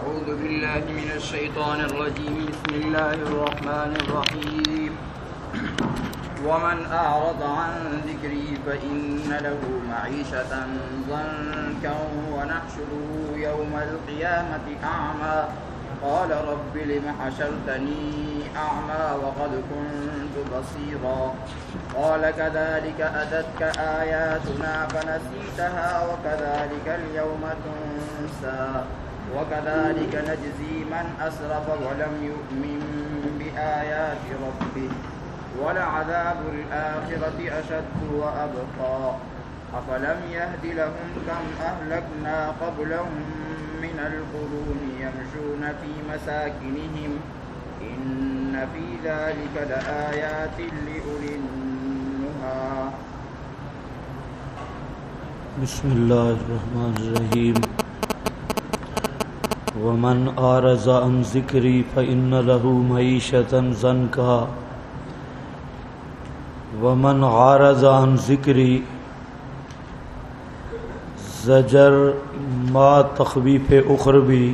أعوذ بالله من الشيطان الرجيم. بسم الله الرحمن الرحيم. ومن أعرض عن ذكري فإن له معيشة ضنكا ونحشره يوم القيامة أعمى قال رب لم حشرتني أعمى وقد كنت بصيرا قال كذلك أتتك آياتنا فنسيتها وكذلك اليوم تنسى وكذلك نجزي من أسرف ولم يؤمن بآيات ربه ولعذاب الآخرة أشد وأبقى أفلم يهد لهم كم أهلكنا قبلهم من القرون يمشون في مساكنهم إن في ذلك لآيات لأولي النهى. بسم الله الرحمن الرحيم. ومن أعرض عن ذكري فإن له معيشة ضنكا ومن أعرض عن ذكري زجر ما تخویف اخروی،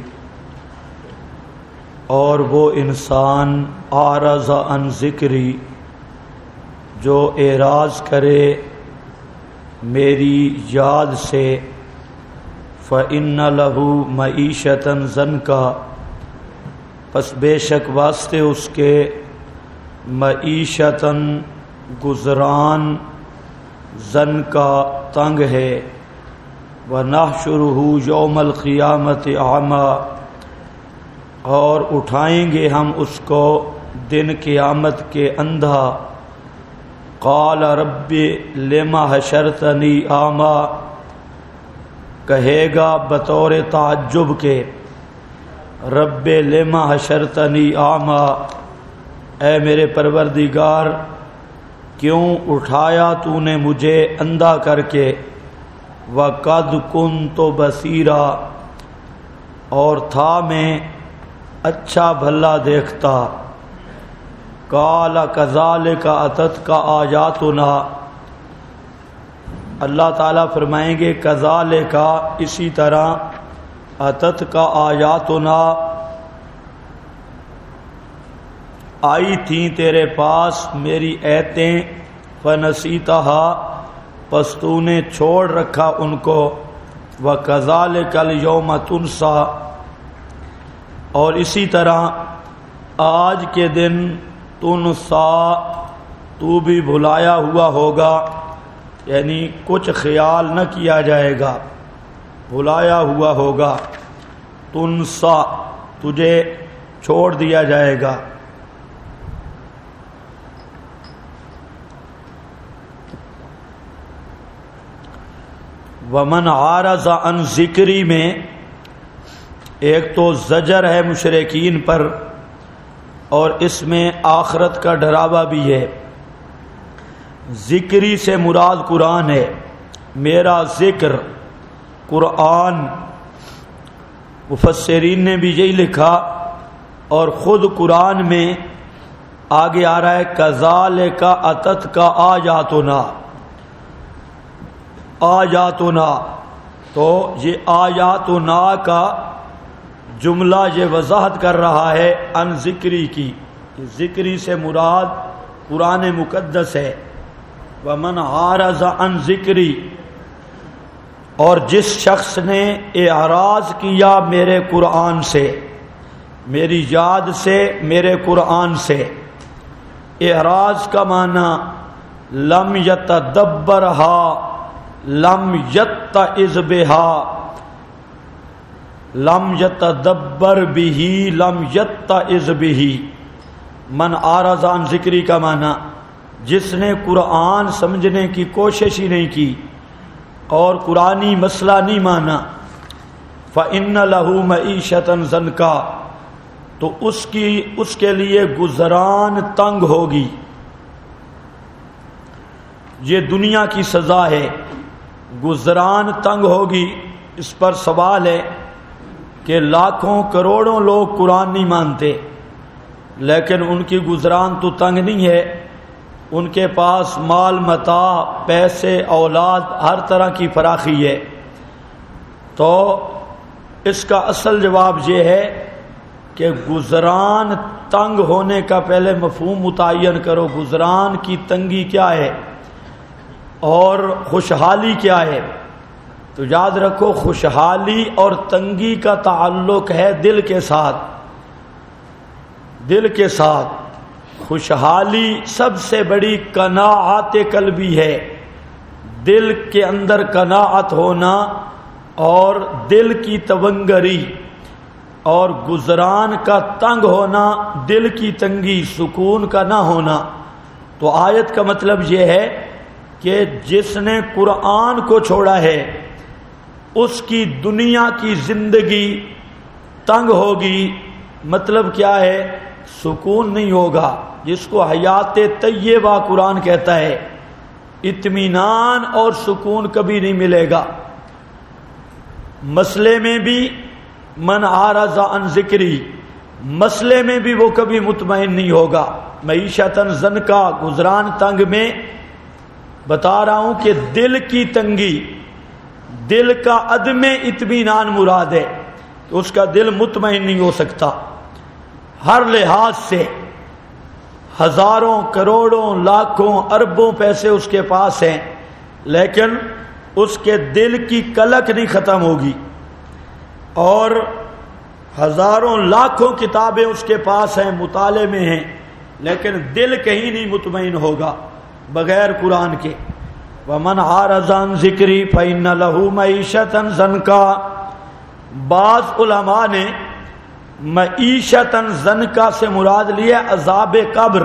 اور وہ انسان اعرض عن ذکری جو اعراض کرے میری یاد سے، فإن له معیشة ضنکا، پس بے شک واسطے اس کے معیشتاً گزران، ضنکا تنگ ہے، وَنَحْشُرُهُ يَوْمَ الْقِيَامَةِ أَعْمَى، اور اٹھائیں گے ہم اس کو دن قیامت کے اندھا. قال رب لم حشرتنی أعمى، کہے گا بطور تعجب کے رب لم حشرتنی أعمى، اے میرے پروردگار کیوں اٹھایا تو نے مجھے اندھا کر کے، وَقَدْ كُنْتُ بَصِيرًا، اور تھا میں اچھا بھلا دیکھتا. قَالَ كَذَلِكَ أَتَتْكَ آيَاتُنَا، اللہ تعالیٰ فرمائیں گے كَذَلِكَ، اسی طرح، أَتَتْكَ آيَاتُنَا، آئی تھیں تیرے پاس میری آیتیں، فَنَسِيتَهَا، پس تو نے چھوڑ رکھا ان کو، وَكَذَلِكَ الْيَوْمَ تُنسَى، اور اسی طرح آج کے دن تنسا، تو بھی بھلایا ہوا ہوگا، یعنی کچھ خیال نہ کیا جائے گا، بھلایا ہوا ہوگا. تنسا، تجھے چھوڑ دیا جائے گا. ومن عارض عن ذکری میں ایک تو زجر ہے مشرکین پر، اور اس میں آخرت کا ڈراوا بھی ہے. ذکری سے مراد قرآن ہے، میرا ذکر قرآن. مفسرین نے بھی یہی لکھا، اور خود قرآن میں آگے آ رہا ہے کذالک اتتک آیاتنا، آیاتنا، تو یہ آیاتنا کا جملہ یہ وضاحت کر رہا ہے ان ذکری کی. ذکری سے مراد قرآن مقدس ہے. ومن عارض عن ذکری، اور جس شخص نے اعراض کیا میرے قرآن سے، میری یاد سے، میرے قرآن سے. اعراض کا معنی لم یتدبرھا، لم یتعظ بہا، لم یتدبر بہ، لم یتعظ بہ. من اعرض عن ذکری کا معنی جس نے قرآن سمجھنے کی کوشش ہی نہیں کی اور قرآنی مسئلہ نہیں مانا. فإن لہ معیشۃ ضنکا، تو اس کے لیے گزران تنگ ہوگی. یہ دنیا کی سزا ہے، گزران تنگ ہوگی. اس پر سوال ہے کہ لاکھوں کروڑوں لوگ قرآن نہیں مانتے، لیکن ان کی گزران تو تنگ نہیں ہے. ان کے پاس مال متاع، پیسے، اولاد، ہر طرح کی فراخی ہے. تو اس کا اصل جواب یہ ہے کہ گزران تنگ ہونے کا پہلے مفہوم متعین کرو. گزران کی تنگی کیا ہے اور خوشحالی کیا ہے؟ تو یاد رکھو خوشحالی اور تنگی کا تعلق ہے دل کے ساتھ. دل کے ساتھ خوشحالی سب سے بڑی قناعت قلبی ہے. دل کے اندر قناعت ہونا اور دل کی تونگری، اور گزران کا تنگ ہونا دل کی تنگی، سکون کا نہ ہونا. تو آیت کا مطلب یہ ہے کہ جس نے قرآن کو چھوڑا ہے اس کی دنیا کی زندگی تنگ ہوگی. مطلب کیا ہے؟ سکون نہیں ہوگا، جس کو حیات طیبہ قرآن کہتا ہے. اطمینان اور سکون کبھی نہیں ملے گا. مسئلے میں بھی من اعرض عن ذکری، مسئلے میں بھی وہ کبھی مطمئن نہیں ہوگا. معیشتاً ضنکا، گزران تنگ میں بتا رہا ہوں کہ دل کی تنگی، دل کا عدم اطمینان مراد ہے. تو اس کا دل مطمئن نہیں ہو سکتا ہر لحاظ سے. ہزاروں کروڑوں لاکھوں اربوں پیسے اس کے پاس ہیں، لیکن اس کے دل کی کلک نہیں ختم ہوگی. اور ہزاروں لاکھوں کتابیں اس کے پاس ہیں، مطالعے میں ہیں، لیکن دل کہیں نہیں مطمئن ہوگا بغیر قرآن کے. وَمَنْ أَعْرَضَ عَنْ ذِكْرِي فَإِنَّ لَهُ مَعِيشَةً ضَنْكًا. بعض علماء نے معیشتاً ضنکا سے مراد لیا عذاب قبر.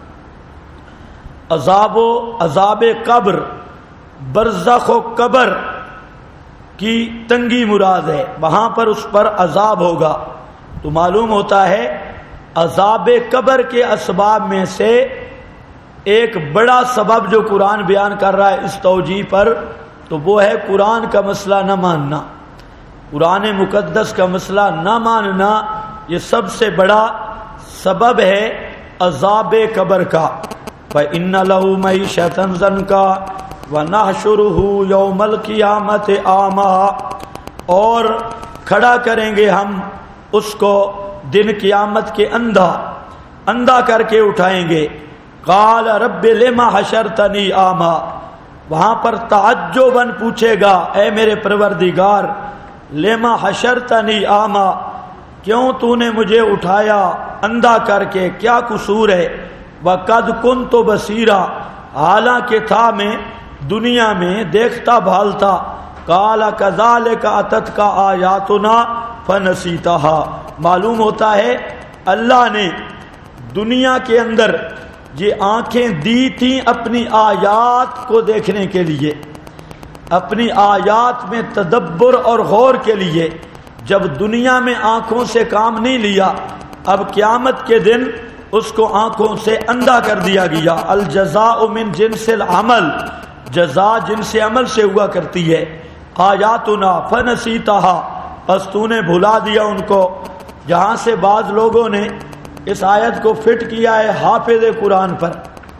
عذاب قبر، برزخ و قبر کی تنگی مراد ہے، وہاں پر اس پر عذاب ہوگا. تو معلوم ہوتا ہے عذاب قبر کے اسباب میں سے ایک بڑا سبب جو قرآن بیان کر رہا ہے اس توجیہ پر، تو وہ ہے قرآن کا مسئلہ نہ ماننا. قرآن مقدس کا مسئلہ نہ ماننا یہ سب سے بڑا سبب ہے عذاب قبر کا. فَإِنَّ لَهُ مَعِيشَةً ضَنْكًا وَنَحْشُرُهُ يَوْمَ الْقِيَامَةِ أَعْمَىٰ. اور کھڑا کریں گے ہم اس کو دن قیامت کے اندھا کر کے اٹھائیں گے. قال رب لما حشرتنی اعمیٰ. وہاں پر تعجباً پوچھے گا اے میرے پروردگار، لما حشرتنی اعمیٰ، کیوں تو نے مجھے اٹھایا اندھا کر کے، کیا قصور ہے؟ وقد كنت بصیرا، حالانکہ تھا میں دنیا میں دیکھتا بھالتا. قال كذلك اتتك آیاتنا فنسیتها. معلوم ہوتا ہے اللہ نے دنیا کے اندر یہ آنکھیں دی تھیں اپنی آیات کو دیکھنے کے لیے، اپنی آیات میں تدبر اور غور کے لیے. جب دنیا میں آنکھوں سے کام نہیں لیا، اب قیامت کے دن اس کو آنکھوں سے اندھا کر دیا گیا. الجزاء من جنس العمل، جزا جنس عمل سے ہوا کرتی ہے. آیاتنا فنسیتها، بس تو نے بھلا دیا ان کو. جہاں سے بعض لوگوں نے اس آیت کو فٹ کیا ہے حافظ قرآن پر.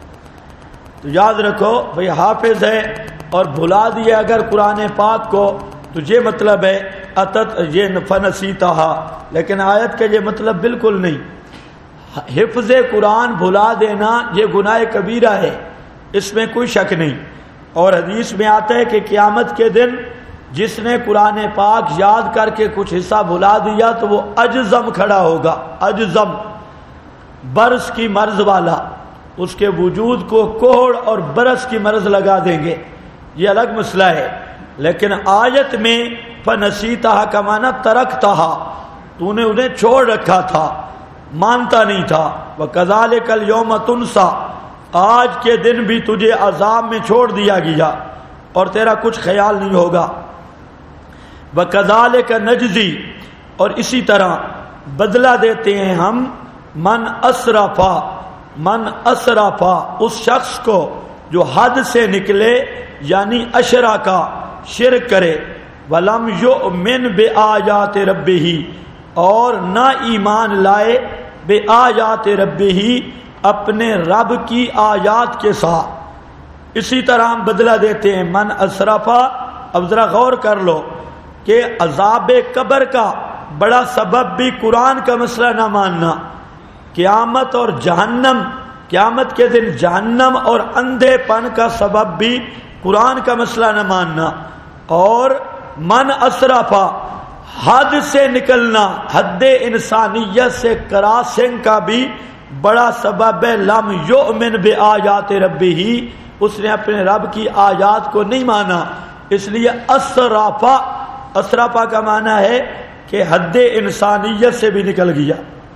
تو یاد رکھو بھئی حافظ ہے اور بھلا دیا اگر قرآن پاک کو تو یہ مطلب ہے یہ فنسیتها، لیکن آیت کا یہ مطلب بالکل نہیں. حفظ قرآن بھلا دینا یہ گناہ کبیرہ ہے، اس میں کوئی شک نہیں. اور حدیث میں آتا ہے کہ قیامت کے دن جس نے قرآن پاک یاد کر کے کچھ حصہ بھلا دیا تو وہ اجزم کھڑا ہوگا. اجزم برس کی مرض والا، اس کے وجود کو کوڑ اور برس کی مرض لگا دیں گے. یہ الگ مسئلہ ہے. لیکن آیت میں فنسیتها کا معنی ترکتها، تو نے انہیں چھوڑ رکھا تھا، مانتا نہیں تھا. وَكَذَلِكَ الْيَوْمَ تُنْسَى، آج کے دن بھی تجھے عذاب میں چھوڑ دیا گیا اور تیرا کچھ خیال نہیں ہوگا. وَكَذَلِكَ نَجْزِي، اور اسی طرح بدلہ دیتے ہیں ہم من اسرفا، اس شخص کو جو حد سے نکلے، یعنی اشرکا، شرک کرے. وَلَمْ يُؤْمِنْ بِآيَاتِ رَبِّهِ، اور نہ ایمان لائے بِآيَاتِ رَبِّهِ، اپنے رب کی آیات کے ساتھ. اسی طرح ہم بدلہ دیتے ہیں من اسرفا. اب ذرا غور کر لو، کہ عذاب قبر کا بڑا سبب بھی قرآن کا مسئلہ نہ ماننا، قیامت اور جہنم، قیامت کے دن جہنم اور اندھے پن کا سبب بھی قرآن کا مسئلہ نہ ماننا، اور من اسرفا حد سے نکلنا، حد انسانیت سے کراسنگ کا بھی بڑا سبب ہے لم یؤمن بآیات ربہ، اس نے اپنے رب کی آیات کو نہیں مانا، اس لیے اسرفا، اسرفا کا معنی ہے کہ حد انسانیت سے بھی نکل گیا۔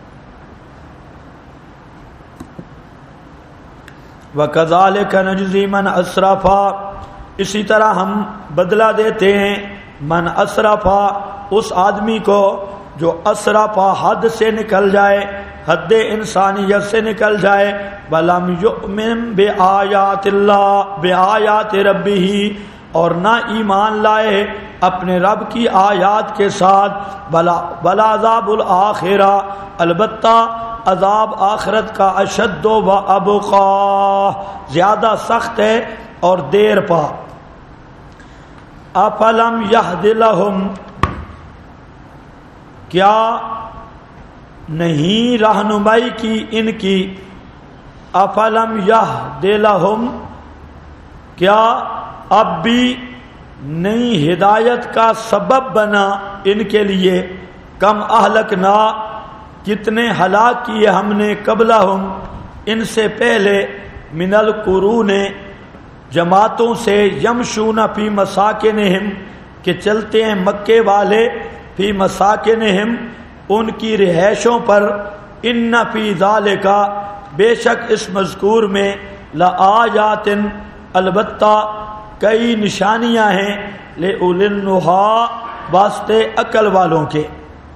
وَكَذَلِكَ نَجْزِي مَنْ أَسْرَفَ، اسی طرح ہم بدلہ دیتے ہیں من اسرفا، اس آدمی کو جو اسرفا حد سے نکل جائے، حد انسانیت سے نکل جائے، وَلَمْ يُؤْمِنْ بِآيَاتِ اللَّهِ بِآيَاتِ رَبِّهِ، اور نہ ایمان لائے اپنے رب کی آیات کے ساتھ، بلا عذاب الآخرہ، البتہ عذاب آخرت کا اشد و ابقا، زیادہ سخت ہے اور دیر پا۔ افلم یہد لہم، کیا نہیں رہنمائی کی ان کی، افلم یہد لہم، کیا اب بھی نہیں ہدایت کا سبب بنا ان کے لیے، کم اہلکنا، کتنے ہلاک کیے ہم نے، قبلہم، ان سے پہلے، من القرون، جماعتوں سے، یمشون فی مساکنہم، کہ چلتے ہیں مکے والے، فی مساکنہم، ان کی رہائشوں پر، ان فی ذالک، بے شک اس مذکور میں، لآیات، البتہ کئی نشانیاں ہیں، لأولی النہی، واسطے عقل والوں کے۔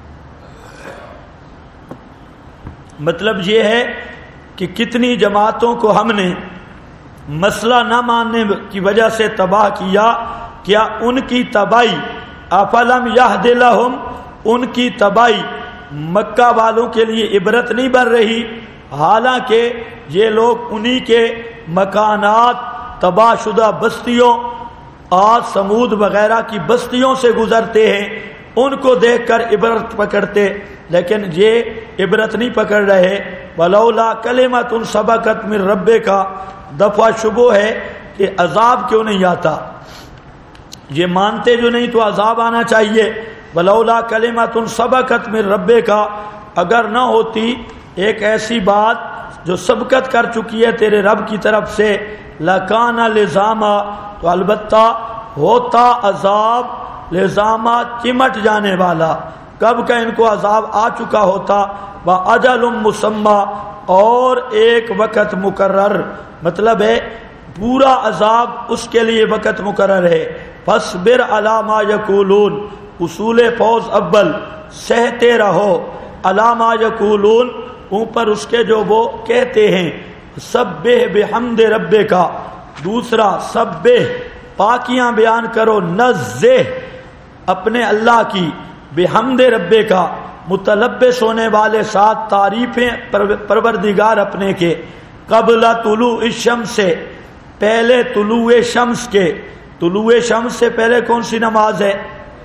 مطلب یہ ہے کہ کتنی جماعتوں کو ہم نے مسئلہ نہ ماننے کی وجہ سے تباہ کیا، کیا ان کی تباہی، افلم یہد لہم، ان کی تباہی مکہ والوں کے لیے عبرت نہیں بن رہی، حالانکہ یہ لوگ انہی کے مکانات، تباہ شدہ بستیوں، عاد سمود وغیرہ کی بستیوں سے گزرتے ہیں، ان کو دیکھ کر عبرت پکڑتے، لیکن یہ عبرت نہیں پکڑ رہے۔ ولولا کلمۃ سبقت من ربک، دفعہ شبہ ہے کہ عذاب کیوں نہیں آتا، یہ مانتے جو نہیں تو عذاب آنا چاہیے۔ ولولا کلمۃ سبقت من ربک، اگر نہ ہوتی ایک ایسی بات جو سبقت کر چکی ہے تیرے رب کی طرف سے، لکان لزاما، تو البتہ ہوتا عذاب، لزاما چمٹ جانے والا، کب کا ان کو عذاب آ چکا ہوتا، وَأَجَلٌ مُّسَمَّى، اور ایک وقت مقرر، مطلب ہے پورا عذاب اس کے لیے وقت مقرر ہے۔ فَاصْبِرْ عَلَىٰ مَا يَقُولُونَ، اصول فوز اول، سہتے رہو، عَلَىٰ مَا يَقُولُونَ، اوپر اس کے جو وہ کہتے ہیں، سبح بحمد ربک، دوسرا سبح، پاکیاں بیان کرو، نزہ، اپنے اللہ کی، بحمد ربک، متلبس ہونے والے ساتھ تعریفیں پروردگار اپنے کے، قبل طلوع الشمس، سے پہلے طلوع شمس کے، طلوع شمس سے پہلے کون سی نماز ہے؟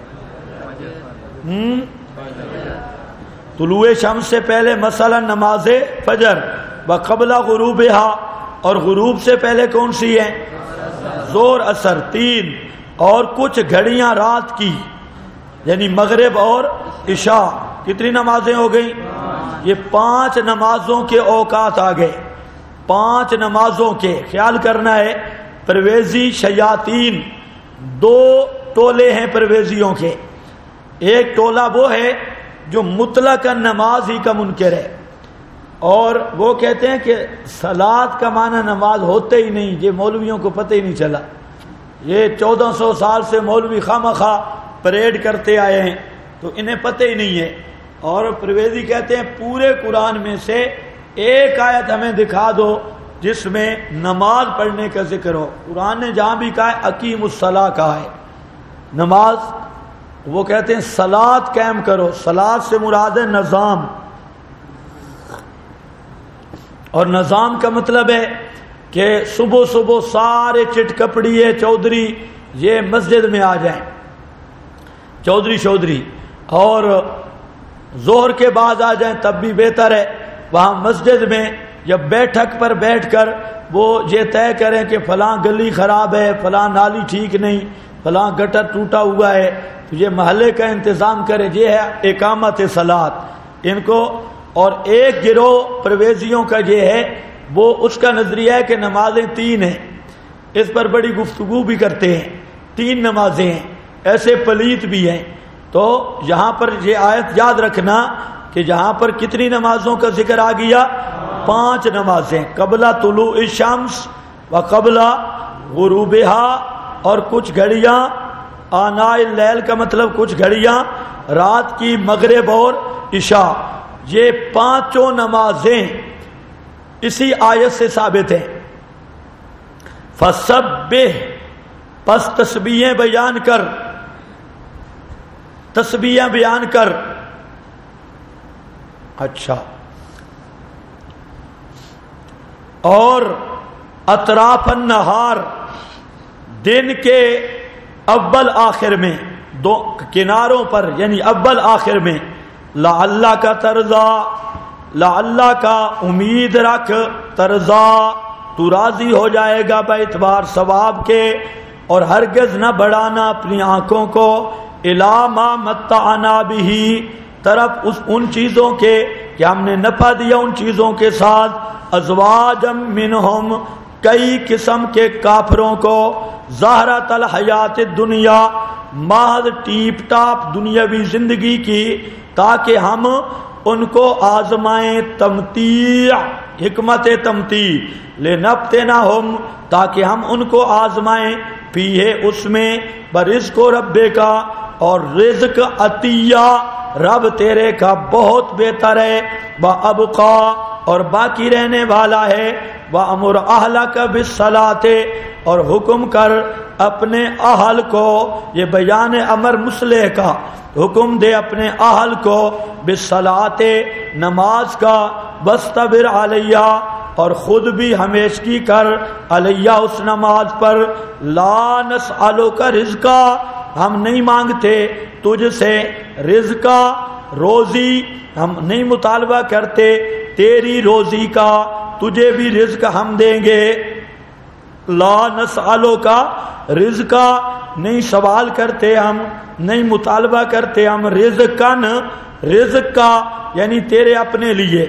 طلوع شمس سے پہلے مثلا نماز فجر، وقبل غروبہا، اور غروب سے پہلے کون سی ہے؟ ظہر اثر، 3، اور کچھ گھڑیاں رات کی، یعنی مغرب اور عشاء، کتنی نمازیں ہو گئیں؟ یہ 5 نمازوں کے اوقات آ گئے، 5 نمازوں کے، خیال کرنا ہے۔ پرویزی شیاطین، 2 ٹولے ہیں پرویزیوں کے، ایک ٹولہ وہ ہے جو مطلق نماز ہی کا منکر ہے، اور وہ کہتے ہیں کہ صلاۃ کا معنی نماز ہوتے ہی نہیں، یہ مولویوں کو پتہ ہی نہیں چلا، یہ 1400 سال سے مولوی خواہ پریڈ کرتے آئے ہیں تو انہیں پتہ ہی نہیں ہے۔ اور پرویزی کہتے ہیں پورے قرآن میں سے ایک آیت ہمیں دکھا دو جس میں نماز پڑھنے کا ذکر ہو، قرآن نے جہاں بھی کہا ہے اقیم الصلاۃ کہا ہے، نماز، وہ کہتے ہیں صلاۃ قائم کرو، صلاۃ سے مراد ہے نظام، اور نظام کا مطلب ہے کہ صبح صبح سارے چٹ کپڑیے چودھری یہ مسجد میں آ جائیں، چودھری اور ظہر کے بعد آ جائیں تب بھی بہتر ہے. وہاں مسجد میں یا بیٹھک پر بیٹھ کر وہ یہ طے کریں کہ فلاں گلی خراب ہے، فلاں نالی ٹھیک نہیں، فلاں گٹر ٹوٹا ہوا ہے، تو یہ محلے کا انتظام کرے. یہ ہے اقامت صلاۃ ان کو. اور ایک گروہ پرویزیوں کا یہ ہے، وہ اس کا نظریہ ہے کہ نمازیں 3 ہیں. اس پر بڑی گفتگو بھی کرتے ہیں. 3 نمازیں ہیں، ایسے پلیت بھی ہیں. تو یہاں پر یہ آیت یاد رکھنا کہ یہاں پر کتنی نمازوں کا ذکر آ گیا؟ 5 نمازیں. قبل طلوع الشمس و قبل غروبہا، اور کچھ گھڑیاں آناء اللیل کا مطلب کچھ گھڑیاں رات کی، مغرب اور عشاء. یہ 5 نمازیں اسی آیت سے ثابت ہیں. فسبح، پس تسبیحیں بیان کر، تسبیحیں بیان کر. اچھا، اور اطراف النہار، دن کے اول آخر میں، 2 کناروں پر یعنی اول آخر میں. لعلہ کا ترضا، لعلہ کا امید رکھ، ترضا تو راضی ہو جائے گا بے اعتبار ثواب کے. اور ہرگز نہ بڑھانا اپنی آنکھوں کو الی ما متعنا بہ، طرف ان چیزوں کے کہ ہم نے نفع دیا ان چیزوں کے ساتھ، ازواجا منہم، کئی قسم کے کافروں کو، زہرۃ الحیات الدنیا، محض ٹیپ ٹاپ دنیاوی زندگی کی، تاکہ ہم ان کو آزمائیں. تمتیع، حکمت تمتیع، لنفتنہم، تاکہ ہم ان کو آزمائیں. فیہ، اس میں، برزق ربے کا، اور رزق عطیہ رب تیرے کا بہت بہتر ہے. وابقا، اور باقی رہنے والا ہے. وامر اہلک بالصلاۃ، اور حکم کر اپنے اہل کو، یہ بیان امر مصلح کا، حکم دے اپنے اہل کو بالصلاۃ، نماز کا. واصطبر علیہ، اور خود بھی ہمیشگی کر علیہ، اس نماز پر. لا نسألک رزقا، ہم نہیں مانگتے تجھ سے رزقا، روزی، ہم نہیں مطالبہ کرتے تیری روزی کا، تجھے بھی رزق ہم دیں گے. لا نسألک رزقا، نہیں سوال کرتے ہم، نہیں مطالبہ کرتے ہم، رزقن، رزق کا یعنی تیرے اپنے لیے.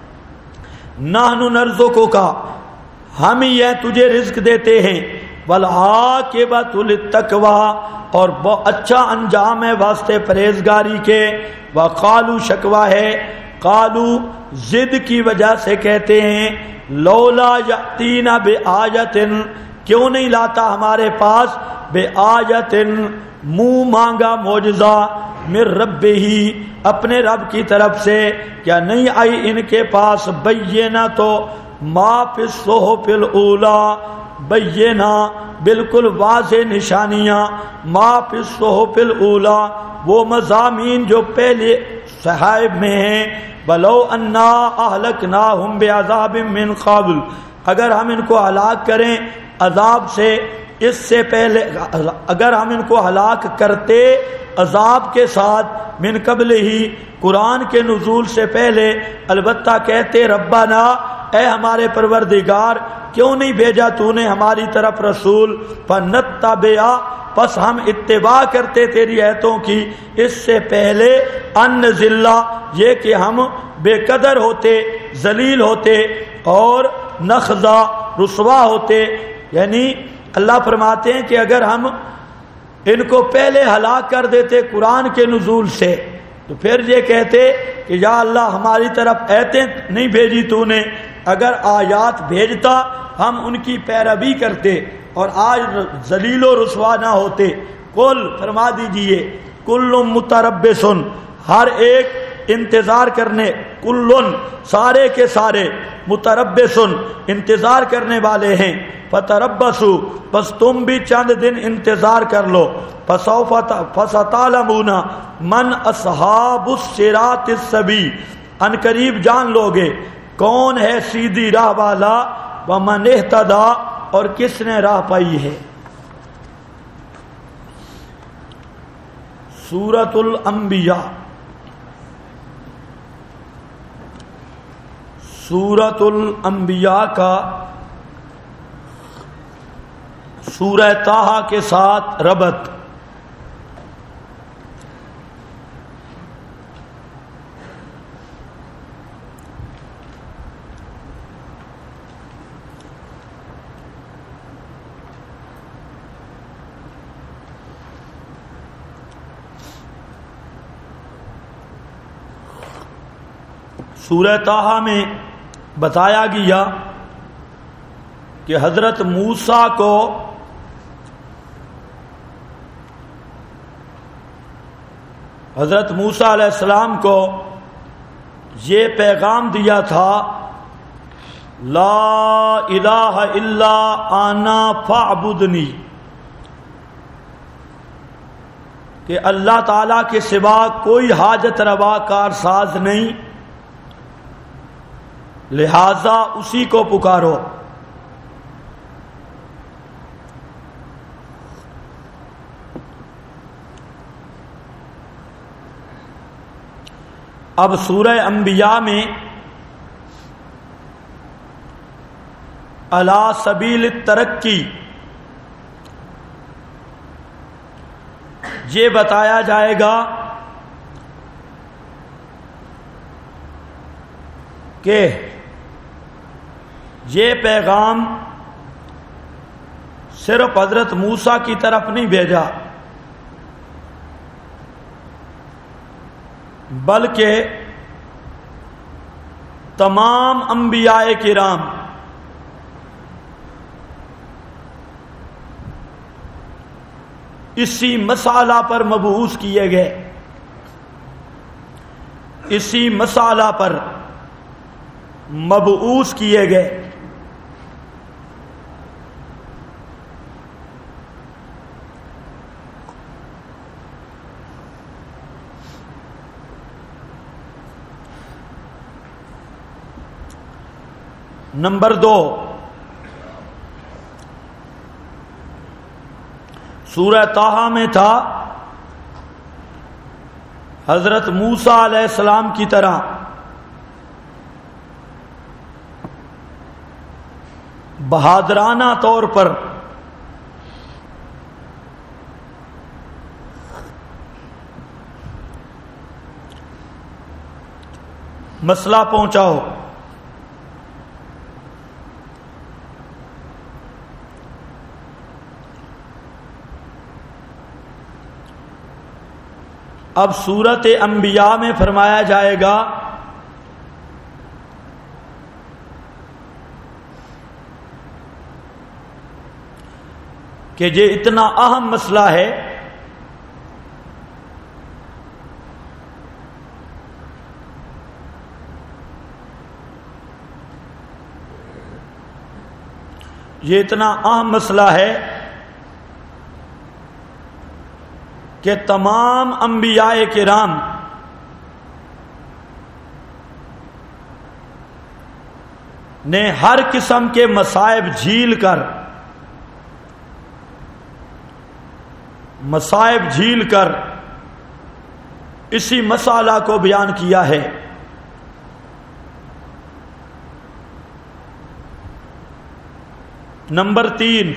نحن نرزقک، ہم ہی ہیں تجھے رزق دیتے ہیں. والعاقبۃ للتقوی، اور بہت اچھا انجام ہے واسطے پرہیزگاری کے. وقالو، شکوہ ہے، قالو ضد کی وجہ سے کہتے ہیں، لولا یاتینا بآیۃ، کیوں نہیں لاتا ہمارے پاس، بآیۃ، منہ مانگا معجزہ، من ربہ، اپنے رب کی طرف سے. کیا نہیں آئی ان کے پاس بینہ تو ما فی الصحف الاولی، بینہ بالکل واضح نشانیاں، ما فی الصحف الاولی، وہ مضامین جو پہلے صحائف میں ہیں. ولو انا اہلکناہم بعذاب من قبل، اگر ہم ان کو ہلاک کریں عذاب سے اس سے پہلے، اگر ہم ان کو ہلاک کرتے عذاب کے ساتھ، من قبل ہی، قرآن کے نزول سے پہلے، البتہ کہتے ربنا، اے ہمارے پروردگار، کیوں نہیں بھیجا تو نے ہماری طرف رسول. فنتبع، پس ہم اتباع کرتے تیری آیتوں کی اس سے پہلے. ان ذلہ، یہ کہ ہم بے قدر ہوتے، ذلیل ہوتے، اور نخزا، رسوا ہوتے. یعنی اللہ فرماتے ہیں کہ اگر ہم ان کو پہلے ہلاک کر دیتے قرآن کے نزول سے، تو پھر یہ کہتے کہ یا اللہ ہماری طرف آیتیں نہیں بھیجی تو نے، اگر آیات بھیجتا ہم ان کی پیروی کرتے اور آج ذلیل و رسوا نہ ہوتے. قل، فرما دیجئے، کل متربص، ہر ایک انتظار کرنے، کلن، سارے کے سارے، متربص، انتظار کرنے والے ہیں. فتربصوا، بس تم بھی چند دن انتظار کر لو. فستعلمون من اصحاب الصراط السوی، ان قریب جان لوگے کون ہے سیدھی راہ والا. ومن اہتدی، اور کس نے راہ پائی ہے. سورۃ الانبیاء، سورۃ الانبیاء کا سورہ طٰہٰ کے ساتھ ربط۔ سورہ طٰہٰ میں بتایا گیا کہ حضرت موسیٰ کو حضرت موسیٰ علیہ السلام کو یہ پیغام دیا تھا، لا الہ الا انا فاعبدنی، کہ اللہ تعالی کے سوا کوئی حاجت روا کار ساز نہیں، لہذا اسی کو پکارو۔ اب سورہ انبیاء میں علی سبیل الترقی یہ بتایا جائے گا کہ یہ پیغام صرف حضرت موسیٰ کی طرف نہیں بھیجا، بلکہ تمام انبیاء کرام اسی مسئلہ پر مبعوث کیے گئے، اسی مسئلہ پر مبعوث کیے گئے۔ نمبر 2، سورہ طٰہٰ میں تھا حضرت موسیٰ علیہ السلام کی طرح بہادرانہ طور پر مسئلہ پہنچاؤ، اب سورۃ انبیاء میں فرمایا جائے گا کہ یہ اتنا اہم مسئلہ ہے یہ اتنا اہم مسئلہ ہے کہ تمام انبیاء کرام نے ہر قسم کے مصائب جھیل کر اسی مسئلہ کو بیان کیا ہے۔ نمبر 3،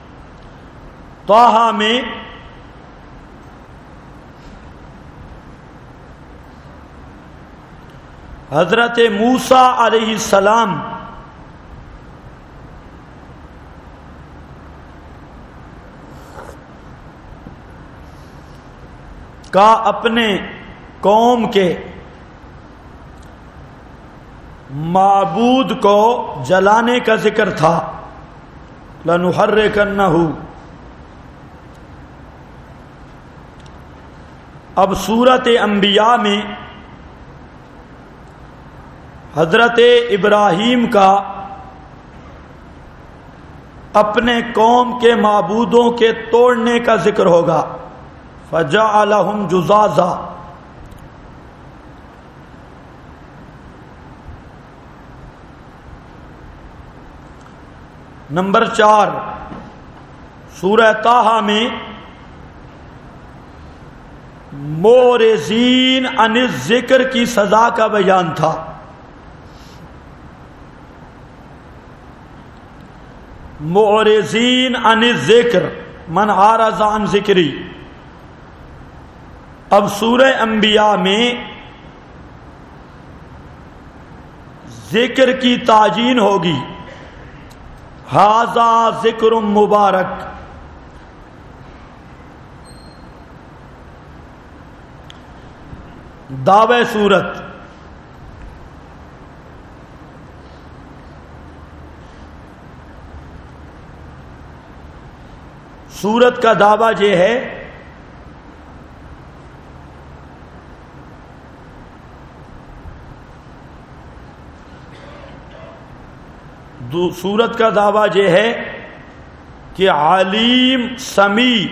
طٰہٰ میں حضرت موسیٰ علیہ السلام کا اپنے قوم کے معبود کو جلانے کا ذکر تھا، لَنُحَرِّقَنَّهُ۔ اب سورۃ انبیاء میں حضرت ابراہیم کا اپنے قوم کے معبودوں کے توڑنے کا ذکر ہوگا، فَجَعَلَهُمْ جُذَاذًا۔ نمبر 4، سورہ طٰہٰ میں مورزین عن الذکر کی سزا کا بیان تھا. معرضین عن الذکر من اعرض عن ذکری. اب سورہ انبیاء میں ذکر کی تعجین ہوگی. ھذا ذکر مبارک. دعوی سورت. سورت کا دعویٰ یہ ہے سورت کا دعویٰ یہ ہے کہ علیم سمیع،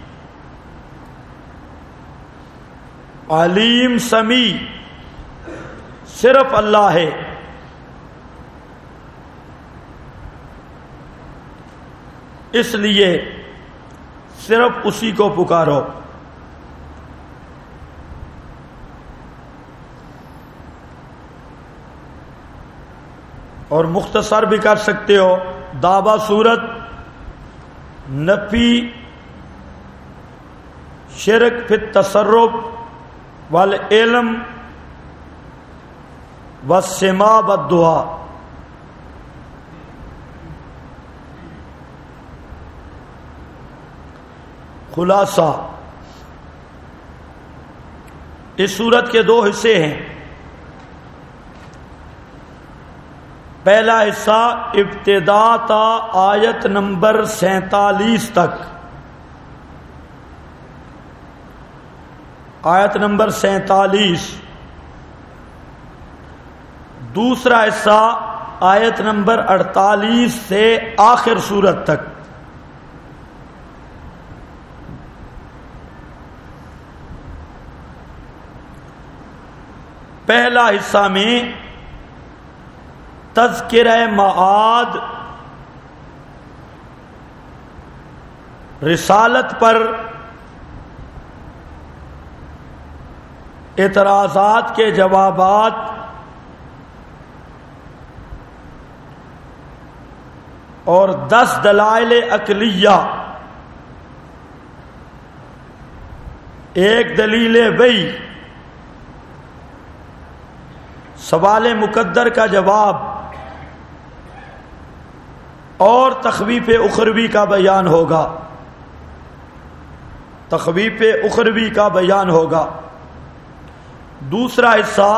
علیم سمیع صرف اللہ ہے. اس لیے صرف اسی کو پکارو. اور مختصر بھی کر سکتے ہو. دعویٰ سورت نفی شرک فی التصرف والعلم والسماع والدعاء. خلاصہ اس سورت کے دو حصے ہیں. پہلا حصہ ابتدا تا آیت نمبر 47 تک، آیت نمبر 47. دوسرا حصہ آیت نمبر 48 سے آخر سورت تک. پہلا حصہ میں تذکرہ معاد، رسالت پر اعتراضات کے جوابات، اور 10 دلائل عقلیہ. ایک دلیل وحی، سوال مقدر کا جواب، اور تخویف اخروی کا بیان ہوگا. تخویف اخروی کا بیان ہوگا. دوسرا حصہ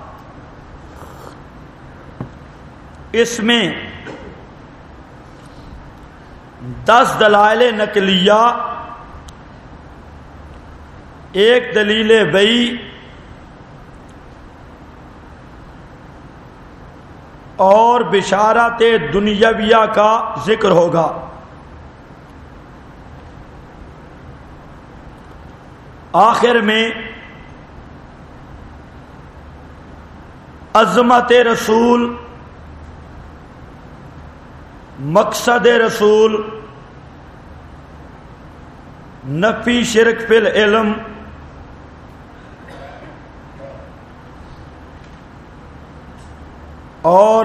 اس میں 10 دلائل نقلیہ، ایک دلیل وحی، اور بشارت دنیاویہ کا ذکر ہوگا. آخر میں عظمت رسول، مقصد رسول، نفی شرک فی العلم، اور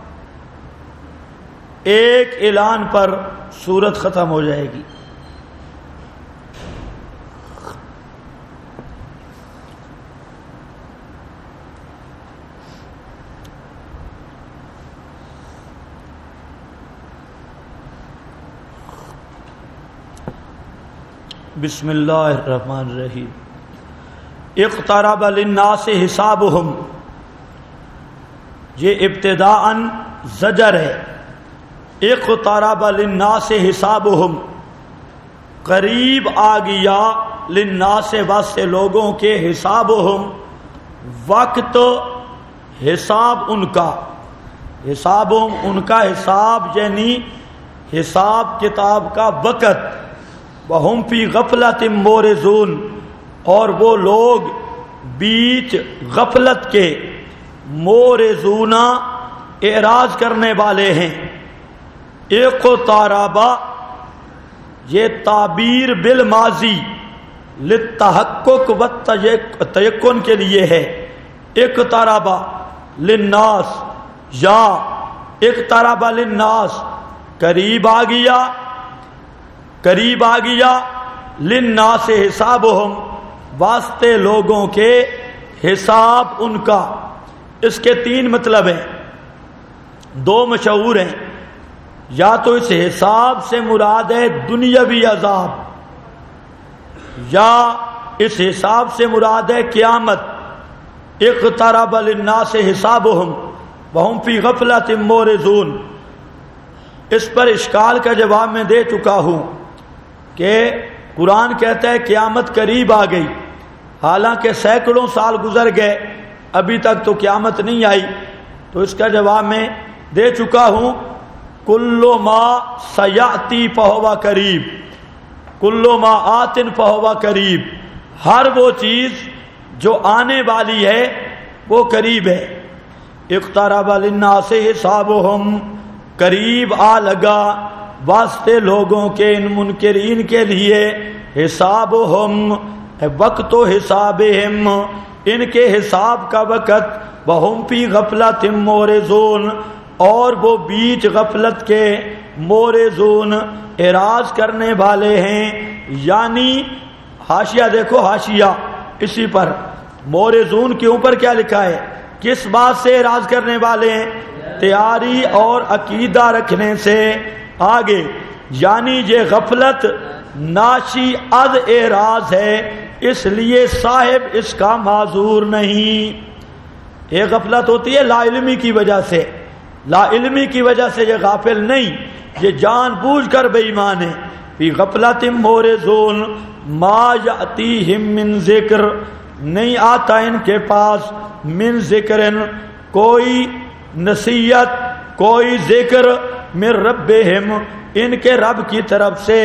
ایک اعلان پر سورت ختم ہو جائے گی. بسم اللہ الرحمن الرحیم. اقترب للناس حسابهم، یہ ابتداءً زجر ہے. اقترب للناس حسابهم، قریب آ گیا، للناس واسطے لوگوں کے، حسابهم وقت حساب ان کا، حسابهم ان کا حساب یعنی حساب کتاب کا وقت. وہم فی غفلت مورزون، اور وہ لوگ بیچ غفلت کے، مورزونا اعراض کرنے والے ہیں. اقترب یہ تعبیر بالماضی للتحقق والتیقن کے لیے ہے. اقترب للناس یا اقترب للناس قریب آ گیا للناس حسابہم واسطے لوگوں کے حساب ان کا. اس کے 3 مطلب ہیں، 2 مشہور ہیں. یا تو اس حساب سے مراد ہے دنیاوی عذاب، یا اس حساب سے مراد ہے قیامت. اقترب للناس حسابہم وہم فی غفلۃ معرضون. اس پر اشکال کا جواب میں دے چکا ہوں کہ قرآن کہتا ہے قیامت قریب آ گئی، حالانکہ سینکڑوں سال گزر گئے ابھی تک تو قیامت نہیں آئی. تو اس کا جواب میں دے چکا ہوں، کل ما سیاتی فہو قریب، کل ما آت فہو قریب. ہر وہ چیز جو آنے والی ہے وہ قریب ہے. اقترب للناس حسابہم قریب آ لگا واسطے لوگوں کے ان منکرین کے لیے حسابہم وقت و حسابہم ان کے حساب کا وقت. وہم فی غفلۃ معرضون اور وہ بیچ غفلت کے معرضون اعراض کرنے والے ہیں. یعنی حاشیہ دیکھو، حاشیہ اسی پر معرضون کے اوپر کیا لکھا ہے، کس بات سے اعراض کرنے والے ہیں، تیاری اور عقیدہ رکھنے سے. آگے یعنی یہ غفلت ناشی از اعراض ہے، اس لیے صاحب اس کا معذور نہیں. یہ غفلت ہوتی ہے لا علمی کی وجہ سے، لا علمی کی وجہ سے یہ غافل نہیں، یہ جان بوجھ کر بے ایمان ہے. فی غفلۃ معرضون ما یأتیہم من ذکر نہیں آتا ان کے پاس من ذکر کوئی نصیحت کوئی ذکر من ربہم ان کے رب کی طرف سے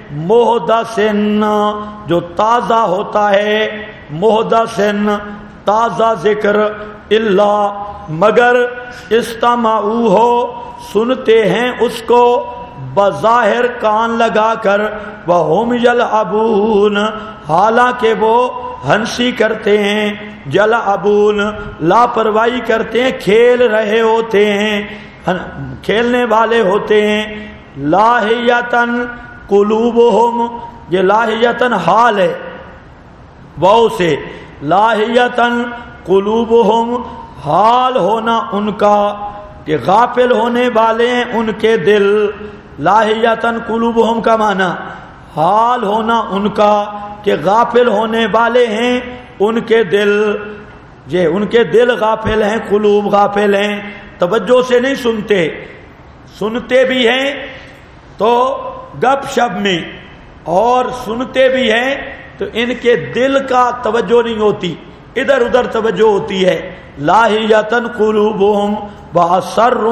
محدثن جو تازہ ہوتا ہے، محدثن تازہ ذکر الا مگر استمعوا ہو سنتے ہیں اس کو بظاہر کان لگا کر، وہم یلعبون حالانکہ وہ ہنسی کرتے ہیں، یلعبون لاپرواہی کرتے ہیں، کھیل رہے ہوتے ہیں، کھیلنے والے ہوتے ہیں. لاہیتن قلوبہم یہ لاہیتن حال ہے واو سے، لاہیتن قلوبہم حال ہونا ان کا کہ غافل ہونے والے ہیں ان کے دل. لاہیتن قلوبہم کا معنی حال ہونا ان کا کہ غافل ہونے والے ہیں ان کے دل. یہ ان کے دل غافل ہیں، قلوب غافل ہیں، توجہ سے نہیں سنتے، سنتے بھی ہیں تو گپ شپ میں، اور سنتے بھی ہیں تو ان کے دل کا توجہ نہیں ہوتی، ادھر ادھر توجہ ہوتی ہے. لاہیتن قلوبہم واسر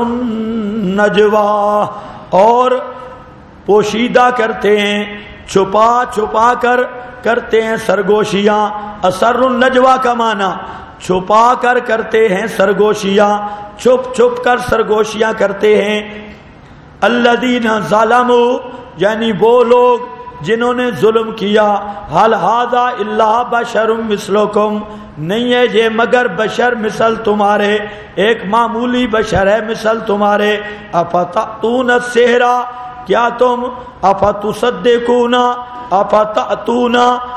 النجوا اور پوشیدہ کرتے ہیں، چھپا چھپا کر کرتے ہیں سرگوشیاں. اسر النجوا کا معنی چھپا کر کرتے ہیں سرگوشیاں، چھپ چھپ کر سرگوشیاں کرتے ہیں. الذین ظلموا یعنی وہ لوگ جنہوں نے ظلم کیا. حل ھذا الا بشر مثلکم نہیں ہے یہ مگر بشر مثل تمہارے، ایک معمولی بشر ہے مثل تمہارے. افتأتون السحر کیا تم افتصدقون افتأتون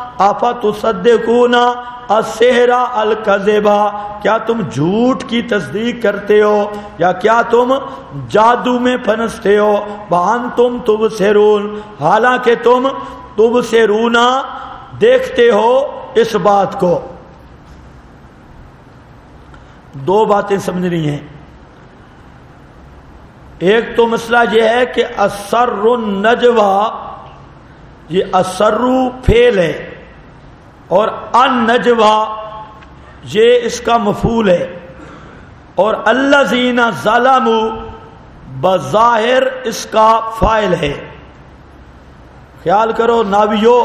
افتصدقون السحر الکذبا کیا تم جھوٹ کی تصدیق کرتے ہو یا کیا تم جادو میں پھنستے ہو. وانتم تبصرون حالانکہ تم تبصرون دیکھتے ہو اس بات کو. 2 باتیں سمجھنی ہیں. ایک تو مسئلہ یہ ہے کہ اسر النجوا یہ اسرو فعل ہے اور النجوا یہ اس کا مفعول ہے، اور الذین ظلموا بظاہر اس کا فاعل ہے. خیال کرو ناویو،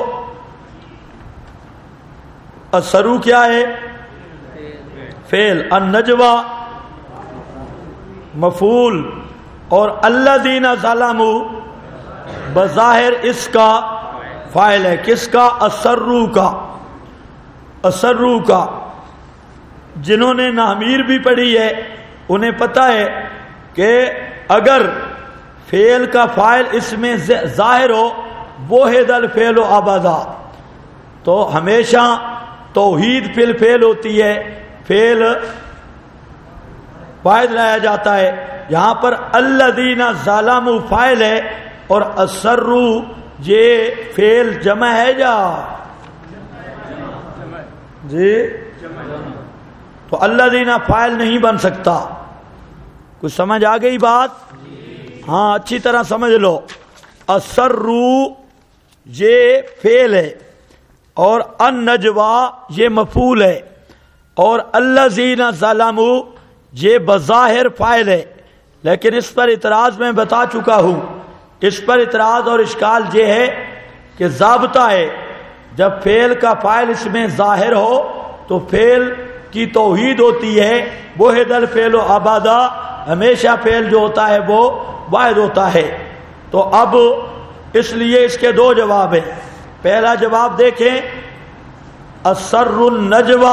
اسرو کیا ہے؟ فعل، النجوا مفعول، اور الذین ظلموا بظاہر اس کا فاعل ہے کس کا؟ اسرو کا. اسرو کا. جنہوں نے نحمیر بھی پڑھی ہے انہیں پتہ ہے کہ اگر فعل کا فاعل اس میں ظاہر ہو وحد الفعل ابدا تو ہمیشہ توحید فی الفعل ہوتی ہے، فعل واحد لایا جاتا ہے. یہاں پر الذین ظلموا فاعل ہے اور اسروا یہ فعل جمع ہے جا جی، تو الذین فاعل نہیں بن سکتا. کچھ سمجھ آ گئی بات؟ ہاں اچھی طرح سمجھ لو. اسروا یہ فعل ہے اور النجوا یہ مفعول ہے اور الذین ظلموا یہ بظاہر فاعل ہے. لیکن اس پر اعتراض میں بتا چکا ہوں. اس پر اعتراض اور اشکال یہ ہے کہ ضابطہ ہے جب فعل کا فاعل اس میں ظاہر ہو تو فعل کی توحید ہوتی ہے، وحد الفعل ابدا، ہمیشہ فعل جو ہوتا ہے وہ واحد ہوتا ہے. تو اب اس لیے اس کے دو جواب ہیں. پہلا جواب دیکھیں، اسر النجوا،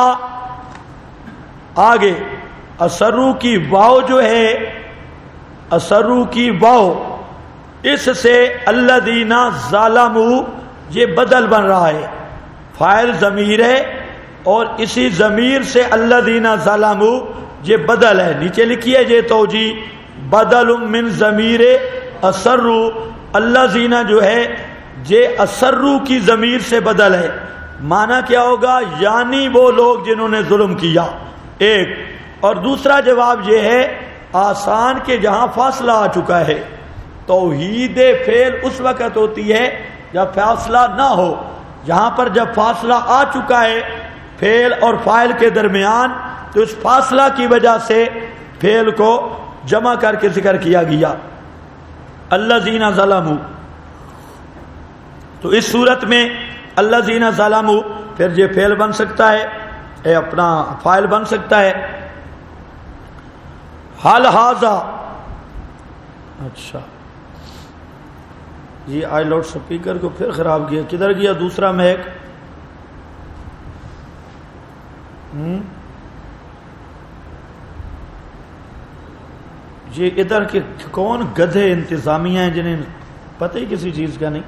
آگے اسرو کی واو جو ہے، اسرو کی واو اس سے الذین ظلموا یہ بدل بن رہا ہے. فاعل ضمیر ہے اور اسی ضمیر سے الذین ظلموا یہ بدل ہے. نیچے لکھیے یہ توجیہ، بدل من ضمیر اسرو، الذین جو ہے یہ اسرو کی ضمیر سے بدل ہے. معنی کیا ہوگا؟ یعنی وہ لوگ جنہوں نے ظلم کیا. ایک اور دوسرا جواب یہ ہے آسان کے جہاں فاصلہ آ چکا ہے. توحید فعل اس وقت ہوتی ہے جب فاصلہ نہ ہو. یہاں پر جب فاصلہ آ چکا ہے فعل اور فاعل کے درمیان تو اس فاصلہ کی وجہ سے فعل کو جمع کر کے ذکر کیا گیا، الذین ظلموا. تو اس صورت میں الذین ظلموا پھر یہ فعل بن سکتا ہے، اپنا فاعل بن سکتا ہے. حل ھذا، اچھا یہ آئی لاؤڈ سپیکر کو پھر خراب کیا. کدھر گیا دوسرا میک؟ یہ ادھر کے کون گدھے انتظامیہ ہیں جنہیں پتہ ہی کسی چیز کا نہیں.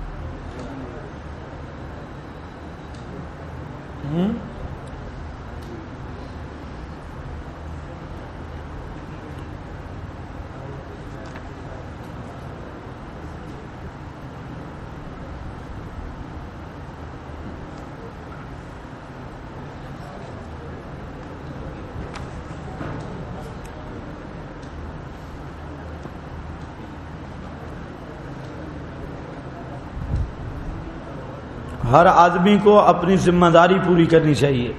ہر آدمی کو اپنی ذمہ داری پوری کرنی چاہیے.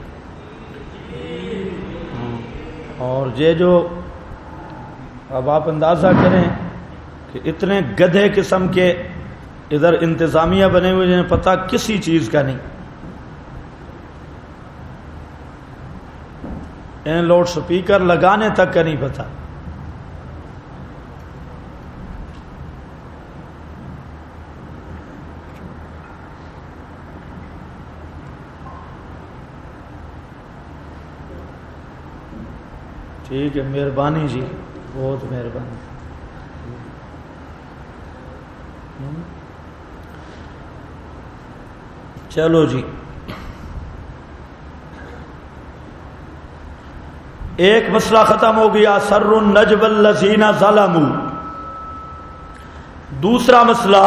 اور یہ جو اب آپ اندازہ کریں کہ اتنے گدھے قسم کے ادھر انتظامیہ بنے ہوئے جنہیں پتہ کسی چیز کا نہیں. انہیں لاؤڈ سپیکر لگانے تک کا نہیں پتہ. ٹھیک ہے، مہربانی جی، بہت مہربانی. چلو جی، ایک مسئلہ ختم ہو گیا، سر النجو الذین ظلموا. دوسرا مسئلہ،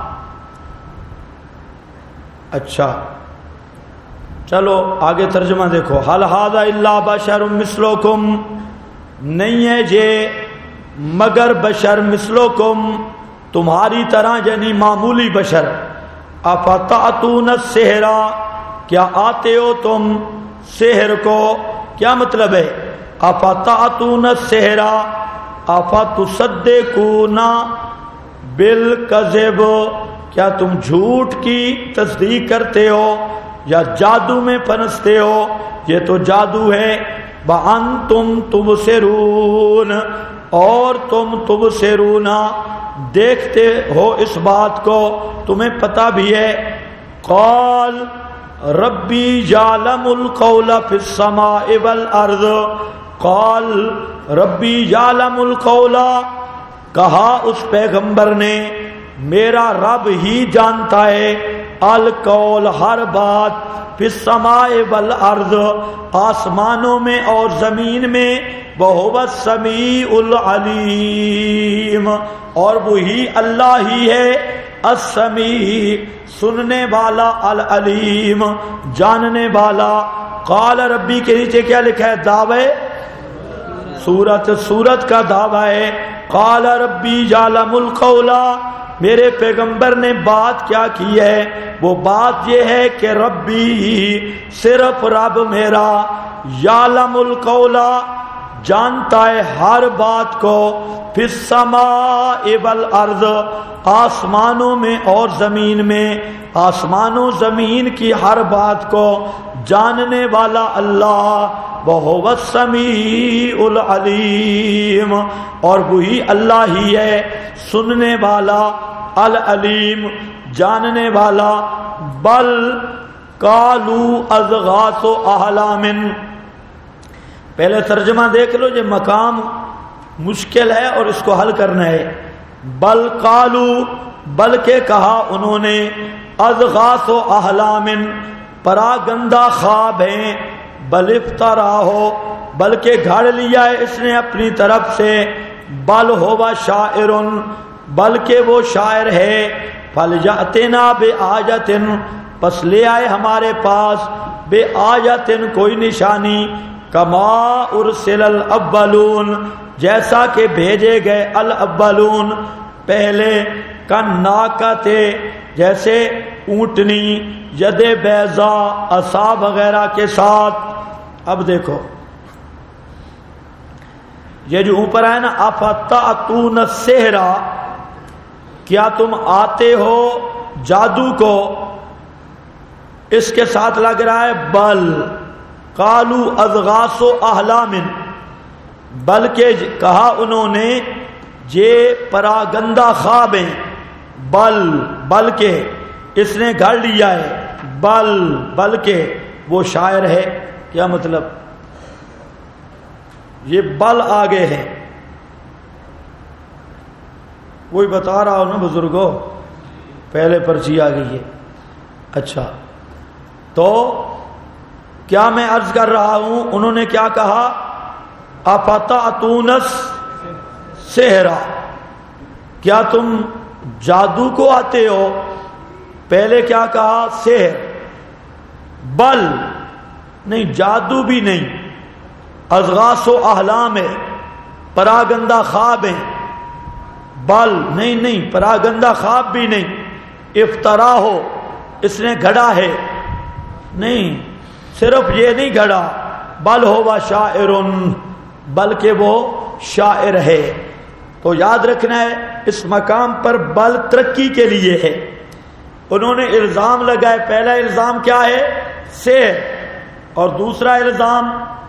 اچھا چلو آگے ترجمہ دیکھو. حل ھذا الا بشر مثلکم، نہیں ہے یہ مگر بشر مثلکم، تمہاری طرح یعنی معمولی بشر. افتأتون السحر، کیا آتے ہو تم سحر کو؟ کیا مطلب ہے؟ افتأتون السحر افتصدقون بالکذب، کیا تم جھوٹ کی تصدیق کرتے ہو یا جادو میں پنستے ہو؟ یہ تو جادو ہے. وَأَنْتُمْ تُبْصِرُونَ، اور تم تبصرون دیکھتے ہو اس بات کو، تمہیں پتہ بھی ہے قال ربی یعلم القول فی السماء والارض قال ربی یعلم القول، کہا اس پیغمبر نے میرا رب ہی جانتا ہے القول ہر بات، فی السماء والارض آسمانوں میں اور زمین میں، وہو السمیع العلیم اور وہی اللہ ہی ہے السمیع سننے والا، العلیم جاننے والا۔ قال ربی کے نیچے کیا لکھا ہے؟ دعوے سورت کا دعویٰ ہے۔ قال ربی یعلم القول، میرے پیغمبر نے بات کیا کی ہے؟ وہ بات یہ ہے کہ ربی صرف رب میرا، یعلم القول جانتا ہے ہر بات کو، فی السماء والارض آسمانوں میں اور زمین میں، آسمانوں زمین کی ہر بات کو جاننے والا اللہ، وہو السمیع العلیم اور وہی اللہ ہی ہے سننے والا، العلیم جاننے والا۔ بل قالوا اضغاث احلام، پہلے ترجمہ دیکھ لو، یہ مقام مشکل ہے اور اس کو حل کرنا ہے۔ بل قالوا بلکہ کہا انہوں نے، اضغاث احلام پراگندہ خواب ہیں، بل افتراہ بلکہ گھڑ لیا ہے اس نے اپنی طرف سے، بل ہوا شاعر بلکہ وہ شاعر ہے، فلیأتنا بآیۃ پس لے آئے ہمارے پاس، بآیۃ کوئی نشانی، کما ارسل الاولون جیسا کہ بھیجے گئے الاولون پہلے، کالناقۃ جیسے اونٹنی، ید بیضا عصا وغیرہ کے ساتھ۔ اب دیکھو یہ جو اوپر ہے نا، افتأتون السحر، کیا تم آتے ہو جادو کو، اس کے ساتھ لگ رہا ہے بل قالوا اضغاث احلام، بلکہ کہا انہوں نے یہ پراگندہ خواب ہیں، بلکہ اس نے گھڑ لیا ہے، بلکہ وہ شاعر ہے۔ کیا مطلب؟ یہ بل آگے ہے، کوئی بتا رہا ہو نا بزرگوں، پہلے پرچی آ گئی ہے۔ اچھا تو کیا میں عرض کر رہا ہوں، انہوں نے کیا کہا؟ افتأتون السحر، کیا تم جادو کو آتے ہو؟ پہلے کیا کہا؟ سحر، بل نہیں، جادو بھی نہیں، اضغاث و احلام ہے، پراگندہ خواب ہیں، بل نہیں، پراگندہ خواب بھی نہیں، افترا ہو اس نے گھڑا ہے، نہیں صرف یہ نہیں گھڑا، بل ہوا شاعر بلکہ وہ شاعر ہے۔ تو یاد رکھنا ہے اس مقام پر بل ترقی کے لیے ہے۔ انہوں نے الزام لگائے، پہلا الزام کیا ہے؟ سحر، اور دوسرا الزام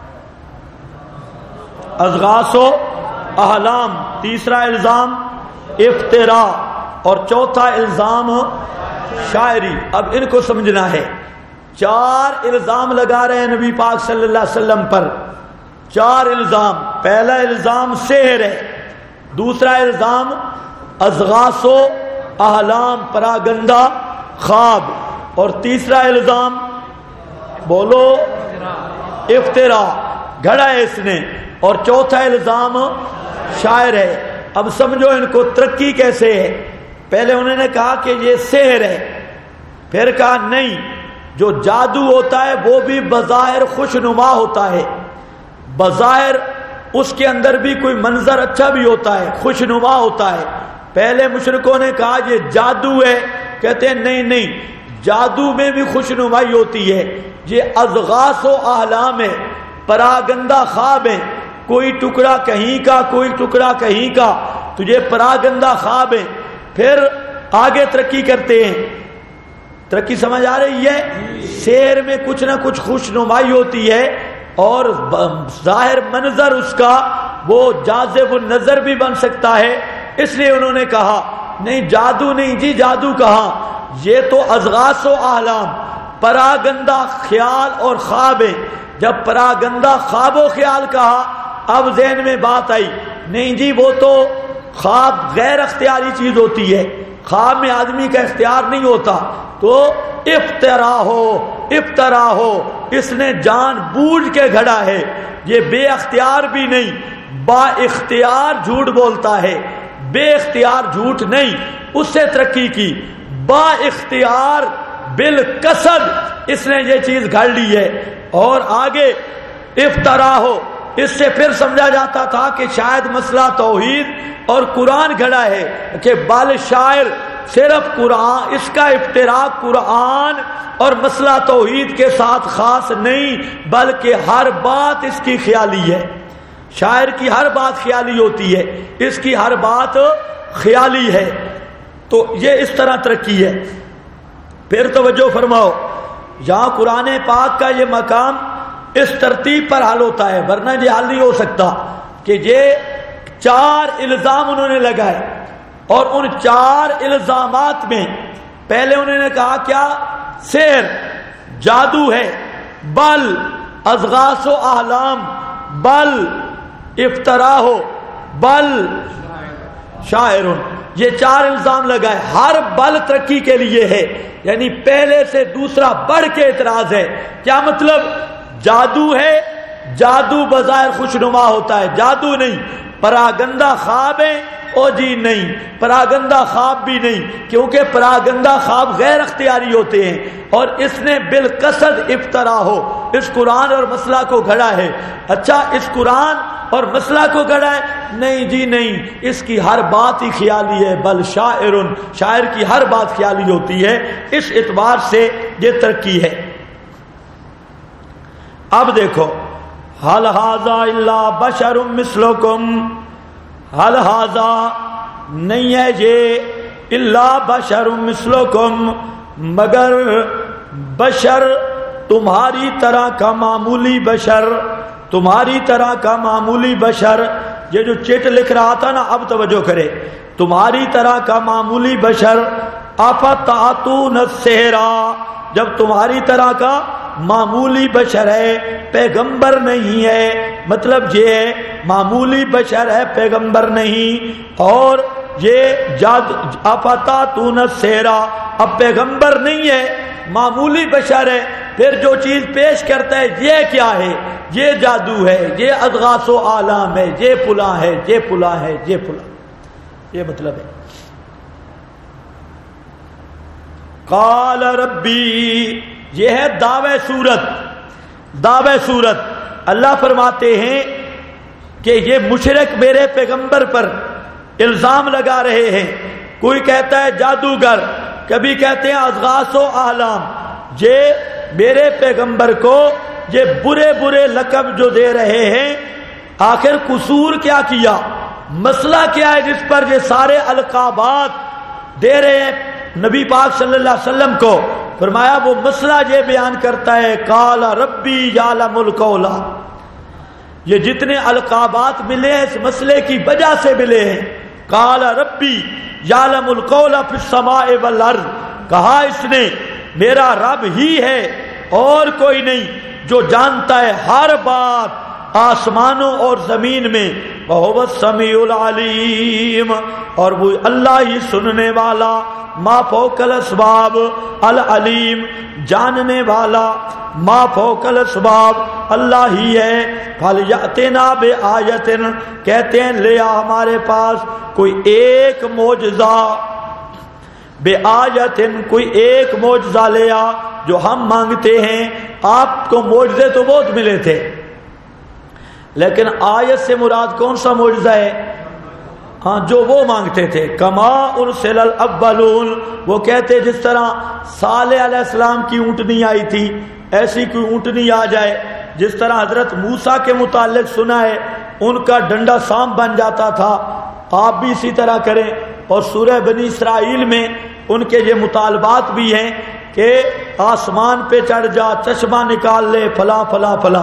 اضغاث و احلام، تیسرا الزام افترا، اور چوتھا الزام شاعری۔ اب ان کو سمجھنا ہے، 4 الزام لگا رہے ہیں نبی پاک صلی اللہ علیہ وسلم پر، 4 الزام۔ پہلا الزام سحر ہے، دوسرا الزام اضغاث و احلام پراگندہ خواب، اور تیسرا الزام بولو افترا گھڑا ہے اس نے، اور چوتھا الزام شاعر ہے۔ اب سمجھو ان کو ترقی کیسے ہے۔ پہلے انہوں نے کہا کہ یہ سحر ہے، پھر کہا نہیں، جو جادو ہوتا ہے وہ بھی بظاہر خوشنما ہوتا ہے، بظاہر اس کے اندر بھی کوئی منظر اچھا بھی ہوتا ہے، خوشنما ہوتا ہے۔ پہلے مشرکوں نے کہا یہ جادو ہے، کہتے ہیں نہیں، جادو میں بھی خوشنمائی ہوتی ہے، یہ اضغاث و احلام ہے، پراگندہ خواب ہے، کوئی ٹکڑا کہیں کا کوئی ٹکڑا کہیں کا، تو یہ پراگندہ خواب ہے۔ پھر آگے ترقی کرتے ہیں، ترقی سمجھ آ رہی ہے؟ شعر میں کچھ نہ کچھ خوشنمائی ہوتی ہے، اور ظاہر منظر اس کا وہ جاذب النظر بھی بن سکتا ہے۔ اس لیے انہوں نے کہا نہیں جادو نہیں جی، جادو کہاں، یہ تو اضغاث و احلام، پراگندہ خیال اور خواب ہے۔ جب پراگندہ خواب و خیال کہا اب ذہن میں بات آئی، نہیں جی وہ تو خواب غیر اختیاری چیز ہوتی ہے، خواب میں آدمی کا اختیار نہیں ہوتا، تو افطرا ہو اس نے جان بوجھ کے گھڑا ہے، یہ بے اختیار بھی نہیں، با اختیار جھوٹ بولتا ہے، بے اختیار جھوٹ نہیں، اس سے ترقی کی، با اختیار بالقصد اس نے یہ چیز گھڑ لی ہے۔ اور آگے افطرا ہو، اس سے پھر سمجھا جاتا تھا کہ شاید مسئلہ توحید اور قرآن گھڑا ہے، کہ بال شاعر صرف قرآن، اس کا افتراء قرآن اور مسئلہ توحید کے ساتھ خاص نہیں بلکہ ہر بات اس کی خیالی ہے۔ شاعر کی ہر بات خیالی ہوتی ہے، اس کی ہر بات خیالی ہے، تو یہ اس طرح ترقی ہے۔ پھر توجہ فرماؤ، یہاں قرآن پاک کا یہ مقام اس ترتیب پر حل ہوتا ہے، ورنہ یہ حل نہیں ہو سکتا کہ یہ 4 الزام انہوں نے لگائے، اور ان 4 الزامات میں پہلے انہوں نے کہا کیا؟ سحر، جادو ہے، بل اضغاث و احلام، بل افطرا ہو، بل شاعر، یہ 4 الزام لگائے، ہر بل ترقی کے لیے ہے، یعنی پہلے سے دوسرا بڑھ کے اعتراض ہے۔ کیا مطلب؟ جادو ہے، جادو بظاہر خوشنما ہوتا ہے، جادو نہیں، پراگندہ خواب ہے، او جی نہیں، پراگندہ خواب بھی نہیں، کیونکہ پراگندہ خواب غیر اختیاری ہوتے ہیں، اور اس نے بالقصد افطرا ہو اس قرآن اور مسئلہ کو گھڑا ہے۔ اچھا، اس قرآن اور مسئلہ کو گھڑا ہے؟ نہیں جی نہیں، اس کی ہر بات ہی خیالی ہے، بل شاعر، شاعر کی ہر بات خیالی ہوتی ہے، اس اعتبار سے یہ ترقی ہے۔ اب دیکھو، حل ھذا الا بشر مثلکم، حل ھذا نہیں ہے یہ الا بشر مثلکم مگر بشر تمہاری طرح کا معمولی بشر، تمہاری طرح کا معمولی بشر۔ یہ جو چٹ لکھ رہا تھا نا، اب توجہ کرے، تمہاری طرح کا معمولی بشر، افتاتون السحر، جب تمہاری طرح کا معمولی بشر ہے، پیغمبر نہیں ہے، مطلب یہ ہے معمولی بشر ہے، پیغمبر نہیں، اور یہ افتاتون السحر، اب پیغمبر نہیں ہے، معمولی بشر ہے، پھر جو چیز پیش کرتا ہے یہ کیا ہے؟ یہ جادو ہے، یہ اضغاث و احلام ہے، یہ فلاں ہے، یہ فلاں ہے، یہ فلاں، یہ مطلب ہے۔ قال ربی، یہ ہے دعوی صورت، دعوی صورت۔ اللہ فرماتے ہیں کہ یہ مشرک میرے پیغمبر پر الزام لگا رہے ہیں، کوئی کہتا ہے جادوگر، کبھی کہتے ہیں اضغاث و احلام، یہ میرے پیغمبر کو یہ برے برے لقب جو دے رہے ہیں، آخر قصور کیا کیا؟ مسئلہ کیا ہے جس پر یہ سارے القابات دے رہے ہیں نبی پاک صلی اللہ علیہ وسلم کو؟ فرمایا وہ مسئلہ یہ بیان کرتا ہے، قال ربی یعلم القول، یہ جتنے القابات ملے ہیں اس مسئلے کی وجہ سے ملے ہیں۔ قال ربی یعلم القول فی السماء والارض، کہا اس نے میرا رب ہی ہے اور کوئی نہیں جو جانتا ہے ہر بات آسمانوں اور زمین میں، وَهُوَ السَّمِيعُ الْعَلِيمُ، اور وہ اللہ ہی سننے والا، ما فوق الاسباب العلیم، جاننے والا، ما فوق الاسباب اللہ ہی ہے۔ فَلْيَأْتِنَا بِآیَةٍ، کہتے ہیں لے آ ہمارے پاس کوئی ایک معجزہ، بِآیَةٍ کوئی ایک معجزہ لے آ جو ہم مانگتے ہیں۔ آپ کو معجزے تو بہت ملے تھے، لیکن آیت سے مراد کون سا معجزہ ہے؟ ہاں، جو وہ مانگتے تھے، کما ارسل الاولون، وہ کہتے جس طرح صالح علیہ السلام کی اونٹنی آئی تھی ایسی کوئی اونٹنی آ جائے، جس طرح حضرت موسیٰ کے متعلق سنا ہے ان کا ڈنڈا سام بن جاتا تھا، آپ بھی اسی طرح کریں۔ اور سورہ بنی اسرائیل میں ان کے یہ مطالبات بھی ہیں کہ آسمان پہ چڑھ جا، چشمہ نکال لے، فلاں فلاں فلاں۔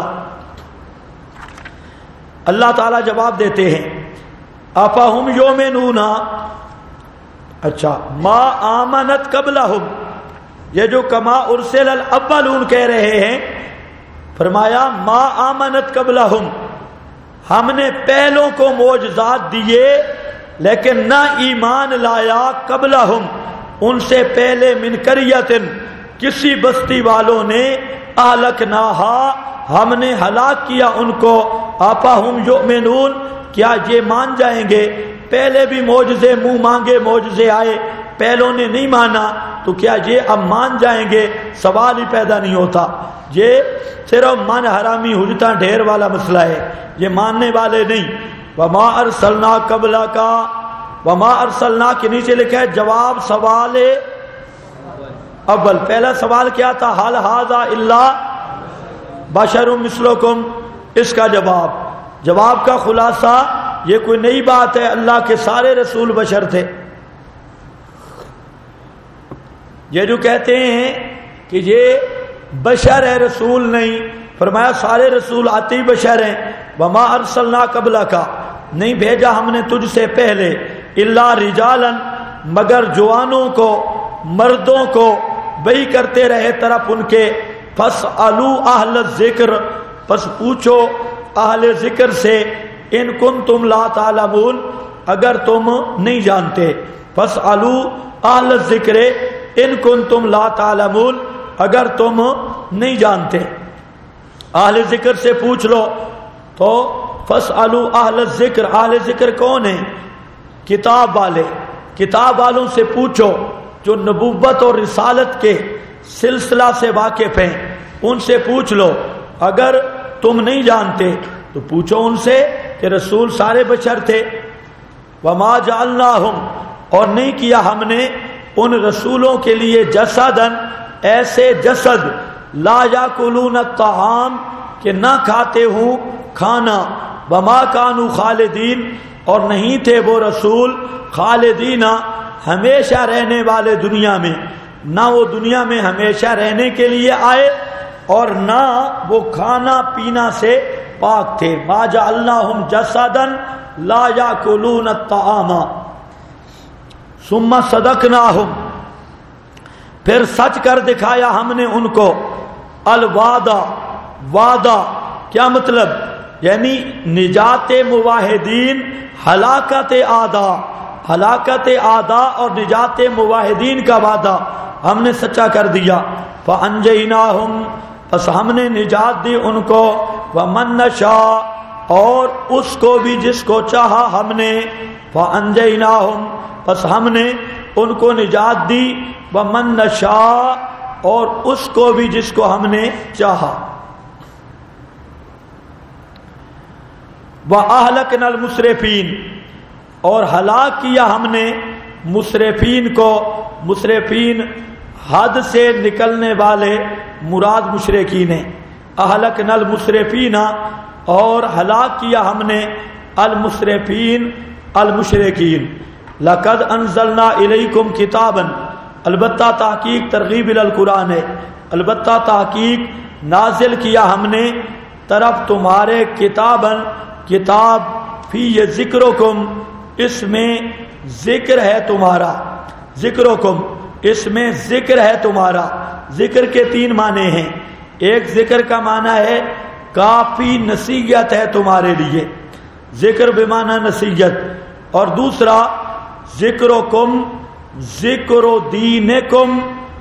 اللہ تعالیٰ جواب دیتے ہیں، افہم یؤمنون، اچھا، ما آمنت قبلہم، یہ جو کما ارسل الاولون کہہ رہے ہیں، فرمایا ما آمنت قبلہم، ہم نے پہلوں کو معجزات دیے لیکن نہ ایمان لایا قبلہم، ان سے پہلے، من قریۃ، کسی بستی والوں نے، اہلکناہا، ہم نے ہلاک کیا ان کو، آپاہم یؤمنون، کیا یہ مان جائیں گے؟ پہلے بھی معجزے، منہ مانگے معجزے آئے، پہلوں نے نہیں مانا تو کیا یہ اب مان جائیں گے؟ سوال ہی پیدا نہیں ہوتا۔ یہ صرف من حرامی حجتاں ڈھیر والا مسئلہ ہے، یہ ماننے والے نہیں۔ وما ارسلنا قبلک، وما ارسلنا کے نیچے لکھا ہے جواب سوال اول۔ پہلا سوال کیا تھا؟ حل ھذا الا بشر مثلکم، اس کا جواب کا خلاصہ یہ کوئی نئی بات ہے، اللہ کے سارے رسول بشر تھے۔ یہ جو کہتے ہیں کہ یہ بشر ہے رسول نہیں، فرمایا سارے رسول آتے ہی بشر ہیں۔ وما ارسلنا قبلک، نہیں بھیجا ہم نے تجھ سے پہلے، الا رجالا، مگر جوانوں کو، مردوں کو، وہی کرتے رہے طرف ان کے۔ فاسألوا اہل الذکر، پس پوچھو اہل ذکر سے، ان کنتم لا تعلمون، اگر تم نہیں جانتے۔ فاسألوا اہل الذکر ان کنتم لا تعلمون، اگر تم نہیں جانتے، اہل ذکر سے پوچھ لو۔ تو فاسألوا اہل الذکر، اہل ذکر کون ہیں؟ کتاب والے، کتاب والوں سے پوچھو جو نبوت اور رسالت کے سلسلہ سے واقف ہیں، ان سے پوچھ لو۔ اگر تم نہیں جانتے تو پوچھو ان سے کہ رسول سارے بشر تھے۔ وما جعلناہم، اور نہیں کیا ہم نے ان رسولوں کے لیے جسدن، ایسے جسد، لا یاکلون الطعام، کہ نہ کھاتے ہوں کھانا، وما کانوا خالدین، اور نہیں تھے وہ رسول خالدین، ہمیشہ رہنے والے دنیا میں، نہ وہ دنیا میں ہمیشہ رہنے کے لیے آئے اور نہ وہ کھانا پینا سے پاک تھے۔ ما جعلناہم جسدا لا یاکلون الطعام ثم صدقناہم، پھر سچ کر دکھایا ہم نے ان کو، الوعدہ، وعدہ کیا مطلب؟ یعنی نجات موحدین، ہلاکت اعداء، ہلاکت اعداء اور نجات موحدین کا وعدہ ہم نے سچا کر دیا۔ فانجیناہم، پس ہم نے نجات دی ان کو، ومن نشاء، اور اس کو بھی جس کو چاہا ہم نے، فانجیناہم، پس ہم نے ان کو نجات دی، ومن نشاء، اور اس کو بھی جس کو ہم نے چاہا۔ وَأَهْلَكْنَا الْمُسْرِفِينَ، اور ہلاک کیا ہم نے مسرفین کو، مسرفین حد سے نکلنے والے مراد مشرکین ہیں۔ اہلکنا المسرفین، اور ہلاک کیا ہم نے المسرفین، المشرکین۔ لقد انزلنا الیکم کتابا، البتہ تحقیق ترغیب الی القرآن ہے، البتہ تحقیق نازل کیا ہم نے طرف تمہارے، کتابا، کتاب، فی ذکرکم، اس میں ذکر ہے تمہارا، ذکرکم، اس میں ذکر ہے تمہارا۔ ذکر کے تین معنی ہیں، ایک ذکر کا معنی ہے کافی نصیحت ہے تمہارے لیے، ذکر بمعنی نصیحت، اور دوسرا ذکرکم، ذکر دینکم،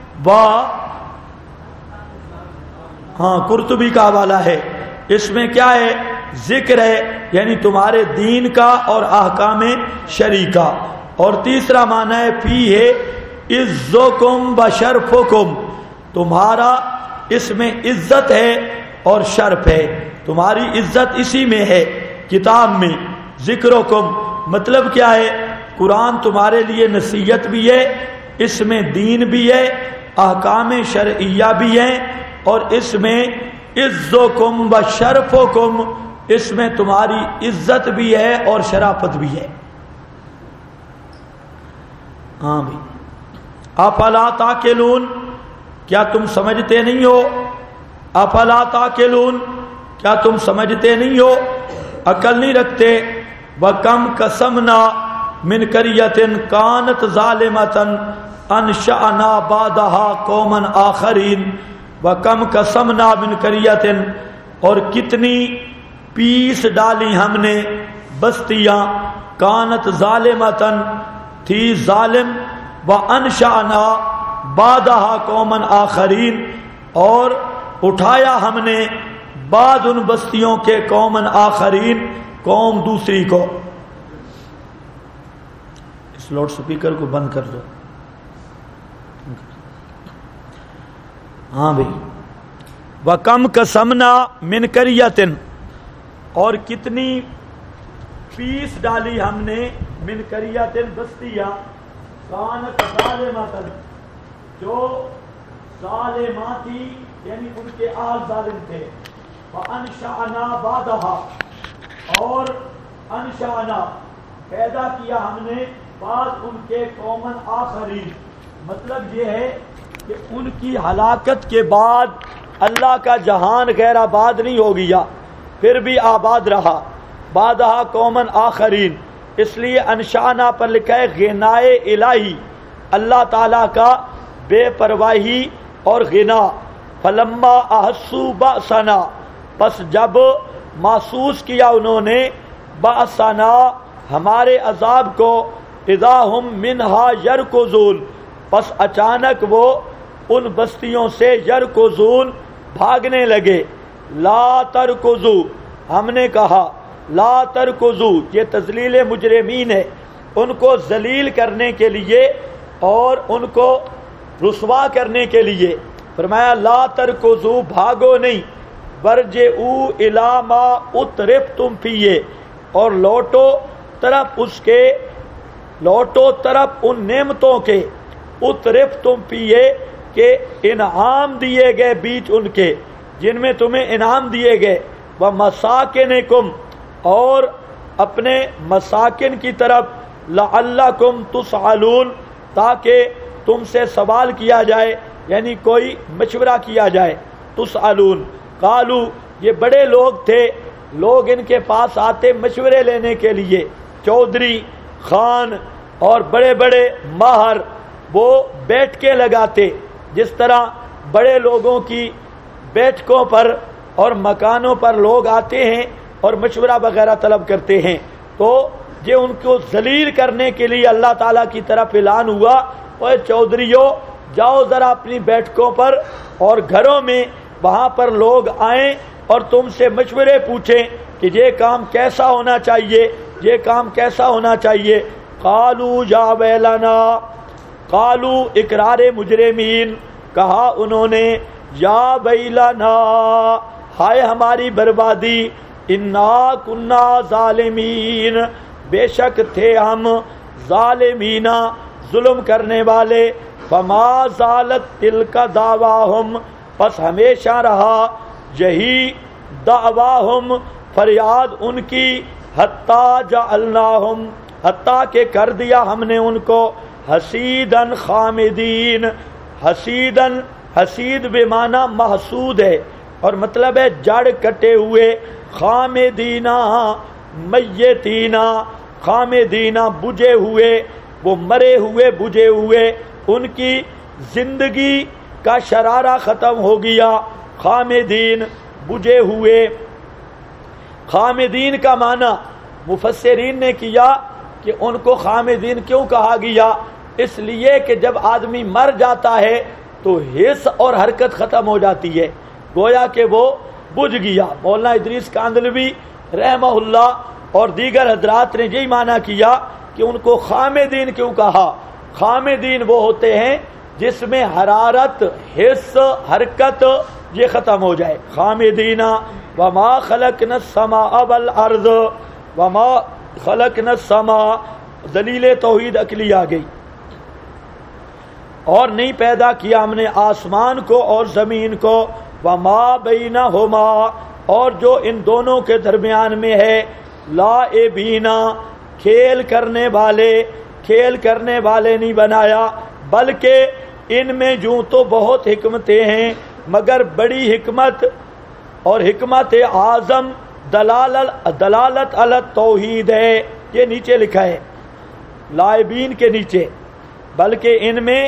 قرطبی کا حوالہ ہے، اس میں کیا ہے؟ ذکر ہے یعنی تمہارے دین کا اور احکام شرعی کا، اور تیسرا معنی ہے فی ہے عزکم بشرفکم، تمہارا اس میں عزت ہے اور شرف ہے، تمہاری عزت اسی میں ہے، کتاب میں۔ ذکرکم مطلب کیا ہے؟ قرآن تمہارے لیے نصیحت بھی ہے، اس میں دین بھی ہے، احکام شرعیہ بھی ہیں، اور اس میں عزکم بشرفکم، اس میں تمہاری عزت بھی ہے اور شرافت بھی ہے۔ ہاں بھائی، افلا تعقلون، کیا تم سمجھتے نہیں ہو؟ افلا تعقلون، کیا تم سمجھتے نہیں ہو؟ عقل نہیں رکھتے؟ وَكَمْ قَسَمْنَا، من قریۃ کانت ظالمۃ انشأنا بعدها قوما آخرین وکم قسمنا من قریۃ، اور کتنی پیس ڈالی ہم نے بستیاں، کانت ظالمۃ تھی ظالم، وانشأنا بعدها قوما آخرین، اور اٹھایا ہم نے بعد ان بستیوں کے قومن آخرین، قوم دوسری کو۔ اس لاؤڈ سپیکر کو بند کر دو۔ ہاں بھائی، وَكَمْ قَسَمْنَا مِنْ قَرْيَةٍ، اور کتنی پیس ڈالی ہم نے من قریۃ بستیاں، کانت ظالمۃ جو ظالمہ تھی، یعنی ان کے آل ظالم تھے، وَأَنشَأْنَا بَعْدَهَا، اور انشأنا پیدا کیا ہم نے بعد ان کے قومن آخرین، مطلب یہ ہے کہ ان کی ہلاکت کے بعد اللہ کا جہان غیر آباد نہیں ہو گیا، پھر بھی آباد رہا، بعدہا قومن آخرین، اس لیے انشأنا پر لکھا ہے غنائے الہی، اللہ تعالیٰ کا بے پرواہی اور غنا۔ فلما احسوا بأسنا، پس جب محسوس کیا انہوں نے بأسنا ہمارے عذاب کو، اذا ہم منہا یرکضون، پس اچانک وہ ان بستیوں سے یرکضون بھاگنے لگے۔ لا ترکضو، ہم نے کہا لا ترکضو، یہ تذلیل مجرمین ہے، ان کو ذلیل کرنے کے لیے اور ان کو رسوا کرنے کے لیے فرمایا لا ترکضو، بھاگو نہیں، ورجعوا الی ما اترفتم فیہ، اور لوٹو طرف اس کے، لوٹو طرف ان نعمتوں کے، اترفتم فیہ کہ انعام دیے گئے بیچ ان کے، جن میں تمہیں انعام دیے گئے، ومساکنکم، اور اپنے مساکن کی طرف، لعلکم تسألون، تاکہ تم سے سوال کیا جائے، یعنی کوئی مشورہ کیا جائے۔ تسألون، قالو، یہ بڑے لوگ تھے، لوگ ان کے پاس آتے مشورے لینے کے لیے، چودھری، خان اور بڑے بڑے ماہر، وہ بیٹھ کے لگاتے، جس طرح بڑے لوگوں کی بیٹھکوں پر اور مکانوں پر لوگ آتے ہیں اور مشورہ وغیرہ طلب کرتے ہیں، تو یہ ان کو ذلیل کرنے کے لیے اللہ تعالیٰ کی طرف اعلان ہوا، اے چودھریوں جاؤ ذرا اپنی بیٹھکوں پر اور گھروں میں، وہاں پر لوگ آئیں اور تم سے مشورے پوچھیں کہ یہ کام کیسا ہونا چاہیے، یہ کام کیسا ہونا چاہیے۔ قالوا یا ویلنا، قالوا اقرار مجرمین، کہا انہوں نے یا ویلنا، ہائے ہماری بربادی، انا کنا ظالمین، بے شک تھے ہم ظالمین، ظلم کرنے والے۔ فما زالت تلک دعواہم، پس ہمیشہ رہا یہی دعواہم، فریاد ان کی، حتیٰ جعلناہم، حتیٰ کہ کر دیا ہم نے ان کو حسیدن خامدین، حسیدن، حسید بمعنی محسود ہے، اور مطلب ہے جڑ کٹے ہوئے، خامدینہ میتینہ، خامدینہ بجھے ہوئے، وہ مرے ہوئے بجھے ہوئے، ان کی زندگی کا شرارہ ختم ہو گیا، خامدین بجھے ہوئے۔ خامدین کا معنی مفسرین نے کیا کہ ان کو خامدین کیوں کہا گیا، اس لیے کہ جب آدمی مر جاتا ہے تو حس اور حرکت ختم ہو جاتی ہے، گویا کہ وہ بجھ گیا۔ مولانا ادریس کاندھلوی رحمہ اللہ اور دیگر حضرات نے یہی معنی کیا کہ ان کو خامدین کیوں کہا۔ خامدین وہ ہوتے ہیں جس میں حرارت، حس، حرکت یہ ختم ہو جائے۔ خامدینہ وما خلقنا السماء والارض، وما خلقنا السماء، دلیل توحید عقلی آ گئی، اور نہیں پیدا کیا ہم نے آسمان کو اور زمین کو، وما بینہما، اور جو ان دونوں کے درمیان میں ہے، لاعبینا، کھیل کرنے والے، کھیل کرنے والے نہیں بنایا، بلکہ ان میں جو تو بہت حکمتیں ہیں، مگر بڑی حکمت اور حکمت اعظم دلالت علی توحید ہے، یہ نیچے لکھا ہے۔ لائبین کے نیچے، بلکہ ان میں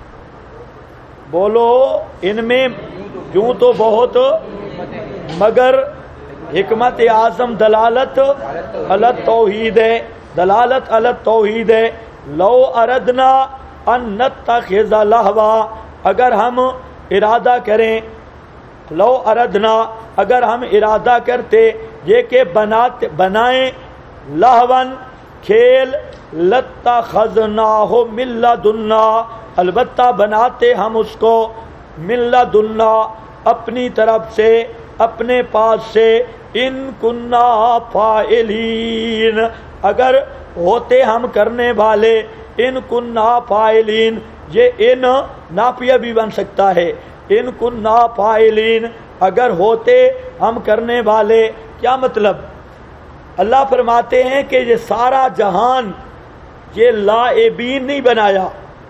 بولو ان میں یوں تو بہت، مگر حکمت اعظم دلالت علی التوحید ہے، دلالت علی التوحید ہے۔ لو اردنا ان نتخذ لہوا، اگر ہم ارادہ کریں، لو اردنا اگر ہم ارادہ کرتے یہ کہ بنائیں لہون کھیل، لاتخذناہ من لدنا، البتہ بناتے ہم اس کو من لدنا اپنی طرف سے، اپنے پاس سے، ان کننا فاعلین اگر ہوتے ہم کرنے والے، ان کننا فاعلین، یہ ان نافیہ بھی بن سکتا ہے، ان کننا فاعلین اگر ہوتے ہم کرنے والے۔ کیا مطلب؟ اللہ فرماتے ہیں کہ یہ سارا جہان یہ لاعبین نہیں بنایا،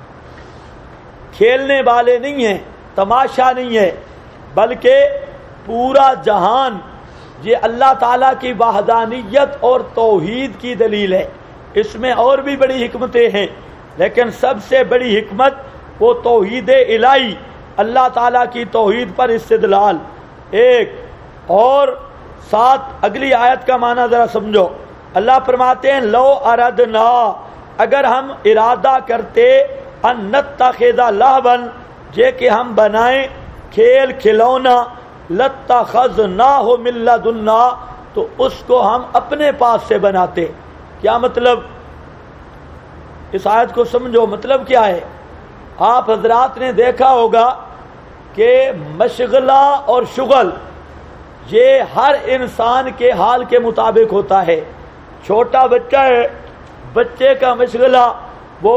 کھیلنے والے نہیں ہیں، تماشا نہیں ہے، بلکہ پورا جہان یہ اللہ تعالیٰ کی وحدانیت اور توحید کی دلیل ہے۔ اس میں اور بھی بڑی حکمتیں ہیں، لیکن سب سے بڑی حکمت وہ توحید الہی، اللہ تعالیٰ کی توحید پر استدلال۔ ایک اور ساتھ اگلی آیت کا معنی ذرا سمجھو، اللہ فرماتے ہیں لو اردنا اگر ہم ارادہ کرتے ان نتخذ لہوا یہ کہ ہم بنائیں کھیل کھلونا، لاتخذناہ من لدنا تو اس کو ہم اپنے پاس سے بناتے۔ کیا مطلب؟ اس آیت کو سمجھو، مطلب کیا ہے؟ آپ حضرات نے دیکھا ہوگا کہ مشغلہ اور شغل یہ ہر انسان کے حال کے مطابق ہوتا ہے۔ چھوٹا بچہ ہے، بچے کا مشغلہ وہ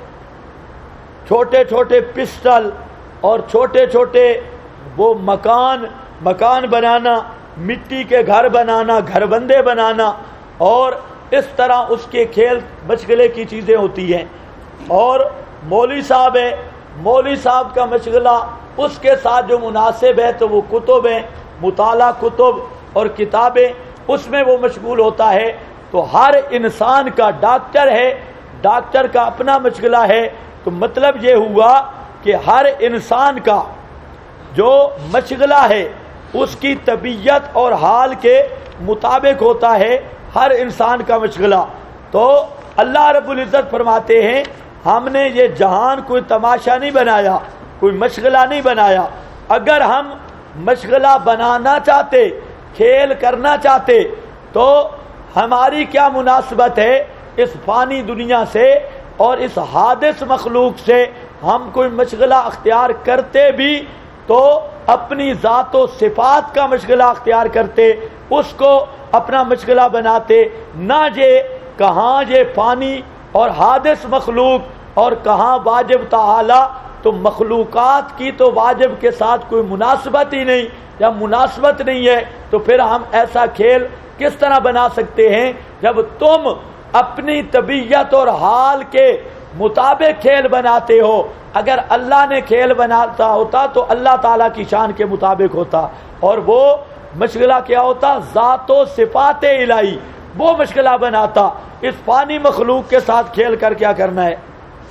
چھوٹے چھوٹے پسٹل اور چھوٹے چھوٹے وہ مکان بنانا، مٹی کے گھر بنانا، گھر بندے بنانا، اور اس طرح اس کے کھیل مشغلے کی چیزیں ہوتی ہیں۔ اور مولوی صاحب ہے، مولوی صاحب کا مشغلہ اس کے ساتھ جو مناسب ہے تو وہ کتب ہیں، مطالعہ کتب اور کتابیں، اس میں وہ مشغول ہوتا ہے۔ تو ہر انسان کا، ڈاکٹر ہے، ڈاکٹر کا اپنا مشغلہ ہے، تو مطلب یہ ہوا کہ ہر انسان کا جو مشغلہ ہے اس کی طبیعت اور حال کے مطابق ہوتا ہے ہر انسان کا مشغلہ۔ تو اللہ رب العزت فرماتے ہیں ہم نے یہ جہان کوئی تماشا نہیں بنایا، کوئی مشغلہ نہیں بنایا۔ اگر ہم مشغلہ بنانا چاہتے، کھیل کرنا چاہتے، تو ہماری کیا مناسبت ہے اس فانی دنیا سے اور اس حادث مخلوق سے؟ ہم کوئی مشغلہ اختیار کرتے بھی تو اپنی ذات و صفات کا مشغلہ اختیار کرتے، اس کو اپنا مشغلہ بناتے، نہ یہ کہاں یہ فانی اور حادث مخلوق اور کہاں واجب تعالی۔ تو مخلوقات کی تو واجب کے ساتھ کوئی مناسبت ہی نہیں، یا مناسبت نہیں ہے تو پھر ہم ایسا کھیل کس طرح بنا سکتے ہیں جب تم اپنی طبیعت اور حال کے مطابق کھیل بناتے ہو؟ اگر اللہ نے کھیل بناتا ہوتا تو اللہ تعالیٰ کی شان کے مطابق ہوتا، اور وہ مشغلہ کیا ہوتا؟ ذات و صفات الہی، وہ مشغلہ بناتا۔ اس فانی مخلوق کے ساتھ کھیل کر کیا کرنا ہے؟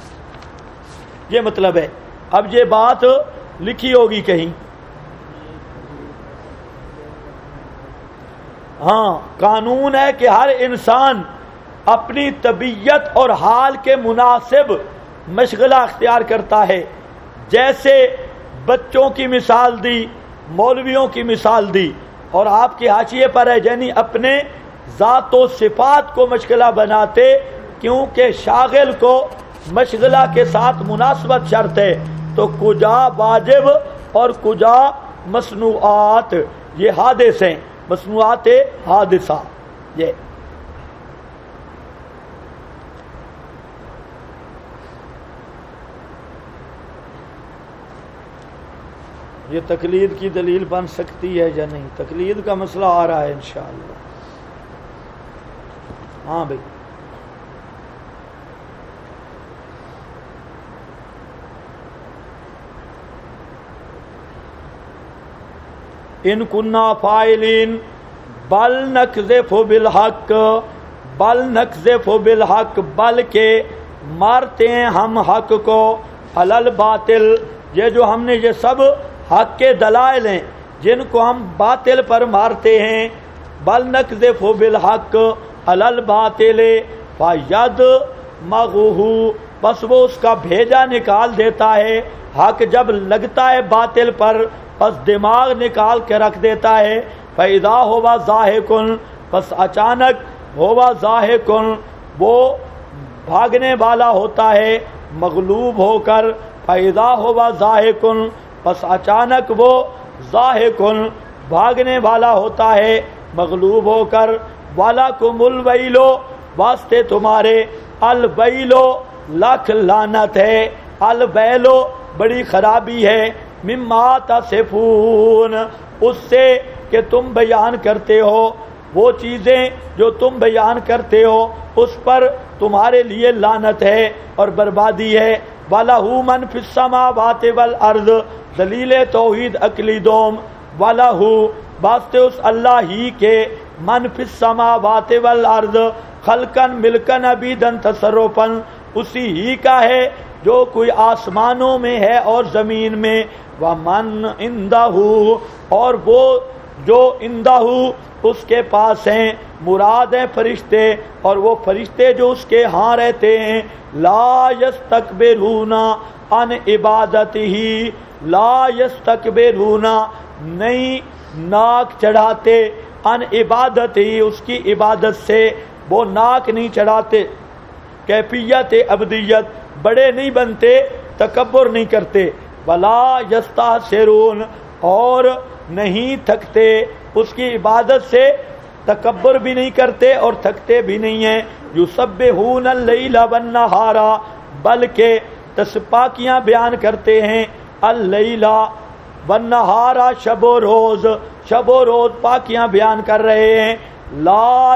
یہ مطلب ہے۔ اب یہ بات لکھی ہوگی کہیں، ہاں قانون ہے کہ ہر انسان اپنی طبیعت اور حال کے مناسب مشغلہ اختیار کرتا ہے۔ جیسے بچوں کی مثال دی، مولویوں کی مثال دی، اور آپ کے حاشیے پر ہے یعنی اپنے ذات و صفات کو مشغلہ بناتے، کیونکہ شاغل کو مشغلہ کے ساتھ مناسبت شرط ہے۔ تو کجا واجب اور کجا مصنوعات، یہ حادث ہیں، مصنوعات حادثہ۔ یہ تقلید کی دلیل بن سکتی ہے یا نہیں؟ تقلید کا مسئلہ آ رہا ہے انشاءاللہ۔ ہاں بھائی، ان کننا فاعلین بل نقذف بالحق، بل نقذف بالحق، بلکہ مارتے ہیں ہم حق کو، علل باطل، یہ جو ہم نے یہ سب حق کے دلائل ہیں جن کو ہم باطل پر مارتے ہیں، بل نقذف بالحق علل باطل فیدمغہ، بس وہ اس کا بھیجا نکال دیتا ہے، حق جب لگتا ہے باطل پر بس دماغ نکال کے رکھ دیتا ہے، فَإِذَا هُوَ ضَاحِكٌ، بس اچانک ہوا ضاحکن، وہ بھاگنے والا ہوتا ہے مغلوب ہو کر، فَإِذَا هُوَ ضَاحِكٌ، بس اچانک وہ ضاحکن بھاگنے والا ہوتا ہے مغلوب ہو کر، وَلَكُمُ الْوَيْلُ، واسطے تمہارے، الویل لاکھ لعنت ہے، الویل بڑی خرابی ہے، مما تصفون، اس سے کہ تم بیان کرتے ہو، وہ چیزیں جو تم بیان کرتے ہو اس پر تمہارے لیے لعنت ہے اور بربادی ہے۔ وَلَهُ مَنْ فِي السَّمَاوَاتِ وَالْأَرْضِ، دلیل توحید عقلی دوم، وَلَهُ، واسطے اس اللہ ہی کے، من فی السماوات والارض، خلقن ملکن عبیدن تصرفن، اسی ہی کا ہے جو کوئی آسمانوں میں ہے اور زمین میں، ومن عندہ، اور وہ جو عندہ اس کے پاس ہیں، مراد ہیں فرشتے، اور وہ فرشتے جو اس کے ہاں رہتے ہیں، لا یستکبرون عن عبادتہ، لا یستکبرون، نہیں ناک چڑھاتے، عن عبادت ہی، اس کی عبادت سے وہ ناک نہیں چڑھاتے، کیفیت ابدیت، بڑے نہیں بنتے، تکبر نہیں کرتے، ولا یستحسرون، اور نہیں تھکتے، اس کی عبادت سے تکبر بھی نہیں کرتے اور تھکتے بھی نہیں ہیں، یسبحون اللیل والنہار، بلکہ پاکیاں بیان کرتے ہیں، اللیل والنہار، شب و روز، شب و روز پاکیاں بیان کر رہے ہیں، لا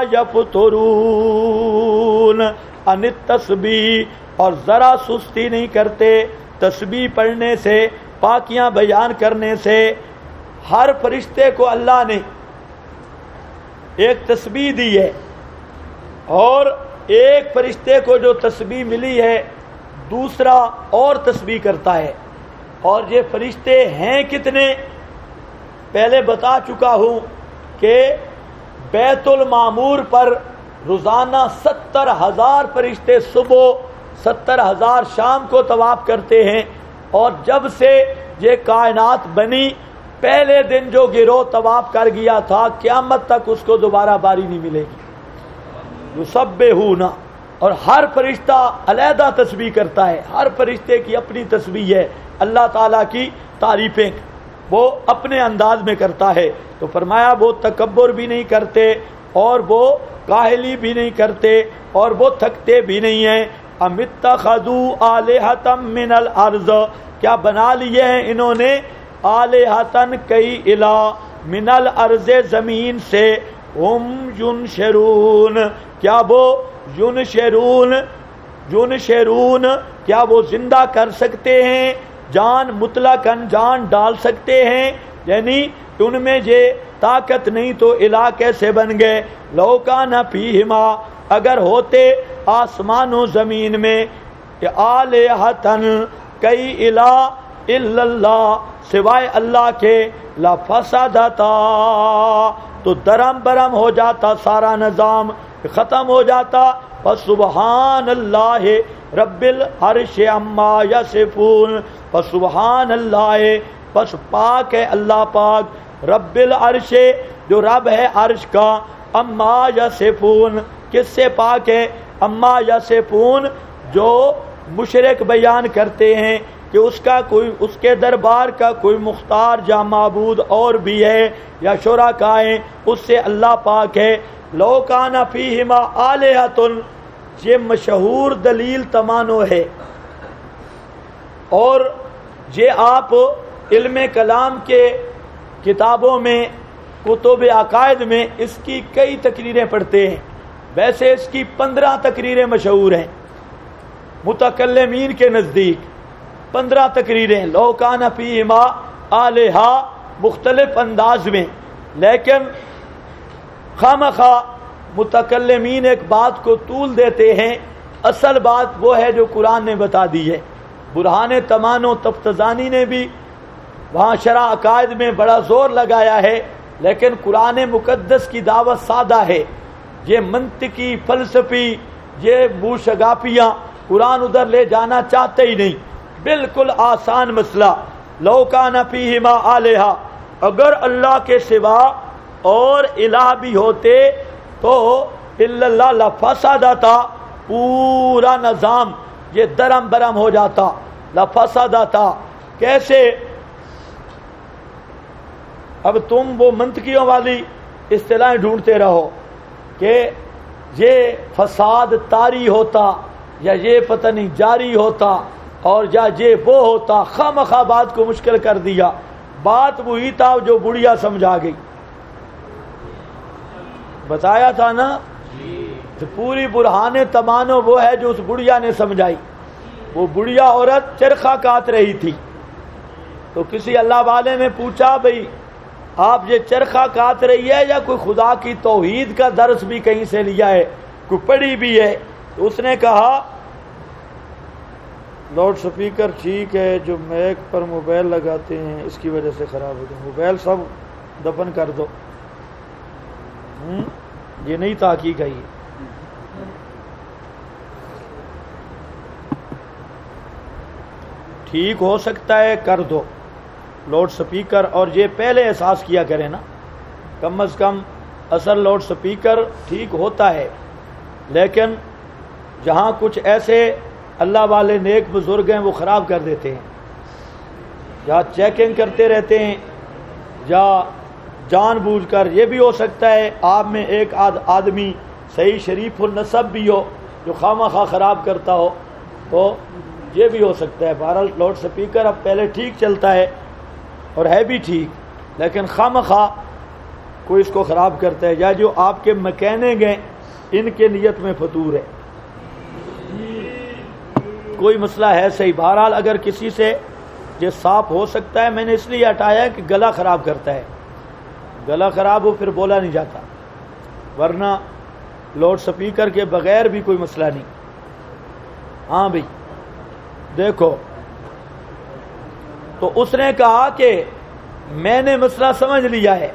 یفترون عن التسبیح، اور ذرا سستی نہیں کرتے تسبیح پڑھنے سے، پاکیاں بیان کرنے سے۔ ہر فرشتے کو اللہ نے ایک تسبیح دی ہے، اور ایک فرشتے کو جو تسبیح ملی ہے دوسرا اور تسبیح کرتا ہے، اور یہ فرشتے ہیں کتنے پہلے بتا چکا ہوں کہ بیت المعمور پر روزانہ 70,000 فرشتے صبح، 70,000 شام کو طواف کرتے ہیں، اور جب سے یہ کائنات بنی پہلے دن جو گروہ طواف کر گیا تھا قیامت تک اس کو دوبارہ باری نہیں ملے گی۔ یسبحون، اور ہر فرشتہ علیحدہ تسبیح کرتا ہے، ہر فرشتے کی اپنی تسبیح ہے، اللہ تعالیٰ کی تعریفیں وہ اپنے انداز میں کرتا ہے۔ تو فرمایا وہ تکبر بھی نہیں کرتے اور وہ کاہلی بھی نہیں کرتے اور وہ تھکتے بھی نہیں ہیں۔ ام اتخذوا آلہۃ من الارض، کیا بنا لیے ہیں انہوں نے، آلہۃ کئی الہ، من الارض زمین سے، ہم ینشرون، کیا وہ ینشرون، ینشرون کیا وہ زندہ کر سکتے ہیں، جان مطلقاً جان ڈال سکتے ہیں، یعنی ان میں یہ طاقت نہیں تو الہ کیسے بن گئے۔ لو کان فیہما، اگر ہوتے آسمان و زمین میں، آلہۃ کئی الہ، الا اللہ سوائے اللہ کے، لفسدتا تو درم برم ہو جاتا، سارا نظام ختم ہو جاتا۔ فسبحان اللہ رب العرش عما یصفون، فسبحان اللہ، پس پاک ہے اللہ پاک، رب العرش جو رب ہے عرش کا، اما یصفون کس سے پاک ہے، اما یصفون جو مشرک بیان کرتے ہیں کہ اس کا کوئی، اس کے دربار کا کوئی مختار یا معبود اور بھی ہے یا شرکاء ہیں، اس سے اللہ پاک ہے۔ لو کان فیہما آلہۃ، یہ مشہور دلیل تمانو ہے، اور یہ آپ علم کلام کے کتابوں میں، کتب عقائد میں اس کی کئی تقریریں پڑھتے ہیں، ویسے اس کی 15 تقریریں مشہور ہیں متکلمین کے نزدیک، 15 تقریریں، لو کان فیہما آلہہ، مختلف انداز میں، لیکن خامخواہ متکلمین ایک بات کو طول دیتے ہیں، اصل بات وہ ہے جو قرآن نے بتا دی ہے۔ برہان تمان و تفتزانی نے بھی وہاں شرح عقائد میں بڑا زور لگایا ہے، لیکن قرآن مقدس کی دعوت سادہ ہے۔ یہ منطقی فلسفی یہ بوشگاپیاں قرآن ادھر لے جانا چاہتے ہی نہیں، بالکل آسان مسئلہ۔ لو کان فیہما آلہہ، اگر اللہ کے سوا اور الہ بھی ہوتے تو الا اللہ لفسدتا، پورا نظام یہ درم برم ہو جاتا، لفسدتا۔ کیسے؟ اب تم وہ منطقیوں والی اصطلاحیں ڈھونڈتے رہو کہ یہ فساد طاری ہوتا یا یہ پتہ نہیں جاری ہوتا اور یا یہ وہ ہوتا، خواہ بات کو مشکل کر دیا۔ بات وہی تھا جو بڑھیا سمجھا گئی، بتایا تھا نا، پوری برہان تمانو وہ ہے جو اس بڑھیا نے سمجھائی۔ وہ بڑھیا عورت چرخہ کاٹ رہی تھی تو کسی اللہ والے نے پوچھا بھئی آپ یہ چرخہ کاٹ رہی ہے یا کوئی خدا کی توحید کا درس بھی کہیں سے لیا ہے، کوئی پڑھی بھی ہے؟ تو اس نے کہا لاؤڈ سپیکر ٹھیک ہے، جو میک پر موبائل لگاتے ہیں اس کی وجہ سے خراب ہو گیا، موبائل سب دفن کر دو، یہ نہیں تحقیق ہے۔ ٹھیک ہو سکتا ہے کر دو لاؤڈ سپیکر، اور یہ پہلے احساس کیا کرے نا، کم از کم اصل لاؤڈ سپیکر ٹھیک ہوتا ہے، لیکن جہاں کچھ ایسے اللہ والے نیک بزرگ ہیں وہ خراب کر دیتے ہیں، یا چیکنگ کرتے رہتے ہیں، یا جان بوجھ کر۔ یہ بھی ہو سکتا ہے آپ میں ایک آدمی صحیح شریف النسب بھی ہو جو خواہ خراب کرتا ہو، تو یہ بھی ہو سکتا ہے۔ بہرحال لاؤڈ سپیکر اب پہلے ٹھیک چلتا ہے اور ہے بھی ٹھیک، لیکن خواہ کوئی اس کو خراب کرتا ہے، یا جو آپ کے مکینک ہیں ان کے نیت میں فطور ہے، کوئی مسئلہ ہے صحیح۔ بہرحال اگر کسی سے یہ صاف ہو سکتا ہے، میں نے اس لیے ہٹایا کہ گلا خراب کرتا ہے، گلا خراب ہو پھر بولا نہیں جاتا، ورنہ لاؤڈ سپیکر کے بغیر بھی کوئی مسئلہ نہیں۔ ہاں بھائی دیکھو، تو اس نے کہا کہ میں نے مسئلہ سمجھ لیا ہے،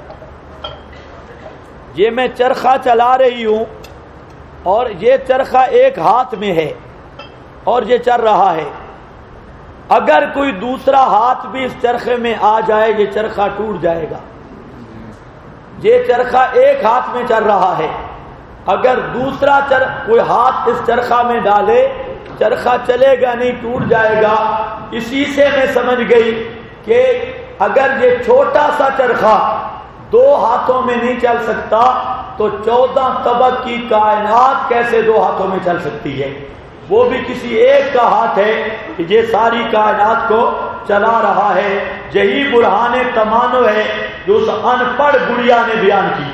یہ میں چرخہ چلا رہی ہوں اور یہ چرخہ ایک ہاتھ میں ہے اور یہ چل رہا ہے، اگر کوئی دوسرا ہاتھ بھی اس چرخے میں آ جائے یہ چرخہ ٹوٹ جائے گا۔ یہ چرخہ ایک ہاتھ میں چل رہا ہے، اگر دوسرا کوئی ہاتھ اس چرخہ میں ڈالے چرخہ چلے گا نہیں، ٹوٹ جائے گا۔ اسی سے میں سمجھ گئی کہ اگر یہ چھوٹا سا چرخہ دو ہاتھوں میں نہیں چل سکتا تو 14 طبق کی کائنات کیسے دو ہاتھوں میں چل سکتی ہے؟ وہ بھی کسی ایک کا ہاتھ ہے کہ یہ ساری کائنات کو چلا رہا ہے۔ یہی برہان تمانو ہے جو اس ان پڑھ بڑھیا نے بیان کی۔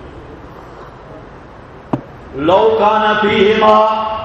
لو کان فیہما،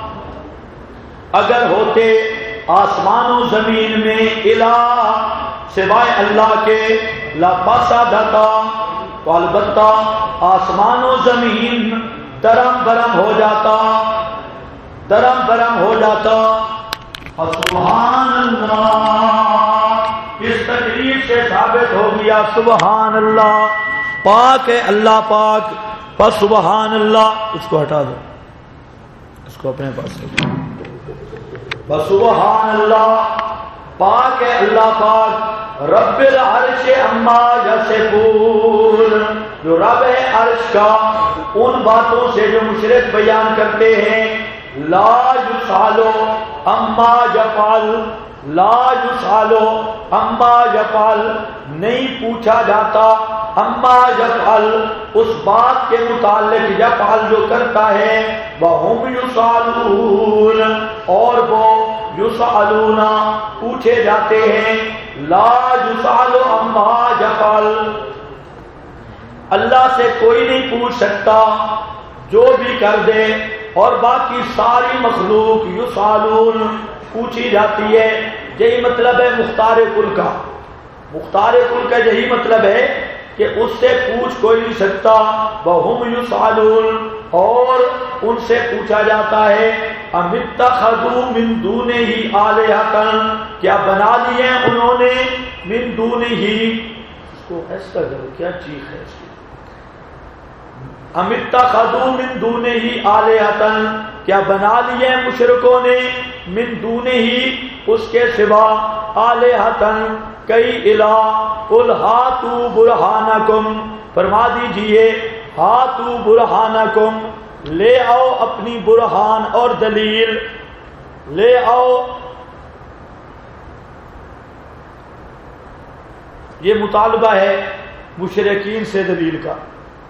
اگر ہوتے آسمان و زمین میں الہ سوائے اللہ کے، لفسدتا، تو البتہ آسمان و زمین درم برم ہو جاتا، درم برم ہو جاتا۔ سبحان اللہ، اس تقریر سے ثابت ہو گیا سبحان اللہ، پاک ہے اللہ پاک، بس سبحان اللہ۔ اس کو ہٹا دو، اس کو اپنے پاس رکھو۔ بس سبحان اللہ، پاک ہے اللہ پاک، رب العرش عما یصفون، جو رب ہے عرش کا ان باتوں سے جو مشرک بیان کرتے ہیں۔ لا یسالو عما یفعل، لا یسالو عما یفعل، نہیں پوچھا جاتا عما یفعل، اس بات کے متعلق یفعل جو کرتا ہے، وہم یسالون، اور وہ یسالون پوچھے جاتے ہیں۔ لا یسالو عما یفعل، اللہ سے کوئی نہیں پوچھ سکتا جو بھی کر دے، اور باقی ساری مخلوق یسالون پوچھی جاتی ہے۔ یہی مطلب ہے مختار کل کا، مختار کل کا یہی مطلب ہے کہ اس سے پوچھ کوئی نہیں سکتا۔ وہم یسالون، اور ان سے پوچھا جاتا ہے ام اتخذوا من دونہ آلہۃ، کیا بنا لیے انہوں نے من دونہ، اس کو ایسا کرو کیا چیخ ہے اس کی، ام اتخذوا من دونہ آلہۃ، کیا بنا لیے مشرکوں نے من دونہ اس کے سوا آلہۃ کئی الہ، قل ہاتوا برہانکم، فرما دیجئے ہاتوا برہانکم، لے آؤ اپنی برہان اور دلیل، لے آؤ۔ یہ مطالبہ ہے مشرکین سے دلیل کا۔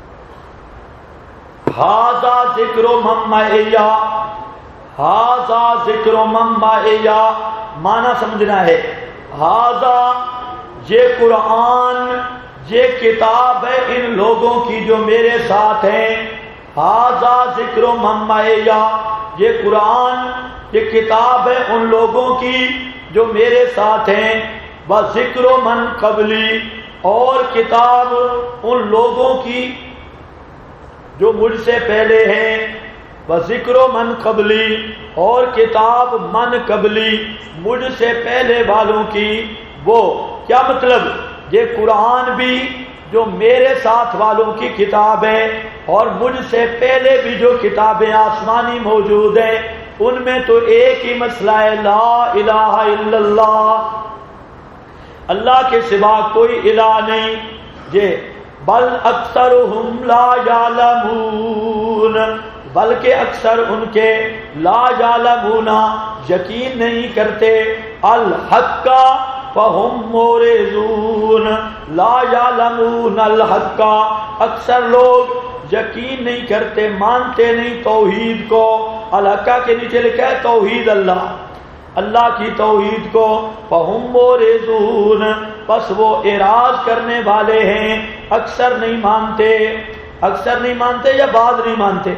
ھذا ذکر من معی، ھذا ذکر من معی، معنی سمجھنا ہے، ھذا یہ قرآن، یہ کتاب ہے ان لوگوں کی جو میرے ساتھ ہیں، ھذا ذکر من معی، یہ قرآن یہ کتاب ہے ان لوگوں کی جو میرے ساتھ ہیں، وذکر من قبلی، اور کتاب ان لوگوں کی جو مجھ سے پہلے ہیں، وذکر من قبلی، اور کتاب من قبلی مجھ سے پہلے والوں کی۔ وہ کیا مطلب، یہ قرآن بھی جو میرے ساتھ والوں کی کتاب ہے، اور مجھ سے پہلے بھی جو کتابیں آسمانی موجود ہیں، ان میں تو ایک ہی مسئلہ ہے، لا الہ الا اللہ، اللہ کے سوا کوئی الہ نہیں، یہ بل اکثرہم لا یعلمون، بلکہ اکثر ان کے لا یعلمون یقین نہیں کرتے، الحق فہم مورزون، لا یعلمون الحق، اکثر لوگ یقین نہیں کرتے، مانتے نہیں توحید کو، الحق کے نیچے لکھا ہے توحید اللہ، اللہ کی توحید کو، فہم مورزون، پس وہ اعراض کرنے والے ہیں، اکثر نہیں مانتے، اکثر نہیں مانتے یا بعض نہیں مانتے،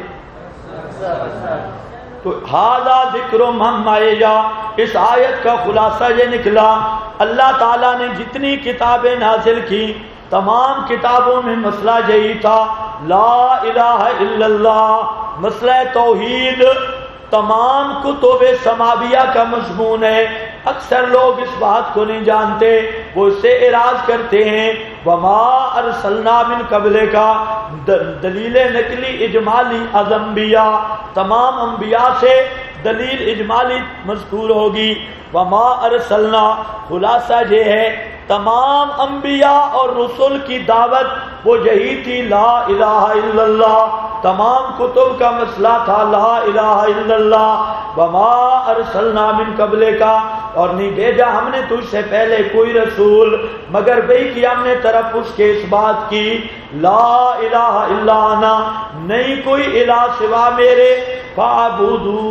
تو ھذا ذکر من معی، اس آیت کا خلاصہ یہ نکلا، اللہ تعالیٰ نے جتنی کتابیں نازل کی تمام کتابوں میں مسئلہ یہی تھا، لا الہ الا اللہ، مسئلہ توحید تمام کتب سماویہ کا مضمون ہے، اکثر لوگ اس بات کو نہیں جانتے، وہ اس سے اعراض کرتے ہیں، وما ارسلنا من قبلک، دلیل نقلی اجمالی از انبیاء، تمام انبیاء سے دلیل اجمالی مذکور ہوگی، وما ارسلنا، خلاصہ یہ ہے تمام انبیاء اور رسول کی دعوت وہ یہی تھی، لا الہ الا اللہ، تمام کتب کا مسئلہ تھا لا الہ الا اللہ، وما ارسلنا من قبلک، اور نہیں بھیجا ہم نے تجھ سے پہلے کوئی رسول مگر بھئی کہ ہم نے طرف اس کے اس بات کی، لا الہ الا انا، نہیں کوئی الہ سوا میرے، فاعبدون،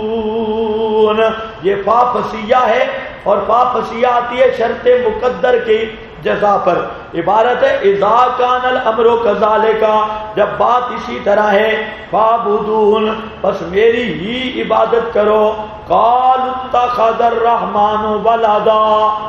یہ فا پسیہ ہے، اور فا پسیہ آتی ہے شرط مقدر کی جزا پر، عبارت ہے اذا کان الامر کذالک، جب بات اسی طرح ہے، فاعبدون، بس میری ہی عبادت کرو، قالوا اتخذ الرحمن ولدا،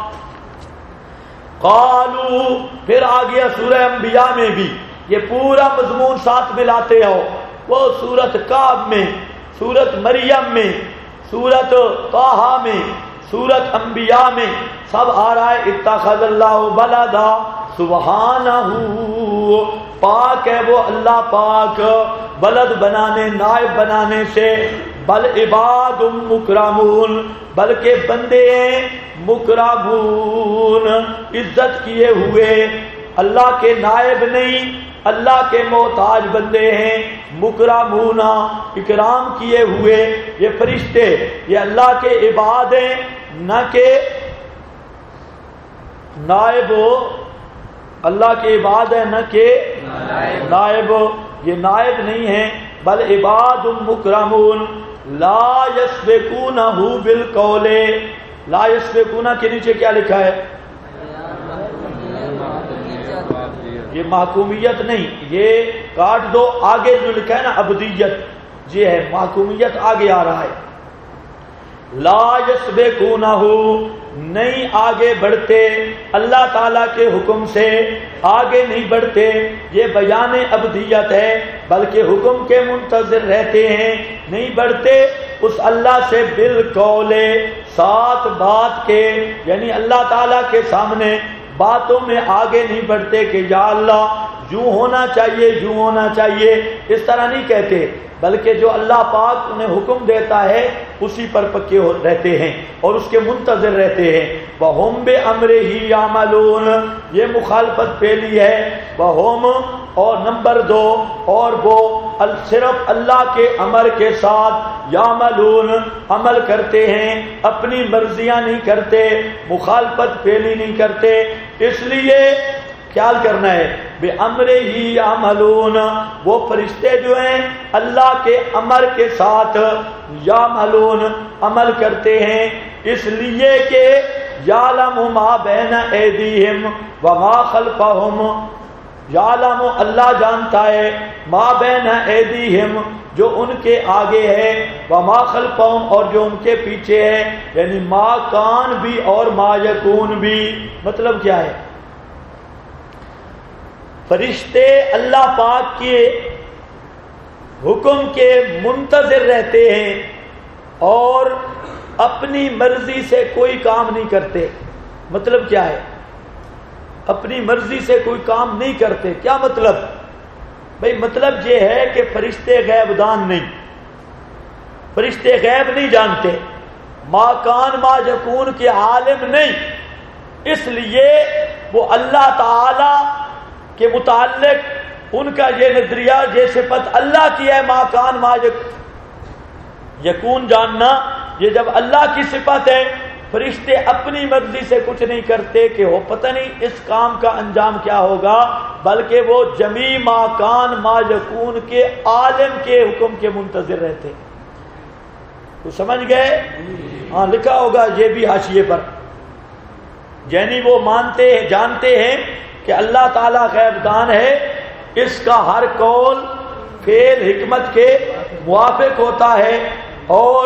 قالوا، پھر آ گیا سورہ انبیاء میں بھی یہ پورا مضمون ساتھ ملاتے ہو، وہ سورت کعب میں، سورت مریم میں، سورت طٰہٰ میں، سورت انبیاء میں سب آ رہا ہے، اتخذ اللہ ولدا، سبحانہ، پاک ہے وہ اللہ پاک ولد بنانے، نائب بنانے سے، بل عباد مکرمون، بلکہ بندے ہیں مکرمون، عزت کیے ہوئے، اللہ کے نائب نہیں، اللہ کے محتاج بندے ہیں، مکرمون، اکرام کیے ہوئے، یہ فرشتے یہ اللہ کے عباد ہیں، نہ کہ نائب، اللہ کے عباد ہے نہ کہ نائب، یہ نائب نہیں ہیں، بل عباد مکرمون، لا یسبقونہ بالقول، لا یسبقونہ کے نیچے کیا لکھا ہے، یہ محکومیت نہیں، یہ کاٹ دو، آگے جو لکھا ہے نا عبدیت، یہ ہے محکومیت، آگے آ رہا ہے، لا یسبقونہ نہیں آگے بڑھتے، اللہ تعالیٰ کے حکم سے آگے نہیں بڑھتے، یہ بیان عبدیت ہے، بلکہ حکم کے منتظر رہتے ہیں، نہیں بڑھتے اس اللہ سے بالقول ساتھ بات کے، یعنی اللہ تعالیٰ کے سامنے باتوں میں آگے نہیں بڑھتے کہ یا اللہ یوں ہونا چاہیے، یوں ہونا چاہیے، اس طرح نہیں کہتے، بلکہ جو اللہ پاک انہیں حکم دیتا ہے اسی پر پکے رہتے ہیں اور اس کے منتظر رہتے ہیں۔ وَهُمْ بِأَمْرِهِ يَعْمَلُونَ، یہ مخالفت پہلی ہے، وَهُمْ، اور نمبر 2، اور وہ صرف اللہ کے امر کے ساتھ یعملون، عمل کرتے ہیں، اپنی مرضیاں نہیں کرتے، مخالفت پہلی نہیں کرتے۔ اس لیے خیال کرنا ہے بِأَمْرِهِ يَعْمَلُونَ، وہ فرشتے جو ہیں اللہ کے امر کے ساتھ یعملون، عمل کرتے ہیں، اس لیے کہ یعلم ما بین ایدیہم وما خلفہم، یعلم، اللہ جانتا ہے، ما بین ایدیہم، جو ان کے آگے ہے، وما خلفہم، اور جو ان کے پیچھے ہے، یعنی ما کان بھی اور ما یکون بھی۔ مطلب کیا ہے؟ فرشتے اللہ پاک کے حکم کے منتظر رہتے ہیں اور اپنی مرضی سے کوئی کام نہیں کرتے۔ مطلب کیا ہے؟ اپنی مرضی سے کوئی کام نہیں کرتے۔ کیا مطلب؟ بھئی مطلب یہ ہے کہ فرشتے غیب دان نہیں، فرشتے غیب نہیں جانتے، ما کان ما یکون کے عالم نہیں، اس لیے وہ اللہ تعالی کے متعلق ان کا یہ نظریہ، یہ صفت اللہ کی ہے، ما کان ما یکون جاننا، یہ جب اللہ کی صفت ہے، فرشتے اپنی مرضی سے کچھ نہیں کرتے کہ ہو پتہ نہیں اس کام کا انجام کیا ہوگا، بلکہ وہ جمیع ما کان ما یکون کے عالم کے حکم کے منتظر رہتے۔ تو سمجھ گئے؟ ہاں لکھا ہوگا یہ بھی حاشیے پر، یعنی وہ مانتے ہیں، جانتے ہیں کہ اللہ تعالیٰ غیب دان ہے، اس کا ہر قول فعل حکمت کے موافق ہوتا ہے، اور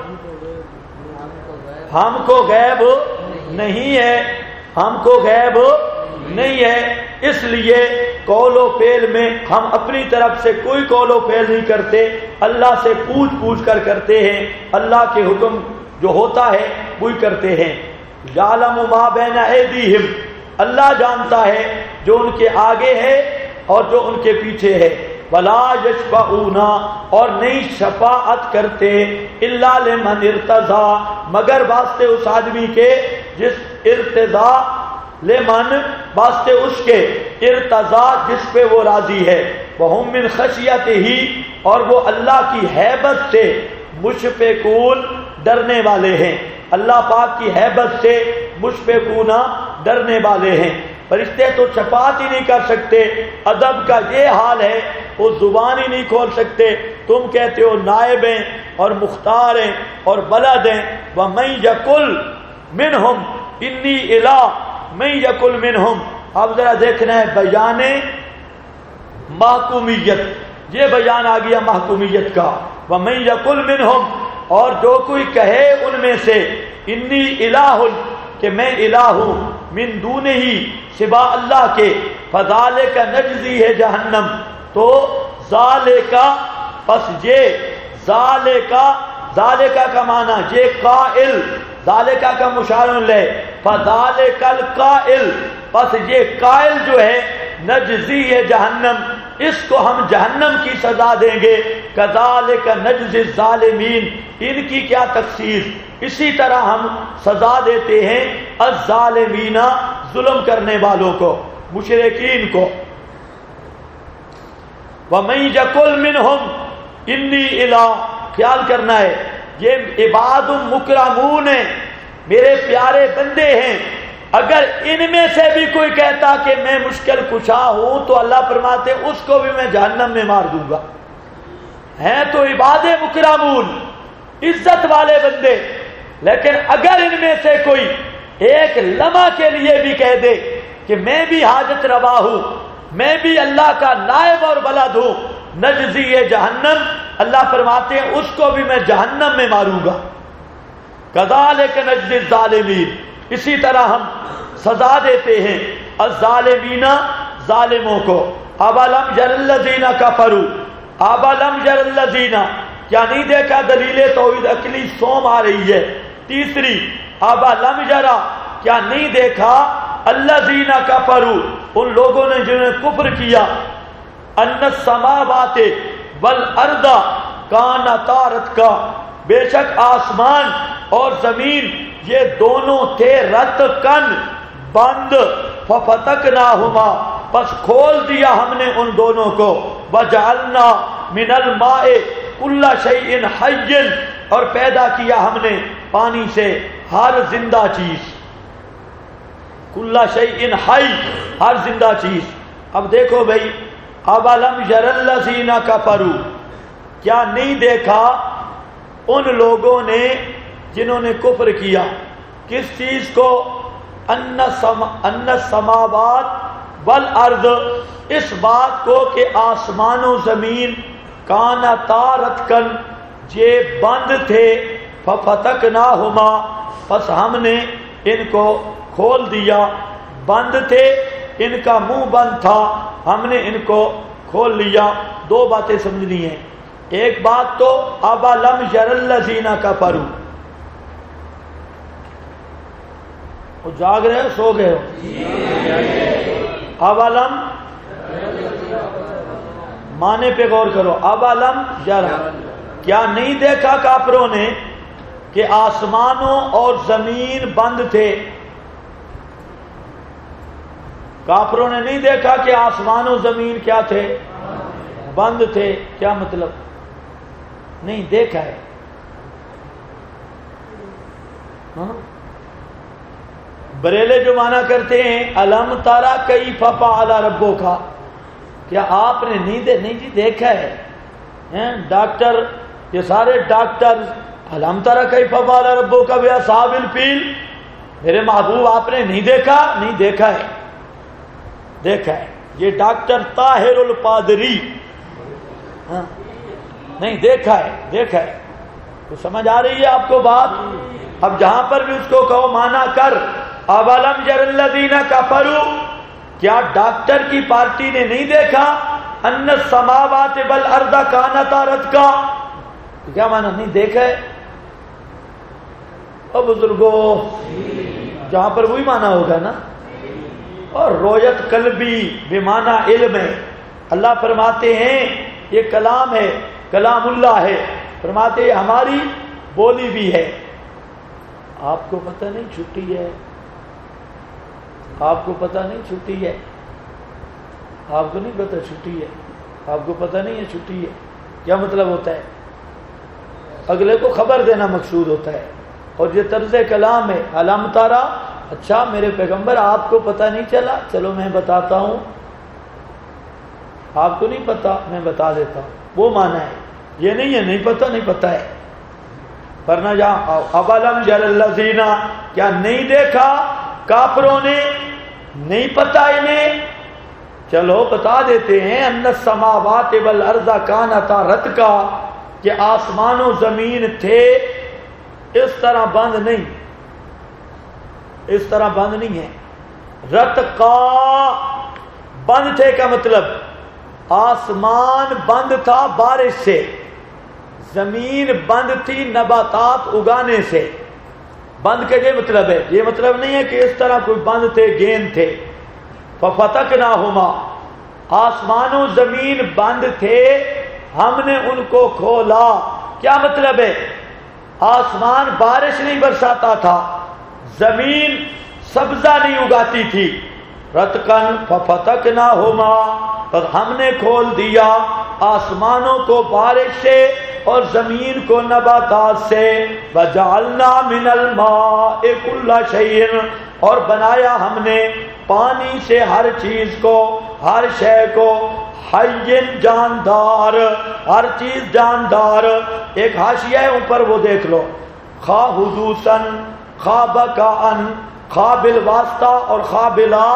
ہم کو غیب نہیں ہے، ہم کو غیب نہیں ہے، اس لیے قول و فعل میں ہم اپنی طرف سے کوئی قول و فعل نہیں کرتے، اللہ سے پوچھ پوچھ کر کرتے ہیں، اللہ کے حکم جو ہوتا ہے وہی کرتے ہیں۔ یعلم ما بین ایدیہم، اللہ جانتا ہے جو ان کے آگے ہے اور جو ان کے پیچھے ہے۔ ولا یشفعون، اور نہیں شفاعت کرتے، الا لمن ارتضی، مگر واسطے اس آدمی کے جس ارتضا، لمن واسطے اس کے ارتضا جس پہ وہ راضی ہے، وہم من خشیتہ، اور وہ اللہ کی ہیبت سے مشفقون، ڈرنے والے ہیں، اللہ پاک کی ہیبت سے مشفقون، ڈرنے والے ہیں۔ فرشتے تو شفاعت ہی نہیں کر سکتے، ادب کا یہ حال ہے، وہ زبان ہی نہیں کھول سکتے، تم کہتے ہو نائب ہیں اور مختار ہیں اور بلد ہیں۔ وَمَن یَقُلْ مِنْهُمْ اِنِّی الٰہ مَن یَقُلْ مِنْهُمْ، اب ذرا دیکھنا ہے بیان محکومیت، یہ بیان آ گیا محکومیت کا۔ وَمَن یَقُلْ مِنْهُمْ، اور جو کوئی کہے ان میں سے، انی الٰہ، کہ میں الہ ہوں، من دونہ، سوا اللہ کے، فذالک نجزی ہے جہنم، تو ذالکا، پس یہ ذالکا، ذالکا کا معنی یہ قائل، ذالکا کا مشار لے، فذالک القائل، پس یہ قائل جو ہے، نجزی ہے جہنم، اس کو ہم جہنم کی سزا دیں گے، کذالک نجزی الظالمین، ان کی کیا تخصیص، اسی طرح ہم سزا دیتے ہیں الظالمین، ظلم کرنے والوں کو، مشرکین کو۔ وَمَن یَقُلْ مِنْهُمْ اِنِّی الٰہ، خیال کرنا ہے یہ عباد مکرمون ہیں، میرے پیارے بندے ہیں، اگر ان میں سے بھی کوئی کہتا کہ میں مشکل کشا ہوں تو اللہ فرماتے اس کو بھی میں جہنم میں مار دوں گا۔ ہیں تو عباد مکرمون، عزت والے بندے، لیکن اگر ان میں سے کوئی ایک لمحہ کے لیے بھی کہہ دے کہ میں بھی حاجت روا ہوں، میں بھی اللہ کا نائب اور بلد ہوں، نجزی جہنم، اللہ فرماتے ہیں اس کو بھی میں جہنم میں ماروں گا۔ کذالک نجزی الظالمین، اسی طرح ہم سزا دیتے ہیں الظالمین ظالموں کو. اولم یر الذین کفروا اولم یر الذین کیا نہیں دیکھا دلیل توحید عقلی سوم آ رہی ہے. تیسری اولم یرا کیا نہیں دیکھا الذین کفروا ان لوگوں نے جنہوں نے کفر کیا ان السماوات والارض کانتا رتقا بے شک آسمان اور زمین یہ دونوں تھے رتقن بند ففتقناہما پس کھول دیا ہم نے ان دونوں کو وجعلنا من الماء کل شیء حی اور پیدا کیا ہم نے پانی سے ہر زندہ چیز کل شیء حی ہر زندہ چیز. اب دیکھو بھائی اولم یر الذین کفروا کیا نہیں دیکھا ان لوگوں نے جنہوں نے کفر کیا کس چیز کو ان السماوات والارض اس بات کو کہ آسمان و زمین کانتا رتقن یہ بند تھے ففتقناہما پس ہم نے ان کو کھول دیا. بند تھے ان کا منہ بند تھا ہم نے ان کو کھول لیا. دو باتیں سمجھنی ہیں. ایک بات تو اولم یر الذین کفروا وہ جاگ رہے ہو سو گئے ہو. اولم معنی پہ غور کرو. اولم یر کیا نہیں دیکھا کافروں نے کہ آسمانوں اور زمین بند تھے. کافروں نے نہیں دیکھا کہ آسمان و زمین کیا تھے بند تھے. کیا مطلب نہیں دیکھا ہے. بریلے جو مانا کرتے ہیں الم تارا کیف فعل ربک کیا آپ نے نہیں جی دیکھا ہے. ڈاکٹر یہ سارے ڈاکٹر الم تارا کیف فعل ربک باصحاب الفیل میرے محبوب آپ نے نہیں دیکھا. نہیں دیکھا ہے دیکھا ہے. یہ ڈاکٹر طاہر القادری نہیں دیکھا ہے دیکھا ہے. تو سمجھ آ رہی ہے آپ کو بات. اب جہاں پر بھی اس کو کہو مانا کر اولم یر الذین کفروا کیا ڈاکٹر کی پارٹی نے نہیں دیکھا ان السماوات والارض کانتا رتقا کیا مانا نہیں دیکھا ہے. او بزرگوں جہاں پر وہی مانا ہوگا نا. اور رویت قلبی بمانا علم ہے. اللہ فرماتے ہیں یہ کلام ہے کلام اللہ ہے. فرماتے ہیں ہماری بولی بھی ہے. آپ کو پتہ نہیں چھٹی ہے. آپ کو پتہ نہیں چھٹی ہے. آپ کو نہیں پتہ چھٹی ہے. آپ کو پتہ نہیں ہے چھٹی ہے. کیا مطلب ہوتا ہے اگلے کو خبر دینا مقصود ہوتا ہے. اور یہ طرز کلام ہے. علم تارا اچھا میرے پیغمبر آپ کو پتہ نہیں چلا چلو میں بتاتا ہوں. آپ کو نہیں پتا میں بتا دیتا ہوں. وہ مانا ہے. یہ نہیں ہے نہیں پتا نہیں پتا ہے. ورنہ جہاں اولم یر الذین کیا نہیں دیکھا کافروں نے نہیں پتا انہیں. چلو بتا دیتے ہیں ان السماوات والارض کانتا رتقا کہ آسمان و زمین تھے اس طرح بند نہیں. اس طرح بند نہیں ہے. رتقا بند تھے کا مطلب آسمان بند تھا بارش سے زمین بند تھی نباتات اگانے سے. بند کا یہ مطلب ہے. یہ مطلب نہیں ہے کہ اس طرح کوئی بند تھے گیند تھے. ففتقناہما آسمان و زمین بند تھے ہم نے ان کو کھولا. کیا مطلب ہے آسمان بارش نہیں برساتا تھا زمین سبزہ نہیں اگاتی تھی. رتقن ففتقناہما اور ہم نے کھول دیا آسمانوں کو بارش سے اور زمین کو نباتات سے. وجعلنا من الماء کل شیء اور بنایا ہم نے پانی سے ہر چیز کو ہر شے کو حی جاندار ہر چیز جاندار. ایک حاشیہ ہے اوپر وہ دیکھ لو. خواہ حدوثاً خواہ بقاءً خواہ بالواسطہ اور خواہ بلا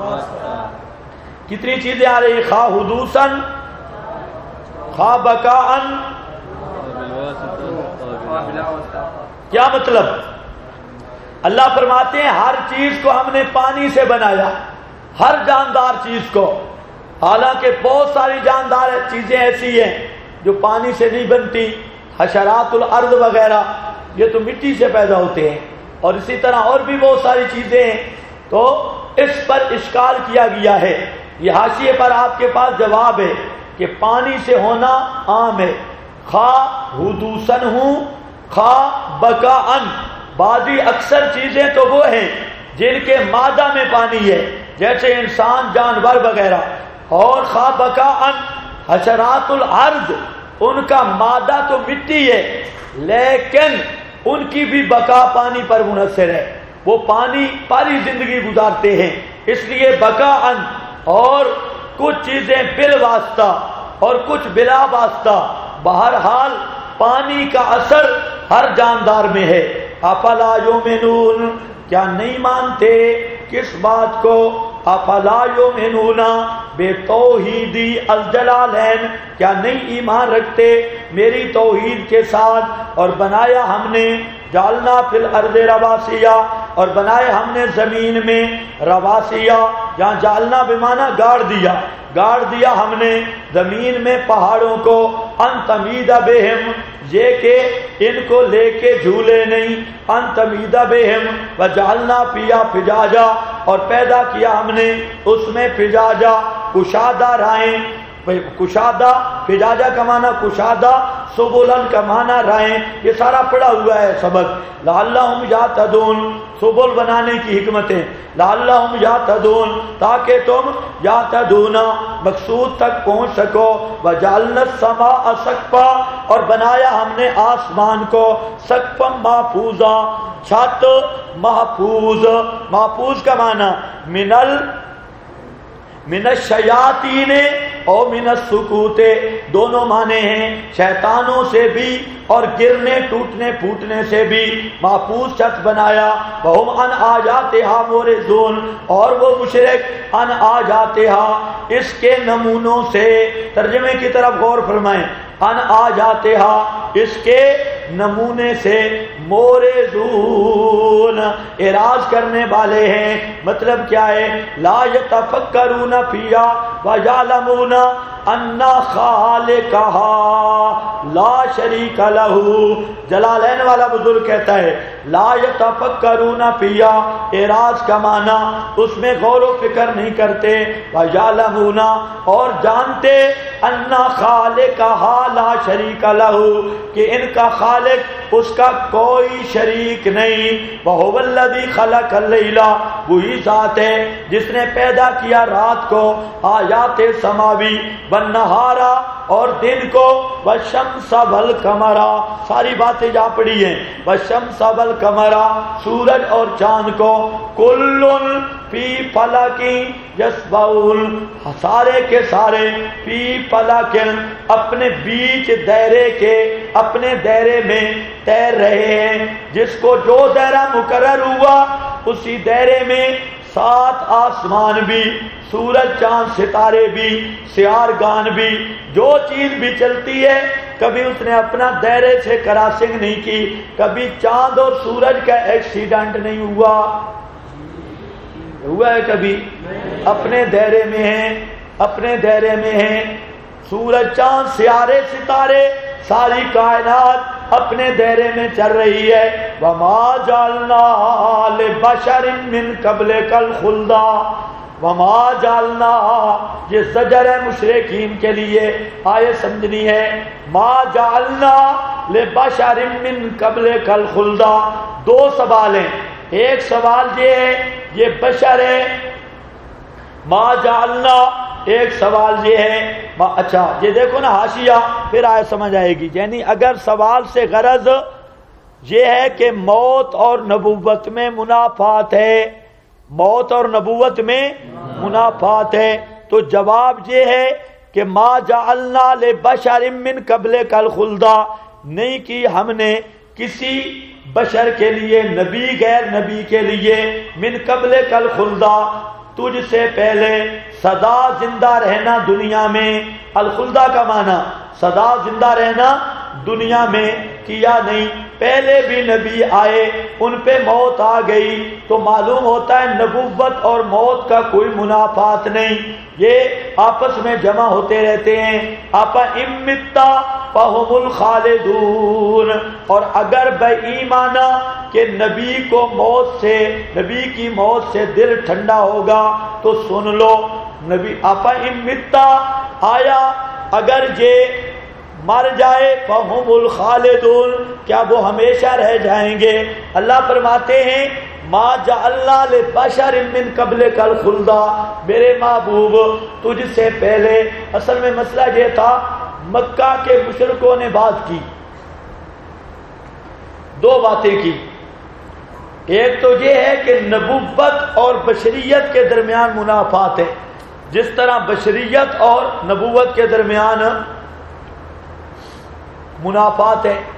کتنی چیزیں آ رہی ہیں. خواہ حدوثاً خواہ بقاءً کیا مطلب اللہ فرماتے ہیں ہر چیز کو ہم نے پانی سے بنایا، ہر جاندار چیز کو، حالانکہ بہت ساری جاندار چیزیں ایسی ہیں جو پانی سے نہیں بنتی، حشرات الارض وغیرہ یہ تو مٹی سے پیدا ہوتے ہیں، اور اسی طرح اور بھی بہت ساری چیزیں ہیں۔ تو اس پر اشکال کیا گیا ہے، یہ حاشیے پر آپ کے پاس جواب ہے کہ پانی سے ہونا عام ہے، خواہ حدوثاً ہوں خواہ بقاءً۔ بعضی اکثر چیزیں تو وہ ہیں جن کے مادہ میں پانی ہے، جیسے انسان، جانور وغیرہ، اور خواہ بقاءً حشرات الارض، ان کا مادہ تو مٹی ہے لیکن ان کی بھی بقا پانی پر منحصر ہے، وہ پانی پاری زندگی گزارتے ہیں، اس لیے بقاءً۔ اور کچھ چیزیں بالواسطہ اور کچھ بلا واسطہ، بہرحال پانی کا اثر ہر جاندار میں ہے۔ افلا یؤمنون، کیا نہیں مانتے کس بات کو؟ افلا یؤمنون بے توحیدی الجلالین، کیا نہیں ایمان رکھتے میری توحید کے ساتھ؟ اور بنایا ہم نے، جعلنا فی الارض رواسیا، اور بنائے ہم نے زمین میں رواسیا، یہاں جعلنا بمانا گاڑ دیا ہم نے زمین میں پہاڑوں کو، ان تمید بہم، یہ کہ ان کو لے کے جھولے نہیں، ان تمید بہم، وجعلنا فیہا فجاجا، اور پیدا کیا ہم نے اس میں فجاجا، کشادہ رائیں، کشادہ فجاجہ کا معنی کشادہ، سبلن کا معنی رائیں، یہ سارا پڑا ہوا ہے سبق۔ لعلہم یہتدون، سبل بنانے کی حکمتیں، لعلہم یہتدون، تاکہ تم یہتدون مقصود تک پہنچ سکو۔ وجعلنا السماء سقفا، اور بنایا ہم نے آسمان کو سقفا محفوظا، چھت محفوظ، محفوظ کا معنی من الشیاطین اور من السکوت، دونوں معنی ہیں، شیطانوں سے بھی اور گرنے ٹوٹنے پھوٹنے سے بھی محفوظ چھت بنایا۔ وہم ان آیاتہا معرضون، اور وہ مشرک ان آیاتہا، اس کے نمونوں سے، ترجمے کی طرف غور فرمائیں، ان آیاتہا، اس کے نمونے سے، معرضون، اعراض کرنے والے ہیں۔ مطلب کیا ہے؟ لا یتفکرون فیہا ویعلمون ان خالقہا لا شریک لہ۔ جلالین والا بزرگ کہتا ہے لا یتفکرون فیہا، اعراض کا معنی اس میں غور و فکر نہیں کرتے، ویعلمون، اور جانتے، ان خالقہا لا شریک لہ، کہ ان کا خالق اس کا کوئی شریک نہیں۔ وہو الذی خلق اللیل، وہی ذات ہے جس نے پیدا کیا رات کو، آیات سماوی، والنہارا، اور دن کو، والشمس والقمر، ساری باتیں جا پڑی ہیں، والشمس والقمر، سورج اور چاند کو، کل فی فلک یسبحون، سارے کے سارے، فی فلک، اپنے بیچ دائرے کے، اپنے دائرے میں تیر رہے ہیں، جس کو جو دائرہ مقرر ہوا اسی دائرے میں 7 آسمان بھی، سورج چاند ستارے بھی، سیارگان بھی، جو چیز بھی چلتی ہے کبھی اس نے اپنا دائرے سے کراسنگ نہیں کی، کبھی چاند اور سورج کا ایکسیڈنٹ نہیں ہوا ہے کبھی، اپنے دائرے میں ہیں، اپنے دائرے میں ہیں، سورج چاند سیارے ستارے ساری کائنات اپنے دائرے میں چل رہی ہے۔ وما جعلنا لبشر من قبلک الخلد، وما جعلنا، یہ زجر ہے مشرکین کے لیے، آیت سمجھنی ہے، ما جعلنا لبشر من قبلک الخلد۔ 2 سوال ہیں، ایک سوال یہ ہے یہ بشر ہے، ما جعلنا، ایک سوال یہ ہے اچھا یہ دیکھو نا حاشیہ، پھر آئے سمجھ آئے گی، یعنی اگر سوال سے غرض یہ ہے کہ موت اور نبوت میں منافات ہے، موت اور نبوت میں منافات ہے، تو جواب یہ ہے کہ ما جعلنا لبشر من قبلک الخلد، نہیں کی ہم نے کسی بشر کے لیے، نبی غیر نبی کے لیے، من قبلک الخلد، تجھ سے پہلے سدا زندہ رہنا دنیا میں، الخلدہ کا معنی سدا زندہ رہنا دنیا میں کیا نہیں، پہلے بھی نبی آئے ان پہ موت آ گئی، تو معلوم ہوتا ہے نبوت اور موت کا کوئی منافات نہیں، یہ آپس میں جمع ہوتے رہتے ہیں۔ آپا امتا فہم الخالدون، اور اگر بے ایمانا کہ نبی کو موت سے، نبی کی موت سے دل ٹھنڈا ہوگا تو سن لو نبی آپا امتا، آیا اگر یہ مر جائے فہم الخالدون، کیا وہ ہمیشہ رہ جائیں گے؟ اللہ فرماتے ہیں ما جعلنا لبشر من قبلک الخلد، میرے محبوب تجھ سے پہلے، اصل میں مسئلہ یہ تھا مکہ کے مشرکوں نے بات کی، دو باتیں کی، ایک تو یہ ہے کہ نبوت اور بشریت کے درمیان منافات ہے، جس طرح بشریت اور نبوت کے درمیان منافات ہے،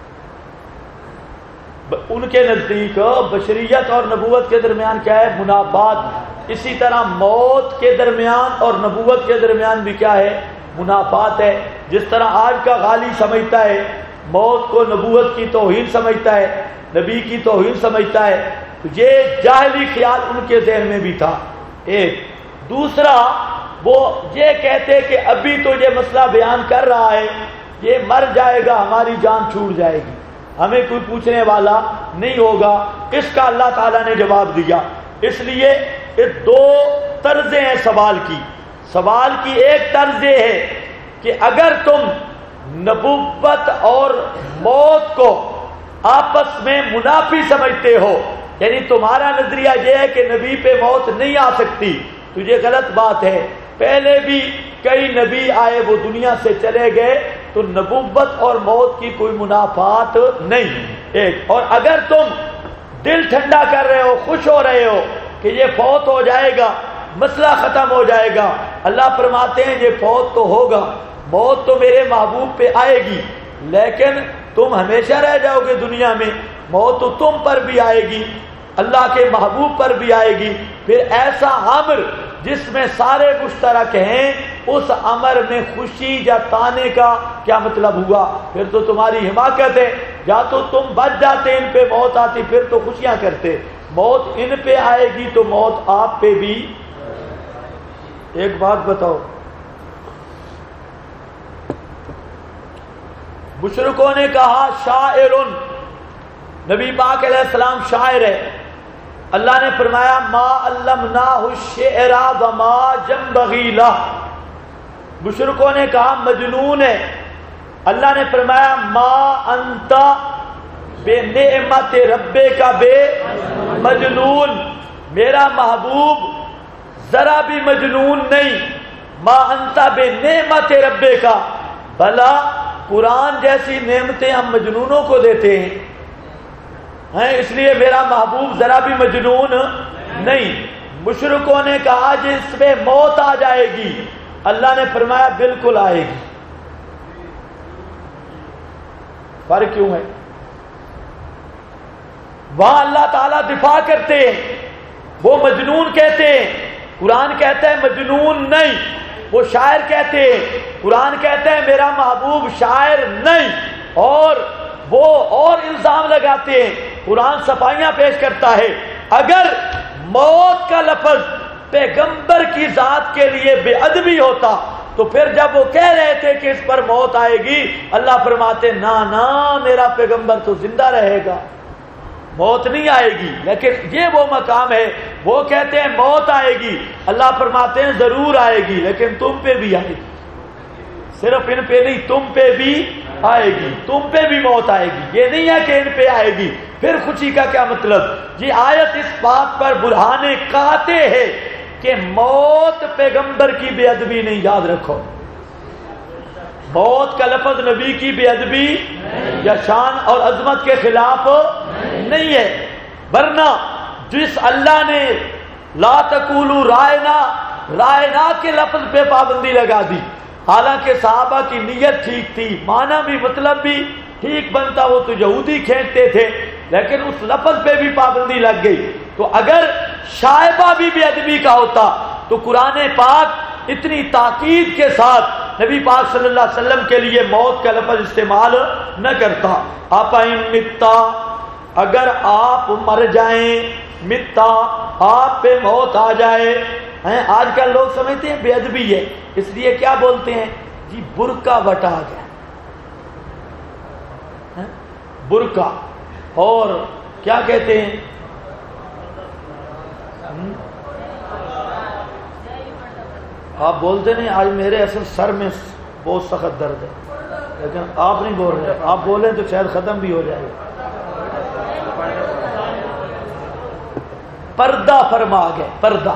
ان کے نزدیک بشریت اور نبوت کے درمیان کیا ہے؟ منافات۔ اسی طرح موت کے درمیان اور نبوت کے درمیان بھی کیا ہے؟ منافات ہے۔ جس طرح آج کا غالی سمجھتا ہے موت کو نبوت کی توہین سمجھتا ہے، نبی کی توہین سمجھتا ہے، تو یہ جاہلی خیال ان کے ذہن میں بھی تھا ایک۔ دوسرا وہ یہ کہتے کہ ابھی تو یہ مسئلہ بیان کر رہا ہے، یہ مر جائے گا ہماری جان چھوٹ جائے گی، ہمیں کوئی پوچھنے والا نہیں ہوگا۔ اس کا اللہ تعالیٰ نے جواب دیا۔ اس لیے یہ دو طرزیں ہیں سوال کی۔ سوال کی ایک طرز یہ ہے کہ اگر تم نبوت اور موت کو آپس میں منافی سمجھتے ہو، یعنی تمہارا نظریہ یہ ہے کہ نبی پہ موت نہیں آ سکتی، تو یہ غلط بات ہے۔ پہلے بھی کئی نبی آئے وہ دنیا سے چلے گئے، تو نبوت اور موت کی کوئی منافات نہیں ایک۔ اور اگر تم دل ٹھنڈا کر رہے ہو، خوش ہو رہے ہو کہ یہ فوت ہو جائے گا، مسئلہ ختم ہو جائے گا، اللہ فرماتے ہیں یہ فوت تو ہوگا، موت تو میرے محبوب پہ آئے گی، لیکن تم ہمیشہ رہ جاؤ گے دنیا میں، موت تو تم پر بھی آئے گی، اللہ کے محبوب پر بھی آئے گی۔ پھر ایسا امر جس میں سارے مشترک ہیں، اس امر میں خوشی جتانے کا کیا مطلب ہوا؟ پھر تو تمہاری حماقت ہے، یا تو تم بچ جاتے، ان پہ موت آتی پھر تو خوشیاں کرتے، موت ان پہ آئے گی تو موت آپ پہ بھی۔ ایک بات بتاؤ، مشرکوں نے کہا شاعر، نبی پاک علیہ السلام شاعر ہے، اللہ نے فرمایا ما علمناہ الشعر وما ينبغی لہ۔ مشرکوں نے کہا مجنون ہے، اللہ نے فرمایا ما انت بنعمت ربک بے مجنون، میرا محبوب ذرا بھی مجنون نہیں، ما انت بنعمت ربک، بھلا قرآن جیسی نعمتیں ہم مجنونوں کو دیتے ہیں، اس لیے میرا محبوب ذرا بھی مجنون نہیں۔ مشرکوں نے کہا جس پہ موت آ جائے گی، اللہ نے فرمایا بالکل آئے گی۔ فرق کیوں ہے؟ وہاں اللہ تعالیٰ دفاع کرتے ہیں، وہ مجنون کہتے ہیں، قرآن کہتا ہے مجنون نہیں، وہ شاعر کہتے ہیں، قرآن کہتا ہے میرا محبوب شاعر نہیں، اور وہ اور الزام لگاتے ہیں، قرآن صفائیاں پیش کرتا ہے۔ اگر موت کا لفظ پیغمبر کی ذات کے لیے بے ادبی ہوتا تو پھر جب وہ کہہ رہے تھے کہ اس پر موت آئے گی، اللہ فرماتے نا نا میرا پیغمبر تو زندہ رہے گا، موت نہیں آئے گی۔ لیکن یہ وہ مقام ہے، وہ کہتے ہیں موت آئے گی، اللہ فرماتے ہیں ضرور آئے گی، لیکن تم پہ بھی آئے گی، صرف ان پہ نہیں تم پہ بھی آئے گی، تم پہ بھی موت آئے گی، یہ نہیں ہے کہ ان پہ آئے گی۔ پھر خوشی کا کیا مطلب؟ یہ آیت اس بات پر برہان قاطع ہے کہ موت پیغمبر کی بے ادبی نہیں، یاد رکھو، موت کا لفظ نبی کی بے ادبی یا شان اور عظمت کے خلاف نہیں ہے، ورنہ جس اللہ نے لا تقولوا رائنا، رائنا کے لفظ پہ پابندی لگا دی، حالانکہ صحابہ کی نیت ٹھیک تھی، معنی بھی مطلب بھی ٹھیک بنتا، وہ تو یہودی کھینچتے تھے، لیکن اس لفظ پہ بھی پابندی لگ گئی۔ تو اگر شائبہ بھی بے ادبی کا ہوتا تو قرآن پاک اتنی تاکید کے ساتھ نبی پاک صلی اللہ علیہ وسلم کے لیے موت کا لفظ استعمال نہ کرتا. آپ متا، اگر آپ مر جائیں، متا آپ پہ موت آ جائے. آج کل لوگ سمجھتے ہیں بے ادبی ہے، اس لیے کیا بولتے ہیں جی برقع بٹا گیا، برقع، اور کیا کہتے ہیں آپ بولتے نہیں. آج میرے اصل سر میں بہت سخت درد ہے، لیکن آپ نہیں بول رہے. آپ بولیں تو شاید ختم بھی ہو جائے. پردہ فرما گئے،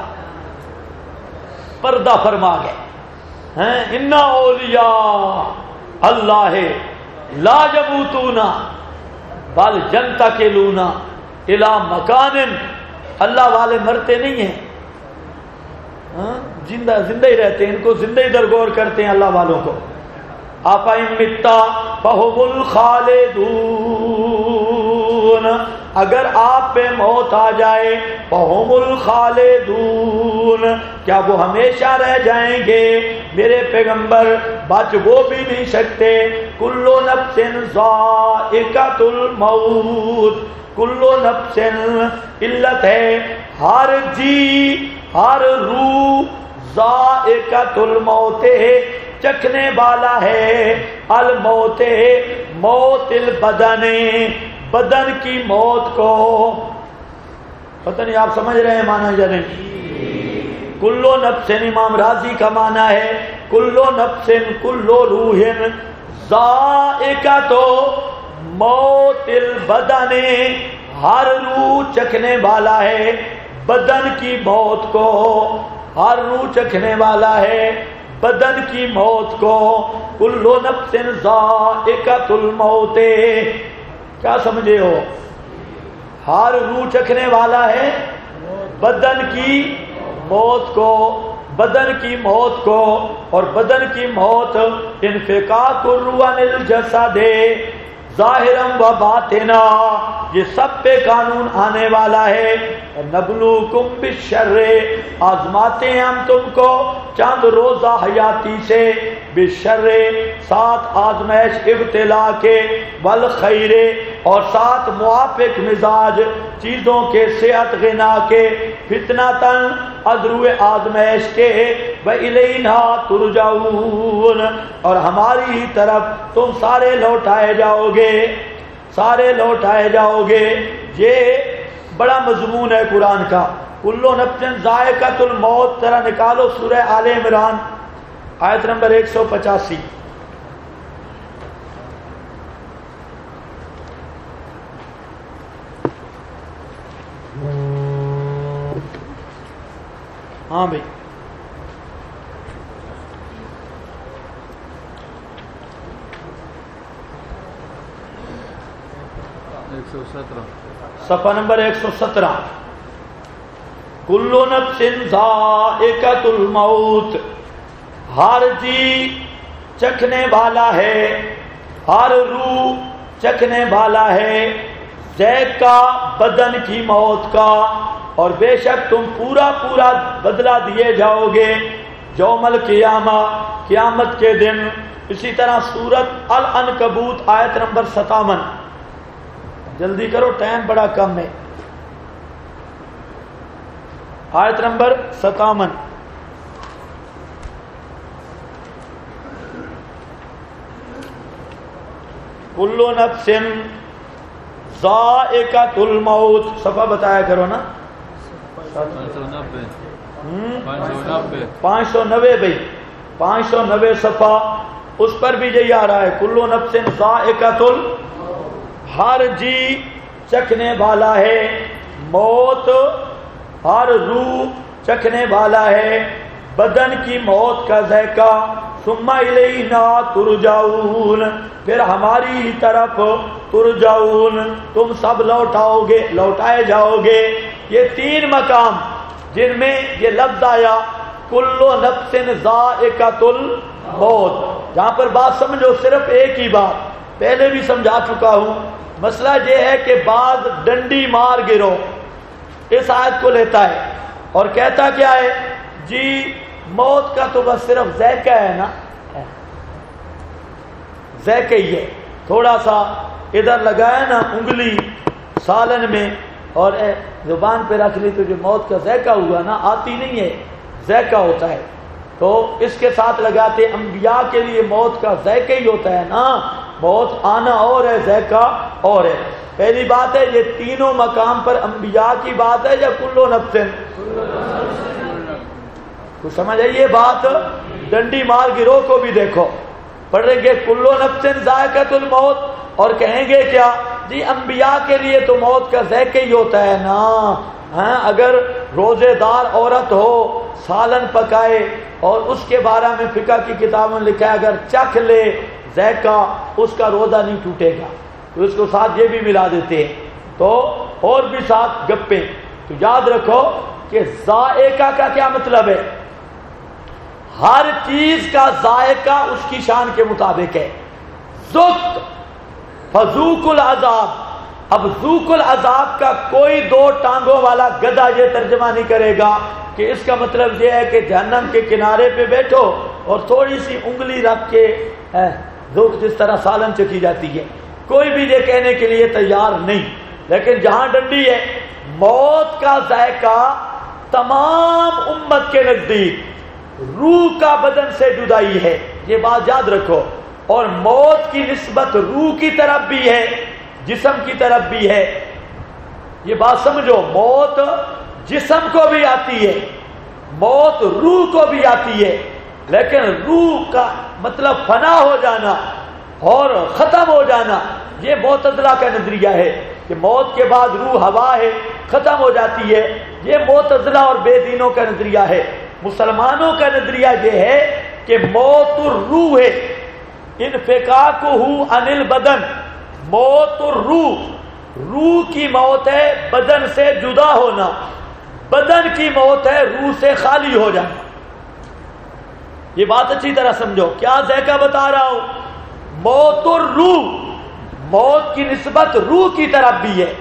پردہ فرما گئے. انا اولیاء اللہ لا یموتون بل ینتقلون الی مکان. اللہ والے مرتے نہیں ہیں، زندہ ہی رہتے ہیں، ان کو زندہ ہی درگور کرتے ہیں اللہ والوں کو. آپا متا فہم الخالدون، اگر آپ پہ موت آ جائے فہم الخالدون، کیا وہ ہمیشہ رہ جائیں گے؟ میرے پیغمبر بچ وہ بھی نہیں سکتے. کل نفس ذائقۃ الموت، کل نفس علت ہے، ہر جی ہر روح ذائقۃ الموت چکھنے والا ہے. الموت موت البدن، بدن کی موت کو. پتہ نہیں آپ سمجھ رہے ہیں معنی یا نہیں؟ کلو نفس، امام راضی کا معنی ہے کلو نفس کلو روح ذائقۃ موت البدن، ہر روح چکھنے والا ہے بدن کی موت کو. ہر روح چکھنے والا ہے بدن کی موت کو. کلو نفس ذائقۃ الموت، کیا سمجھے ہو؟ ہر روح چکھنے والا ہے بدن کی موت کو، بدن کی موت کو. اور بدن کی موت انفکاک الروح عن الجسد ظاہرا و باطنا، یہ سب پہ قانون آنے والا ہے. نبلوکم بالشر، آزماتے ہیں ہم تم کو چند روزہ حیاتی سے، بالشر ساتھ آزمائش ابتلا کے، والخیر اور ساتھ موافق مزاج چیزوں کے، صحت غنا کے، فتنتاً ادرو آزمائش کے، وَإِلَيْنَا تُرْجَعُونَ اور ہماری ہی طرف تم سارے لوٹائے جاؤ گے، سارے لوٹائے جاؤ گے. یہ بڑا مضمون ہے قرآن کا. کلو نفس ذائقۃ الموت، ذرا نکالو سورہ آل عمران آیت نمبر 185. ہاں بھائی، صفحہ نمبر 117. کلو نفس ذائقۃ الموت، ہر جی چکھنے والا ہے، ہر روح چکھنے والا ہے، ذائقہ بدن کی موت کا. اور بے شک تم پورا پورا بدلہ دیے جاؤ گے یوم القیامہ، قیامت کے دن. اسی طرح سورۃ العنکبوت آیت نمبر 57، جلدی کرو ٹائم بڑا کم ہے. آیت نمبر 57. کلو نفس ذائقۃ الموت، صفحہ بتایا کرو نا. 590 بھائی، 590 صفحہ، اس پر بھی یہی آ رہا ہے کلو نفس ذائقۃ ہر جی چکھنے والا ہے موت، ہر روح چکھنے والا ہے بدن کی موت کا ذائقہ. ثم الینا ترجعون، پھر ہماری ہی طرف ترجعون، تم سب لوٹاؤ گے، لوٹائے جاؤ گے. یہ 3 مقام جن میں یہ لفظ آیا کلو نفس ذائقۃ الموت. جہاں پر بات سمجھو صرف ایک ہی بات پہلے بھی سمجھا چکا ہوں. مسئلہ یہ ہے کہ بعض ڈنڈی مار گرو اس آیت کو لیتا ہے اور کہتا کیا ہے جی موت کا تو بس صرف ذائقہ ہے نا، ذائقہ ہی ہے. تھوڑا سا ادھر لگایا نا انگلی سالن میں اور زبان پہ رکھ لی تو جو موت کا ذائقہ ہوا نا آتی نہیں ہے, ذائقہ ہوتا ہے. تو اس کے ساتھ لگاتے. انبیاء کے لیے موت کا ذائقہ ہی ہوتا ہے نا, موت آنا اور ہے, ذائقہ اور ہے. پہلی بات ہے یہ تینوں مقام پر انبیاء کی بات ہے یا کلو نفسن؟ تو سمجھ آئیے بات. ڈنڈی مار گروہ کو بھی دیکھو, پڑھیں گے کلو نفسن ذائقۃ الموت اور کہیں گے کیا جی انبیاء کے لیے تو موت کا ذائقہ ہی ہوتا ہے نا. ہاں اگر روزے دار عورت ہو سالن پکائے اور اس کے بارے میں فقہ کی کتابوں میں لکھا ہے اگر چکھ لے ذائقہ اس کا روزہ نہیں ٹوٹے گا. تو اس کو ساتھ یہ بھی ملا دیتے ہیں. تو اور بھی ساتھ گپیں. تو یاد رکھو کہ ذائقہ کا کیا مطلب ہے؟ ہر چیز کا ذائقہ اس کی شان کے مطابق ہے. ذوق فذوق العذاب. اب ذوق العذاب کا کوئی دو ٹانگوں والا گدھا یہ ترجمہ نہیں کرے گا کہ اس کا مطلب یہ ہے کہ جہنم کے کنارے پہ بیٹھو اور تھوڑی سی انگلی رکھ کے ذوق جس طرح سالن چکی جاتی ہے. کوئی بھی یہ کہنے کے لیے تیار نہیں. لیکن جہاں ڈنڈی ہے موت کا ذائقہ تمام امت کے نزدیک روح کا بدن سے جدائی ہے. یہ بات یاد رکھو. اور موت کی نسبت روح کی طرف بھی ہے جسم کی طرف بھی ہے. یہ بات سمجھو, موت جسم کو بھی آتی ہے, موت روح کو بھی آتی ہے. لیکن روح کا مطلب فنا ہو جانا اور ختم ہو جانا. یہ معتزلہ کا نظریہ ہے کہ موت کے بعد روح ہوا ہے ختم ہو جاتی ہے. یہ معتزلہ اور بے دینوں کا نظریہ ہے. مسلمانوں کا نظریہ یہ ہے کہ موت الروح ہے, انفکاکہ عن البدن. موت الروح, روح کی موت ہے بدن سے جدا ہونا, بدن کی موت ہے روح سے خالی ہو جانا. یہ بات اچھی طرح سمجھو. کیا ذائقہ بتا رہا ہوں؟ موت الروح, موت کی نسبت روح کی طرف بھی ہے,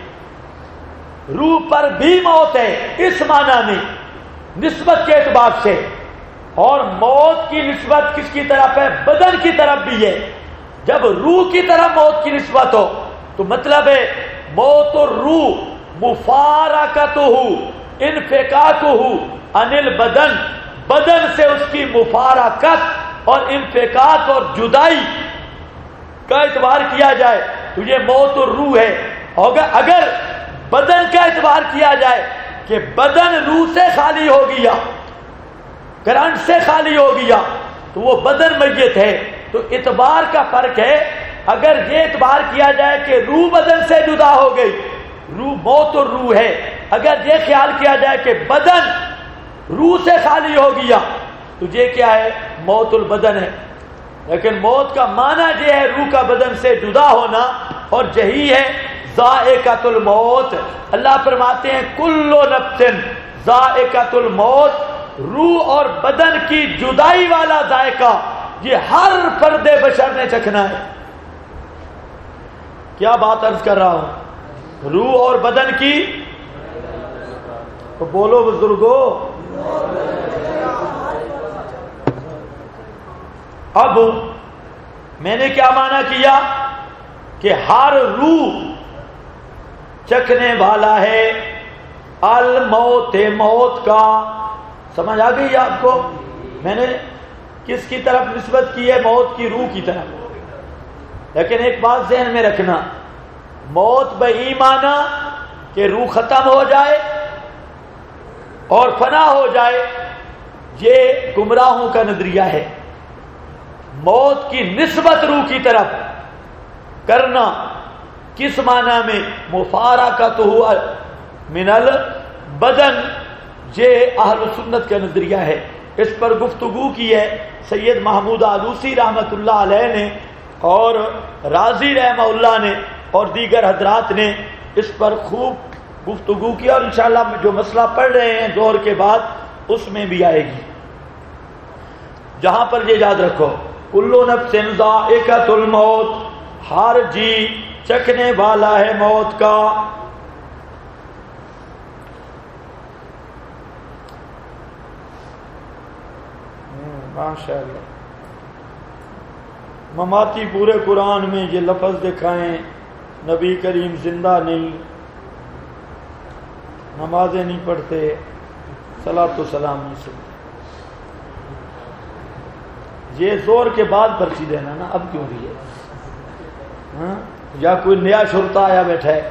روح پر بھی موت ہے اس معنی میں نسبت کے اعتبار سے. اور موت کی نسبت کس کی طرف ہے؟ بدن کی طرف بھی ہے. جب روح کی طرف موت کی نسبت ہو تو مطلب ہے موت الروح مفارقتہ انفکاکہ عن البدن, بدن سے اس کی مفارقت اور انفکاک اور جدائی کا اعتبار کیا جائے تو یہ موت الروح ہے. اگر بدن کا اعتبار کیا جائے کہ بدن روح سے خالی ہو گیا, کرنٹ سے خالی ہو گیا تو وہ بدن میت ہے. تو اعتبار کا فرق ہے. اگر یہ اعتبار کیا جائے کہ روح بدن سے جدا ہو گئی, روح موت اور روح ہے. اگر یہ خیال کیا جائے کہ بدن روح سے خالی ہو گیا تو یہ کیا ہے؟ موت البدن ہے. لیکن موت کا معنی یہ ہے روح کا بدن سے جدا ہونا, اور یہی ہے ذائقۃ الموت. اللہ فرماتے ہیں کلو نفس ذائقۃ الموت, روح اور بدن کی جدائی والا ذائقہ یہ ہر فرد بشر نے چکھنا ہے. کیا بات عرض کر رہا ہوں؟ روح اور بدن کی, تو بولو بزرگو. اب میں نے کیا معنی کیا کہ ہر روح چکھنے والا ہے الموت, موت کا. سمجھ آ گئی آپ کو؟ میں نے کس کی طرف نسبت کی ہے؟ موت کی روح کی طرف. لیکن ایک بات ذہن میں رکھنا, موت بایمانہ کہ روح ختم ہو جائے اور فنا ہو جائے, یہ گمراہوں کا نظریہ ہے. موت کی نسبت روح کی طرف کرنا کس معنی میں؟ مفارقتہ من البدن, یہ اہل سنت کا نظریہ ہے. اس پر گفتگو کی ہے سید محمود آلوسی رحمت اللہ علیہ نے اور رازی رحمہ اللہ نے اور دیگر حضرات نے اس پر خوب گفتگو کی, اور انشاءاللہ جو مسئلہ پڑھ رہے ہیں ظہر کے بعد اس میں بھی آئے گی. جہاں پر یہ یاد رکھو کلو نفس ذائقۃ الموت, ہر جی چکھنے والا ہے موت کا. ماشاء اللہ. مماتی پورے قرآن میں یہ لفظ دکھائیں نبی کریم زندہ نہیں، نمازیں نہیں پڑھتے، صلاۃ و سلام نہیں سنتے. یہ زور کے بعد پرچی دینا نا، اب کیوں بھی ہے؟ یا کوئی نیا شرطا آیا بیٹھا ہے؟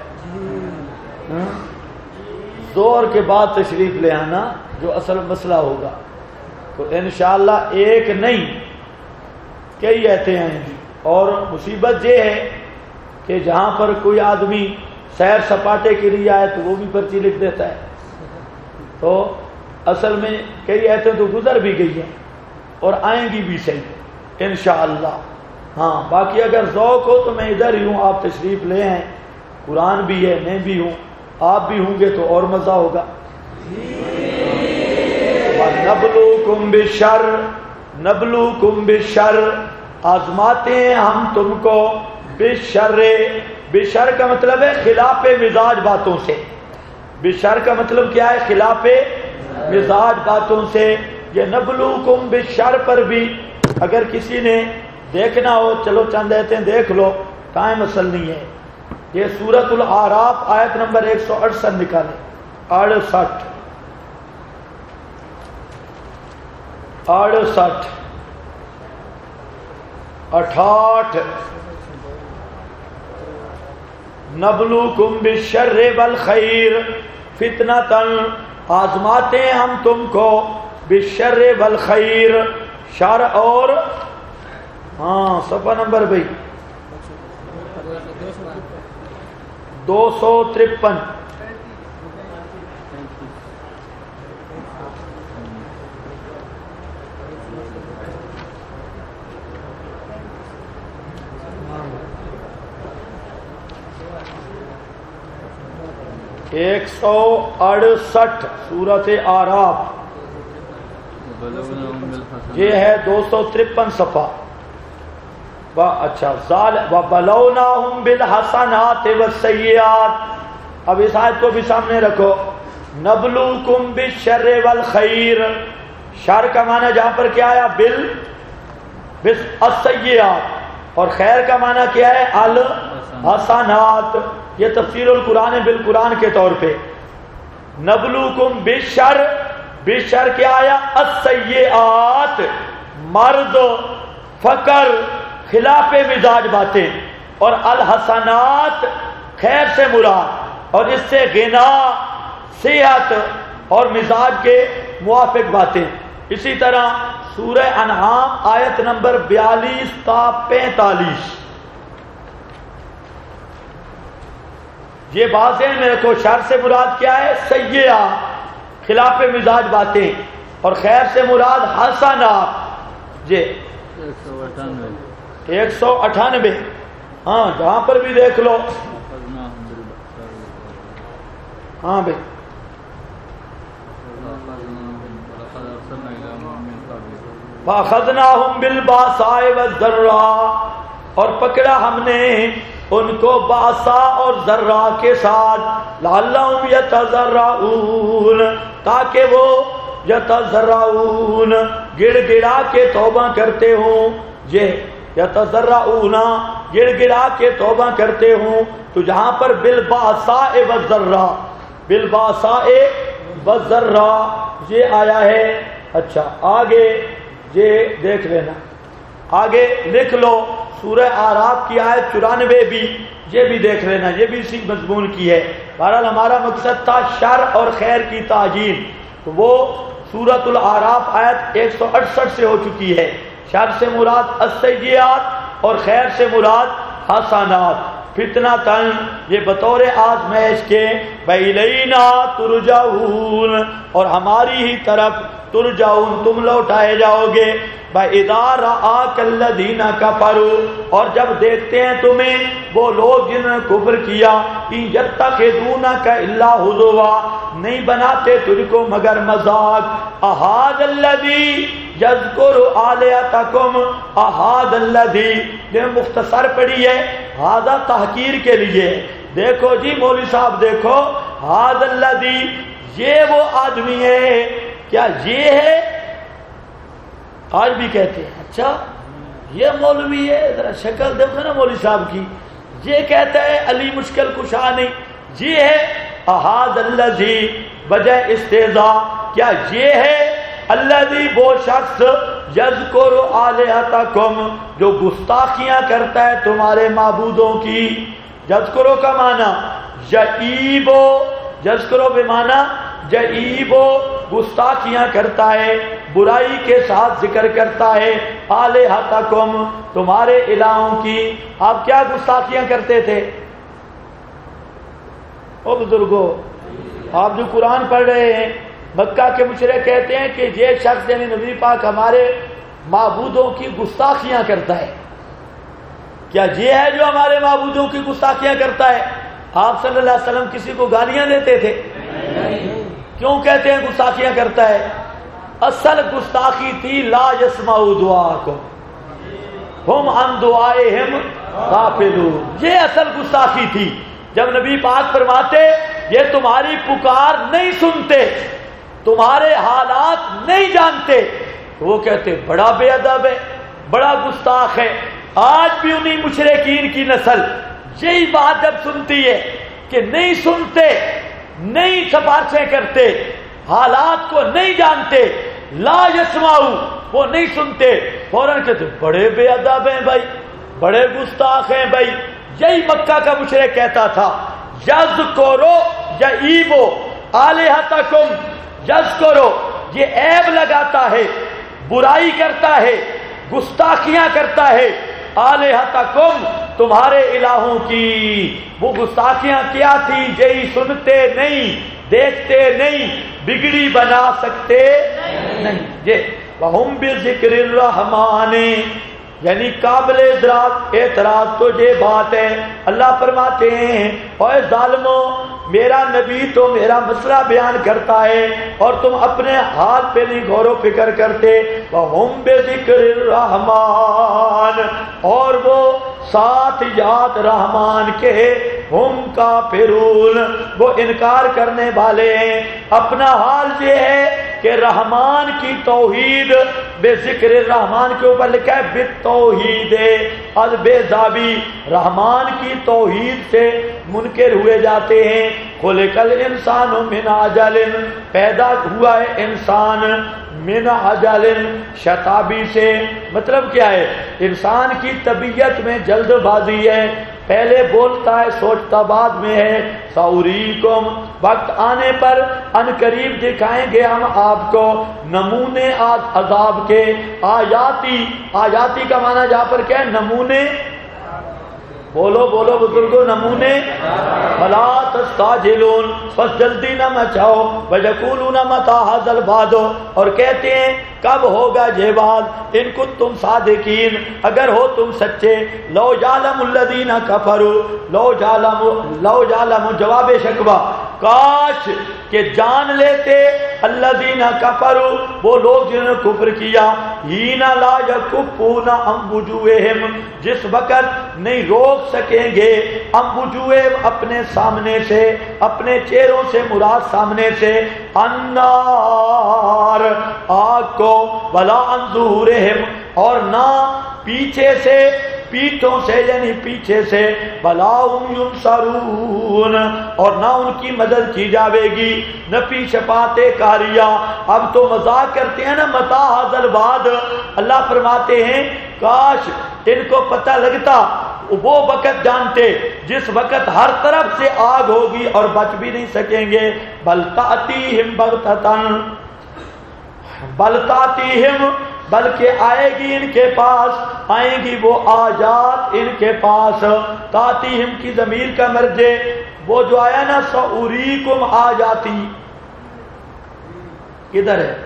زور کے بعد تشریف لے آنا جو اصل مسئلہ ہوگا. تو انشاءاللہ ایک نہیں کئی ایتیں آئیں گی. اور مصیبت یہ ہے کہ جہاں پر کوئی آدمی سیر سپاٹے کے لیے آئے تو وہ بھی پرچی لکھ دیتا ہے. تو اصل میں کئی ایتیں تو گزر بھی گئی ہیں اور آئیں گی بھی صحیح انشاءاللہ. ہاں باقی اگر ذوق ہو تو میں ادھر ہی ہوں، آپ تشریف لے ہیں. قرآن بھی ہے، میں بھی ہوں، آپ بھی ہوں گے تو اور مزہ ہوگا. نبلوکم بالشر، نبلوکم بالشر، آزماتے ہیں ہم تم کو، بالشر، بالشر کا مطلب ہے خلاف مزاج باتوں سے. بالشر کا مطلب کیا ہے؟ خلاف مزاج باتوں سے. یہ نبلوکم بالشر پر بھی اگر کسی نے دیکھنا ہو چلو چند ایتیں دیکھ لو، قائم اصل نہیں ہے. یہ سورۃ الاعراف آیت نمبر 168 نکالے. 68 نبلوکم بالشر والخیر فتنۃ، آزماتے ہیں ہم تم کو بالشر والخیر، شر اور صفحہ نمبر بھائی 253. ایک 168 سورۃ اعراف، یہ ہے 253 صفحہ. اچھا وَبَلَوْنَاهُمْ بِالْحَسَنَاتِ وَالسَّيِّئَاتِ. اب اس آیت کو بھی سامنے رکھو. نبلوکم بالشر والخیر، شر کا معنی جہاں پر کیا آیا؟ السیئات، اور خیر کا معنی کیا ہے؟ الحسنات. یہ تفسیر القرآن بالقرآن کے طور پہ. نبلوکم بالشر، بالشر کیا آیا؟ السیئات، مرض، فقر، خلاف مزاج باتیں، اور الحسنات خیر سے مراد، اور اس سے غنا، صحت اور مزاج کے موافق باتیں. اسی طرح سورہ انعام آیت نمبر 42 تا 45. یہ بات ذہن میں رکھو، شر سے مراد کیا ہے؟ سیئہ، خلاف مزاج باتیں، اور خیر سے مراد حسنات. یہ 198. ہاں جہاں پر بھی دیکھ لو. ہاں بھائی فَأَخَذْنَاهُمْ بِالْبَأْسَاءِ وَالضَّرَّاءِ، اور پکڑا ہم نے ان کو باسا اور ذرا کے ساتھ، لعلہم یتضرعون، تاکہ وہ یتضرعون گڑ گڑا کے توبہ کرتے ہوں. یہ یتضرعون گڑ گڑا کے توبہ کرتے ہوں. تو جہاں پر بالباساء والضراء، بالباساء والضراء یہ آیا ہے. اچھا آگے یہ دیکھ لینا، آگے لکھ لو سورہ اعراف کی آیت 94 بھی، یہ بھی دیکھ لینا، یہ بھی اسی مضمون کی ہے. بہرحال ہمارا مقصد تھا شر اور خیر کی تعجیل، تو وہ سورۃ الاعراف آیت 168 سے ہو چکی ہے. شر سے مراد السیئات اور خیر سے مراد حسنات. فتنۃ، یہ بطور آزمائش کے، بِإِلَيْنَا تُرْجَعُونَ، اور ہماری ہی طرف، ترجعون تم لوٹائے جاؤ گے. وَإِذَا رَآكَ الَّذِينَ كَفَرُوا، اور جب دیکھتے ہیں تمہیں وہ لوگ جنہوں نے کفر کیا، يَتَّخِذُونَكَ إِلَّا هُزُوًا، نہیں بناتے تجھ کو مگر مذاق. أَهَٰذَا الَّذِي يَذْكُرُ آلِهَتَكُمْ أَهَٰذَا الَّذِي، یہ مختصر پڑھی ہے، هذا تحقیر کے لیے. دیکھو جی مولوی صاحب دیکھو، هذا الذي، یہ وہ آدمی ہے. کیا یہ ہے؟ آج بھی کہتے ہیں. اچھا یہ مولوی ہے، ذرا شکل دیکھو نا مولوی صاحب کی، یہ کہتا ہے علی مشکل کشا نہیں، یہ ہے احاد الذی وجہ استہزاء، کیا یہ ہے الذی وہ شخص یذکر آلہتکم جو گستاخیاں کرتا ہے تمہارے معبودوں کی. یذکرو کا معنی یعیبو، یذکرو بے معنی یعیبو گستاخیاں کرتا ہے، برائی کے ساتھ ذکر کرتا ہے، آلہتکم تمہارے الہوں کی. آپ کیا گستاخیاں کرتے تھے؟ او بزرگو، آپ جو قرآن پڑھ رہے ہیں، مکہ کے مشرک کہتے ہیں کہ یہ شخص یعنی نبی پاک ہمارے معبودوں کی گستاخیاں کرتا ہے. کیا یہ ہے جو ہمارے معبودوں کی گستاخیاں کرتا ہے؟ آپ صلی اللہ علیہ وسلم کسی کو گالیاں دیتے تھے؟ کیوں کہتے ہیں گستاخیاں کرتا ہے؟ اصل گستاخی تھی لا یسمعوا دعاءکم ہم عن دعائہم غافلون. یہ اصل گستاخی تھی جب نبی پاک فرماتے یہ تمہاری پکار نہیں سنتے، تمہارے حالات نہیں جانتے، تو وہ کہتے بڑا بے ادب ہے، بڑا گستاخ ہے. آج بھی انہی مشرکین کی نسل یہی بات جب سنتی ہے کہ نہیں سنتے، نہیں سفارشیں کرتے، حالات کو نہیں جانتے، لا یسمعوا وہ نہیں سنتے، فوراً کہتے بڑے بے ادب ہیں بھائی، بڑے گستاخ ہیں بھائی. یہی مکہ کا مشرک کہتا تھا یذکرو یعیبو آلہتکم. یذکرو یہ عیب لگاتا ہے، برائی کرتا ہے، گستاخیاں کرتا ہے، آلہتکم تمہارے الہوں کی. وہ گستاخیاں کیا تھی؟ یہی سنتے نہیں، دیکھتے نہیں، بگڑی بنا سکتے نہیں. یہ وہم بذکر الرحمن یعنی قابل اعتراض تو یہ بات ہے. اللہ فرماتے ہیں اے ظالمو، میرا نبی تو میرا مسئلہ بیان کرتا ہے اور تم اپنے حال پہ نہیں غور و فکر کرتے. وَهُمْ بِذِكْرِ الرَّحْمَنِ اور وہ ساتھ یاد رحمان کے ہم کافرون وہ انکار کرنے والے ہیں. اپنا حال یہ ہے کہ رحمان کی توحید بے ذکر الرحمان کے اوپر لکھا ہے بالتوحید از بے ذابی، رحمان کی توحید سے منکر ہوئے جاتے ہیں. خلق الانسان من عجل پیدا ہوا ہے انسان من عجل شتابی سے. مطلب کیا ہے؟ انسان کی طبیعت میں جلد بازی ہے، پہلے بولتا ہے سوچتا بعد میں ہے. سوریکم وقت آنے پر ان قریب دکھائیں گے ہم آپ کو نمونے عذاب کے. آیاتی کا معنی جہاں پر کیا ہے؟ نمونے. بولو بولو بزرگو، نمونے. فلا تستعجلون بس جلدی نہ مچاؤ. ویقولون متی ھذا الوعد اور کہتے ہیں کب ہوگا یہ بات؟ ان کنتم صادقین اگر ہو تم سچے. لو یعلم الذین کفروا لو یعلم جواب شکوہ، کاش کہ جان لیتے الذین کفروا وہ لوگ جنہوں نے کفر کیا، حین لا یکفون عن وجوہہم جس وقت نہیں روک سکیں گے، عن وجوہہم اپنے سامنے سے، اپنے چہروں سے مراد سامنے سے، النار آگ کو، ولا عن ظہورہم اور نہ پیچھے سے، پیٹھوں سے یعنی پیچھے سے، بلا ہم ینصرون اور نہ ان کی مدد کی جاوے گی، نہ فی شفاعت کاریہ. اب تو مذاق کرتے ہیں نا متی ھذا الوعد. اللہ فرماتے ہیں کاش ان کو پتہ لگتا، وہ وقت جانتے جس وقت ہر طرف سے آگ ہوگی اور بچ بھی نہیں سکیں گے. بل تأتیہم بغتۃ بل تأتیہم بلکہ آئے گی ان کے پاس، آئیں گی وہ آیات ان کے پاس. تاتیہم کی ضمیر کا مرجع وہ جو آیا نا سأریکم آیاتی، کدھر ہے؟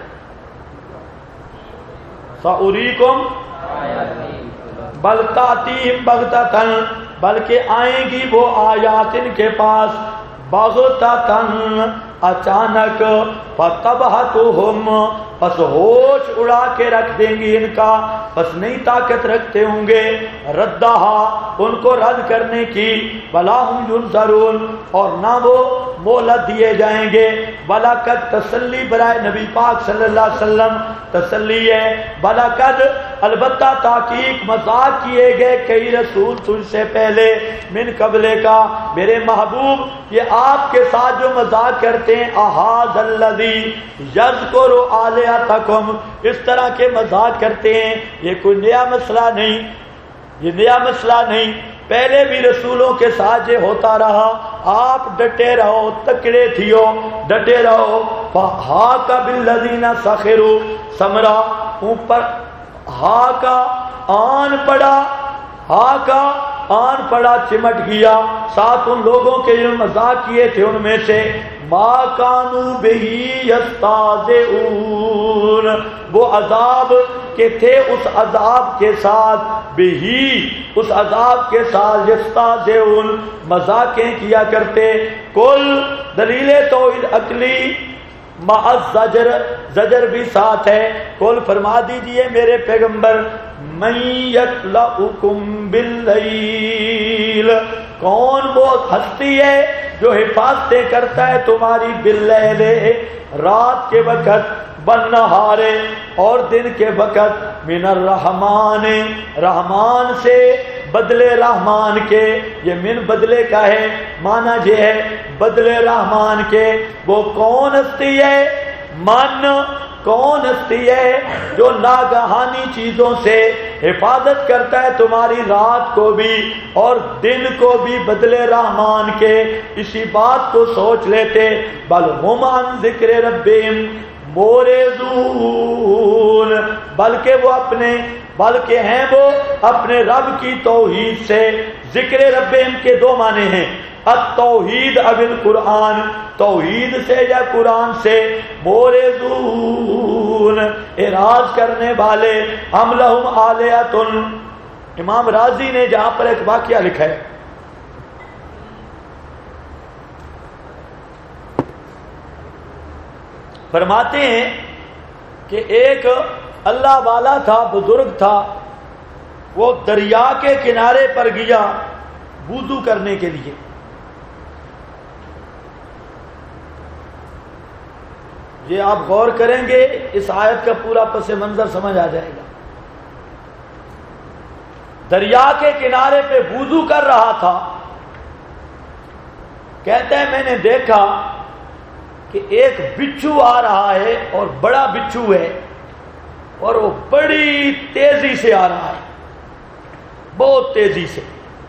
سأریکم بل تاتیہم بغتۃ بلکہ آئیں گی وہ آیات ان کے پاس، بغتۃ اچانک، فتبہتہم پس ہوش اڑا کے رکھ دیں گی ان کا، پس نہیں طاقت رکھتے ہوں گے ردہا ان کو رد کرنے کی، ولا ہم ینصرون اور نہ وہ مہلت دیے جائیں گے. بلاکت تسلی برائے نبی پاک صلی اللہ علیہ وسلم تسلی ہے. بلاکت البتہ تحقیق مذاق کیے گئے کئی رسول تجھ سے پہلے من قبلے کا میرے محبوب یہ آپ کے ساتھ جو مذاق کرتے ہیں احاذ الذی یذکر آلہتکم اس طرح کے مذاق کرتے ہیں. یہ کوئی نیا مسئلہ نہیں, یہ نیا مسئلہ نہیں, پہلے بھی رسولوں کے ساتھ یہ ہوتا رہا. آپ ڈٹے رہو, تکڑے تھیو, ڈٹے رہو. فَحَاقَ بِالَّذِينَ سَخِرُوا سمرا اوپر ہا کا آن پڑا, ہا کا آن پڑا چمٹ گیا ساتھ ان لوگوں کے جو مذاق کیے تھے ان میں سے ما کانوا بہ یستہزئون وہ عذاب کے تھے اس عذاب کے ساتھ بہی اس عذاب کے ساتھ یستہزئون مذاقیں کیا کرتے. کل دلیل توحید عقلی مع الزجر زجر بھی ساتھ ہے. کل فرما دیجئے میرے پیغمبر من یکلؤکم باللیل کون وہ ہستی ہے جو حفاظتیں کرتا ہے تمہاری باللیل رات کے وقت بالنہار اور دن کے وقت من الرحمن رحمان سے بدلے رحمان کے. یہ من بدلے کا ہے معنی یہ ہے بدلے رحمان کے. وہ کون ہستی ہے من کون ہستی ہے جو ناگہانی چیزوں سے حفاظت کرتا ہے تمہاری رات کو بھی اور دن کو بھی بدلے رحمان کے. اسی بات کو سوچ لیتے بل ہم عن ذکر ربہم مورزون بلکہ ہیں وہ اپنے رب کی توحید سے. ذکر ربہم کے دو معنی ہیں التوحید اب القرآن توحید سے یا قرآن سے. مورزون اعراض کرنے والے. ہم لہم آلیہۃ امام راضی نے جہاں پر ایک واقعہ لکھا ہے فرماتے ہیں کہ ایک اللہ والا تھا بزرگ تھا وہ دریا کے کنارے پر گیا وضو کرنے کے لیے. یہ آپ غور کریں گے اس آیت کا پورا پس منظر سمجھ آ جائے گا. دریا کے کنارے پہ وضو کر رہا تھا. کہتے ہیں میں نے دیکھا کہ ایک بچھو آ رہا ہے اور بڑا بچھو ہے اور وہ بڑی تیزی سے آ رہا ہے بہت تیزی سے.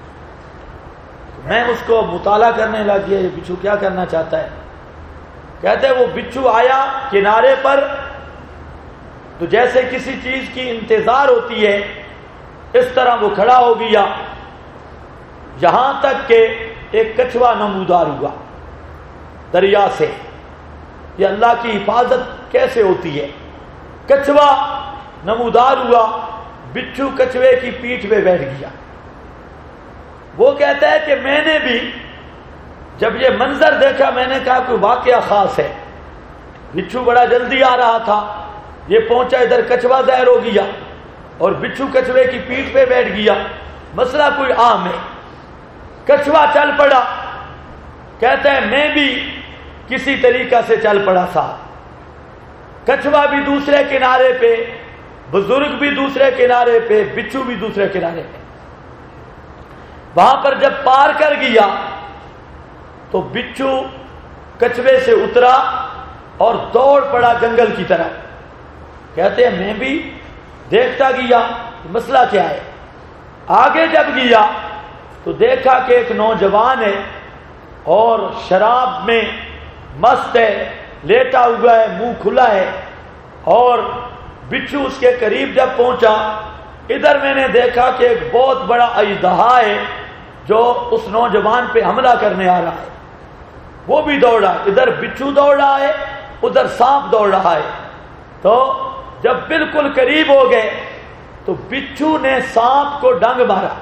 میں اس کو مطالعہ کرنے لگ گیا یہ بچھو کیا کرنا چاہتا ہے. کہتے ہیں وہ بچھو آیا کنارے پر تو جیسے کسی چیز کی انتظار ہوتی ہے اس طرح وہ کھڑا ہو گیا یہاں تک کہ ایک کچھوا نمودار ہوا دریا سے. یہ اللہ کی حفاظت کیسے ہوتی ہے. کچھوا نمودار ہوا بچھو کچھوے کی پیٹھ پہ بیٹھ گیا. وہ کہتا ہے کہ میں نے بھی جب یہ منظر دیکھا میں نے کہا کوئی واقعہ خاص ہے. بچھو بڑا جلدی آ رہا تھا یہ پہنچا ادھر کچھوا ظاہر ہو گیا اور بچھو کچھوے کی پیٹھ پہ بیٹھ گیا. مسئلہ کوئی عام ہے. کچھوا چل پڑا. کہتا ہے میں بھی کسی طریقہ سے چل پڑا تھا. کچھوا بھی دوسرے کنارے پہ بزرگ بھی دوسرے کنارے پہ بچھو بھی دوسرے کنارے پہ. وہاں پر جب پار کر گیا تو بچھو کچھوے سے اترا اور دوڑ پڑا جنگل کی طرف. کہتے ہیں میں بھی دیکھتا گیا مسئلہ کیا ہے. آگے جب گیا تو دیکھا کہ ایک نوجوان ہے اور شراب میں مست ہے لیٹا ہوا ہے منہ کھلا ہے اور بچھو اس کے قریب جب پہنچا ادھر میں نے دیکھا کہ ایک بہت بڑا اژدہا ہے جو اس نوجوان پہ حملہ کرنے آ رہا ہے. وہ بھی دوڑا ادھر بچھو دوڑ رہا ہے ادھر سانپ دوڑ رہا ہے. تو جب بالکل قریب ہو گئے تو بچھو نے سانپ کو ڈنگ مارا.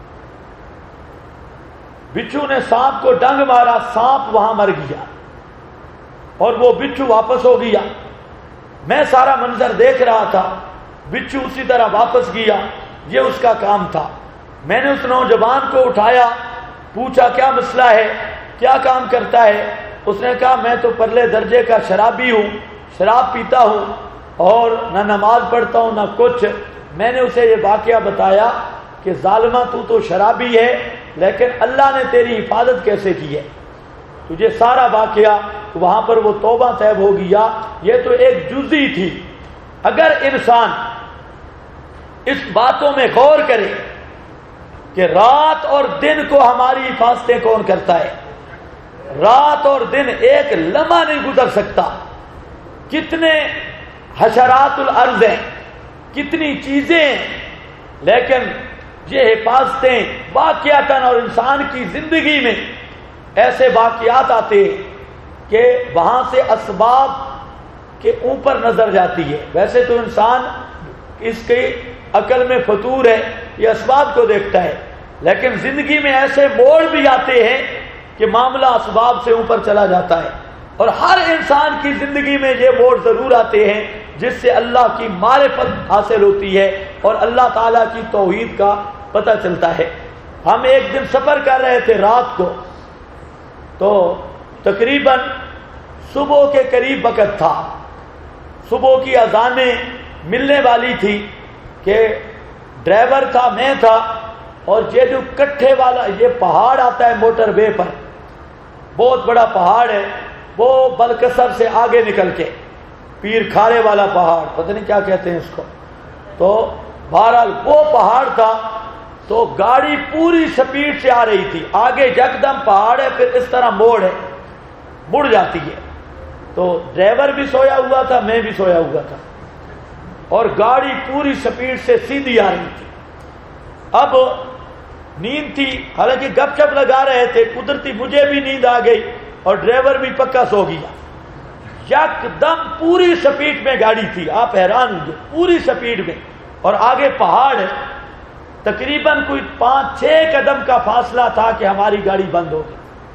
بچھو نے سانپ کو ڈنگ مارا. سانپ وہاں مر گیا اور وہ بچھو واپس ہو گیا. میں سارا منظر دیکھ رہا تھا. بچھو اسی طرح واپس گیا. یہ اس کا کام تھا. میں نے اس نوجوان کو اٹھایا پوچھا کیا مسئلہ ہے کیا کام کرتا ہے. اس نے کہا میں تو پرلے درجے کا شرابی ہوں، شراب پیتا ہوں اور نہ نماز پڑھتا ہوں نہ کچھ۔ میں نے اسے یہ واقعہ بتایا کہ ظالمہ تو شرابی ہے لیکن اللہ نے تیری حفاظت کیسے کی ہے، تجھے سارا واقعہ وہاں پر وہ توبہ طیب ہو گیا۔ یہ تو ایک جزئی تھی۔ اگر انسان اس باتوں میں غور کرے کہ رات اور دن کو ہماری حفاظتیں کون کرتا ہے، رات اور دن ایک لمحہ نہیں گزر سکتا، کتنے حشرات الارض ہیں، کتنی چیزیں ہیں، لیکن یہ حفاظتیں واقعتاً اور انسان کی زندگی میں ایسے واقعات آتے ہیں کہ وہاں سے اسباب کے اوپر نظر جاتی ہے۔ ویسے تو انسان اس کی عقل میں فطور ہے، یہ اسباب کو دیکھتا ہے، لیکن زندگی میں ایسے موڑ بھی آتے ہیں کہ معاملہ اسباب سے اوپر چلا جاتا ہے، اور ہر انسان کی زندگی میں یہ موڑ ضرور آتے ہیں جس سے اللہ کی معرفت حاصل ہوتی ہے اور اللہ تعالیٰ کی توحید کا پتہ چلتا ہے۔ ہم ایک دن سفر کر رہے تھے رات کو، تو تقریباً صبح کے قریب وقت تھا، صبح کی اذانیں ملنے والی تھی کہ ڈرائیور تھا، میں تھا، اور یہ جو کٹھے والا یہ پہاڑ آتا ہے موٹر وے پر، بہت بڑا پہاڑ ہے، وہ بلکسر سے آگے نکل کے پیر کھارے والا پہاڑ، پتہ نہیں کیا کہتے ہیں اس کو، تو بہرحال وہ پہاڑ تھا، تو گاڑی پوری سپیڈ سے آ رہی تھی، آگے یکدم پہاڑ ہے، پھر اس طرح موڑ ہے، مڑ جاتی ہے، تو ڈرائیور بھی سویا ہوا تھا، میں بھی سویا ہوا تھا، اور گاڑی پوری سپیڈ سے سیدھی آ رہی تھی۔ اب نیند تھی، حالانکہ گپ شپ لگا رہے تھے، قدرتی مجھے بھی نیند آ گئی اور ڈرائیور بھی پکا سو گیا۔ یک دم پوری سپیڈ میں گاڑی تھی، آپ حیران ہوں گے، پوری سپیڈ میں، اور آگے پہاڑ ہے، تقریباً کوئی 5-6 قدم کا فاصلہ تھا کہ ہماری گاڑی بند ہو گئی۔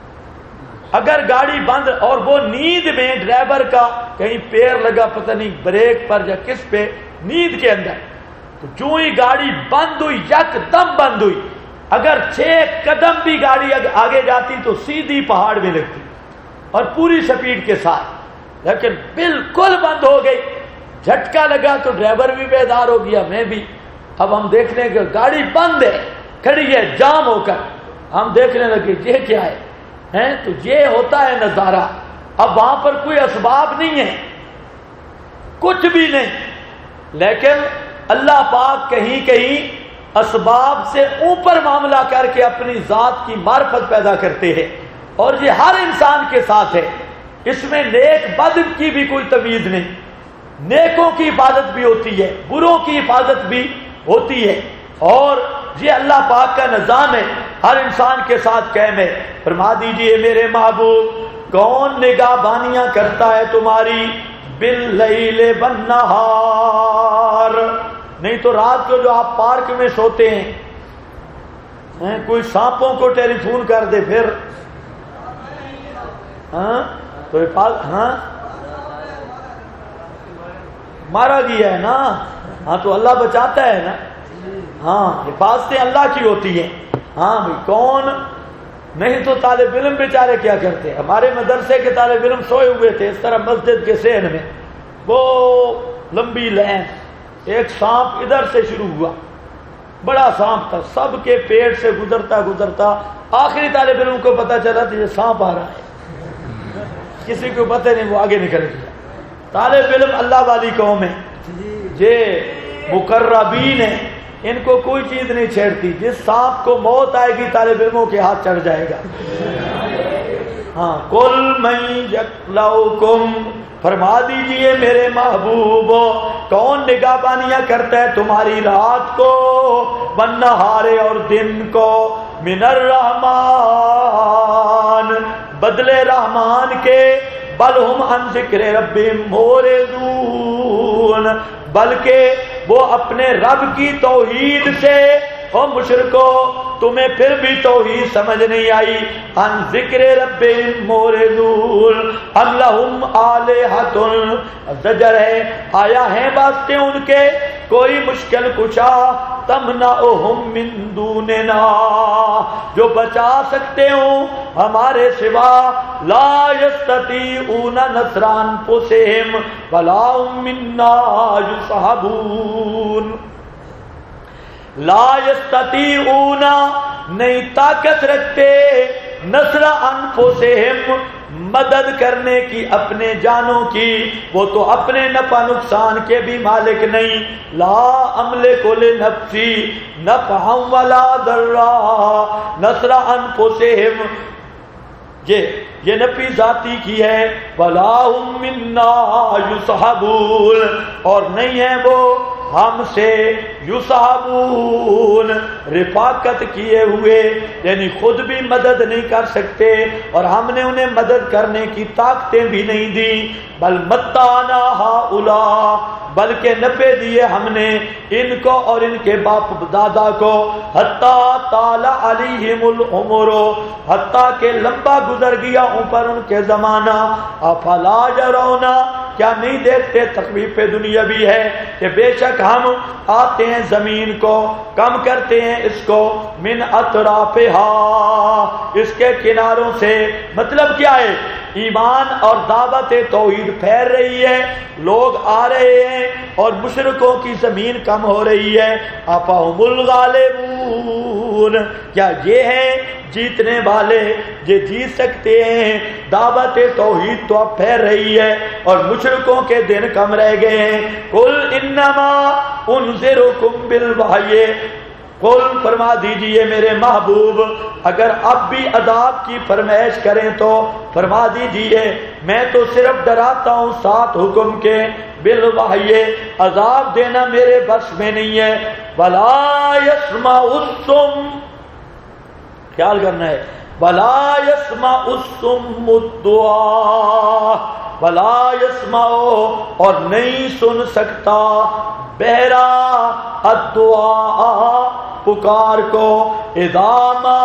اگر گاڑی بند، اور وہ نیند میں ڈرائیور کا کہیں پیر لگا پتہ نہیں بریک پر یا کس پہ، نیند کے اندر، تو جو ہی گاڑی بند ہوئی یک دم بند ہوئی، اگر 6 قدم بھی گاڑی آگے جاتی تو سیدھی پہاڑ میں لگتی اور پوری سپیڈ کے ساتھ، لیکن بالکل بند ہو گئی۔ جھٹکا لگا تو ڈرائیور بھی بیدار ہو گیا، میں بھی۔ اب ہم دیکھنے کہ گاڑی بند ہے، کھڑی ہے جام ہو کر، ہم دیکھنے لگے یہ کیا ہے، تو یہ ہوتا ہے نظارہ۔ اب وہاں پر کوئی اسباب نہیں ہے، کچھ بھی نہیں، لیکن اللہ پاک کہیں کہیں اسباب سے اوپر معاملہ کر کے اپنی ذات کی معرفت پیدا کرتے ہیں، اور یہ ہر انسان کے ساتھ ہے۔ اس میں نیک بد کی بھی کوئی تمیز نہیں، نیکوں کی حفاظت بھی ہوتی ہے، بروں کی حفاظت بھی ہوتی ہے، اور یہ اللہ پاک کا نظام ہے، ہر انسان کے ساتھ قائم ہے۔ فرما دیجئے میرے محبوب، کون نگاہ بانیاں کرتا ہے تمہاری باللیل والنہار؟ نہیں تو رات کو جو آپ پارک میں سوتے ہیں، کوئی سانپوں کو ٹیلی فون کر دے پھر تو مارا گیا ہے نا، ہاں تو اللہ بچاتا ہے نا، ہاں حفاظتیں اللہ کی ہوتی ہیں۔ ہاں بھائی کون نہیں تو طالب علم بیچارے کیا کرتے ہیں، ہمارے مدرسے کے طالب علم سوئے ہوئے تھے اس طرح مسجد کے صحن میں، وہ لمبی لائن، ایک سانپ ادھر سے شروع ہوا، بڑا سانپ تھا، سب کے پیٹ سے گزرتا گزرتا آخری طالب علم کو پتا چلا کہ یہ سانپ آ رہا ہے، کسی کو پتہ نہیں، وہ آگے نکل گیا۔ طالب علم اللہ والی قوم ہے، یہ مقربین ہیں، ان کو کوئی چیز نہیں چھیڑتی، جس سانپ کو موت آئے گی طالب علموں کے ہاتھ چڑھ جائے گا۔ ہاں قل من یکلؤکم، فرما دیجئے میرے محبوب، کون نگاہ بانیاں کرتا ہے تمہاری رات کو، والنہار اور دن کو، من الرحمن، بدلے رحمان کے، بل ہم عن ذکر ربہم معرضون، بلکہ وہ اپنے رب کی توحید سے، او مشرکو تمہیں پھر بھی توحید سمجھ نہیں آئی، عن ذکر ربہم معرضون، ام لہم آلہۃ، زجر ہے آیا ہیں باتیں ان کے کوئی مشکل کشا، تمنعہم من دوننا، جو بچا سکتے ہوں ہمارے سوا لا یستطیعون نصر انفسہم ولا هم منا یصحبون. لا یستطیعون نہیں طاقت رکھتے نصر انفسہم مدد کرنے کی اپنے جانوں کی، وہ تو اپنے نفع نقصان کے بھی مالک نہیں. لا املک لنفسی نفعا ولا ضرا نصر انفسہم یہ نفی ذاتی کی ہے. ولا هم منا یصحبون اور نہیں ہے وہ ہم سے یصحبون رفاقت کیے ہوئے، یعنی خود بھی مدد نہیں کر سکتے اور ہم نے انہیں مدد کرنے کی طاقتیں بھی نہیں دی. بل متانا ہؤلاء بلکہ نفع دیے ہم نے ان کو اور ان کے باپ دادا کو. حتیٰ طال علیہم العمر حتیٰ کہ لمبا گزر گیا اوپر ان کے زمانہ. افلا یرون کیا نہیں دیکھتے تخویف دنیا بھی ہے کہ بے شک ہم آتے ہیں زمین کو کم کرتے ہیں اس کو من اطرافہا اس کے کناروں سے. مطلب کیا ہے؟ ایمان اور دعوت توحید پھیل رہی ہے، لوگ آ رہے ہیں اور مشرکوں کی زمین کم ہو رہی ہے. افہم الغالبون کیا یہ ہیں جیتنے والے، یہ جیت سکتے ہیں؟ دعوت توحید تو اب پھیل رہی ہے اور مشرکوں کے دن کم رہ گئے ہیں. قل انما انذرکم بالوحی قل فرما دیجئے میرے محبوب اگر اب بھی عذاب کی فرمائش کریں تو فرما دیجئے میں تو صرف ڈراتا ہوں ساتھ حکم کے. بالوحی عذاب دینا میرے بس میں نہیں ہے. ولا یسمع الصم خیال کرنا ہے. ولا یسمع الصم الدعاء ولا یسمع اور نہیں سن سکتا بہرا الدعاء پکار کو اذا ما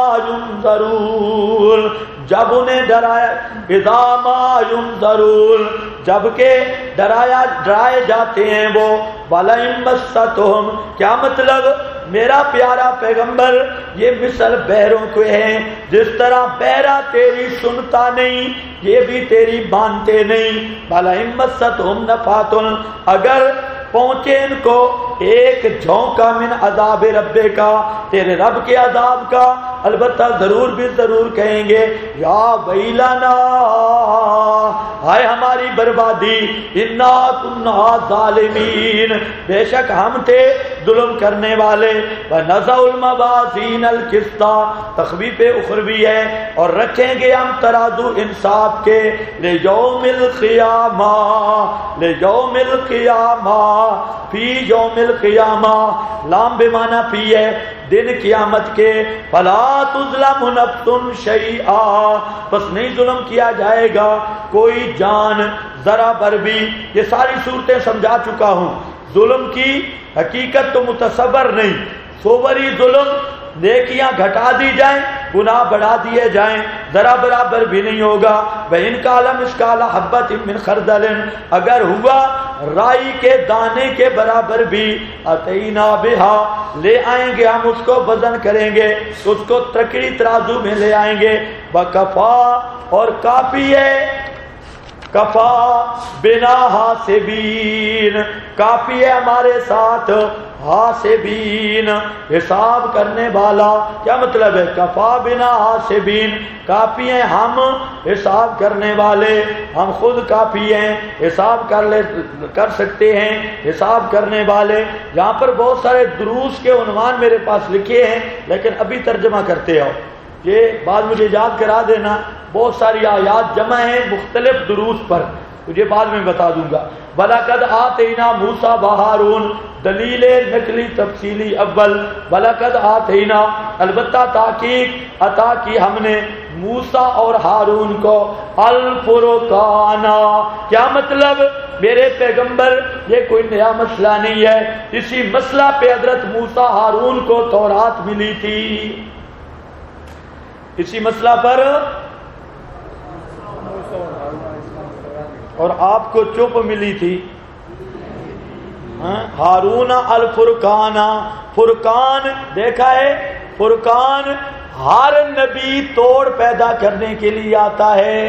ینذرون جب انہیں ڈرایا اذا ما ینذرون جبکہ ڈرائے جاتے ہیں وہ. وَلَئِن مَسَّتْهُمْ کیا مطلب میرا پیارا پیغمبر یہ مثل بہروں کو ہے جس طرح بہرا تیری سنتا نہیں یہ بھی تیری مانتے نہیں. وَلَئِن مَسَّتْهُمْ نَفَحَةٌ اگر پہنچے ان کو ایک جھونکا من عذاب رب کا تیرے رب کے عذاب کا البتہ ضرور بھی ضرور کہیں گے یا ویلنا ہائے ہماری بربادی انا کنا ظالمین بے شک ہم تھے ظلم کرنے والے. ونضع الموازین القسط تخویف اخروی ہے اور رکھیں گے ہم ترازو انصاف کے لیوم القیامہ فی یوم القیامہ لام بمعنی فی ہے دن قیامت کے. فلا تظلم نفس شیئا بس نہیں ظلم کیا جائے گا کوئی جان ذرا بر بھی. یہ ساری صورتیں سمجھا چکا ہوں. ظلم کی حقیقت تو متصور نہیں. صوری ظلم نیکیاں گھٹا دی جائیں گناہ بڑھا دیے جائیں ذرا برابر بھی نہیں ہوگا. وَإِنْ كَانَ مِثْقَالَ حَبَّةٍ مِّنْ خَرْدَلٍ اگر ہوا رائی کے دانے کے برابر بھی أَتَيْنَا بِهَا لے آئیں گے ہم اس کو وزن کریں گے اس کو تکڑی ترازو میں لے آئیں گے. وَكَفَى اور کافی ہے کفا بنا حاسبین کافی ہے ہمارے ساتھ حاسبین حساب کرنے والا. کیا مطلب ہے؟ کفا بنا حاسبین کافی ہیں ہم حساب کرنے والے. ہم خود کافی ہیں حساب کر سکتے ہیں حساب کرنے والے. یہاں پر بہت سارے دروس کے عنوان میرے پاس لکھے ہیں لیکن ابھی ترجمہ کرتے ہو یہ بات مجھے یاد کرا دینا. بہت ساری آیات جمع ہیں مختلف دروس پر تجھے بعد میں بتا دوں گا. وَلَقَدْ آتَيْنَا مُوسَىٰ وَهَارُونَ دلیل نقلی تفصیلی اول. وَلَقَدْ آتَيْنَا البتہ تحقیق عطا کی ہم نے موسیٰ اور ہارون کو الفرقان. کیا مطلب میرے پیغمبر یہ کوئی نیا مسئلہ نہیں ہے. اسی مسئلہ پہ حضرت موسیٰ ہارون کو تورات ملی تھی. اسی مسئلہ پر اور آپ کو چپ ملی تھی. ہارون الفرقان فرقان دیکھا ہے فرقان ہر نبی توڑ پیدا کرنے کے لیے آتا ہے.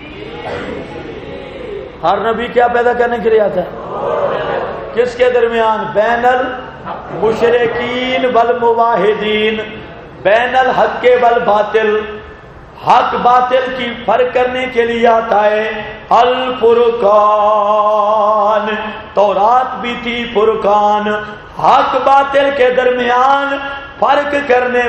ہر نبی کیا پیدا کرنے کے لیے آتا ہے؟ کس کے درمیان؟ بین المشرکین والموحدین، بین الحق والباطل، حق باطل کی فرق کرنے کے لیے آتا ہے. الفرقان، تورات بھی تھی فرقان، حق باطل کے درمیان فرق کرنے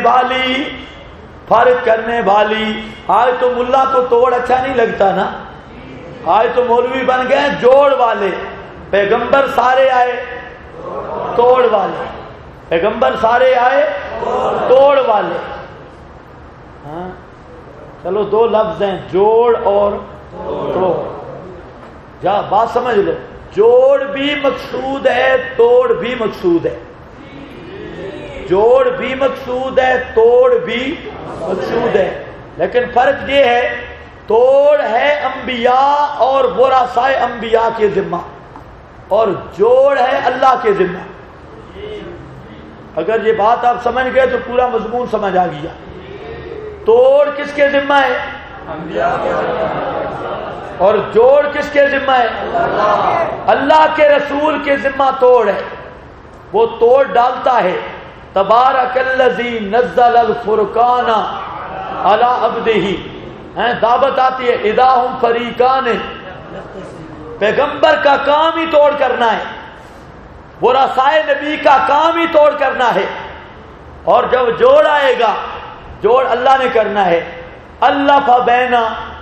والی. آج تو ملا کو توڑ اچھا نہیں لگتا نا، آج تو مولوی بن گئے جوڑ والے. پیغمبر سارے آئے توڑ والے، پیغمبر سارے آئے توڑ والے. ہاں چلو دو لفظ ہیں، جوڑ اور توڑ. جا بات سمجھ لو، جوڑ بھی مقصود ہے، توڑ بھی مقصود ہے. جوڑ بھی مقصود ہے، توڑ بھی مقصود ہے. لیکن فرق یہ ہے، توڑ ہے انبیاء اور ورثاء انبیاء کے ذمہ، اور جوڑ ہے اللہ کے ذمہ. اگر یہ بات آپ سمجھ گئے تو پورا مضمون سمجھ آ گیا. توڑ کس کے ذمہ ہے؟ انبیاء کے ذمہ. اور جوڑ کس کے ذمہ ہے؟ اللہ کے رسول کے ذمہ توڑ ہے، وہ توڑ ڈالتا ہے. تبارک الذی نزل الفرقان علی عبدہ، دعوت آتی ہے اذا ہم فریقان. پیغمبر کا کام ہی توڑ کرنا ہے، ورثاء نبی کا کام ہی توڑ کرنا ہے. اور جب جوڑ آئے گا، جوڑ اللہ نے کرنا ہے. اللہ فا بینا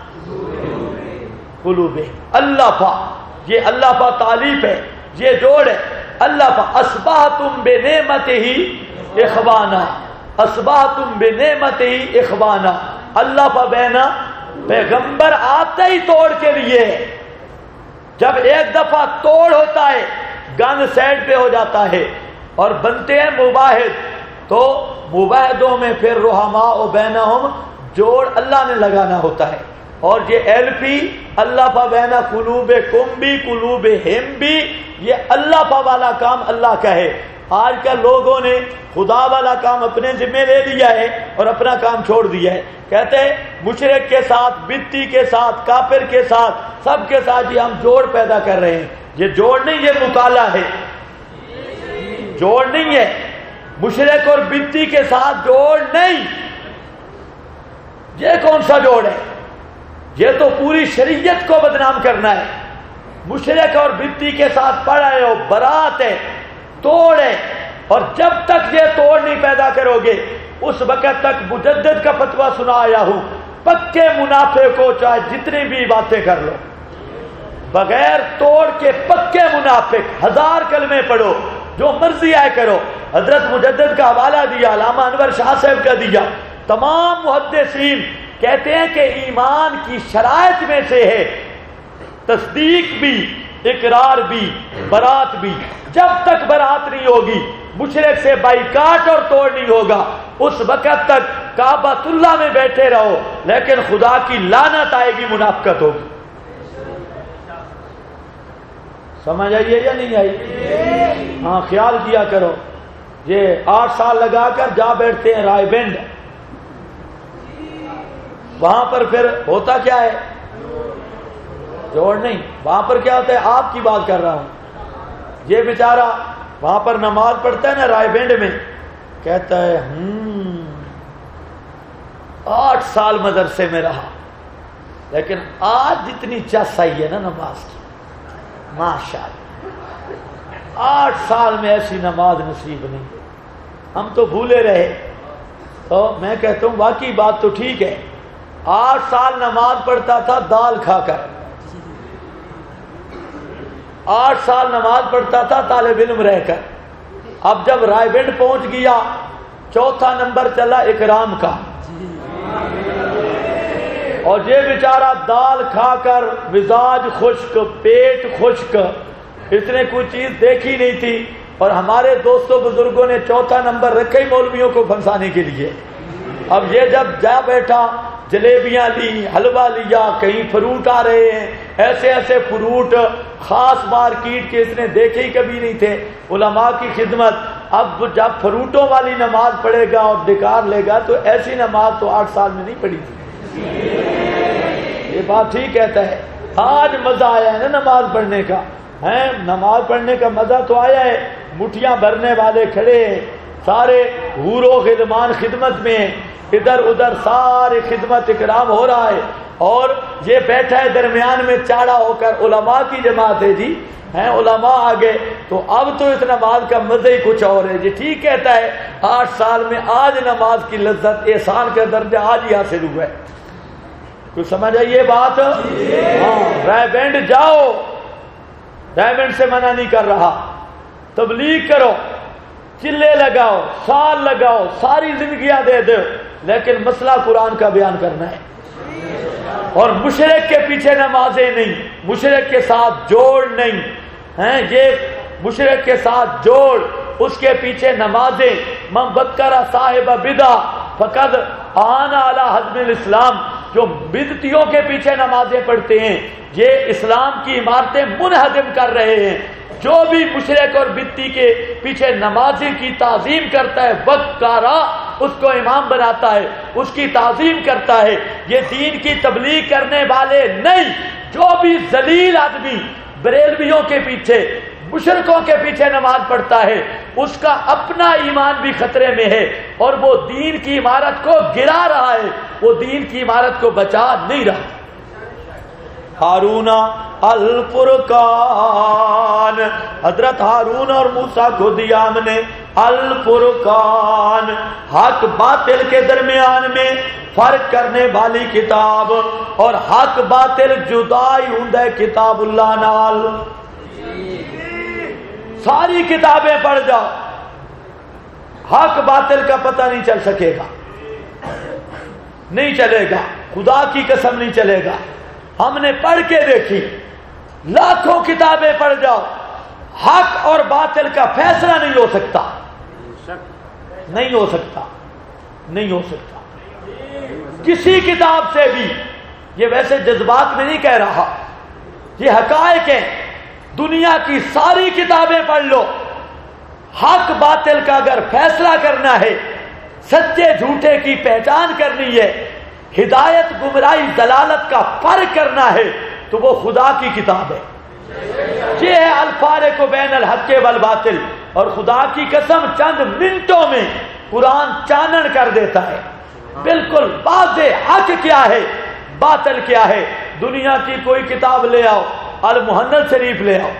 قلوب، اللہ فا، یہ اللہ فا تعلیف ہے، یہ جوڑ ہے. اللہ فا اصبحتم بنعمتہ اخوانا، اصبحتم بنعمتہ اخوانا. اللہ فا بینا، پیغمبر آتا ہی توڑ کے لیے ہے. جب ایک دفعہ توڑ ہوتا ہے گن سائڈ پہ ہو جاتا ہے اور بنتے ہیں مباحد، تو مباحدوں میں پھر رحماء بینہم، جوڑ اللہ نے لگانا ہوتا ہے. اور یہ ایل پی اللہ فا بینا قلوبکم بھی قلوبہم بھی، یہ اللہ فا والا کام اللہ کا ہے. آج کل لوگوں نے خدا والا کام اپنے ذمہ لے لیا ہے اور اپنا کام چھوڑ دیا ہے. کہتے ہیں مشرک کے ساتھ، بدعتی کے ساتھ، کافر کے ساتھ، سب کے ساتھ یہ ہم جوڑ پیدا کر رہے ہیں. یہ جوڑ نہیں، یہ مطالعہ ہے، جوڑ نہیں ہے. مشرک اور بدعتی کے ساتھ جوڑ نہیں. یہ کون سا جوڑ ہے؟ یہ تو پوری شریعت کو بدنام کرنا ہے. مشرک اور بدعتی کے ساتھ پڑھ رہے ہو، برات ہے، توڑ ہے. اور جب تک یہ توڑ نہیں پیدا کرو گے، اس وقت تک مجدد کا فتویٰ سنا آیا ہوں، پکے منافق کو چاہے جتنی بھی باتیں کر لو، بغیر توڑ کے پکے منافق. 1000 کلمے پڑھو، جو مرضی آئے کرو. حضرت مجدد کا حوالہ دیا، علامہ انور شاہ صاحب کا دیا. تمام محدثین کہتے ہیں کہ ایمان کی شرائط میں سے ہے تصدیق بھی، اقرار بھی، برات بھی. جب تک برات نہیں ہوگی، مشرک سے بائیکاٹ اور توڑ نہیں ہوگا، اس وقت تک کعبۃ اللہ میں بیٹھے رہو، لیکن خدا کی لعنت آئے گی، منافقت ہوگی. سمجھ آئیے یا نہیں آئی؟ ہاں خیال کیا کرو. یہ 8 سال لگا کر جا بیٹھتے ہیں رائے بینڈ، وہاں پر پھر ہوتا کیا ہے؟ جوڑ نہیں. وہاں پر کیا ہوتا ہے؟ آپ کی بات کر رہا ہوں. یہ بیچارہ وہاں پر نماز پڑھتا ہے نا رائے بینڈ میں، کہتا ہے 8 سال مدرسے میں رہا، لیکن آج جتنی چس آئی ہے نا نماز کی، ماشاءاللہ 8 سال میں ایسی نماز نصیب نہیں. ہم تو بھولے رہے. تو میں کہتا ہوں واقعی بات تو ٹھیک ہے. 8 سال نماز پڑھتا تھا دال کھا کر، 8 سال نماز پڑھتا تھا طالب علم رہ کر. اب جب رائے بینڈ پہنچ گیا، 4تھا نمبر چلا اکرام کا، اور یہ بیچارہ دال کھا کر مزاج خشک، پیٹ خشک، اس نے کوئی چیز دیکھی نہیں تھی. اور ہمارے دوستوں بزرگوں نے 4تھا نمبر رکھا ہی مولویوں کو پھنسانے کے لیے. اب یہ جب جا بیٹھا، جلیبیاں لی، حلوہ لیا، کہیں فروٹ آ رہے ہیں، ایسے ایسے فروٹ خاص مارکیٹ کے اس نے دیکھے ہی کبھی نہیں تھے. علماء کی خدمت، اب جب فروٹوں والی نماز پڑھے گا اور ڈکار لے گا تو ایسی نماز تو 8 سال میں نہیں پڑھی تھی. یہ بات ٹھیک کہتا ہے. آج مزہ آیا ہے نا نماز پڑھنے کا, ہیں نماز پڑھنے کا مزہ تو آیا ہے. مٹھیاں بھرنے والے کھڑے ہیں, سارے حور و خدمان خدمت میں, ادھر ادھر سارے خدمت اکرام ہو رہا ہے, اور یہ بیٹھا ہے درمیان میں چاڑا ہو کر. علماء کی جماعت ہے جی, ہیں علماء آگے. تو اب تو اس نماز کا مزہ ہی کچھ اور ہے جی. ٹھیک کہتا ہے, 8 سال میں آج نماز کی لذت احسان کا درجہ آج ہی حاصل ہوا ہے. کچھ سمجھ آئی یہ بات؟ ہاں, رائے بینڈ جاؤ, رائے بینڈ سے منع نہیں کر رہا. تبلیغ کرو, چلے لگاؤ, سال لگاؤ, ساری زندگیاں دے دو, لیکن مسئلہ قرآن کا بیان کرنا ہے. اور مشرک کے پیچھے نمازیں نہیں, مشرک کے ساتھ جوڑ نہیں ہیں. یہ مشرک کے ساتھ جوڑ, اس کے پیچھے نمازیں. من بکر صاحب بدع فقد آن علی حزب الاسلام. جو بدعتیوں کے پیچھے نمازیں پڑھتے ہیں یہ اسلام کی عمارتیں منہدم کر رہے ہیں. جو بھی مشرک اور بدعتی کے پیچھے نمازی کی تعظیم کرتا ہے, وقارا اس کو امام بناتا ہے, اس کی تعظیم کرتا ہے. یہ دین کی تبلیغ کرنے والے نہیں. جو بھی ذلیل آدمی بریلویوں کے پیچھے, مشرکوں کے پیچھے نماز پڑھتا ہے, اس کا اپنا ایمان بھی خطرے میں ہے, اور وہ دین کی عمارت کو گرا رہا ہے, وہ دین کی عمارت کو بچا نہیں رہا. ہارون الفرقان, حضرت ہارون اور موسیٰ کو دیا ہم نے الفرقان, حق باطل کے درمیان میں فرق کرنے والی کتاب. اور حق باطل جدائی ہوندا کتاب اللہ نال. ساری کتابیں پڑھ جاؤ, حق باطل کا پتہ نہیں چل سکے گا, نہیں چلے گا, خدا کی قسم نہیں چلے گا. ہم نے پڑھ کے دیکھی, لاکھوں کتابیں پڑھ جاؤ, حق اور باطل کا فیصلہ نہیں ہو سکتا, نہیں ہو سکتا, نہیں ہو سکتا کسی کتاب سے بھی. یہ ویسے جذبات میں نہیں کہہ رہا, یہ حقائق ہیں. دنیا کی ساری کتابیں پڑھ لو, حق باطل کا اگر فیصلہ کرنا ہے, سچے جھوٹے کی پہچان کرنی ہے, ہدایت گمراہی ضلالت کا فرق کرنا ہے, تو وہ خدا کی کتاب ہے. یہ ہے الفارق بین الحق والباطل. اور خدا کی قسم چند منٹوں میں قرآن چانن کر دیتا ہے, بالکل واضح حق کیا ہے باطل کیا ہے. دنیا کی کوئی کتاب لے آؤ, المحنت شریف لے آؤ,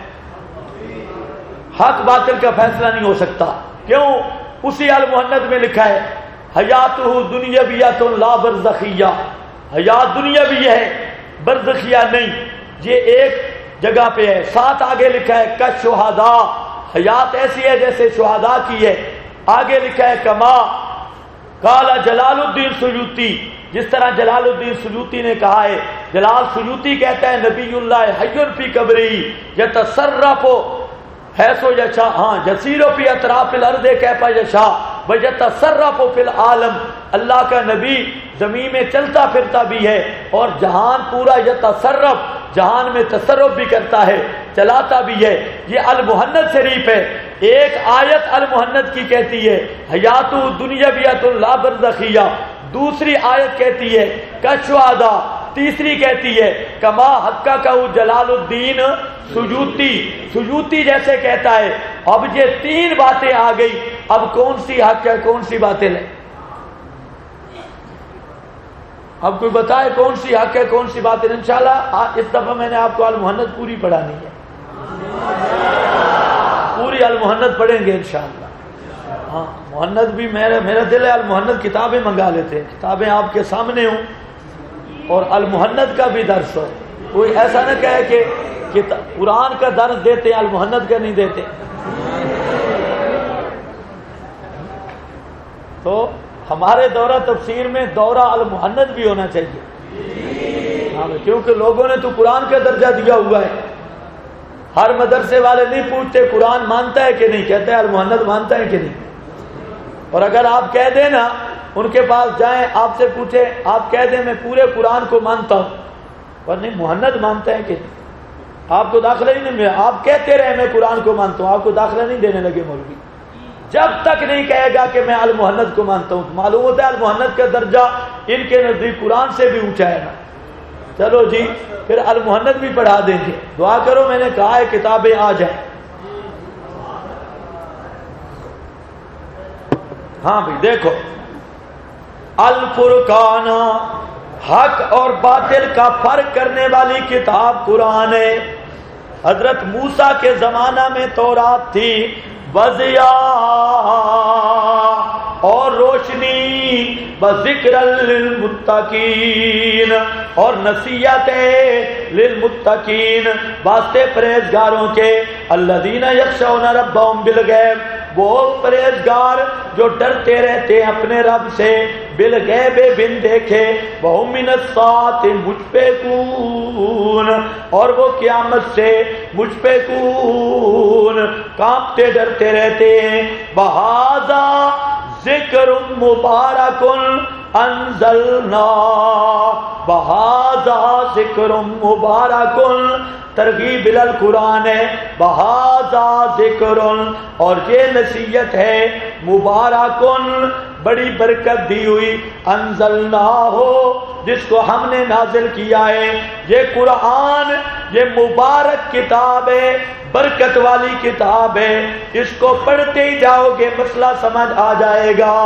حق باطل کا فیصلہ نہیں ہو سکتا. کیوں؟ اسی المحنت میں لکھا ہے حیاتہ دنیاویۃ لا برزخیہ, حیات دنیاوی ہے, برزخیہ نہیں. یہ ایک جگہ پہ ہے. 7 آگے لکھا ہے کشہداء, حیات ایسی ہے جیسے شہداء کی ہے. آگے لکھا ہے کما قال جلال الدین سیوطی, جس طرح جلال الدین سیوطی نے کہا ہے. جلال سیوطی کہتا ہے نبی اللہ حی فی قبری یتصرف حیث یشاء, ہاں یسیر فی اطراف الارض کیف یشاء ویتصرف فی العالم. اللہ کا نبی زمین میں چلتا پھرتا بھی ہے, اور جہان پورا یتصرف, جہان میں تصرف بھی کرتا ہے, چلاتا بھی ہے. یہ المحنت شریف ہے. ایک آیت المحنت کی کہتی ہے حیات دنیاویۃ لا برزخیہ, دوسری آیت کہتی ہے کشہداء, تیسری کہتی ہے کما حقہ کا جلال الدین سیوطی. سیوطی جیسے کہتا ہے. اب یہ 3 باتیں آ گئی, اب کون سی حق ہے کون سی باطل ہے؟ اب کوئی بتائے کون سی حق ہے کون سی باطل. انشاءاللہ اس دفعہ میں نے آپ کو المحنت پوری پڑھانی ہے, پوری المحنت پڑھیں گے انشاءاللہ. ہاں محنت بھی میرا دل ہے المحنت کتابیں منگا لیتے ہیں, کتابیں آپ کے سامنے ہوں, اور المحنت کا بھی درس ہو. کوئی ایسا نہ کہے کہ قرآن کا درس دیتے ہیں المحنت کا نہیں دیتے. تو ہمارے دورہ تفسیر میں دورہ المحنت بھی ہونا چاہیے, کیونکہ لوگوں نے تو قرآن کا درجہ دیا ہوا ہے. ہر مدرسے والے نہیں پوچھتے قرآن مانتا ہے کہ نہیں, کہتے ہیں المحنت مانتا ہے کہ نہیں. اور اگر آپ کہہ دیں نا, ان کے پاس جائیں, آپ سے پوچھیں, آپ کہہ دیں میں پورے قرآن کو مانتا ہوں, پر نہیں محنت مانتا ہے کہ نہیں, آپ کو داخلہ ہی نہیں ملا. آپ کہتے رہے میں قرآن کو مانتا ہوں, آپ کو داخلہ نہیں دینے لگے مولوی. جب تک نہیں کہے گا کہ میں المحنت کو مانتا ہوں. معلوم ہوتا ہے المحنت کا درجہ ان کے نزدیک قرآن سے بھی اونچا ہے نا. چلو جی پھر المحنت بھی پڑھا دیں گے. دعا کرو, میں نے کہا ہے کتابیں آ جائیں. ہاں بھائی دیکھو, الفرقان حق اور باطل کا فرق کرنے والی کتاب قرآن ہے. حضرت موسیٰ کے زمانہ میں تورات تھی, وضیاء اور روشنی, وذکر للمتقین اور نصیحت للمتقین واسطے پرہیزگاروں کے. الذین یخشون ربهم بالغیب, وہ پرہیزگار جو ڈرتے رہتے ہیں اپنے رب سے, بالغیب بن دیکھے, وہم من الساعۃ مشفقون اور وہ قیامت سے مشفقون کانپتے ڈرتے رہتے ہیں. بہذا ذکر مبارک انزلنا, بہذا ذکر مبارک ترغیب القرآن ہے. بہذا ذکر اور یہ نصیحت ہے, مبارکن بڑی برکت دی ہوئی, انزلنا ہو جس کو ہم نے نازل کیا ہے. یہ قرآن یہ مبارک کتاب ہے, برکت والی کتاب ہے. اس کو پڑھتے ہی جاؤ گے مسئلہ سمجھ آ جائے گا.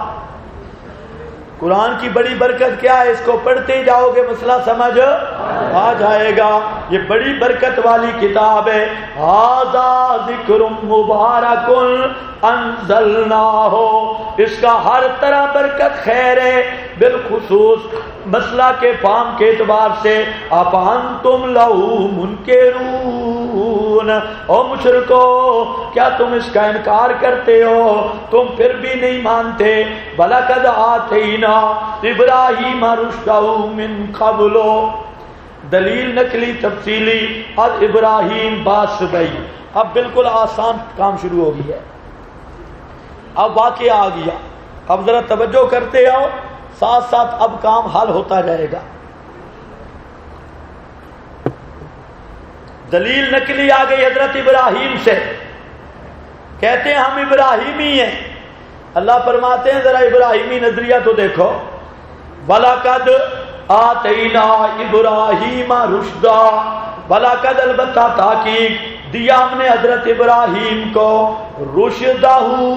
قرآن کی بڑی برکت کیا ہے, اس کو پڑھتے ہی جاؤ گے مسئلہ سمجھ آ جائے گا. یہ بڑی برکت والی کتاب ہے. ھذا ذکر مبارک انزلناہ, اس کا ہر طرح برکت خیر ہے, بالخصوص مسئلہ کے فہم کے اعتبار سے. افانتم لہ منکرون, او مشرکو کیا تم اس کا انکار کرتے ہو, تم پھر بھی نہیں مانتے. وَلَقَدْ آتَيْنَا ابراہیم رشدہ من قبل, دلیل نقلی تفصیلی از ابراہیم باس بھائی. اب بالکل آسان کام شروع ہو گیا ہے, اب واقعہ آ گیا. اب ذرا توجہ کرتے آؤ, ساتھ ساتھ اب کام حل ہوتا جائے گا. دلیل نقلی آ گئی حضرت ابراہیم سے, کہتے ہیں ہم ابراہیمی ہیں. اللہ فرماتے ہیں ذرا ابراہیمی نظریہ تو دیکھو. وَلَقَدْ آتَيْنَا إِبْرَاهِيمَ رُشْدًا, وَلَقَدْ البتہ تحقیق دیا ہم نے حضرت ابراہیم کو, رشدہ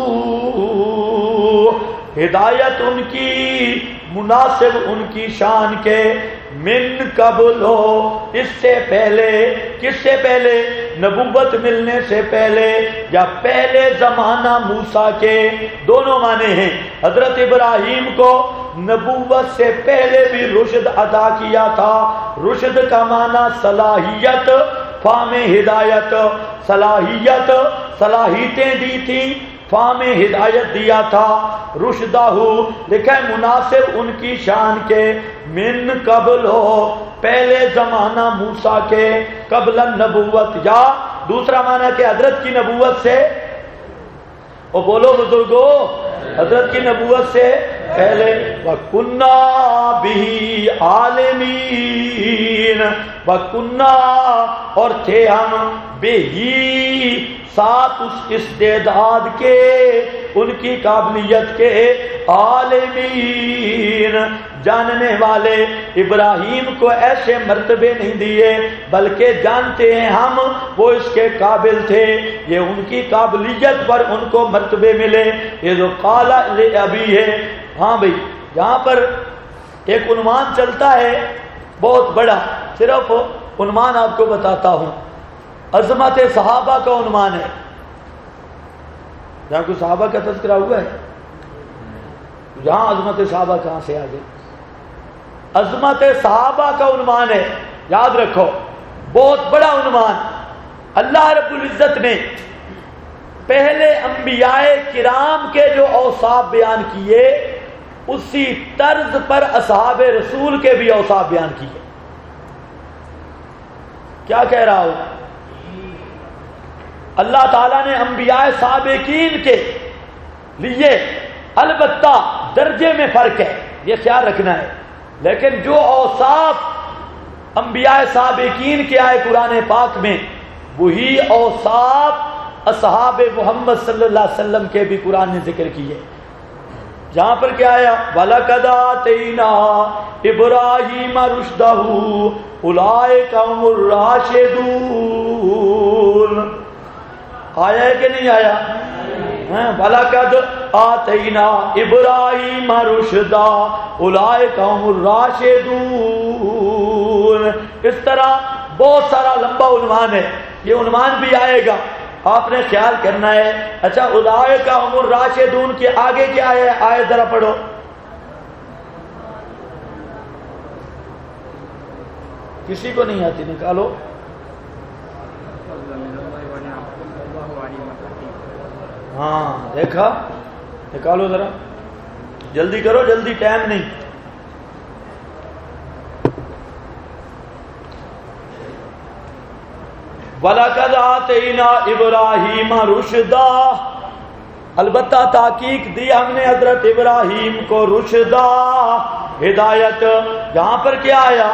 ہدایت ان کی مناسب ان کی شان کے, من قبل ہو اس سے پہلے. کس سے پہلے, نبوت ملنے سے پہلے یا پہلے زمانہ موسیٰ کے, دونوں معنی ہیں. حضرت ابراہیم کو نبوت سے پہلے بھی رشد عطا کیا تھا. رشد کا معنی صلاحیت, فہم ہدایت, صلاحیت صلاحیتیں دی تھیں, فہم ہدایت دیا تھا. رشدہ لکھا ہے مناسب ان کی شان کے, من قبل ہو پہلے زمانہ موسیٰ کے, قبل النبوت, یا دوسرا معنی کہ حضرت کی نبوت سے, او بولو بزرگو, حضرت کی نبوت سے پہلے. وَكُنَّا بِهِ عَالِمِينَ, وَكُنَّا اور تھے ہم, بِهِ ساتھ اس استعداد کے, ان کی قابلیت کے, عالمین جاننے والے. ابراہیم کو ایسے مرتبے نہیں دیے بلکہ جانتے ہیں ہم وہ اس کے قابل تھے, یہ ان کی قابلیت پر ان کو مرتبے ملے. یہ جو قال ابھی ہے, ہاں بھائی یہاں پر ایک عنوان چلتا ہے بہت بڑا, صرف عنوان آپ کو بتاتا ہوں. عظمت صحابہ کا عنوان ہے. جہاں کوئی صحابہ کا تذکرہ ہوا ہے, یہاں عظمت صحابہ کہاں سے آ گئی؟ عظمت صحابہ کا عنوان ہے, یاد رکھو, بہت بڑا عنوان. اللہ رب العزت نے پہلے انبیاء کرام کے جو اوصاف بیان کیے, اسی طرز پر اصحاب رسول کے بھی اوصاف بیان کیے. کیا کہہ رہا ہوں؟ اللہ تعالیٰ نے انبیاء سابقین کے لیے البتہ درجے میں فرق ہے, یہ خیال رکھنا ہے, لیکن جو اوصاف انبیاء سابقین کے آئے قرآن پاک میں, وہی اوصاف اصحاب محمد صلی اللہ علیہ وسلم کے بھی قرآن نے ذکر کیے. جہاں پر کیا آیا؟ وَلَقَدْ آتَيْنَا إِبْرَاهِيمَ رُشْدَهُ أُولَٰئِكَ هُمُ الرَّاشِدُونَ. آیا ہے کہ نہیں آیا؟ وَلَقَدْ آتَيْنَا إِبْرَاهِيمَ رُشْدَهُ أُولَٰئِكَ هُمُ الرَّاشِدُونَ. اس طرح بہت سارا لمبا عنوان ہے، یہ عنوان بھی آئے گا، آپ نے خیال کرنا ہے. اچھا، اولئک هم الراشدون کے آگے کیا ہے؟ آئے ذرا پڑھو. کسی کو نہیں آتی نکالو. ہاں دیکھا، نکالو ذرا، جلدی کرو، جلدی، ٹائم نہیں. وَلَقَدْ آتَيْنَا إِبْرَاهِيمَ رُشْدَهُ. البتہ تحقیق دی ہم نے حضرت ابراہیم کو رشدہ، ہدایت. یہاں پر کیا آیا؟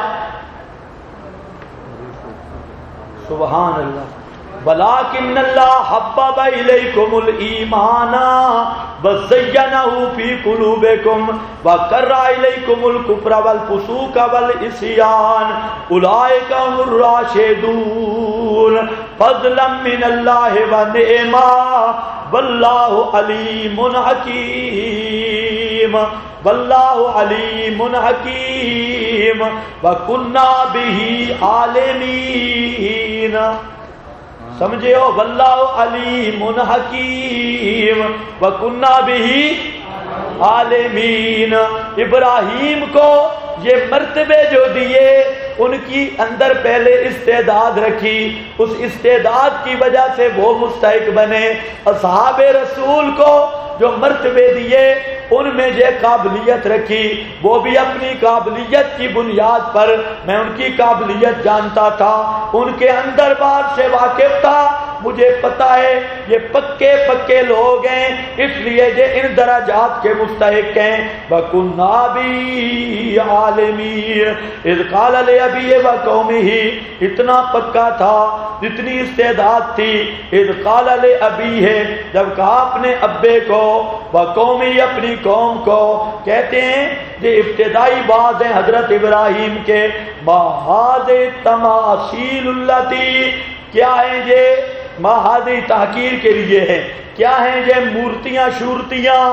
سبحان اللہ. وَلَٰكِنَّ اللَّهَ حَبَّبَ إِلَيْكُمُ الْإِيمَانَ وَزَيَّنَهُ فِي قُلُوبِكُمْ وَكَرَّهَ إِلَيْكُمُ الْكُفْرَ وَالْفُسُوقَ وَالْعِصْيَانَ أُولَٰئِكَ هُمُ الرَّاشِدُونَ فَضْلًا مِّنَ اللَّهِ وَنِعْمَةً وَاللَّهُ عَلِيمٌ حَكِيمٌ. وَاللَّهُ عَلِيمٌ حَكِيمٌ وَكُنَّا بِهِ عَالِمِينَ. سمجھے ہو؟ واللہ علیم حکیم وَكُنَّا بِهِ عالمین. ابراہیم کو یہ مرتبے جو دیے، ان کی اندر پہلے استعداد رکھی، اس استعداد کی وجہ سے وہ مستحق بنے. اصحاب رسول کو جو مرتبے دیے، ان میں یہ قابلیت رکھی، وہ بھی اپنی قابلیت کی بنیاد پر. میں ان کی قابلیت جانتا تھا، ان کے اندر بات سے واقف تھا، مجھے پتا ہے یہ پکے پکے لوگ ہیں، اس لیے یہ ان درجات کے مستحق ہیں. وَكُنَّا بِهِ عَالِمِينَ اِذْ قَالَ لِأَبِيهِ وَقَوْمِهِ. اتنا پکا تھا، اتنی استعداد تھی. اِذْ قَالَ لِأَبِيهِ، جب کہا اپنے ابے کو، وَقَوْمِهِ اپنی قوم کو. کہتے ہیں یہ ابتدائی بات ہے حضرت ابراہیم کے. مَا تَمَاثِيلُ الَّتِي، کیا ہیں یہ؟ ماہادی تحقیر کے لیے ہے. کیا ہیں یہ مورتیاں شورتیاں؟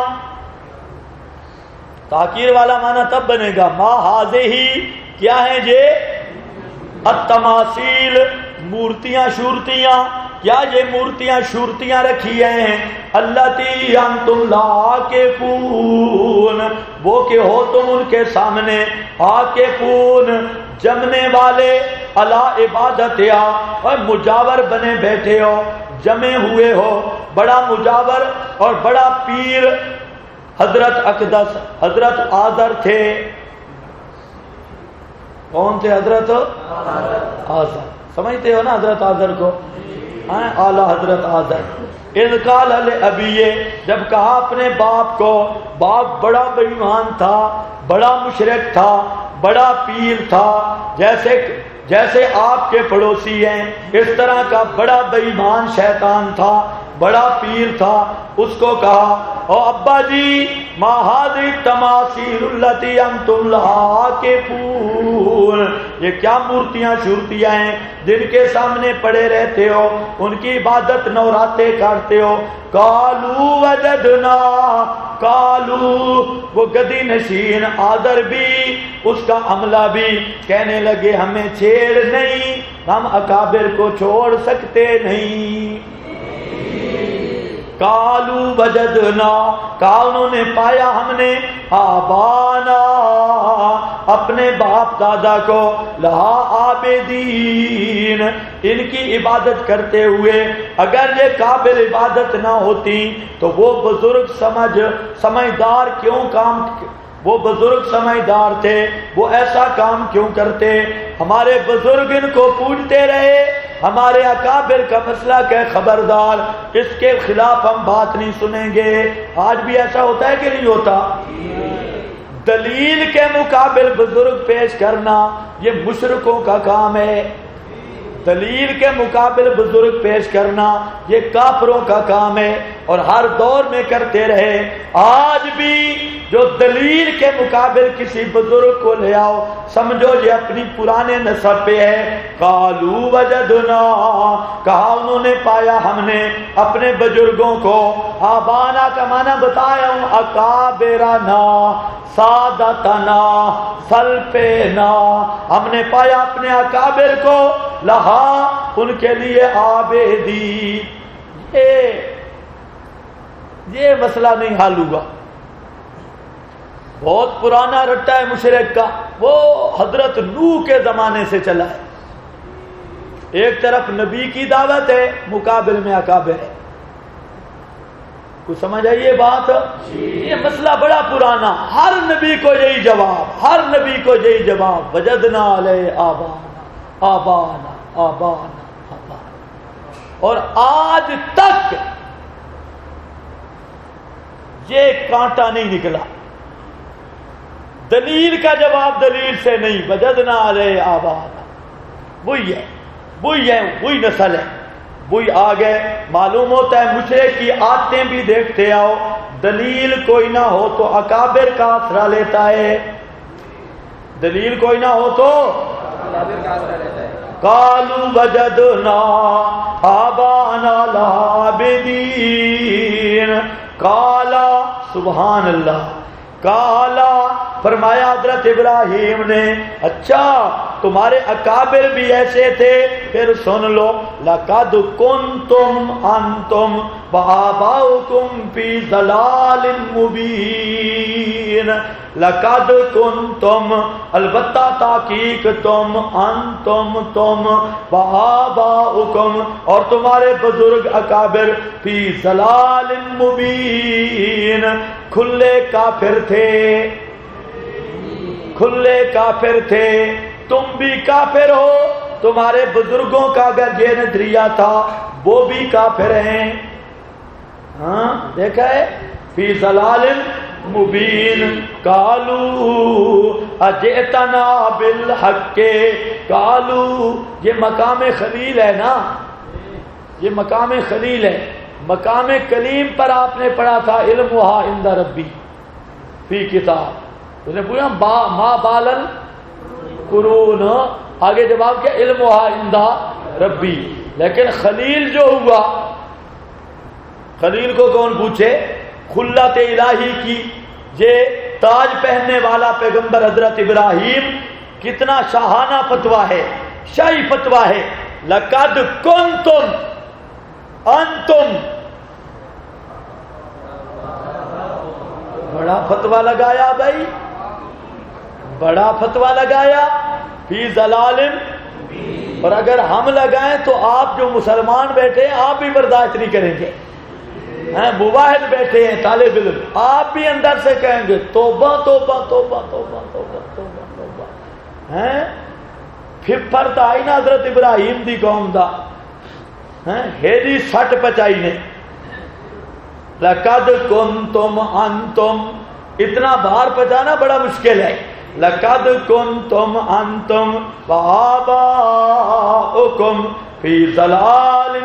تحقیر والا معنی تب بنے گا ماہادی ہی. کیا ہیں یہ؟ التماثیل، مورتیاں شورتیاں. کیا یہ مورتیاں شورتیاں رکھی ہیں؟ اللتی انتم عاکفون، وہ کہ ہو تم ان کے سامنے عاکفون، جمنے والے، علی عبادتیا، اور مجاور بنے بیٹھے ہو، جمے ہوئے ہو. بڑا مجاور اور بڑا پیر حضرت اقدس حضرت آذر تھے. کون تھے؟ حضرت آذر. سمجھتے ہو نا حضرت آذر کو؟ اعلی حضرت آذر. اذ قال لابیہ، جب کہا اپنے باپ کو. باپ بڑا بے ایمان تھا، بڑا مشرک تھا، بڑا پیر تھا. جیسے آپ کے پڑوسی ہیں، اس طرح کا بڑا بے ایمان شیطان تھا، بڑا پیر تھا. اس کو کہا او ابا جی، ما هذه التماثيل التي انتم لها عاكفون، یہ کیا مورتیاں شورتیاں ہیں جن کے سامنے پڑے رہتے ہو، ان کی عبادت نوراتے کرتے ہو. قالوا وجدنا، قالوا وہ گدی نشین آدر بھی، اس کا عملہ بھی کہنے لگے ہمیں چھیڑ نہیں، ہم اکابر کو چھوڑ سکتے نہیں. قالوا وجدنا، کہا انہوں نے پایا ہم نے، آبانا اپنے باپ دادا کو، لہا عابدین ان کی عبادت کرتے ہوئے. اگر یہ قابل عبادت نہ ہوتی تو وہ بزرگ سمجھدار کیوں کام، وہ بزرگ سمجھدار تھے، وہ ایسا کام کیوں کرتے؟ ہمارے بزرگ ان کو پوجتے رہے، ہمارے اکابر کا مسئلہ کہ خبردار اس کے خلاف ہم بات نہیں سنیں گے. آج بھی ایسا ہوتا ہے کہ نہیں ہوتا؟ دلیل کے مقابل بزرگ پیش کرنا یہ مشرکوں کا کام ہے. دلیل کے مقابل بزرگ پیش کرنا یہ کافروں کا کام ہے اور ہر دور میں کرتے رہے. آج بھی جو دلیل کے مقابل کسی بزرگ کو لے آؤ سمجھو یہ اپنی پرانے نسب پہ ہے. قالوا وجدنا، کہا انہوں نے پایا ہم نے اپنے بزرگوں کو. آبانا کا معنی بتایا ہوں، اکابرنا، سادتنا، سلفنا، ہم نے پایا اپنے اکابر کو، لہا ان کے لیے عابدی. یہ مسئلہ نہیں حل ہوا، بہت پرانا رٹا ہے مشرک کا، وہ حضرت نوح کے زمانے سے چلا ہے. ایک طرف نبی کی دعوت ہے، مقابل میں اکابر ہے. کچھ سمجھ آئیے بات؟ یہ مسئلہ بڑا پرانا، ہر نبی کو یہی جواب، ہر نبی کو یہی جواب، وجدنا علیہ آبانا آبانا آبانا آبانا. اور آج تک یہ کانٹا نہیں نکلا. دلیل کا جواب دلیل سے نہیں، وجدنا علیہ آبانا. وہی ہے، وہی ہے، وہی نسل ہے، وہی آ گئے. معلوم ہوتا ہے مشرک کی عادتیں بھی دیکھتے آؤ. دلیل کوئی نہ ہو تو اکابر کا آسرا لیتا ہے، دلیل کوئی نہ ہو تو اکابر کا آسرا لیتا ہے. قالوا وجدنا آبانا عابدین. قالا، سبحان اللہ، قالا فرمایا حضرت ابراہیم نے، اچھا تمہارے اکابر بھی ایسے تھے، پھر سن لو، لقد کنتم انتم وآباؤکم فی ضلال مبین. لقد کنتم، البتہ تحقیق تم، انتم وآباؤکم اور تمہارے بزرگ اکابر، فی ضلال مبین، کھلے کافر تھے، کھلے کافر تھے. تم بھی کافر ہو، تمہارے بزرگوں کا اگر یہ نظریہ تھا وہ بھی کافر ہیں. ہاں دیکھا ہے، فی ضلال مبین. قالوا اجئتنا بالحق. قالوا، یہ مقام خلیل ہے نا، یہ مقام خلیل ہے. مقام کلیم پر آپ نے پڑھا تھا علمھا عند ربی فی کتاب. اس نے پوچھا ما بالن قرون، آگے جواب کیا، علمھا عند ربی. لیکن خلیل جو ہوا، خلیل کو کون پوچھے؟ خلت الہی کی یہ تاج پہننے والا پیغمبر حضرت ابراہیم، کتنا شاہانہ فتویٰ ہے، شاہی فتویٰ ہے. لقد کنتم انتم، بڑا فتویٰ لگایا بھائی، بڑا فتویٰ لگایا، فی ضلال. اور اگر ہم لگائیں تو آپ جو مسلمان بیٹھے ہیں آپ بھی برداشت نہیں کریں گے. مواحد بیٹھے ہیں طالب علم، آپ بھی اندر سے کہیں گے توبہ توبہ توبہ توبہ توبہ توبہ توبہ. پھر تو آئی نا حضرت ابراہیم دی قوم دا، ہیری سٹ پچائی نے. لقد کنتم انتم، اتنا بھار پچانا بڑا مشکل ہے. لقد کنتم انتم وآباؤکم فی ضلال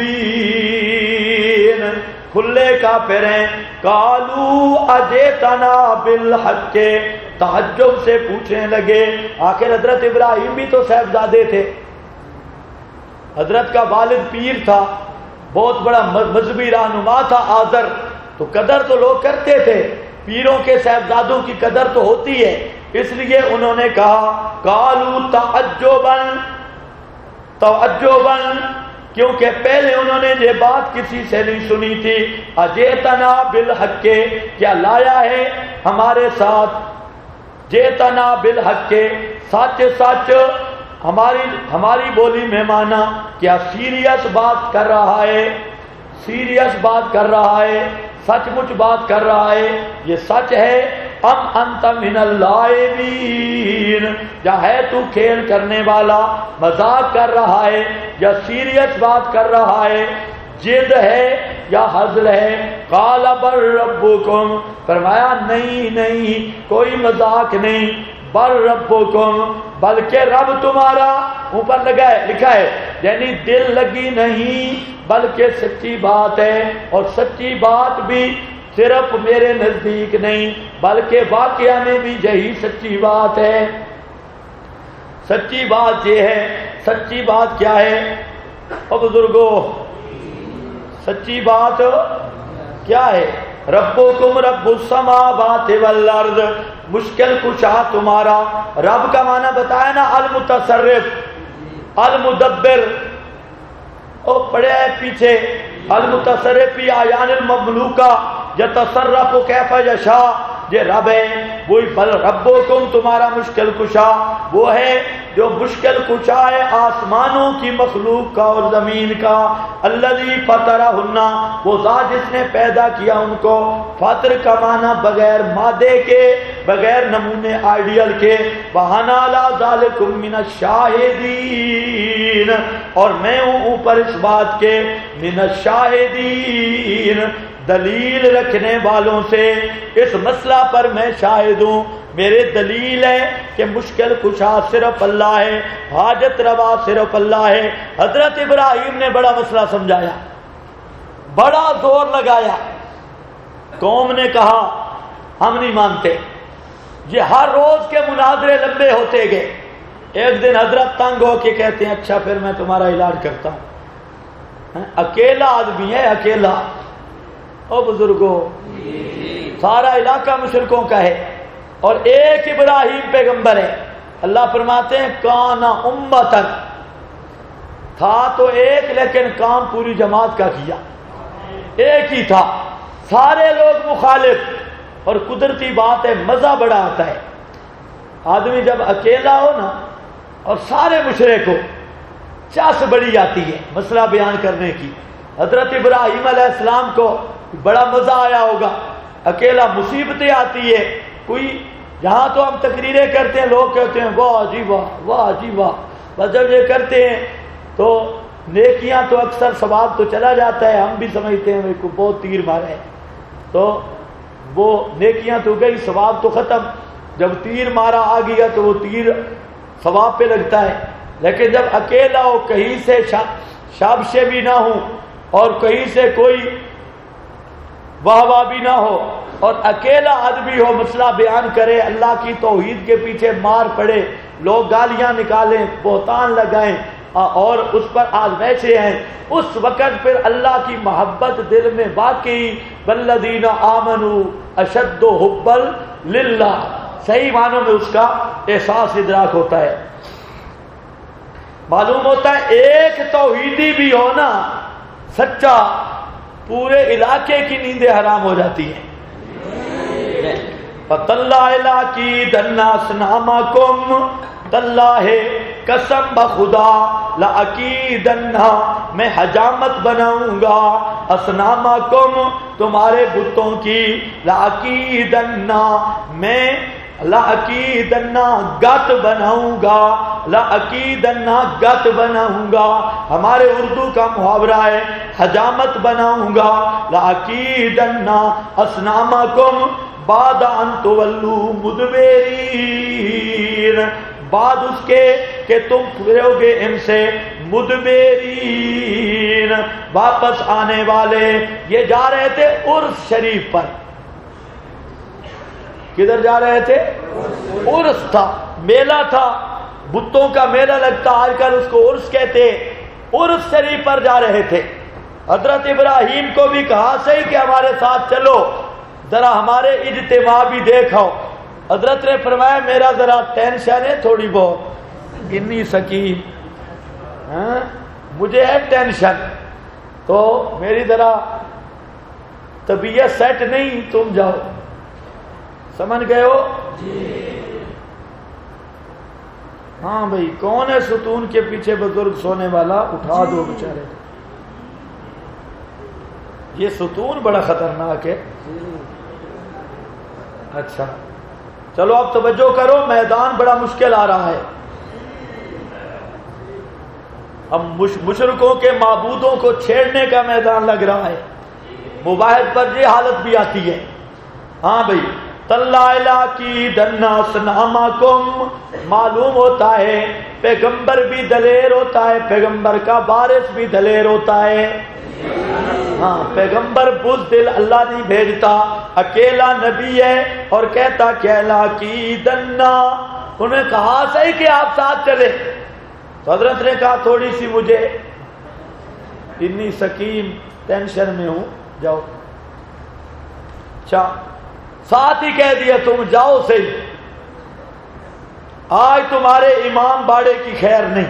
مبین، کھلے کافر ہیں. قالوا اجئتنا بالحق، تعجب سے پوچھنے لگے. آخر حضرت ابراہیم بھی تو صاحبزادے تھے، حضرت کا والد پیر تھا، بہت بڑا مذہبی رہنما تھا آذر، تو قدر تو لوگ کرتے تھے، پیروں کے صاحبزادوں کی قدر تو ہوتی ہے. اس لیے انہوں نے کہا قالوا تعجبا، تعجبا، کیونکہ پہلے انہوں نے یہ بات کسی سے نہیں سنی تھی. اجئتنا بالحق، کیا لایا ہے ہمارے ساتھ، جئتنا بالحق، سچ سچ، ہماری بولی میں مانا کیا سیریس بات کر رہا ہے، سیریس بات کر رہا ہے، سچ مچ بات کر رہا ہے، یہ سچ ہے. ام انت من اللاعبین، یا ہے تو کھیل کرنے والا، مذاق کر رہا ہے یا سیریس بات کر رہا ہے، جد ہے یا ہزل ہے. قال بل ربکم، فرمایا نہیں نہیں کوئی مذاق نہیں، بل ربکم بلکہ رب تمہارا اوپر لکھا ہے یعنی دل لگی نہیں بلکہ سچی بات ہے، اور سچی بات بھی صرف میرے نزدیک نہیں بلکہ واقعہ میں بھی یہی سچی بات ہے۔ سچی بات یہ ہے، سچی بات کیا ہے او بزرگو؟ سچی بات کیا ہے؟ ربکم رب السماوات والارض، مشکل کشا تمہارا رب کا معنی بتایا نا، المتصرف المدبر، او پڑے ہے پیچھے المتصرف فی اعیان المملوکہ یتصرف کیف یشاء، یہ رب ہے وہی، بل ربکم تمہارا مشکل کشا وہ ہے جو مشکل کشا ہے آسمانوں کی مخلوق کا اور زمین کا، الذی فطرہن، وہ ذات جس نے پیدا کیا ان کو، فطر کا معنی بغیر مادے کے، بغیر نمونے آئیڈیل کے، وَأَنَا عَلَىٰ ذَلِكُم مِّنَ الشَّاہِدِينَ، اور میں ہوں اوپر اس بات کے، مِّنَ الشَّاہِدِينَ، دلیل رکھنے والوں سے، اس مسئلہ پر میں شاہد ہوں، میرے دلیل ہے کہ مشکل کشا صرف اللہ ہے، حاجت روا صرف اللہ ہے۔ حضرت ابراہیم نے بڑا مسئلہ سمجھایا، بڑا زور لگایا، قوم نے کہا ہم نہیں مانتے، یہ ہر روز کے مناظرے لمبے ہوتے گئے، ایک دن حضرت تنگ ہو کے کہتے ہیں اچھا پھر میں تمہارا علاج کرتا ہوں، اکیلا آدمی ہے اکیلا، او بزرگوں سارا علاقہ مشرکوں کا ہے اور ایک ابراہیم پیغمبر ہے۔ اللہ فرماتے ہیں کانا امتن، تھا تو ایک لیکن کام پوری جماعت کا کیا، ایک ہی تھا، سارے لوگ مخالف، اور قدرتی بات ہے مزہ بڑا آتا ہے، آدمی جب اکیلا ہو نا اور سارے مشرک ہو چاس بڑی آتی ہے مسئلہ بیان کرنے کی۔ حضرت ابراہیم علیہ السلام کو بڑا مزہ آیا ہوگا، اکیلا مصیبتیں آتی ہے، کوئی یہاں تو ہم تقریریں کرتے ہیں لوگ کہتے ہیں واہ جی واہ واہ جی واہ، بس جب یہ کرتے ہیں تو نیکیاں تو اکثر ثواب تو چلا جاتا ہے، ہم بھی سمجھتے ہیں میرے کو بہت تیر مارا ہے تو وہ نیکیاں تو گئی، ثواب تو ختم، جب تیر مارا آ گیا تو وہ تیر ثواب پہ لگتا ہے، لیکن جب اکیلا ہو کہیں سے شابشے بھی نہ ہوں اور کہیں سے کوئی واہ واہ بھی نہ ہو اور اکیلا آدمی ہو مسئلہ بیان کرے، اللہ کی توحید کے پیچھے مار پڑے، لوگ گالیاں نکالیں، بہتان لگائیں اور اس پر آزمائشیں ہیں، اس وقت پھر اللہ کی محبت دل میں واقعی والذین آمنوا اشد حبا للہ، صحیح معنوں میں اس کا احساس ادراک ہوتا ہے، معلوم ہوتا ہے ایک توحیدی بھی ہو نا سچا، پورے علاقے کی نیندیں حرام ہو جاتی ہیں۔ فَتَاللَّهِ لَأَكِيدَنَّ أَصْنَامَكُمْ، تاللہ قسم بخدا لَأَكِيدَنَّ، میں حجامت بناؤں گا، أَصْنَامَكُمْ تمہارے بتوں کی، لَأَكِيدَنَّ میں لَأَكِيدَنَّ گت بناؤں گا، لَأَكِيدَنَّ گت بناؤں گا، ہمارے اردو کا محاورہ ہے حجامت بناؤں گا، لَأَكِيدَنَّ أَصْنَامَكُمْ بعد ان تولوا مدبرین، بعد اس کے کہ تم پھرو گے ان سے مدبرین، واپس آنے والے۔ یہ جا رہے تھے عرس شریف پر، کدھر جا رہے تھے؟ عرس تھا، میلہ تھا، بتوں کا میلہ لگتا، آج کل اس کو عرس کہتے، عرس شریف پر جا رہے تھے۔ حضرت ابراہیم کو بھی کہا صحیح کہ ہمارے ساتھ چلو، ذرا ہمارے اجتماع بھی دیکھو۔ حضرت نے فرمایا میرا ذرا ٹینشن ہے تھوڑی بہت، انی سکین، مجھے ہے ٹینشن، تو میری ذرا طبیعت سیٹ نہیں، تم جاؤ، سمجھ گئے ہو؟ ہاں بھائی، کون ہے ستون کے پیچھے بزرگ سونے والا؟ اٹھا دو بیچارے، یہ ستون بڑا خطرناک ہے۔ اچھا چلو اب توجہ کرو، میدان بڑا مشکل آ رہا ہے، اب مشرکوں کے معبودوں کو چھیڑنے کا میدان لگ رہا ہے، مباحث پر یہ حالت بھی آتی ہے۔ ہاں بھائی، تلّا کی دناس نامکم، معلوم ہوتا ہے پیغمبر بھی دلیر ہوتا ہے، پیغمبر کا وارث بھی دلیر ہوتا ہے۔ ہاں، پیغمبر بزدل اللہ نہیں بھیجتا، اکیلا نبی ہے اور کہتا کہلا کی دنا۔ انہیں کہا صحیح کہ آپ ساتھ چلے، تو حضرت نے کہا تھوڑی سی مجھے اتنی سکیم ٹینشن میں ہوں، جاؤ۔ اچھا، ساتھ ہی کہہ دیا تم جاؤ صحیح، آج تمہارے امام باڑے کی خیر نہیں۔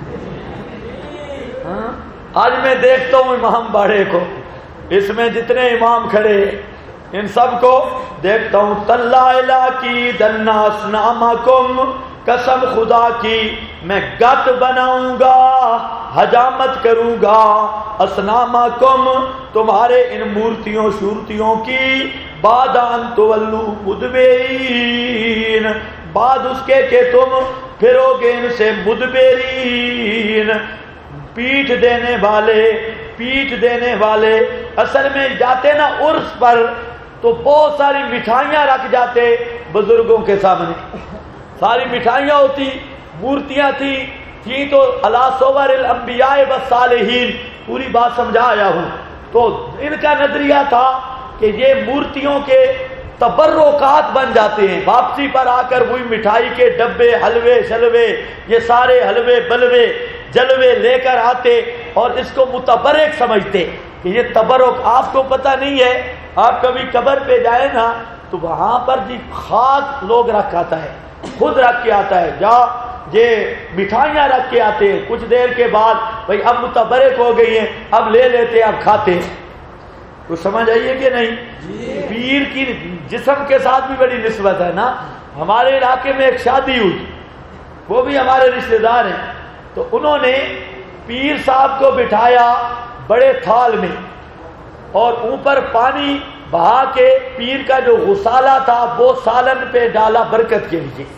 آج میں دیکھتا ہوں امام باڑے کو، اس میں جتنے امام کھڑے ان سب کو دیکھتا ہوں۔ تلّا کی دناس نامکم، قسم خدا کی میں گت بناؤں گا، حجامت کروں گا، اسنامکم تمہارے ان مورتیوں شورتیوں کی، بعد ان تولوا مدبرین، بعد اس کے کہ تم پھرو گے ان سے مدبرین، پیٹھ دینے والے، پیٹھ دینے والے۔ اصل میں جاتے نا عرس پر تو بہت ساری مٹھائیاں رکھ جاتے بزرگوں کے سامنے، ساری مٹھائیاں ہوتی، مورتیاں تھی تو علی صور الانبیاء والصالحین، پوری بات سمجھایا ہوں۔ تو ان کا نظریہ تھا کہ یہ مورتیوں کے تبرکات بن جاتے ہیں، واپسی پر آ کر وہی مٹھائی کے ڈبے، حلوے شلوے، یہ سارے حلوے بلوے جلوے لے کر آتے اور اس کو متبرک سمجھتے کہ یہ تبرک۔ آپ کو پتہ نہیں ہے، آپ کبھی قبر پہ جائے نا تو وہاں پر جی خاک لوگ رکھ آتا ہے، خود رکھ کے آتا ہے، جا یہ مٹھائیاں رکھ کے آتے ہیں، کچھ دیر کے بعد بھائی اب متبرک ہو گئی ہیں، اب لے لیتے اب کھاتے۔ تو سمجھ آئیے کہ نہیں؟ پیر کی جسم کے ساتھ بھی بڑی نسبت ہے نا۔ ہمارے علاقے میں ایک شادی ہوئی، وہ بھی ہمارے رشتہ دار ہیں، تو انہوں نے پیر صاحب کو بٹھایا بڑے تھال میں اور اوپر پانی بہا کے پیر کا جو غسالہ تھا وہ سالن پہ ڈالا برکت کے لیے۔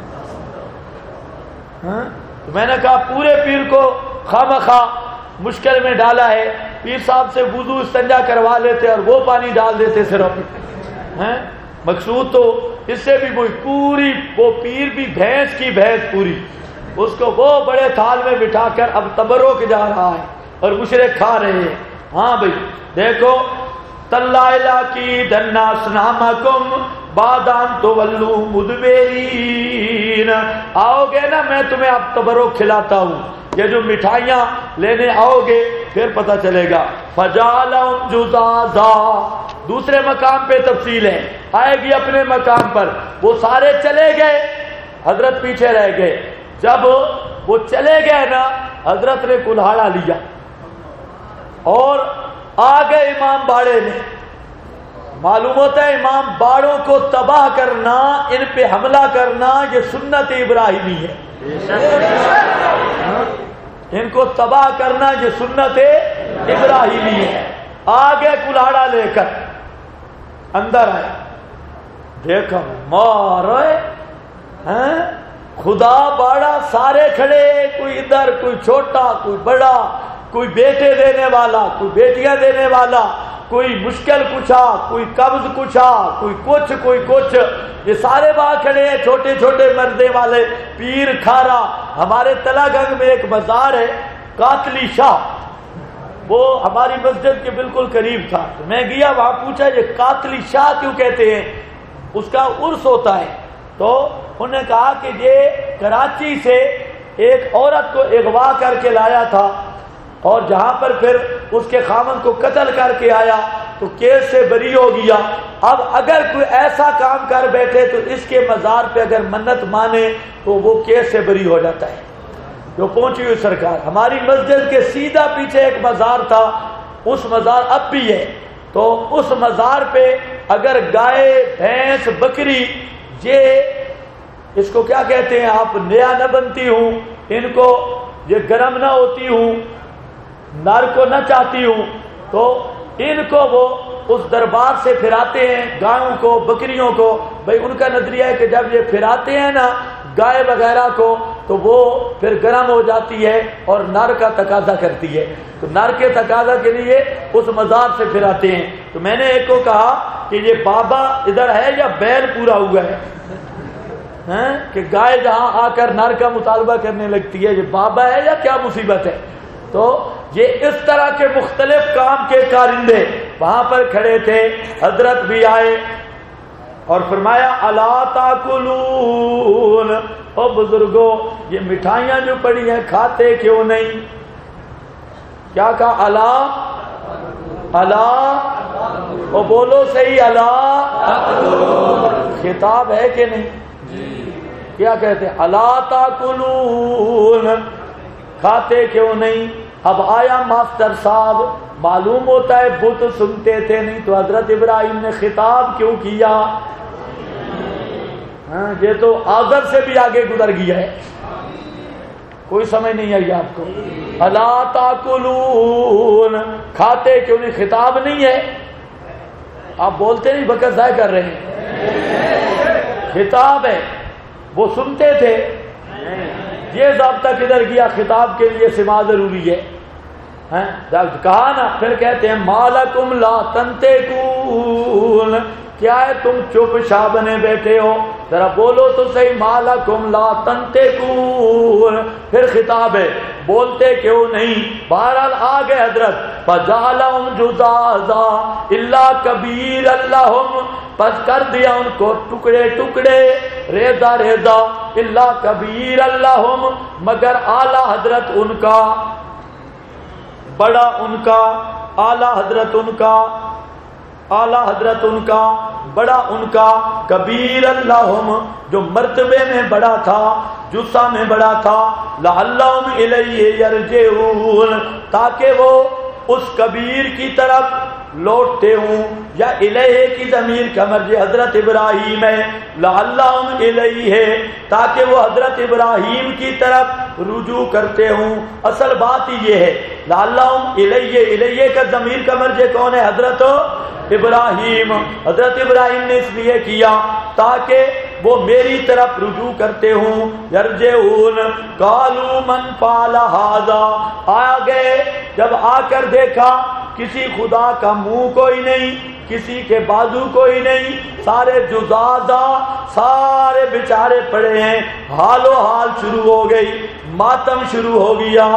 تو میں نے کہا پورے پیر کو خواہ مشکل میں ڈالا ہے، پیر صاحب سے وضو استنجا کروا لیتے اور وہ پانی ڈال دیتے صرف۔ مقصود تو اس سے بھی پوری وہ پیر بھی بھینس کی بھینس پوری، اس کو وہ بڑے تھال میں بٹھا کر اب تبرک جا رہا ہے اور مشرک کھا رہے ہیں۔ ہاں بھائی دیکھو، تلّا کی دناس نامکم بعد ان تولوا مدبرین، آؤ گے نا میں تمہیں اب تبرک کھلاتا ہوں، یہ جو مٹھائیاں لینے آؤ گے پھر پتہ چلے گا۔ فجعلہم جذاذا، دوسرے مقام پہ تفصیل ہے، آئے گی اپنے مقام پر۔ وہ سارے چلے گئے، حضرت پیچھے رہ گئے۔ جب وہ چلے گئے نا حضرت نے کلہاڑا لیا اور آگے امام باڑے نے۔ معلوم ہوتا ہے امام باڑوں کو تباہ کرنا، ان پہ حملہ کرنا یہ سنت ابراہیمی ہے، ان کو تباہ کرنا یہ سنت ابراہیمی ہے۔ آگے کلہاڑا لے کر اندر آئے، دیکھا مارے خدا باڑا سارے کھڑے، کوئی ادھر کوئی چھوٹا کوئی بڑا، کوئی بیٹے دینے والا کوئی بیٹیاں دینے والا، کوئی مشکل کچھا کوئی قبض کچھا، کوئی کچھ، یہ سارے وہاں کھڑے ہیں، چھوٹے چھوٹے مردے والے، پیر کھارا۔ ہمارے تلا گنگ میں ایک بازار ہے قاتلی شاہ، وہ ہماری مسجد کے بالکل قریب تھا، تو میں گیا وہاں پوچھا یہ قاتلی شاہ کیوں کہتے ہیں؟ اس کا عرس ہوتا ہے۔ تو انہوں نے کہا کہ یہ کراچی سے ایک عورت کو اغوا کر کے لایا تھا اور جہاں پر پھر اس کے خامن کو قتل کر کے آیا تو کیس سے بری ہو گیا۔ اب اگر کوئی ایسا کام کر بیٹھے تو اس کے مزار پہ اگر منت مانے تو وہ کیس سے بری ہو جاتا ہے۔ جو پہنچی ہوئی سرکار، ہماری مسجد کے سیدھا پیچھے ایک مزار تھا، اس مزار اب بھی ہے، تو اس مزار پہ اگر گائے بھینس بکری، یہ اس کو کیا کہتے ہیں آپ، نیا نہ بنتی ہوں، ان کو یہ گرم نہ ہوتی ہوں، نر کو نہ چاہتی ہوں، تو ان کو وہ اس دربار سے پھراتے ہیں، گاؤں کو بکریوں کو۔ بھائی ان کا نظریہ ہے کہ جب یہ پھراتے ہیں نا گائے وغیرہ کو تو وہ پھر گرم ہو جاتی ہے اور نر کا تقاضا کرتی ہے، تو نر کے تقاضا کے لیے اس مزار سے پھراتے ہیں۔ تو میں نے ایک کو کہا کہ یہ بابا ادھر ہے یا بیل پورا ہوا ہے کہ گائے جہاں آ کر نر کا مطالبہ کرنے لگتی ہے، یہ بابا ہے یا کیا مصیبت ہے؟ تو یہ اس طرح کے مختلف کام کے کارندے وہاں پر کھڑے تھے. حضرت بھی آئے اور فرمایا الا تاکلون، او بزرگوں یہ مٹھائیاں جو پڑی ہیں کھاتے کیوں نہیں؟ کیا کہا؟ الا او بولو صحیح، الا خطاب ہے کہ نہیں؟ کیا کہتے ہیں؟ الا تاکلون، کھاتے کیوں نہیں؟ اب آیا ماسٹر صاحب، معلوم ہوتا ہے بت سنتے تھے نہیں تو حضرت ابراہیم نے خطاب کیوں کیا؟ یہ تو آذر سے بھی آگے گزر گیا ہے. کوئی سمجھ نہیں آئی آپ کو؟ الا تاکلون، کھاتے کیوں نہیں؟ خطاب نہیں ہے. آپ بولتے نہیں، بکر ضائع کر رہے ہیں. خطاب ہے، وہ سنتے تھے. یہ ضابطہ کدھر گیا؟ خطاب کے لیے سماع ضروری ہے. کہا نا، پھر کہتے ہیں مالکم لا تنطقون، کیا ہے تم چپ شاہ بنے بیٹھے ہو؟ ذرا بولو تو صحیح، مالکم لا تنطقون. پھر خطاب ہے، بولتے کیوں نہیں؟ بہرحال آ گئے حضرت. فجعلہم جذاذا الا کبیرا لہم، پس کر دیا ان کو ٹکڑے ٹکڑے، ریزہ ریزہ، الا کبیرا لہم، مگر اعلی حضرت ان کا، بڑا ان کا، اعلی حضرت ان کا، اعلی حضرت ان کا، بڑا ان کا، کبیر اللہم جو مرتبے میں بڑا تھا، جسہ میں بڑا تھا، لعلہم الیہ یرجعون، تاکہ وہ اس کبیر کی طرف لوٹتے ہوں. یا الیہ کی ضمیر کا مرجع حضرت ابراہیم ہے، لعلہم الیہ تاکہ وہ حضرت ابراہیم کی طرف رجوع کرتے ہوں. اصل بات ہی یہ ہے، لعلہم الیہ، الیہ کا ضمیر کا مرجع کون ہے؟ حضرت ابراہیم. حضرت ابراہیم نے اس لیے کیا تاکہ وہ میری طرف رجوع کرتے ہوں. یرجعون قالوا من فعل ھذا، آ گئے جب آ کر دیکھا کسی خدا کا منہ کوئی نہیں، کسی کے بازو کوئی نہیں، سارے جزادہ، سارے بیچارے پڑے ہیں. حال و حال شروع ہو گئی، ماتم شروع ہو گیا.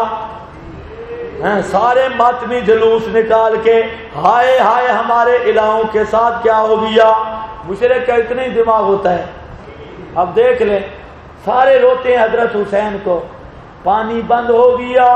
سارے ماتمی جلوس نکال کے ہائے ہائے ہمارے الہوں کے ساتھ کیا ہو گیا. مشرک کا اتنا ہی دماغ ہوتا ہے. اب دیکھ لیں، سارے روتے ہیں حضرت حسین کو. پانی بند ہو گیا،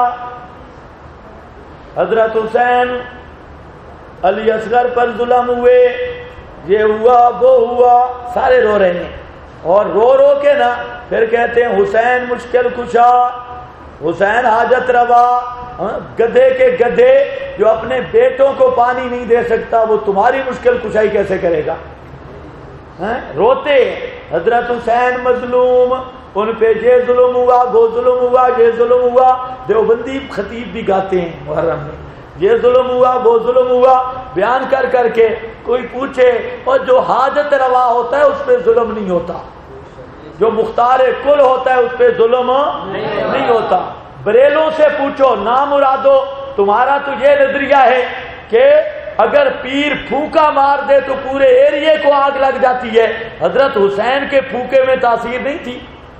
حضرت حسین علی اصغر پر ظلم ہوئے، یہ ہوا وہ ہوا، سارے رو رہے ہیں. اور رو رو کے نا پھر کہتے ہیں حسین مشکل کشا، حسین حاجت روا. گدھے کے گدھے جو اپنے بیٹوں کو پانی نہیں دے سکتا، وہ تمہاری مشکل کشائی کیسے کرے گا؟ روتے حضرت حسین مظلوم، ان پہ یہ ظلم ہوا، وہ ظلم ہوا، یہ ظلم ہوا. دیوبندی خطیب بھی گاتے ہیں محرم میں، یہ ظلم ہوا وہ ظلم ہوا، بیان کر کر کے. کوئی پوچھے، اور جو حاجت روا ہوتا ہے اس پہ ظلم نہیں ہوتا، جو مختار کل ہوتا ہے اس پہ ظلم نہیں ہوتا. بریلوں سے پوچھو، نامرادو، تمہارا تو یہ نظریہ ہے کہ اگر پیر پھونکا مار دے تو پورے ایریے کو آگ لگ جاتی ہے. حضرت حسین کے پھونکے میں تاثیر نہیں تھی،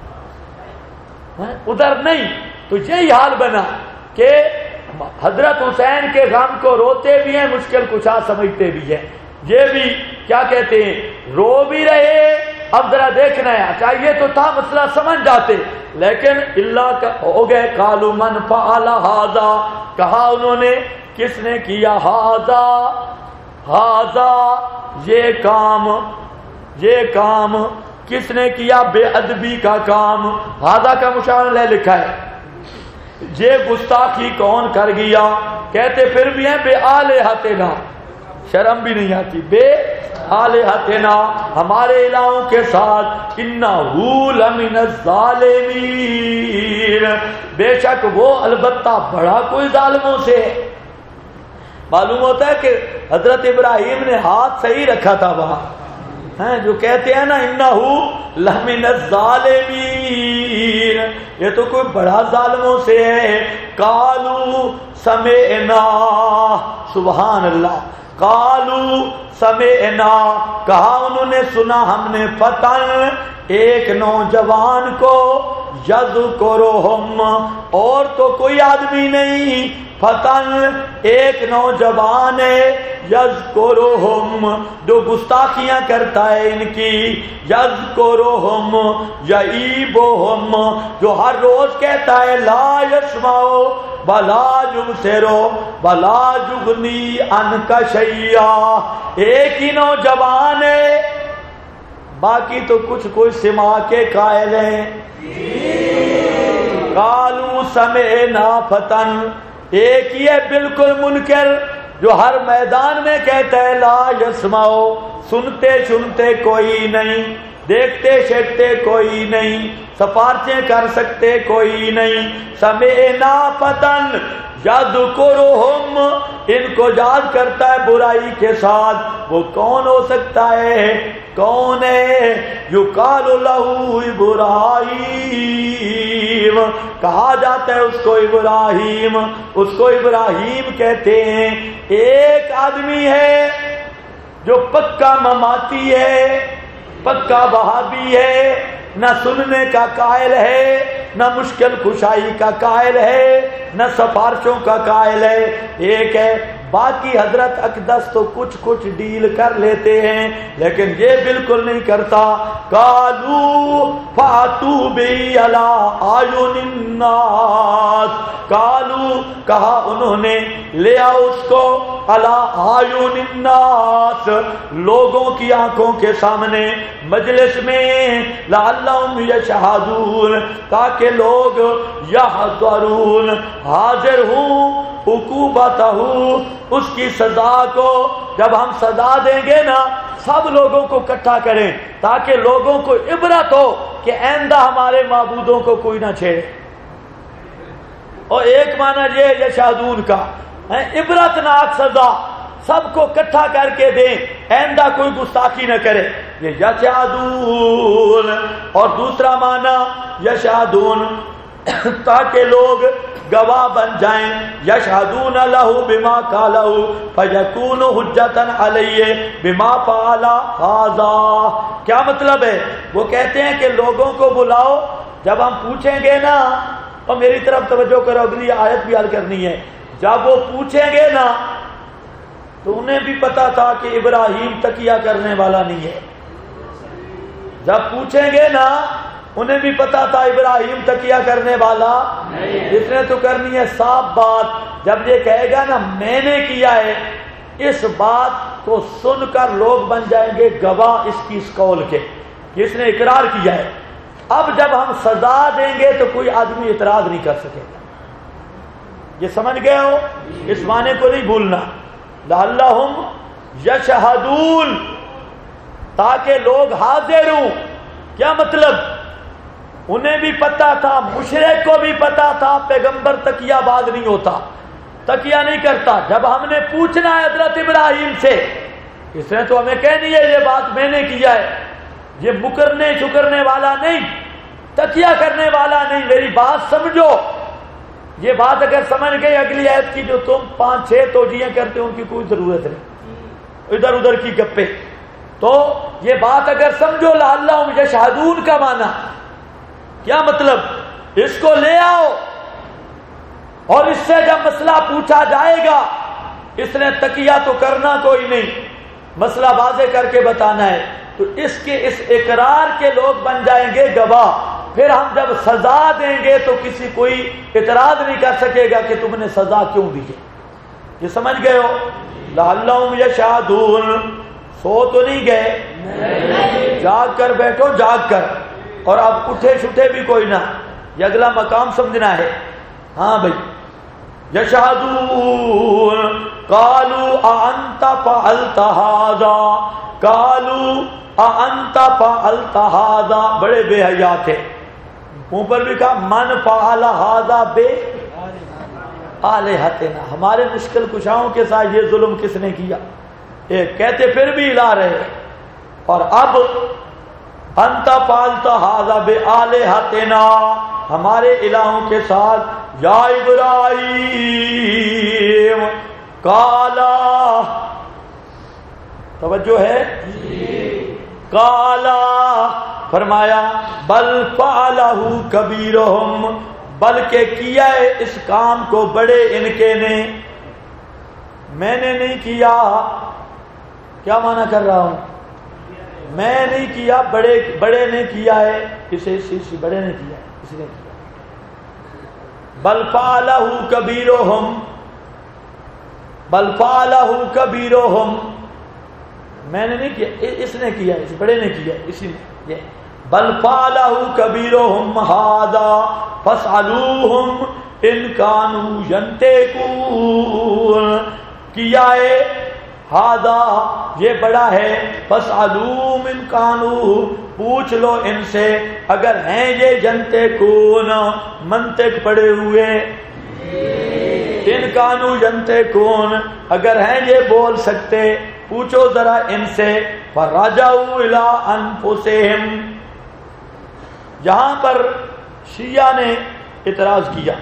ادھر نہیں. تو یہی حال بنا کہ حضرت حسین کے غم کو روتے بھی ہیں، مشکل کشا سمجھتے بھی ہیں. یہ بھی کیا کہتے ہیں، رو بھی رہے. اب ذرا دیکھنا ہے، چاہیے تو تھا مسئلہ سمجھ جاتے، لیکن اللہ کا ہو گئے. قالوا من فعل ھذا، کہا انہوں نے کس نے کیا، ھذا ھذا یہ کام کس نے کیا؟ بے ادبی کا کام. ھذا کا مشارل ہے لکھا ہے. یہ گستاخی کون کر گیا؟ کہتے پھر بھی ہیں بے آلہتنا، شرم بھی نہیں آتی. بے آلہتنا، ہمارے الہوں کے ساتھ. انہ لمن الظالمین، بے شک وہ البتہ بڑا کوئی ظالموں سے. معلوم ہوتا ہے کہ حضرت ابراہیم نے ہاتھ صحیح رکھا تھا وہاں. جو کہتے ہیں نا انہ لمن الظالمین، یہ تو کوئی بڑا ظالموں سے ہے. قالوا سمعنا، سبحان اللہ، قالو سمعنا، کہا انہوں نے سنا ہم نے، فتن ایک نوجوان کو، یذکرہم اور تو کوئی آدمی نہیں، فتن ایک نوجوان ہے، یذکرہم جو گستاخیاں کرتا ہے ان کی، یذکرہم یعیبہم جو ہر روز کہتا ہے لا یسمعو بلا یبصرو بلا یغنی عنک شیئا، ایک ہی نوجوان ہے، باقی تو کچھ کوئی سماع کے قائل ہیں۔ قالوا سمعنا فتن، ایک ہی ہے بالکل منکر جو ہر میدان میں کہتا ہے لا یسمعو، سنتے سنتے کوئی نہیں، دیکھتے شیکھتے کوئی نہیں، سفارشیں کر سکتے کوئی نہیں، سمعنا فتن یذکرہم ان کو یاد کرتا ہے برائی کے ساتھ، وہ کون ہو سکتا ہے؟ کون ہے؟ یقال لہ ابراہیم، کہا جاتا ہے اس کو ابراہیم، اس کو ابراہیم کہتے ہیں۔ ایک آدمی ہے جو پکا مماتی ہے، پکا وہابی ہے، نہ سننے کا قائل ہے، نہ مشکل کشائی کا قائل ہے، نہ سفارشوں کا قائل ہے، ایک ہے۔ باقی حضرت اقدس تو کچھ کچھ ڈیل کر لیتے ہیں لیکن یہ بالکل نہیں کرتا۔ قالوا فاتوا بی علی اعین الناس، قالوا کہا انہوں نے، لے آؤ اس کو، علی اعین الناس لوگوں کی آنکھوں کے سامنے، مجلس میں، لعلہم یشہدون تاکہ لوگ یحضرون حاضر ہوں، عقوبتہ اس کی سزا کو، جب ہم سزا دیں گے نا سب لوگوں کو اکٹھا کریں تاکہ لوگوں کو عبرت ہو کہ آئندہ ہمارے معبودوں کو کوئی نہ چھیڑے۔ اور ایک معنی یہ یشہدون کا عبرت ناک سزا سب کو اکٹھا کر کے دیں، آئندہ کوئی گستاخی نہ کرے، یہ یشہدون۔ اور دوسرا معنی یشہدون تاکہ لوگ گواہ بن جائیں، یشہدون لہ بما قالہ فیکون حجۃ علیہ بما فعل ھذا۔ کیا مطلب ہے؟ وہ کہتے ہیں کہ لوگوں کو بلاؤ، جب ہم پوچھیں گے نا، اور میری طرف توجہ کرو، اگلی آیت بھی حل کرنی ہے، جب وہ پوچھیں گے نا تو انہیں بھی پتا تھا کہ ابراہیم تکیہ کرنے والا نہیں ہے، جب پوچھیں گے نا انہیں بھی پتا تھا ابراہیم تکیہ کرنے والا اس نے تو کرنی ہے صاف بات۔ جب یہ کہے گا نا میں نے کیا ہے، اس بات کو سن کر لوگ بن جائیں گے گواہ اس کی اس قول کے، اس نے اقرار کیا ہے۔ اب جب ہم سزا دیں گے تو کوئی آدمی اعتراض نہیں کر سکے گا۔ یہ سمجھ گئے ہو؟ اس معنی کو نہیں بھولنا، لعلہم یشہدون تاکہ لوگ حاضر ہوں۔ کیا مطلب؟ انہیں بھی پتا تھا، مشرک کو بھی پتا تھا پیغمبر تکیہ باز نہیں ہوتا، تکیہ نہیں کرتا۔ جب ہم نے پوچھنا ہے حضرت ابراہیم سے، اس نے تو ہمیں کہنی ہے یہ بات میں نے کیا ہے، یہ مکرنے چکرنے والا نہیں، تکیہ کرنے والا نہیں، میری بات سمجھو۔ یہ بات اگر سمجھ گئے اگلی آیت کی جو تم 5-6 توجیہیں کرتے ہو ان کی کوئی ضرورت نہیں، ادھر ادھر کی گپے۔ تو یہ بات اگر سمجھو لعلہم یشہدون کا معنی کیا مطلب؟ اس کو لے آؤ اور اس سے جب مسئلہ پوچھا جائے گا، اس نے تکیہ تو کرنا کوئی نہیں، مسئلہ واضح کر کے بتانا ہے، تو اس کے اس اقرار کے لوگ بن جائیں گے گواہ۔ پھر ہم جب سزا دیں گے تو کسی کوئی اعتراض نہیں کر سکے گا کہ تم نے سزا کیوں دی ہے۔ یہ سمجھ گئے ہو؟ لعلہم یشہدون۔ سو تو نہیں گئے؟ جاگ کر بیٹھو، جاگ کر، اور اب اٹھے چھٹے بھی کوئی نہ، یہ اگلا مقام سمجھنا ہے۔ ہاں بھائی، یشہدون قالوا اانت فعلت ھذا، قالوا اانت فعلت ھذا، بڑے بے حیا تھے۔ اوپر بھی کہا من فعل ھذا بے آلہتنا، ہمارے مشکل کشاؤں کے ساتھ یہ ظلم کس نے کیا؟ ایک کہتے پھر بھی ہلا رہے، اور اب انت فعلت ھذا بآلہتنا، ہمارے الہوں کے ساتھ، یا ابراہیم قالا توجہ ہے؟ قالا فرمایا بل فعلہ کبیرہم، بلکہ کیا ہے اس کام کو بڑے ان کے نے، میں نے نہیں کیا۔ کیا معنی کر رہا ہوں؟ میں نہیں کیا، بڑے نے کیا ہے، اسے بڑے نے کیا ہے، اس نے کیا۔ بل فعلہ کبیرہم، بل فعلہ کبیرہم، میں نے نہیں کیا، اس نے کیا، اس بڑے نے کیا، اسی نے۔ بل فعلہ کبیرہم ھذا فاسألوہم ان کانوا ینطقون، کیا ہے ھذا یہ بڑا ہے، فاسألوہم ان کانوا پوچھ لو ان سے اگر ہیں یہ ینطقون منطق پڑے ہوئے، ان کانوا ینطقون اگر ہیں یہ بول سکتے پوچھو ذرا ان سے۔ فرجعوا الی انفسہم، یہاں پر شیعہ نے اعتراض کیا۔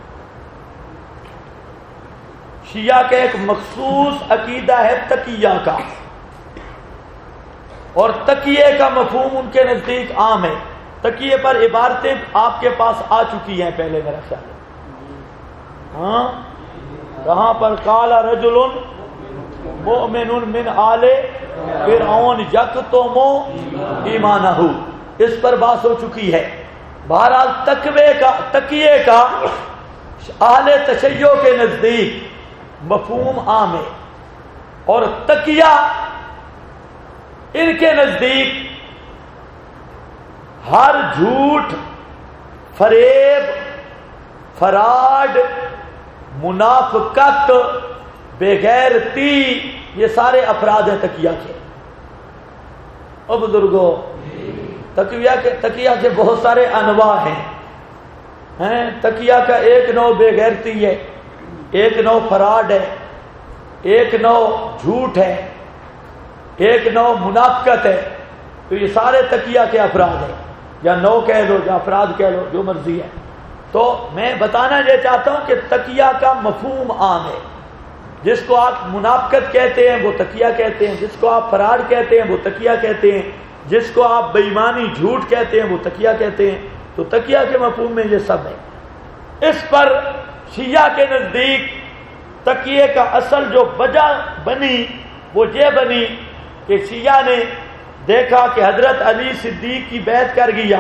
شیعہ کا ایک مخصوص عقیدہ ہے تقیہ کا، اور تقیے کا مفہوم ان کے نزدیک عام ہے۔ تقیے پر عبارتیں آپ کے پاس آ چکی ہیں پہلے میرا خیال ہے، ہاں کہاں پر؟ قال رجل مؤمن من آل فرعون یکتم ایمانہ، اس پر بات ہو چکی ہے۔ بہرحال تقیے کا اہل تشیع کے نزدیک مفہوم عام ہے، اور تقیہ ان کے نزدیک ہر جھوٹ، فریب، فراڈ، منافقت، بے غیرتی، یہ سارے افراد ہیں تقیہ کے۔ او بزرگوں، تقیہ کے بہت سارے انواع ہیں۔ تقیہ کا ایک نوع بے غیرتی ہے، ایک نوع فراڈ ہے، ایک نوع جھوٹ ہے، ایک نوع منافقت ہے۔ تو یہ سارے تقیہ کے افراد ہیں، یا نوع کہہ لو یا افراد کہہ لو، جو مرضی ہے۔ تو میں بتانا یہ چاہتا ہوں کہ تقیہ کا مفہوم عام ہے۔ جس کو آپ منافقت کہتے ہیں وہ تقیہ کہتے ہیں، جس کو آپ فراڈ کہتے ہیں وہ تقیہ کہتے ہیں، جس کو آپ بے ایمانی جھوٹ کہتے ہیں وہ تقیہ کہتے ہیں۔ تو تقیہ کے مفہوم میں یہ سب ہے۔ اس پر شیعہ کے نزدیک تقیے کا اصل جو وجہ بنی وہ یہ بنی کہ شیعہ نے دیکھا کہ حضرت علی صدیق کی بیعت کر گیا،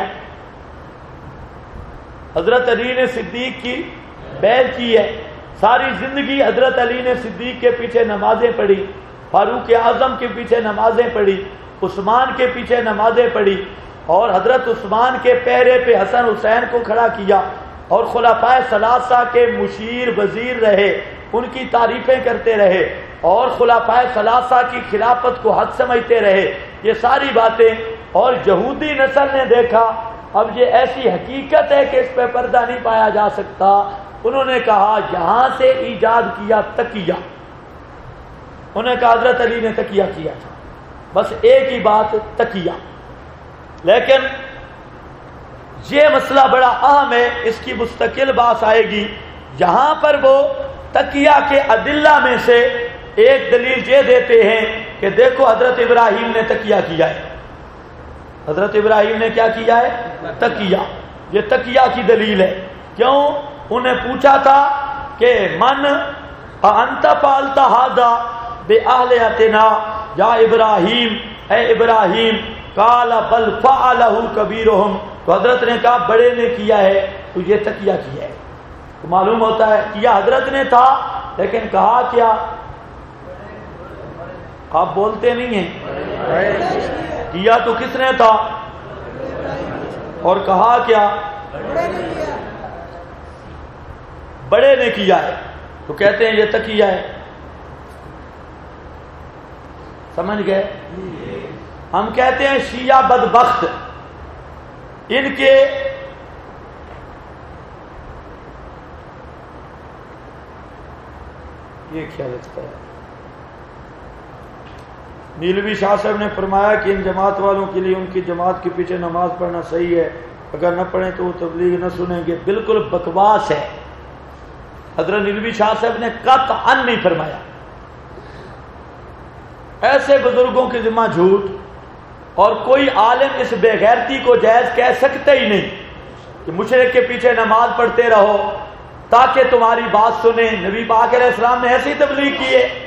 حضرت علی نے صدیق کی بیعت کی ہے، ساری زندگی حضرت علی نے صدیق کے پیچھے نمازیں پڑھی، فاروق اعظم کے پیچھے نمازیں پڑھی، عثمان کے پیچھے نمازیں پڑھی، اور حضرت عثمان کے پہرے پہ حسن حسین کو کھڑا کیا، اور خلفائے ثلاثہ کے مشیر وزیر رہے، ان کی تعریفیں کرتے رہے، اور خلفائے ثلاثہ کی خلافت کو حق سمجھتے رہے۔ یہ ساری باتیں، اور یہودی نسل نے دیکھا اب یہ ایسی حقیقت ہے کہ اس پہ پردہ نہیں پایا جا سکتا، انہوں نے کہا یہاں سے ایجاد کیا تقیہ۔ انہوں نے کہا حضرت علی نے تقیہ کیا تھا، بس ایک ہی بات تقیہ۔ لیکن یہ مسئلہ بڑا اہم ہے، اس کی مستقل بات آئے گی۔ یہاں پر وہ تقیہ کے ادلہ میں سے ایک دلیل یہ دیتے ہیں کہ دیکھو حضرت ابراہیم نے تقیہ کیا ہے، حضرت ابراہیم نے کیا کیا ہے؟ تقیہ۔ یہ تقیہ کی دلیل ہے۔ کیوں؟ انہیں پوچھا تھا کہ من انت فعلت ھذا بآلہتنا یا ابراہیم، اے ابراہیم، قال بل فعلہ کبیرہم، تو حضرت نے کہا بڑے نے کیا ہے، تو یہ تقیہ کیا ہے۔ تو معلوم ہوتا ہے کیا حضرت نے تھا، لیکن کہا کیا؟ آپ بولتے نہیں ہیں۔ کیا تو کس نے تھا اور کہا کیا؟ بڑے نے کیا ہے، تو کہتے ہیں یہ تقیہ ہے۔ سمجھ گئے؟ ہم کہتے ہیں شیعہ بدبخت، ان کے یہ خیال رکھتا ہے۔ نیلوی شاہ صاحب نے فرمایا کہ ان جماعت والوں کے لیے ان کی جماعت کے پیچھے نماز پڑھنا صحیح ہے، اگر نہ پڑھیں تو وہ تبلیغ نہ سنیں گے۔ بالکل بکواس ہے۔ حضرت نیلوی شاہ صاحب نے قطعاً نہیں فرمایا، ایسے بزرگوں کے ذمہ جھوٹ، اور کوئی عالم اس بے غیرتی کو جائز کہہ سکتے ہی نہیں کہ مشرک کے پیچھے نماز پڑھتے رہو تاکہ تمہاری بات سنیں۔ نبی پاک علیہ السلام نے ایسی تبلیغ کی ہے؟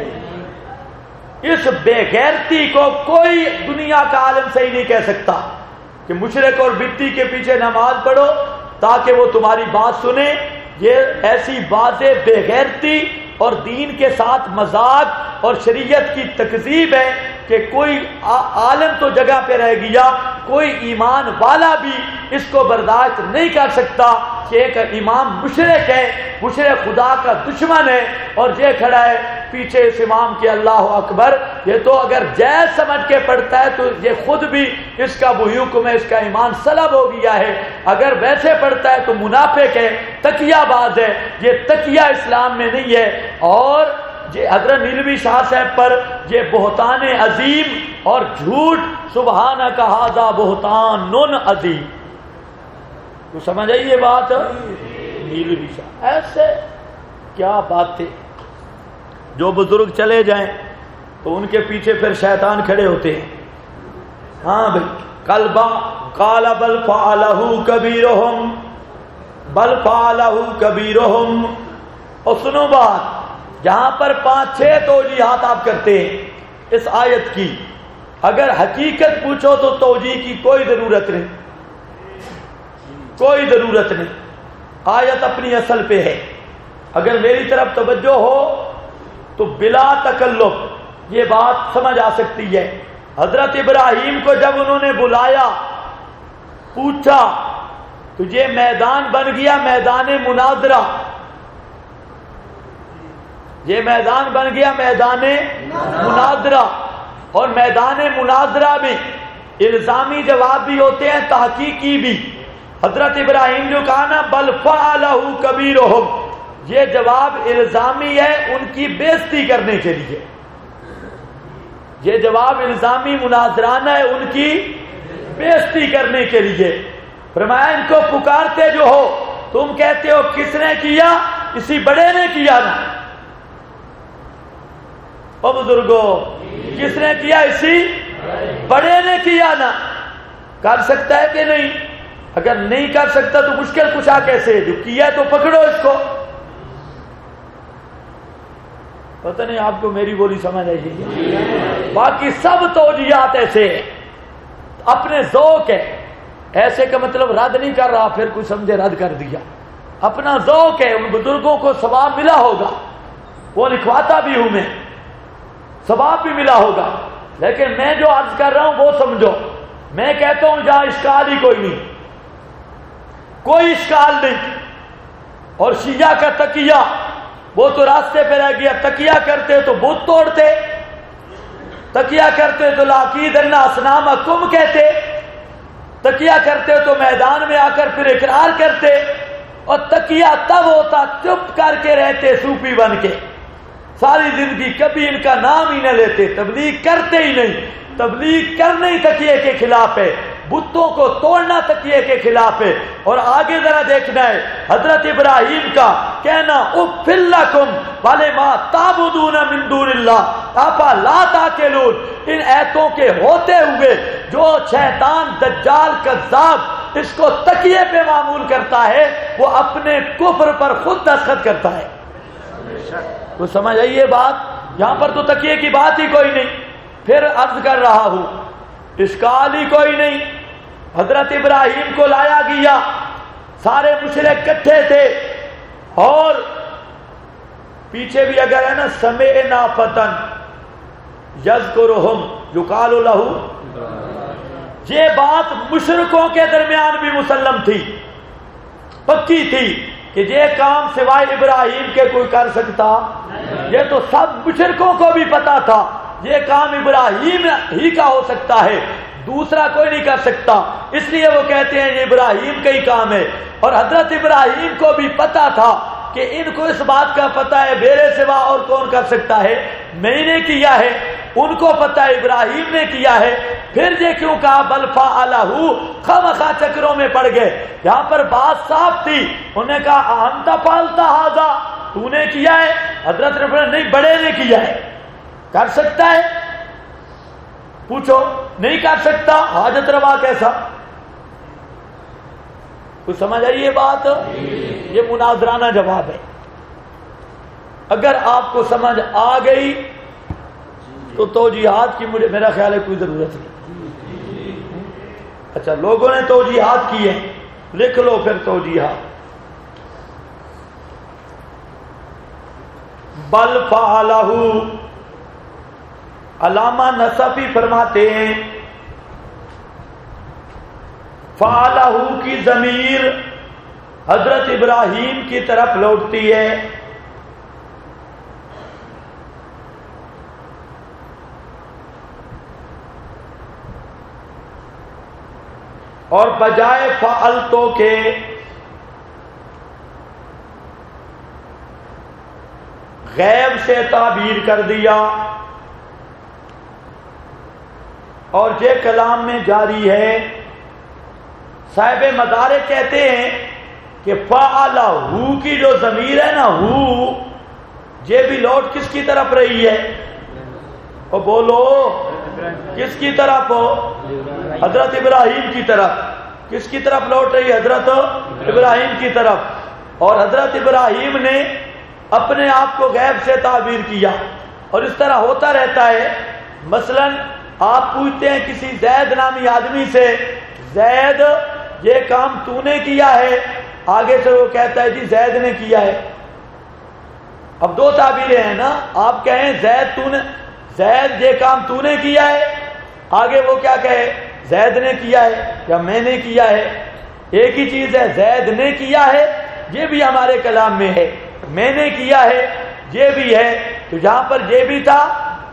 اس بے غیرتی کو کوئی دنیا کا عالم صحیح نہیں کہہ سکتا کہ مشرک اور بدعتی کے پیچھے نماز پڑھو تاکہ وہ تمہاری بات سنیں۔ یہ ایسی واضح بے غیرتی اور دین کے ساتھ مذاق اور شریعت کی تکذیب ہے کہ کوئی عالم تو جگہ پہ رہ گیا، کوئی ایمان والا بھی اس کو برداشت نہیں کر سکتا کہ ایک امام مشرک ہے، مشرک خدا کا دشمن ہے، اور یہ کھڑا ہے پیچھے اس امام کے اللہ اکبر۔ یہ تو اگر جائز سمجھ کے پڑھتا ہے تو یہ خود بھی اس کا وہی حکم ہے، اس کا ایمان سلب ہو گیا ہے۔ اگر ویسے پڑھتا ہے تو منافق ہے، تقیہ باز ہے۔ یہ تقیہ اسلام میں نہیں ہے۔ اور یہ حضرت نیلوی شاہ صاحب پر یہ بہتان عظیم اور جھوٹ، سبحانک ھذا بہتان عظیم، تو سمجھ آئی یہ بات؟ نیلوی شاہ ایسے کیا باتیں! جو بزرگ چلے جائیں تو ان کے پیچھے پھر شیطان کھڑے ہوتے ہیں۔ ہاں بھائی، قلبا قال بل فعلہ کبیرہم، بل فعلہ کبیرہم۔ اور سنو بات، جہاں پر 5-6 توجیحات آپ کرتے ہیں اس آیت کی، اگر حقیقت پوچھو تو توجیح کی کوئی ضرورت نہیں، کوئی ضرورت نہیں۔ آیت اپنی اصل پہ ہے۔ اگر میری طرف توجہ ہو تو بلا تکلف یہ بات سمجھ آ سکتی ہے۔ حضرت ابراہیم کو جب انہوں نے بلایا، پوچھا، تو یہ میدان بن گیا میدان مناظرہ، یہ میدان بن گیا میدان مناظرہ۔ اور میدان مناظرہ میں الزامی جواب بھی ہوتے ہیں، تحقیقی بھی۔ حضرت ابراہیم جو کہا نا بل فعلہ کبیرہم، یہ جواب الزامی ہے ان کی بےزتی کرنے کے لیے، یہ جواب الزامی مناظرانہ ہے ان کی بےزتی کرنے کے لیے۔ فرمایا ان کو پکارتے جو ہو تم کہتے ہو کس نے کیا؟ کسی بڑے نے کیا نا۔ او بزرگو، کس نے کیا؟ اسی بڑے نے کیا نا۔ کر سکتا ہے کہ نہیں؟ اگر نہیں کر سکتا تو مشکل کشا کیسے؟ جو کیا تو پکڑو اس کو۔ پتہ نہیں آپ کو میری بولی سمجھ آئی؟ باقی سب توجیہات ایسے ہیں، اپنے ذوق ہے۔ ایسے کا مطلب رد نہیں کر رہا، پھر کوئی سمجھے رد کر دیا۔ اپنا ذوق ہے، ان بزرگوں کو ثواب ملا ہوگا، وہ لکھواتا بھی ہوں میں، ثواب بھی ملا ہوگا، لیکن میں جو عرض کر رہا ہوں وہ سمجھو۔ میں کہتا ہوں جہاں اشکال ہی کوئی نہیں، کوئی اشکال نہیں۔ اور شیعہ کا تقیہ وہ تو راستے پہ رہ گیا، تقیہ کرتے تو بت توڑتے، تقیہ کرتے تو لاقیدن اصنامکم کہتے، تقیہ کرتے تو میدان میں آ کر پھر اقرار کرتے، اور تقیہ تب ہوتا چپ کر کے رہتے صوفی بن کے ساری زندگی، کبھی ان کا نام ہی نہ لیتے، تبلیغ کرتے ہی نہیں۔ تبلیغ کرنا ہی تقیے کے خلاف ہے، بتوں کو توڑنا تقیے کے خلاف ہے۔ اور آگے ذرا دیکھنا ہے حضرت ابراہیم کا کہنا اف لکم ولما تعبدون من دون اللہ افلا لا تعقلون۔ ان ایتوں کے ہوتے ہوئے جو شیطان دجال کذاب اس کو تقیے پہ معمول کرتا ہے، وہ اپنے کفر پر خود دستخط کرتا ہے۔ تو سمجھ آئیے بات، یہاں پر تو تقیے کی بات ہی کوئی نہیں۔ پھر عرض کر رہا ہوں، اشکال ہی کوئی نہیں۔ حضرت ابراہیم کو لایا گیا، سارے مشرک اکٹھے تھے، اور پیچھے بھی اگر ہے نا سمعنا فتن یذکرہم یقال لہ، یہ بات مشرکوں کے درمیان بھی مسلم تھی، پکی تھی کہ یہ کام سوائے ابراہیم کے کوئی کر سکتا؟ یہ تو سب مشرکوں کو بھی پتا تھا یہ کام ابراہیم ہی کا ہو سکتا ہے، دوسرا کوئی نہیں کر سکتا۔ اس لیے وہ کہتے ہیں یہ ابراہیم کا ہی کام ہے۔ اور حضرت ابراہیم کو بھی پتا تھا کہ ان کو اس بات کا پتا ہے میرے سوا اور کون کر سکتا ہے، میں نے کیا ہے، ان کو پتا ہے ابراہیم نے کیا ہے۔ پھر یہ کیوں کہا بل فعلہ، خواہ چکروں میں پڑ گئے؟ یہاں پر بات صاف تھی، انہوں نے کہا انت فعلت ھذا، تو نے کیا ہے؟ حضرت نے نہیں، بڑے نے کیا ہے۔ کر سکتا ہے پوچھو نہیں کر سکتا، حاجت روا کیسا؟ کچھ سمجھ آئی یہ بات؟ یہ مناظرانہ جواب ہے. اگر آپ کو سمجھ آ گئی تو توجیحات کی میرا خیال ہے کوئی ضرورت نہیں. اچھا لوگوں نے توجیحات کی ہیں، لکھ لو پھر توجیحات. بل فعلہ، علامہ نصفی فرماتے ہیں فعلہ کی ضمیر حضرت ابراہیم کی طرف لوٹتی ہے. اور بجائے فعلتو کے غیب سے تعبیر کر دیا. اور یہ کلام میں جاری ہے. صاحب مدارک کہتے ہیں کہ فعلہ کی جو ضمیر ہے نا، یہ بھی لوٹ کس کی طرف رہی ہے؟ اور بولو کس کی طرف؟ حضرت ابراہیم کی طرف. کس کی طرف لوٹ رہی ہے؟ حضرت ابراہیم کی طرف. اور حضرت ابراہیم نے اپنے آپ کو غیب سے تعبیر کیا. اور اس طرح ہوتا رہتا ہے. مثلا آپ پوچھتے ہیں کسی زید نامی آدمی سے، زید یہ کام تو نے کیا ہے؟ آگے سے وہ کہتا ہے جی زید نے کیا ہے. اب دو تعبیریں ہیں نا. آپ کہیں زید یہ کام تو نے کیا ہے، آگے وہ کیا کہے؟ زید نے کیا ہے یا میں نے کیا ہے. ایک ہی چیز ہے. زید نے کیا ہے یہ بھی ہمارے کلام میں ہے، میں نے کیا ہے یہ بھی ہے. تو جہاں پر یہ بھی تھا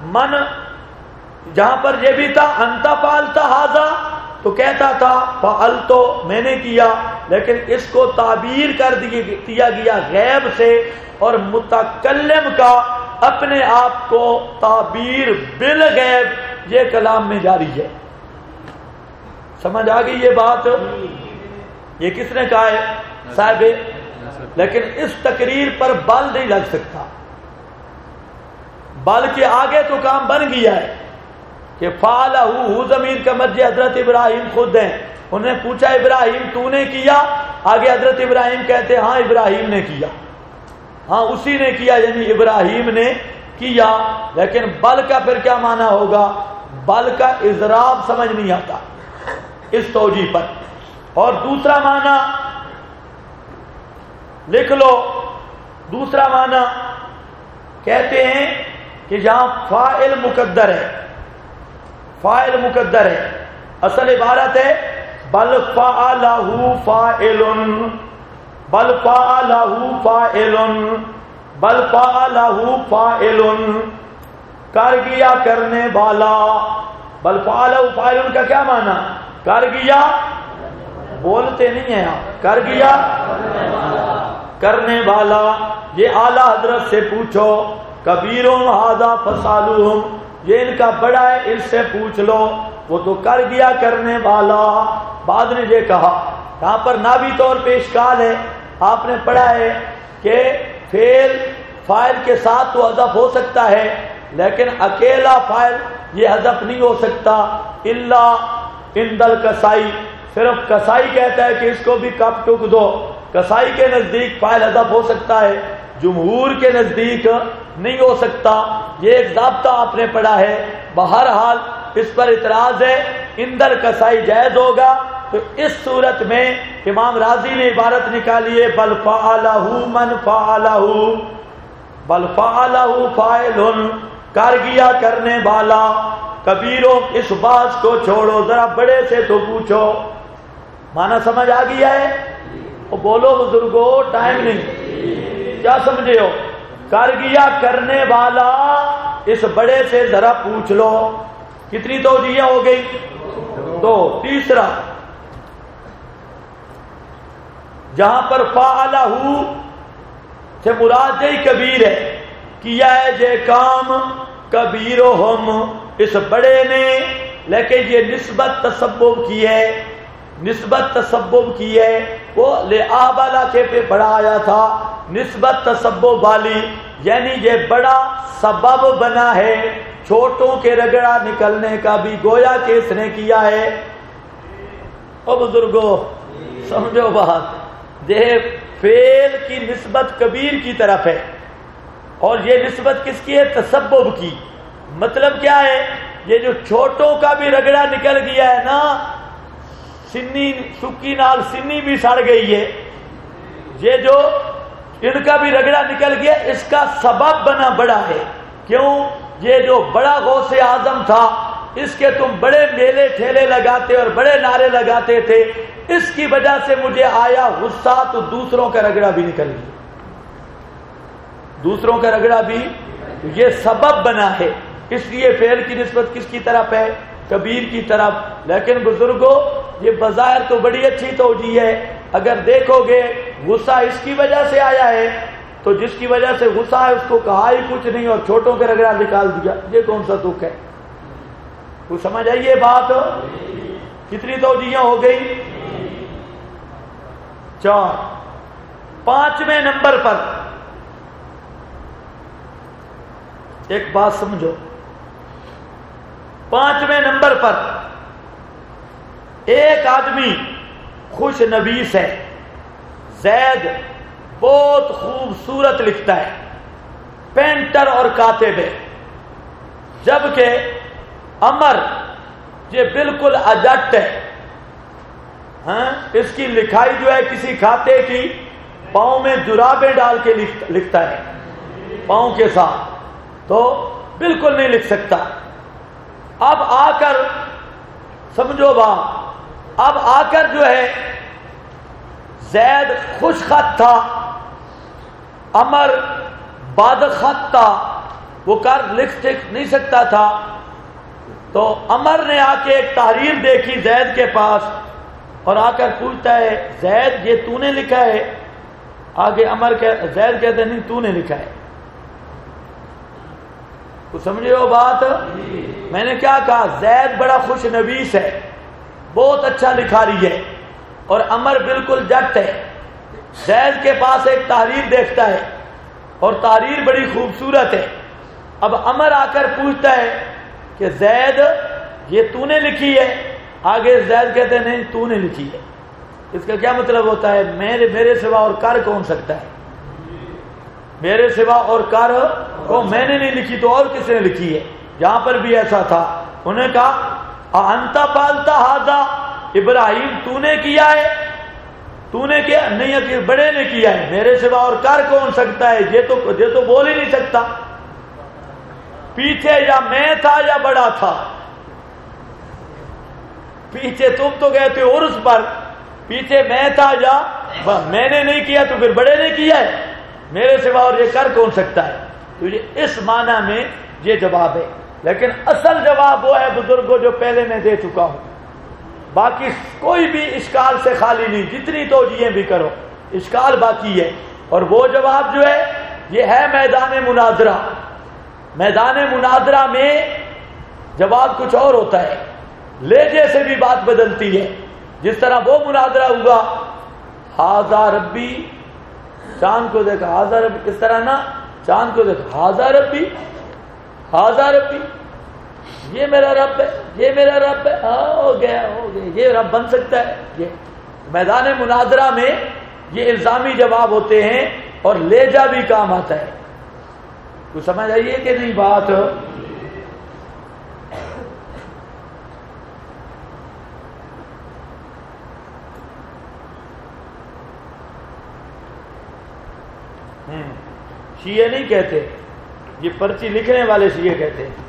جہاں پر یہ بھی تھا انتا فعلتا ھذا، تو کہتا تھا فعلتو میں نے کیا. لیکن اس کو تعبیر کر دیا گیا غیب سے، اور متکلم کا اپنے آپ کو تعبیر بالغیب یہ کلام میں جاری ہے. سمجھ آ گئی یہ بات؟ یہ کس نے کہا ہے؟ صاحب. لیکن اس تقریر پر بل نہیں لگ سکتا، بلکہ آگے تو کام بن گیا ہے کہ فعلہ ضمیر کا مرجع حضرت ابراہیم خود ہیں. انہیں پوچھا ابراہیم تو نے کیا؟ آگے حضرت ابراہیم کہتے ہاں ابراہیم نے کیا، ہاں اسی نے کیا، یعنی ابراہیم نے کیا. لیکن بل کا پھر کیا معنی ہوگا؟ بل کا اضراب سمجھ نہیں آتا اس توجیہ پر. اور دوسرا معنی لکھ لو. دوسرا معنی کہتے ہیں کہ جہاں فاعل مقدر ہے، فاعل مقدر ہے، اصل عبارت ہے بل فعلہ فاعل، بل فعلہ فاعل، بل فعلہ فاعل، کر گیا کرنے والا. بل فعلہ فاعل کا کیا معنی؟ کر گیا. بولتے نہیں ہیں آپ. کر گیا کرنے والا. یہ اعلیٰ حضرت سے پوچھو. کبیروں ھذا فسالوہم، یہ ان کا بڑا ہے اس سے پوچھ لو، وہ تو کر گیا کرنے والا. بعد نے یہ کہا یہاں پر ناوی طور پہ اشکال ہے. آپ نے پڑھا ہے کہ فعل فاعل کے ساتھ تو حذف ہو سکتا ہے، لیکن اکیلا فاعل یہ حذف نہیں ہو سکتا الا عند الکسائی. صرف کسائی کہتا ہے کہ اس کو بھی کب ٹک دو. کسائی کے نزدیک فاعل حذف ہو سکتا ہے، جمہور کے نزدیک نہیں ہو سکتا. یہ ایک ضابطہ آپ نے پڑھا ہے. بہرحال اس پر اعتراض ہے. اندر کسائی جائز ہوگا. تو اس صورت میں امام راضی نے عبارت نکالی ہے بل فعلہ من فعلہ، بل فعلہ فاعل، کر گیا کرنے والا. کبیروں اس بات کو چھوڑو، ذرا بڑے سے تو پوچھو. معنی سمجھ آ گیا ہے؟ بولو بزرگو، ٹائم نہیں. کیا سمجھے ہو؟ کر گیا کرنے والا، اس بڑے سے ذرا پوچھ لو. کتنی توجیہ ہو گئی؟ دو. تیسرا جہاں پر فعلہ سے مراد یہی کبیر ہے، کیا ہے یہ کام کبیرہم، اس بڑے نے. لیکن یہ نسبت تسبب کی ہے، نسبت تسبب کی ہے. وہ لآبالا کے پہ بڑا آیا تھا، نسبت تسبب والی، یعنی یہ بڑا سبب بنا ہے چھوٹوں کے رگڑا نکلنے کا بھی گویا کہ اس نے کیا ہے۔ او بزرگوں سمجھو بات، یہ فعل کی نسبت کبیر کی طرف ہے، اور یہ نسبت کس کی ہے؟ تسبب کی۔ مطلب کیا ہے؟ یہ جو چھوٹوں کا بھی رگڑا نکل گیا ہے نا، سنی سکی نال سنی بھی سڑ گئی ہے، یہ جو ان کا بھی رگڑا نکل گیا، اس کا سبب بنا بڑا ہے۔ کیوں؟ یہ جو بڑا غوث اعظم تھا، اس کے تم بڑے میلے ٹھیلے لگاتے اور بڑے نعرے لگاتے تھے، اس کی وجہ سے مجھے آیا غصہ، تو دوسروں کا رگڑا بھی نکل گیا، دوسروں کا رگڑا بھی یہ سبب بنا ہے۔ اس لیے فعل کی نسبت کس کی طرف ہے؟ کبیر کی طرف۔ لیکن بزرگوں یہ بظاہر تو بڑی اچھی توجیہ ہے، اگر دیکھو گے غصہ اس کی وجہ سے آیا ہے، تو جس کی وجہ سے غصہ ہے اس کو کہا ہی کچھ نہیں اور چھوٹوں کے رگڑا نکال دیا، یہ کون سا دکھ ہے؟ تو سمجھ آئیے بات، کتنی توجیہ ہو گئی؟ 4۔ 5ویں نمبر پر ایک بات سمجھو، 5ویں نمبر پر ایک آدمی خوش نویس ہے، زید بہت خوبصورت لکھتا ہے، پینٹر اور کاتب ہے، جبکہ عمر یہ بالکل اجٹ ہے، اس کی لکھائی جو ہے کسی کھاتے کی پاؤں میں جرابیں ڈال کے لکھتا ہے، پاؤں کے ساتھ، تو بالکل نہیں لکھ سکتا۔ اب آ کر سمجھو بات، اب آ کر جو ہے زید خوش خط تھا، عمر باد خط تھا، وہ لکھ نہیں سکتا تھا، تو عمر نے آ کے ایک تحریر دیکھی زید کے پاس اور آ کر پوچھتا ہے زید یہ تو نے لکھا ہے؟ آگے زید کہتے نہیں تو نے لکھا ہے۔ تو سمجھے ہو بات؟ میں نے کیا کہا؟ زید بڑا خوش نویس ہے، بہت اچھا لکھاری ہے، اور عمر بالکل جٹ ہے۔ زید کے پاس ایک تحریر دیکھتا ہے اور تحریر بڑی خوبصورت ہے۔ اب عمر آ کر پوچھتا ہے کہ زید یہ تو نے لکھی ہے؟ آگے زید کہتے ہیں نہیں تو نے لکھی ہے۔ اس کا کیا مطلب ہوتا ہے؟ میرے سوا اور کر کون سکتا ہے؟ میرے سوا اور کر کو میں نے نہیں لکھی تو اور کس نے لکھی ہے؟ یہاں پر بھی ایسا تھا، انہوں نے کہا انتا پالتا ہاذا، ابراہیم تو نے کیا ہے؟ تو نے کیا؟ نہیں کہ بڑے نے کیا ہے، میرے سوا اور کر کون سکتا ہے؟ یہ تو بول ہی نہیں سکتا، پیچھے یا میں تھا یا بڑا تھا، پیچھے تم تو گئے تھے عرس پر، پیچھے میں تھا یا میں نے نہیں کیا تو پھر بڑے نے کیا ہے، میرے سوا اور یہ کر کون سکتا ہے؟ تو یہ اس معنی میں یہ جواب ہے، لیکن اصل جواب وہ ہے بزرگوں جو پہلے میں دے چکا ہوں، باقی کوئی بھی اشکال سے خالی نہیں، جتنی توجیہیں بھی کرو اشکال باقی ہے، اور وہ جواب جو ہے یہ ہے میدان مناظرہ۔ میدان مناظرہ میں جواب کچھ اور ہوتا ہے، لہجے سے بھی بات بدلتی ہے، جس طرح وہ مناظرہ ہوا ہاذا ربی، چاند کو دیکھا ہاذا ربی، اس طرح نا چاند کو دیکھا ہاذا ربی، ہاذا ربی، یہ میرا رب ہے، یہ میرا رب ہے، ہو گیا یہ رب بن سکتا ہے؟ یہ میدان مناظرہ میں یہ الزامی جواب ہوتے ہیں اور لہجہ بھی کام آتا ہے۔ تو سمجھ آئیے کہ نہیں بات؟ شیعہ نہیں کہتے، یہ پرچی لکھنے والے شیعہ کہتے ہیں۔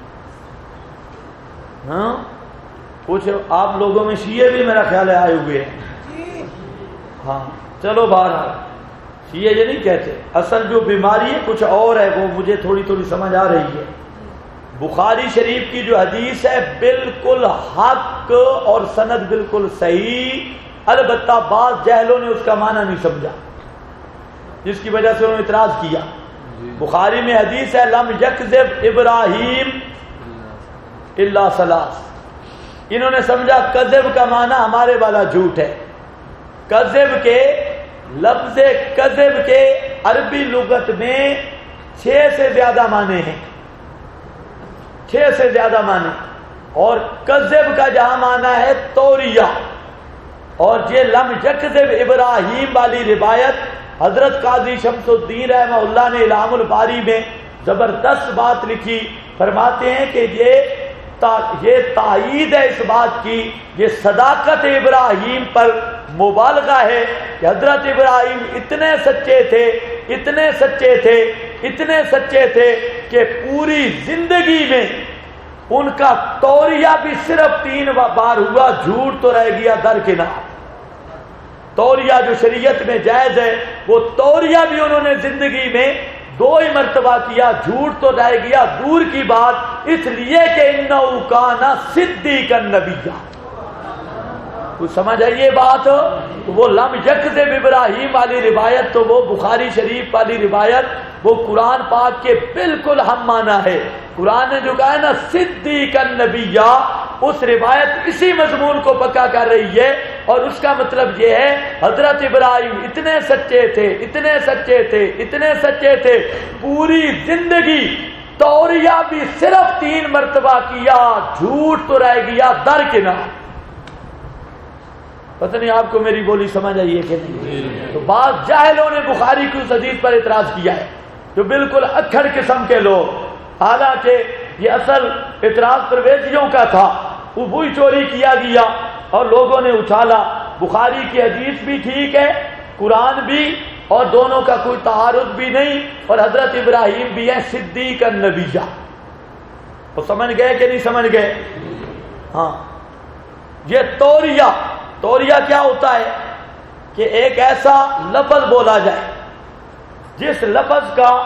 ہاں کچھ آپ لوگوں میں شیعہ بھی میرا خیال ہے آئے ہوئے ہیں، ہاں چلو بہرحال شیعہ یہ نہیں کہتے، اصل جو بیماری ہے کچھ اور ہے، وہ مجھے تھوڑی تھوڑی سمجھ آ رہی ہے۔ بخاری شریف کی جو حدیث ہے بالکل حق اور سند بالکل صحیح، البتہ بعض جاہلوں نے اس کا معنی نہیں سمجھا، جس کی وجہ سے انہوں نے اعتراض کیا۔ بخاری میں حدیث ہے لم یکذب ابراہیم الا ثلاث، انہوں نے سمجھا کذب کا معنی ہمارے والا جھوٹ ہے۔ کذب کے لفظ کذب کے عربی لغت میں 6 سے زیادہ معنی ہیں، 6 سے زیادہ معنی. اور کذب کا جہاں معنی ہے توریہ. اور یہ لم یکذب ابراہیم والی روایت حضرت قاضی شمس الدین رحمہ اللہ نے الہام الباری میں زبردست بات لکھی. فرماتے ہیں کہ یہ تائید ہے اس بات کی، یہ صداقت ابراہیم پر مبالغہ ہے کہ حضرت ابراہیم اتنے سچے تھے، اتنے سچے تھے، اتنے سچے تھے کہ پوری زندگی میں ان کا توریہ بھی صرف 3 بار ہوا، جھوٹ تو رہ گیا درکنار. توریہ جو شریعت میں جائز ہے وہ توریہ بھی انہوں نے زندگی میں 2 ہی مرتبہ کیا، جھوٹ تو رہ گیا دور کی بات، اس لیے کہ انہو کان صدیقا نبیّا. تو سمجھ آئیے بات. تو وہ لم یکذب ابراہیم والی روایت، تو وہ بخاری شریف والی روایت وہ قرآن پاک کے بالکل ہم معنی ہے. قرآن نے جو کہا ہے نا صدیقا نبیّا، اس روایت اسی مضمون کو پکا کر رہی ہے. اور اس کا مطلب یہ ہے حضرت ابراہیم اتنے سچے تھے، اتنے سچے تھے، اتنے سچے تھے، پوری زندگی توریہ بھی صرف 3 مرتبہ کیا، جھوٹ تو رہ گیا درکنار. پتہ نہیں آپ کو میری بولی سمجھ آئی ہے کہ نہیں. تو بعض جاہلوں نے بخاری کی اس حدیث پر اعتراض کیا ہے، جو بالکل اکھڑ قسم کے لوگ، حالانکہ یہ اصل اعتراض پرویزیوں کا تھا. وہ وہی چوری کیا گیا اور لوگوں نے اچھالا. بخاری کی حدیث بھی ٹھیک ہے، قرآن بھی، اور دونوں کا کوئی تعارض بھی نہیں، اور حضرت ابراہیم بھی ہے صدیقا نبیّا. تو سمجھ گئے کہ نہیں سمجھ گئے؟ ہاں. یہ توریہ کیا ہوتا ہے کہ ایک ایسا لفظ بولا جائے جس لفظ کا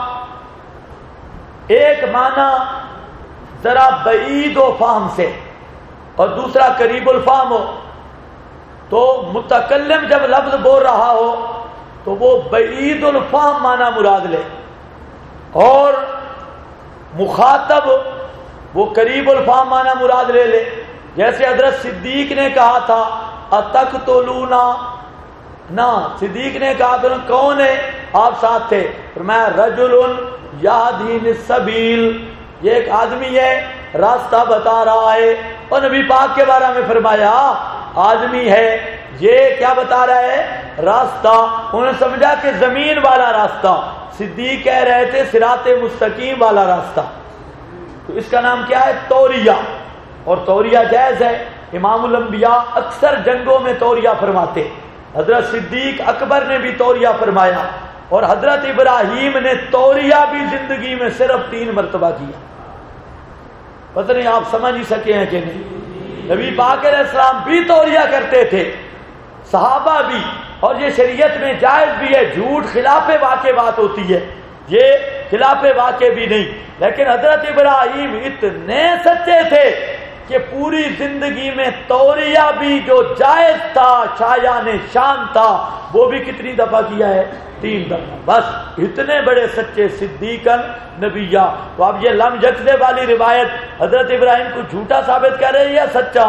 ایک معنی ذرا بعید و فہم سے اور دوسرا قریب الفہم ہو. تو متکلم جب لفظ بول رہا ہو تو وہ بعید الفہم معنی مراد لے، اور مخاطب وہ قریب الفہم معنی مراد لے. جیسے حضرت صدیق نے کہا تھا اتقتلونا، نہ صدیق نے کہا تو کون ہے؟ آپ ساتھ تھے. فرمایا رجل یہدی السبیل، یہ ایک آدمی ہے راستہ بتا رہا ہے. اور نبی پاک کے بارے میں فرمایا آدمی ہے یہ کیا بتا رہا ہے؟ راستہ. انہوں نے سمجھا کہ زمین والا راستہ، صدیق کہہ رہے تھے صراط مستقیم والا راستہ. تو اس کا نام کیا ہے؟ توریہ. اور توریہ جائز ہے. امام الانبیاء اکثر جنگوں میں توریہ فرماتے. حضرت صدیق اکبر نے بھی توریہ فرمایا، اور حضرت ابراہیم نے توریہ بھی زندگی میں صرف 3 مرتبہ کیا. پتہ نہیں آپ سمجھ ہی سکے ہیں کہ نہیں. نبی پاک علیہ السلام بھی توریہ کرتے تھے، صحابہ بھی، اور یہ شریعت میں جائز بھی ہے. جھوٹ خلاف واقع بات ہوتی ہے، یہ خلاف واقع بھی نہیں. لیکن حضرت ابراہیم اتنے سچے تھے کہ پوری زندگی میں توریہ بھی جو جائز تھا، شایان شان تھا، وہ بھی کتنی دفعہ کیا ہے؟ 3 دفعہ. بس اتنے بڑے سچے صدیقا نبیّا. تو اب یہ لم یکذب والی روایت حضرت ابراہیم کو جھوٹا ثابت کر رہی ہے یا سچا؟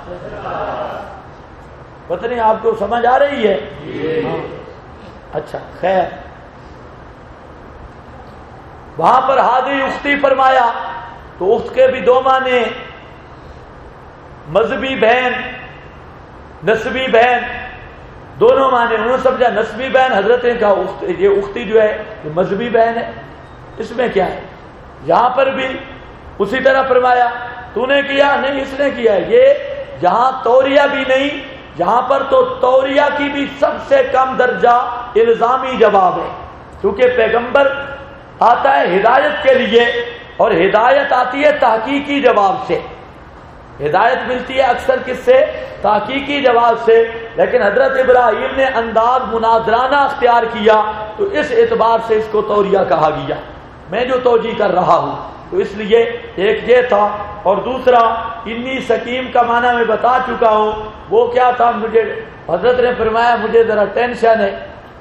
پتہ نہیں آپ کو سمجھ آ رہی ہے؟ اچھا خیر. وہاں پر ہادی اختی فرمایا تو اخت کے بھی 2 معنی، مذہبی بہن، نسبی بہن، دونوں معنی. انہوں نے سمجھا نسبی بہن، حضرت نے کہا یہ اختی جو ہے یہ مذہبی بہن ہے، اس میں کیا ہے؟ یہاں پر بھی اسی طرح فرمایا تو نے کیا نہیں، اس نے کیا. یہ یہاں توریہ بھی نہیں، یہاں پر تو توریہ کی بھی سب سے کم درجہ الزامی جواب ہے. کیونکہ پیغمبر آتا ہے ہدایت کے لیے، اور ہدایت آتی ہے تحقیقی جواب سے. ہدایت ملتی ہے اکثر کس سے؟ تحقیقی جواب سے. لیکن حضرت ابراہیم نے انداز مناظرانہ اختیار کیا، تو اس اعتبار سے اس کو توریہ کہا گیا. میں جو توجیہ کر رہا ہوں تو اس لیے ایک یہ تھا، اور دوسرا انی سکیم کا معنی میں بتا چکا ہوں. وہ کیا تھا؟ مجھے حضرت نے فرمایا مجھے ذرا ٹینشن ہے،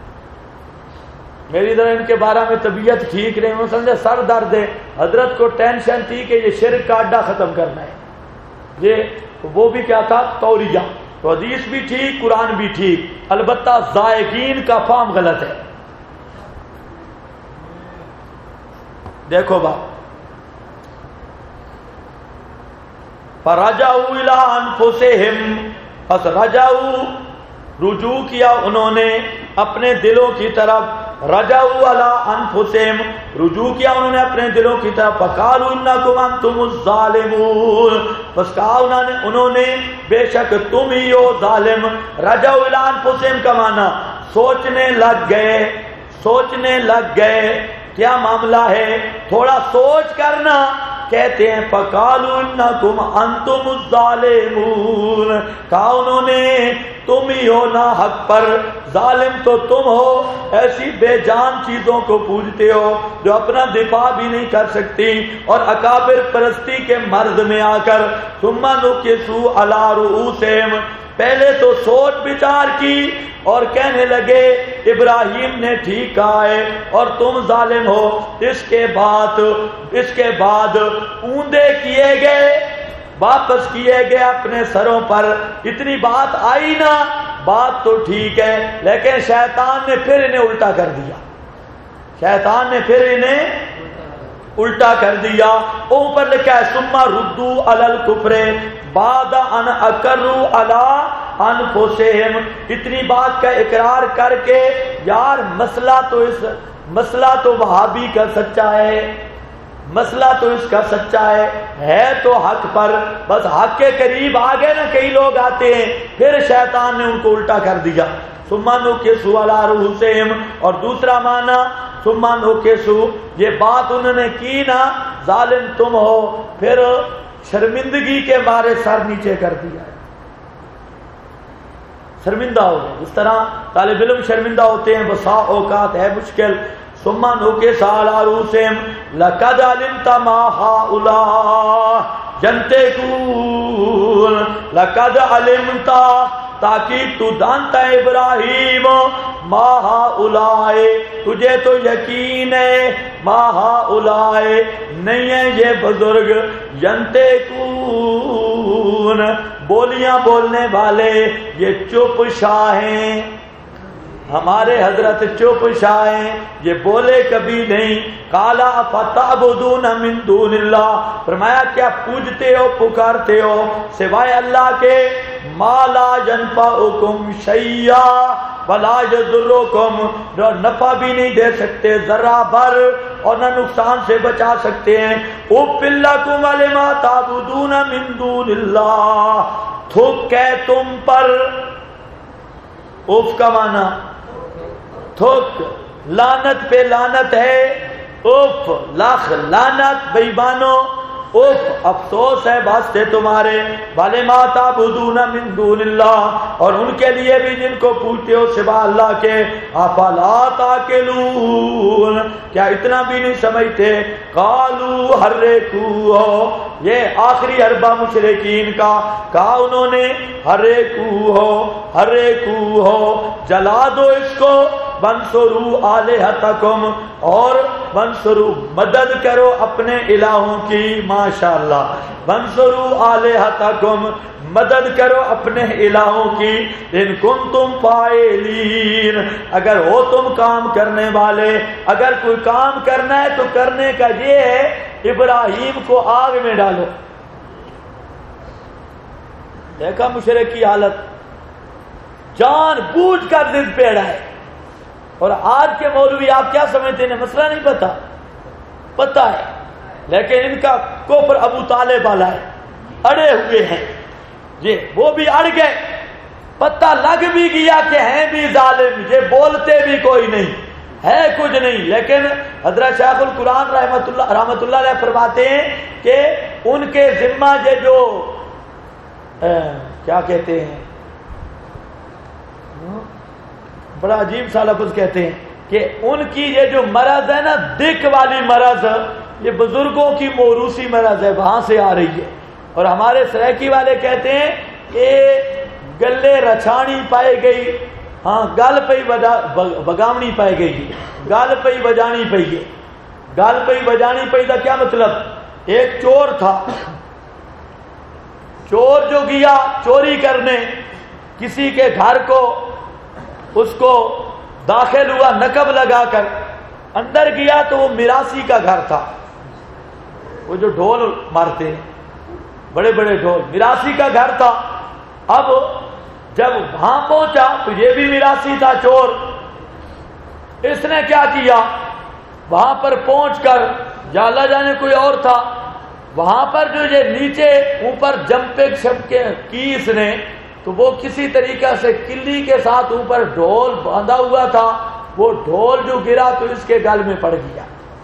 میری ذرا ان کے بارے میں طبیعت ٹھیک نہیں، وہ سمجھے سر درد ہے. حضرت کو ٹینشن تھی کہ یہ شرک کا اڈا ختم کرنا ہے. یہ وہ بھی کیا تھا؟ توریہ. تو حدیث بھی ٹھیک، قرآن بھی ٹھیک، البتہ ذائقین کا فہم غلط ہے. دیکھو بات، فرجعوا الی انفسہم، پس رجعوا رجوع کیا انہوں نے اپنے دلوں کی طرف، رجعوا الی انفسہم رجوع کیا انہوں نے اپنے دلوں کی طرف، فقالوا انکم انتم الظالمون، بس کہا انہوں نے بے شک تم ہی ہو ظالم۔ رجعوا الی انفسہم کا معنی سوچنے لگ گئے کیا معاملہ ہے، تھوڑا سوچ کرنا، کہتے ہیں فقالوا انکم انتم الظالمون، کہا انہوں نے تم ہی ہو نا حق پر، ظالم تو تم ہو، ایسی بے جان چیزوں کو پوجتے ہو جو اپنا دفاع بھی نہیں کر سکتی، اور اکابر پرستی کے مرض میں آ کر ثم نکسوا علی رؤوسہم، پہلے تو سوچ بچار کی اور کہنے لگے ابراہیم نے ٹھیک کہا ہے اور تم ظالم ہو، اس کے بعد اوندے کیے گئے، واپس کیے گئے اپنے سروں پر۔ اتنی بات آئی نا، بات تو ٹھیک ہے، لیکن شیطان نے پھر انہیں الٹا کر دیا، اوپر لکھا ہے ثم ردوا علی الکفر بعد ان اقروا علی انفسہم، اتنی بات کا اقرار کر کے یار مسئلہ تو وہابی کا سچا ہے، مسئلہ تو اس کا سچا ہے تو حق پر، بس حق کے قریب آگے نا کئی لوگ آتے ہیں، پھر شیطان نے ان کو الٹا کر دیا۔ ثم نکسوا علی رؤوسہم، اور دوسرا معنی ثم نکسوا، یہ بات انہوں نے کی نا ظالم تم ہو، پھر شرمندگی کے مارے سر نیچے کر دیا، شرمندہ ہو گئے، جس طرح طالب علم شرمندہ ہوتے ہیں بسا اوقات ہے مشکل۔ ثم نکسوا علی رؤوسہم لقد علمت ما هؤلاء ينطقون، لقد علمت تاکید تو جانتا ہے ابراہیم، ما هؤلاء تجھے تو یقین ہے، ما هؤلاء نہیں ہے یہ بزرگ، ينطقون بولیاں بولنے والے، یہ چپ شاہ ہیں، ہمارے حضرت چپ شاہ ہیں، یہ بولے کبھی نہیں۔ قالا فتعبدون من دون اللہ، فرمایا کیا پوجتے ہو پکارتے ہو سوائے اللہ کے، ما لا ينفعکم شیئا ولا یضرکم، جو نفع بھی نہیں دے سکتے ذرہ بھر اور نہ نقصان سے بچا سکتے ہیں۔ اف لکم ولما تعبدون من دون اللہ، تھوک ہے تم پر، اف کا معنی تھوک، لعنت پہ لعنت ہے، اف لاکھ لعنت بے ایمانو، اف افسوس ہے واسطے تمہارے، بھلے ما تعبدون من دون اللہ، اور ان کے لیے بھی جن کو پوچھتے ہو سوا اللہ کے، افلا تعقلون کیا اتنا بھی نہیں سمجھتے۔ قالوا حرقوه، یہ آخری حربہ مشرکین کا، کہا انہوں نے حرقوه جلا دو اس کو، وانصروا آلہتکم، اور وانصروا مدد کرو اپنے الہوں کی، ماشاءاللہ، وانصروا آلہتکم مدد کرو اپنے الہوں کی، ان کنتم فاعلین اگر ہو تم کام کرنے والے، اگر کوئی کام کرنا ہے تو کرنے کا یہ ہے ابراہیم کو آگ میں ڈالو۔ دیکھا مشرک کی حالت، جان بوجھ کر ضد پہ اڑائے۔ اور آج کے مولوی آپ کیا سمجھتے ہیں، مسئلہ نہیں پتا ہے، لیکن ان کا کفر ابو طالب والا ہے، اڑے ہوئے ہیں یہ، وہ بھی اڑ گئے، پتہ لگ بھی گیا کہ ہیں بھی ظالم، یہ بولتے بھی کوئی نہیں ہے کچھ نہیں، لیکن حضرت شیخ القرآن رحمت اللہ علیہ فرماتے ہیں کہ ان کے ذمہ یہ جو کیا کہتے ہیں، بڑا عجیب سا لفظ کہتے ہیں کہ ان کی یہ جو مرض ہے نا، دک والی مرض، یہ بزرگوں کی موروثی مرض ہے، وہاں سے آ رہی ہے۔ اور ہمارے سریکی والے کہتے ہیں کہ گلے رچھانی پائی گئی، ہاں گل پہ بگاونی پائی گئی، گل پہ بجانی پئی ہے، گل پہ بجانی پئی دا کیا مطلب، ایک چور تھا، چور جو گیا چوری کرنے کسی کے گھر کو، اس کو داخل ہوا نقب لگا کر، اندر گیا تو وہ میراثی کا گھر تھا، وہ جو ڈھول مارتے ہیں، بڑے بڑے ڈھول. میراثی کا گھر تھا. اب جب وہاں پہنچا تو یہ بھی میراثی تھا چور. اس نے کیا کیا, وہاں پر پہنچ کر یا اللہ جانے کوئی اور تھا, وہاں پر جو یہ نیچے اوپر جمپنگ شمپے کی اس نے, تو وہ کسی طریقے سے کلی کے ساتھ اوپر ڈھول باندھا ہوا تھا. وہ ڈھول جو گرا تو اس کے گل میں پڑ گیا.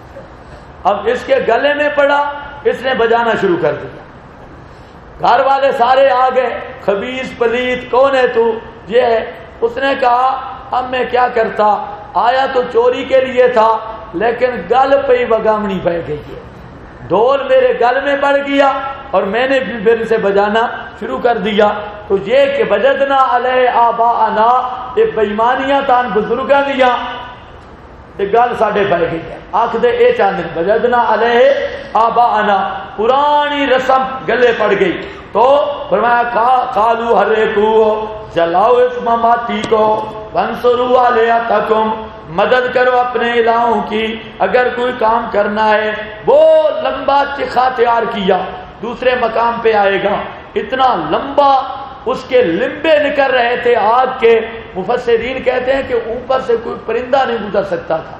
اب اس کے گلے میں پڑا, اس نے بجانا شروع کر دیا. گھر والے سارے آ گئے, خبیث پلیت کون ہے تو, یہ ہے. اس نے کہا اب میں کیا کرتا, آیا تو چوری کے لیے تھا لیکن گل پہ ہی بگامنی بہ گئی ہے. ڈھول میرے گل میں پڑ گیا اور میں نے بھی پھر سے بجانا شروع کر دیا. تو یہ کہ بجدنا علیہ آباءنا, یہ بےمانیاں تان بزرگاں دیاں, یہ گل ساڈے پہ گئی ہے. آخ دے اے چاندن بجدنا علیہ آباءنا, پرانی رسم گلے پڑ گئی. تو فرمایا قالو حرقو, جلاؤ اس مماتی کو, وانصروا آلیہتکم, مدد کرو اپنے الہوں کی اگر کوئی کام کرنا ہے. وہ لمبا چکھا تیار کیا, دوسرے مقام پہ آئے گا. اتنا لمبا اس کے لمبے نکل رہے تھے آگ کے, مفسرین کہتے ہیں کہ اوپر سے کوئی پرندہ نہیں گزر سکتا تھا.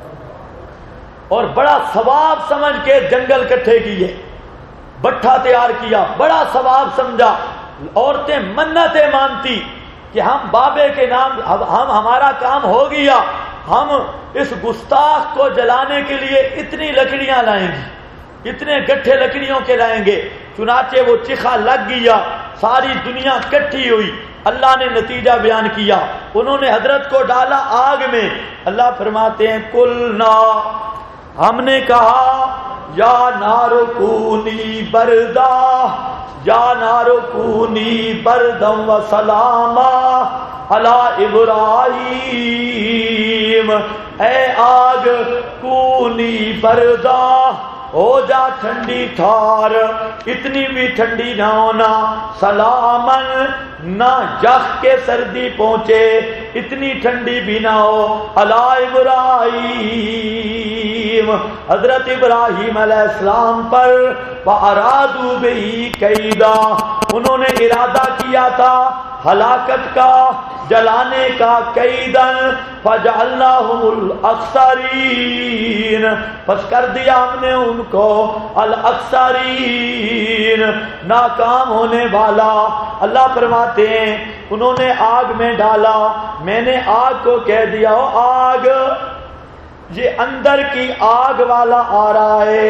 اور بڑا ثواب سمجھ کے جنگل کٹھے کیے, بٹھا تیار کیا, بڑا ثواب سمجھا. عورتیں منتیں مانتی کہ ہم بابے کے نام, ہمارا کام ہو گیا, ہم اس گستاخ کو جلانے کے لیے اتنی لکڑیاں لائیں گی, اتنے گٹھے لکڑیوں کے لائیں گے. چنانچہ وہ چیخا لگ گیا, ساری دنیا کٹھی ہوئی. اللہ نے نتیجہ بیان کیا, انہوں نے حضرت کو ڈالا آگ میں. اللہ فرماتے ہیں قلنا, ہم نے کہا یا نارو کونی بردا, یا نارو کونی بردم و سلاما علی ابراہیم, اے آگ کونی بردا, ہو جا ٹھنڈی تھار, اتنی بھی ٹھنڈی نہ ہونا, سلامن, نہ یخ کے سردی پہنچے, اتنی ٹھنڈی بھی نہ ہو, علی ابراہیم, حضرت ابراہیم علیہ السلام پر. وَأَرَادُوا بِهِ كَيْدًا, انہوں نے ارادہ کیا تھا ہلاکت کا, جلانے کا. کیدن فجعلناہم الاخسرین, پس کر دیا ہم نے ان کو الاخسرین, ناکام ہونے والا. اللہ فرماتے ہیں انہوں نے آگ میں ڈالا, میں نے آگ کو کہہ دیا ہو آگ, یہ اندر کی آگ والا آ رہا ہے.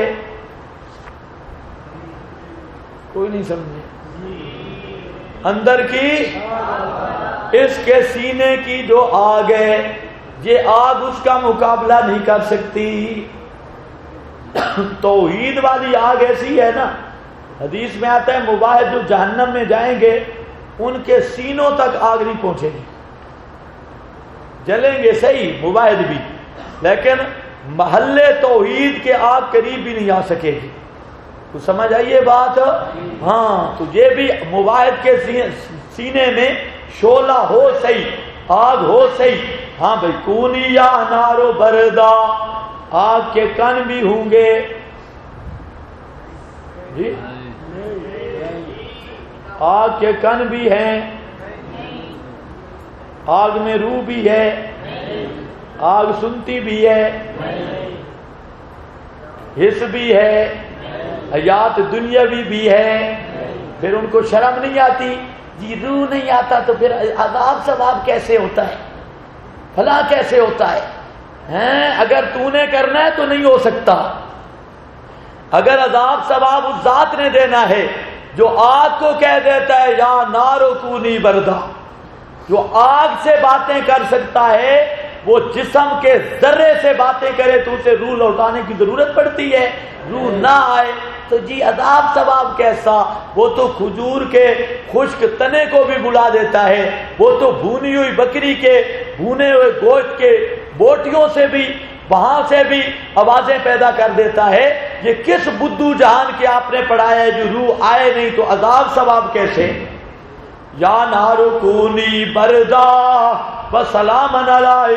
کوئی نہیں سمجھے, اندر کی, اس کے سینے کی جو آگ ہے, یہ آگ اس کا مقابلہ نہیں کر سکتی. توحید والی آگ ایسی ہے نا, حدیث میں آتا ہے مباحث جو جہنم میں جائیں گے ان کے سینوں تک آگ نہیں پہنچے گی, جلیں گے صحیح مباحث بھی, لیکن محلے توحید کے آگ قریب بھی نہیں آ سکے گی. تو سمجھ آئیے بات. ہاں, تو یہ بھی مباحث کے سینے میں شعلہ ہو صحیح, آگ ہو صحیح. ہاں بھائی, کونی یا نارو بردا, آگ کے کن بھی ہوں گے جی, آگ کے کن بھی ہیں, آگ میں روح بھی ہے, آگ سنتی بھی ہے, حس بھی ہے, حیات دنیاوی بھی ہے. پھر ان کو شرم نہیں آتی, جی روح نہیں آتا تو پھر عذاب ثواب کیسے ہوتا ہے, بھلا کیسے ہوتا ہے. اگر تو نے کرنا ہے تو نہیں ہو سکتا. اگر عذاب ثواب اس ذات نے دینا ہے جو آگ کو کہہ دیتا ہے یا نارو کونی بردا, جو آگ سے باتیں کر سکتا ہے, وہ جسم کے ذرے سے باتیں کرے تو اسے روح لوٹانے کی ضرورت پڑتی ہے. روح نہ آئے تو جی عذاب ثواب کیسا. وہ تو کھجور کے خشک تنے کو بھی بلا دیتا ہے, وہ تو بھونی ہوئی بکری کے بھونے ہوئے گوشت کے بوٹیوں سے بھی, وہاں سے بھی آوازیں پیدا کر دیتا ہے. یہ کس بدو جہان کے آپ نے پڑھایا ہے جو روح آئے نہیں تو عذاب ثواب کیسے. یا نارو کونی بردا وسلام علی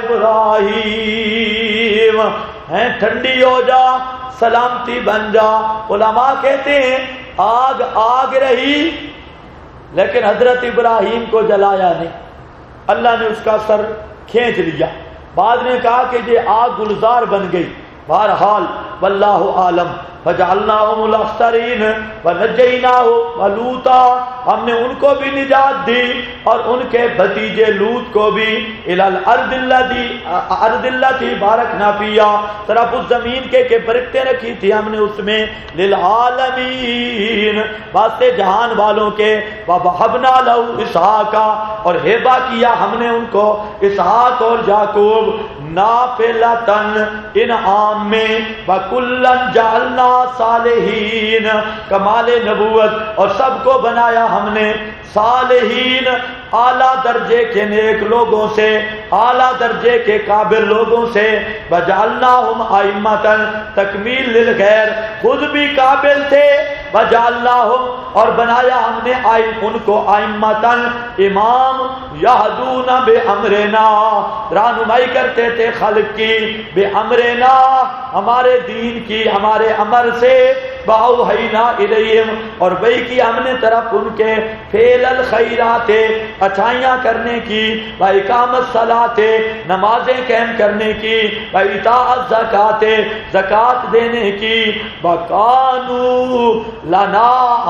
ابراہیم, ٹھنڈی ہو جا, سلامتی بن جا. علماء کہتے ہیں آگ آگ رہی لیکن حضرت ابراہیم کو جلایا نہیں، اللہ نے اس کا سر کھینچ لیا۔ بعد نے کہا کہ یہ آگ گلزار بن گئی۔ بہرحال واللہ عالم، فجعلناہم الاخسرین ونجیناہ ولوطا، ہم نے ان کو بھی نجات دی اور ان کے بھتیجے لوط کو بھی الی الارض التی بارکنا فیہا، طرف اس زمین کے برکتیں رکھی تھی ہم نے اس میں، للعالمین واسطے جہان والوں کے، ووہبنا لہ اسحاق، اور ہبہ کیا ہم نے ان کو اسحاق اور یعقوب، نافلۃً انعام میں، وکلًا جعلنا صالحین کمال نبوت، اور سب کو بنایا ہم نے صالحین اعلیٰ درجے کے نیک لوگوں سے، اعلیٰ درجے کے قابل لوگوں سے، وجعلناہم ائمۃً تکمیل للخیر، خود بھی قابل تھے، وجعلناہم اور بنایا ہم نے ان کو ائمۃً امام، یہدون بامرنا رہنمائی کرتے تھے خلق کی، بامرنا ہمارے دین کی، ہمارے امر سے، واوحینا الیہم اور وحی کی ہم نے طرف ان کے، فعل الخیرات اچھائیاں کرنے کی، واقام الصلاۃ نمازیں قائم کرنے کی، وایتاء الزکات زکات دینے کی، وکانوا لنا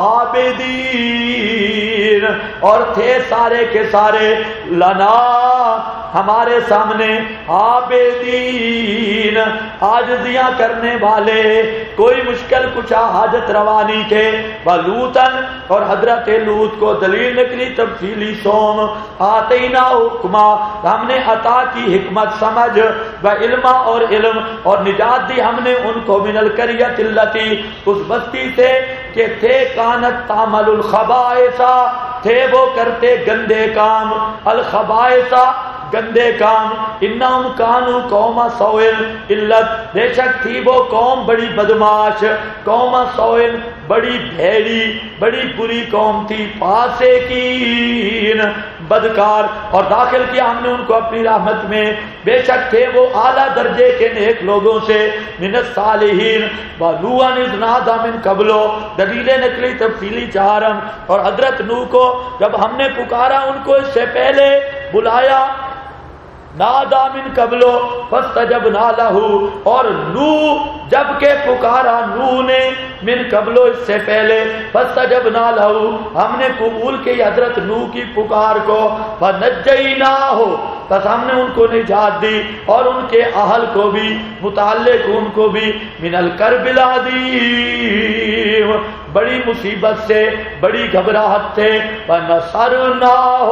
عابدین اور تھے سارے کے سارے لنا ہمارے سامنے، عابدین عاجزیاں کرنے والے، کوئی مشکل کچا حاجت روا نہیں تھے، ولوطن اور حضرت لوط کو دلیل نکلی تفصیلی سوم، آتینا حکما ہم نے عطا کی حکمت سمجھ، و علما اور علم، اور نجات دی ہم نے ان کو من القریۃ التی اس بستی سے کہ تھے کانت تعمل الخبائث تھے وہ کرتے گندے کام، الخبائث گندے کام، انہم کانوا قوم سوء، علت بے شک تھی وہ قوم بڑی بدماش، قوم سوء بڑی بھیڑی بڑی بری قوم تھی، فاسقین بدکار، اور داخل کیا ہم نے ان کو اپنی رحمت میں، بے شک تھے وہ اعلیٰ درجے کے نیک لوگوں سے، من الصالحین، ونوحا اذ نادی من قبل دلیل نکلی تفصیلی چہارم، اور حضرت نوح کو جب ہم نے پکارا ان کو اس سے پہلے بلایا، نادا من قبل فاستجبنا لہ، اور نوح جب کہ پکارا نوح نے من قبل اس سے پہلے، فاستجبنا لہ ہم نے قبول کی حضرت نوح کی پکار کو، فنجیناہ بس ہم نے ان کو نجات دی اور ان کے اہل کو بھی، متعلق ان کو بھی، من الکرب العظیم بڑی مصیبت سے بڑی گھبراہٹ سے، ونصرناہ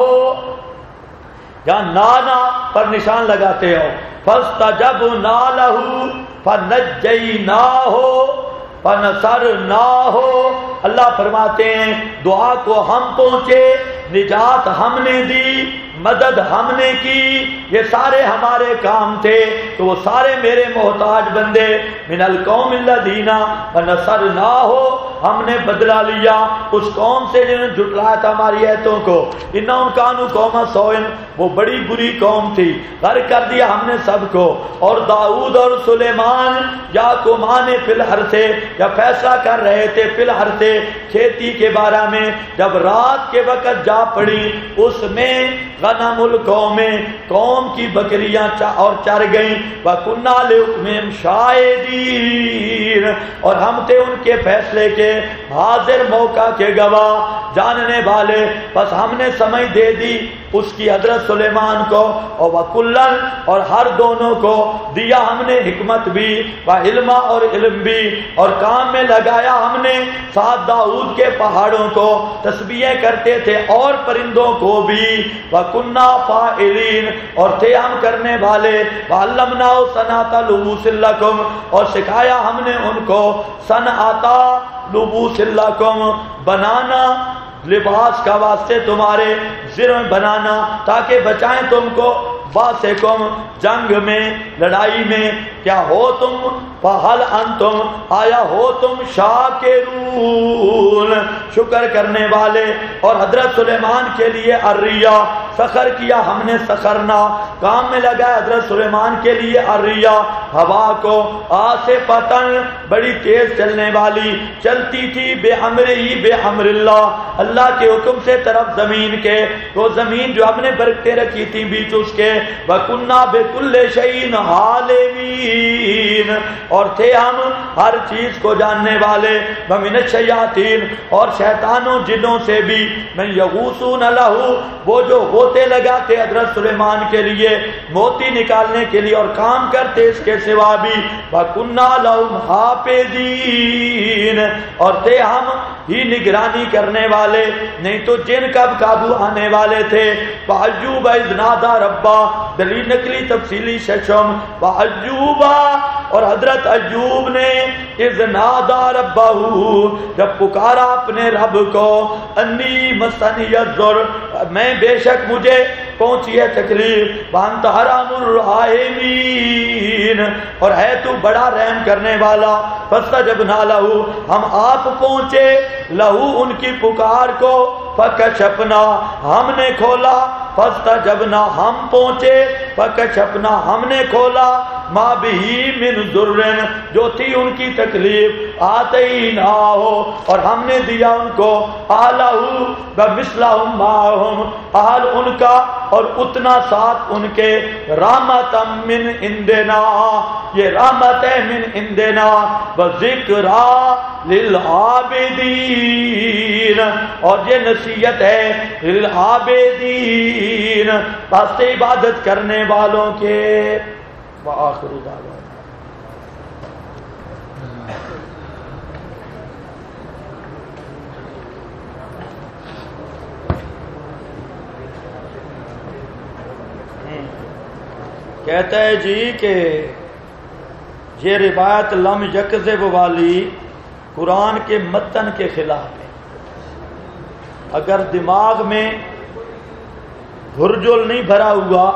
یا نانا پر نشان لگاتے ہو، فاستجبنا لہ فنجیناہ فنصرناہ، اللہ فرماتے ہیں دعا کو ہم پہنچے، نجات ہم نے دی، مدد ہم نے کی، یہ سارے ہمارے کام تھے، تو وہ سارے میرے محتاج بندے، من القوم الذین فنصرناہ ہم نے بدلہ لیا اس قوم سے جنہوں نے جھٹلایا تھا ہماری ایتوں کو، انہم کانوا قوم سوء وہ بڑی بری قوم تھی، غرق کر دیا ہم نے سب کو، اور داؤد اور سلیمان یا کمانے فی الحرث یا فیصلہ کر رہے تھے فی الحرث کھیتی کے بارے میں، جب رات کے وقت جا پڑی اس میں غنم القوم قوم کی بکریاں اور چر گئیں، وَكُنَّا لِحُكْمِهِمْ شَاهِدِينَ اور ہم تھے ان کے فیصلے کے حاضر موقع کے گواہ جاننے والے، بس ہم نے سمجھ دے دی اس کی حضرت سلیمان کو، اور وَكُلًّا اور ہر دونوں کو دیا ہم نے حکمت بھی، وعلم اور علم بھی، اور کام میں لگایا ہم نے ساتھ داؤد کے پہاڑوں کو تسبیح کرتے تھے اور پرندوں کو بھی، وَكُنَّا فَاعِلِينَ اور تھے ہم کرنے والے، وَعَلَّمْنَاهُ صَنْعَةَ لُبُوسٍ لَكُمْ اور سکھایا ہم نے ان کو صنعۃ لبوس لکم بنانا لباس کا واسطے تمہارے زر بنانا تاکہ بچائیں تم کو باسکم جنگ میں لڑائی میں، کیا ہو تم فہل انتم آیا ہو تم شاکرون شکر کرنے والے. اور حضرت سلیمان کے لیے الریا سخر کیا ہم نے سخرنا کام میں لگا حضرت سلیمان کے لیے الریا ہوا کو آصفۃ بڑی تیز چلنے والی چلتی تھی بے امر ہی بے امر اللہ کے حکم سے طرف زمین کے. تو زمین جو ہم نے برکتیں رکھی تھی بیچ اس کے وَكُنَّا بِكُلِّ شَيْءٍ عَالِمِينَ اور تھے ہم ہر چیز کو جاننے والے. وَمِنَ الشَّيَاطِينِ اور شیطانوں جنوں سے بھی مَن يَغُوصُونَ لَهُ وہ جو ہوتے لگاتے حضرت سلیمان کے لیے موتی نکالنے کے لیے اور کام کرتے اس کے سوا بھی. وَكُنَّا لَهُمْ حَافِظِينَ اور تھے ہم ہی نگرانی کرنے والے نہیں تو جن کب قابو آنے والے تھے. وَأَيُّوبَ إِذْ نَادَى رَبَّهُ دلیل نکلی تفصیلی ششم. وَأَيُّوبَ اور حضرت ایوب نے اذ نادى ربه جب پکارا اپنے رب کو انی مسنی الضر میں بے شک مجھے پہنچی ہے تکلیف وانت ارحم الراحمین اور ہے تو بڑا رحم کرنے والا. فاستجبنا له ہم آپ پہنچے لہو ان کی پکار کو فکشفنا ہم نے کھولا فاستجبنا ہم پہنچے فکشفنا ہم نے کھولا ما بھی من ضرن جو تھی ان کی تکلیف آتینا ہو اور ہم نے دیا ان کو آلہو بمثلہم معہم آل ان کا اور اتنا ساتھ ان کے رحمتا من عندنا یہ رحمت ہے من عندنا وذکرا للعابدین اور یہ نصیحت ہے للعابدین پس عبادت کرنے والوں کے. وآخر دعوانا کہتا ہے جی کہ یہ روایت لم یکذب والی قرآن کے متن کے خلاف ہے. اگر دماغ میں بھرجل نہیں بھرا ہوا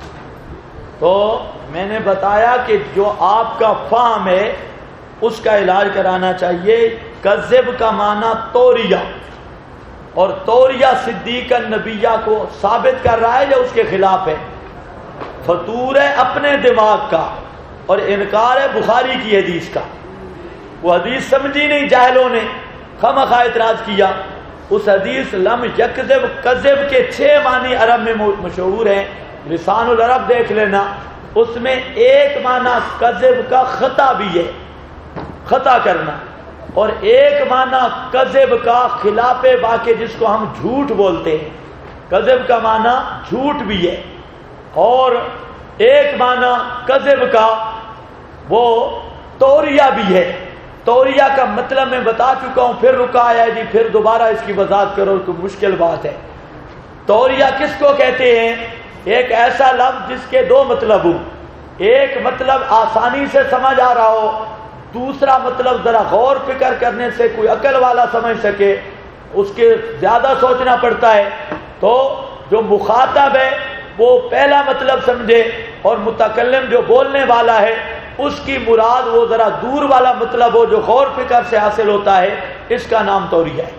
تو میں نے بتایا کہ جو آپ کا فہم ہے اس کا علاج کرانا چاہیے. کذب کا معنی توریہ اور توریہ صدیق النبیہ کو ثابت کر رہا ہے یا اس کے خلاف ہے. فطور ہے اپنے دماغ کا اور انکار ہے بخاری کی حدیث کا. وہ حدیث سمجھی نہیں جاہلوں نے خواہ اعتراض کیا. اس حدیث لم یکذب کذب کے 6 معنی عرب میں مشہور ہیں. لسان العرب دیکھ لینا اس میں ایک معنی کذب کا خطا بھی ہے خطا کرنا اور ایک معنی کذب کا خلاف واقع جس کو ہم جھوٹ بولتے ہیں. کذب کا معنی جھوٹ بھی ہے اور ایک معنی کذب کا وہ توریہ بھی ہے. توریہ کا مطلب میں بتا چکا ہوں پھر رکا ہے جی پھر دوبارہ اس کی وضاحت کرو تو مشکل بات ہے. توریہ کس کو کہتے ہیں؟ ایک ایسا لفظ جس کے 2 مطلب ہوں. ایک مطلب آسانی سے سمجھ آ رہا ہو دوسرا مطلب ذرا غور فکر کرنے سے کوئی عقل والا سمجھ سکے اس کے زیادہ سوچنا پڑتا ہے. تو جو مخاطب ہے وہ پہلا مطلب سمجھے اور متکلم جو بولنے والا ہے اس کی مراد وہ ذرا دور والا مطلب ہو جو غور فکر سے حاصل ہوتا ہے. اس کا نام توریہ ہے.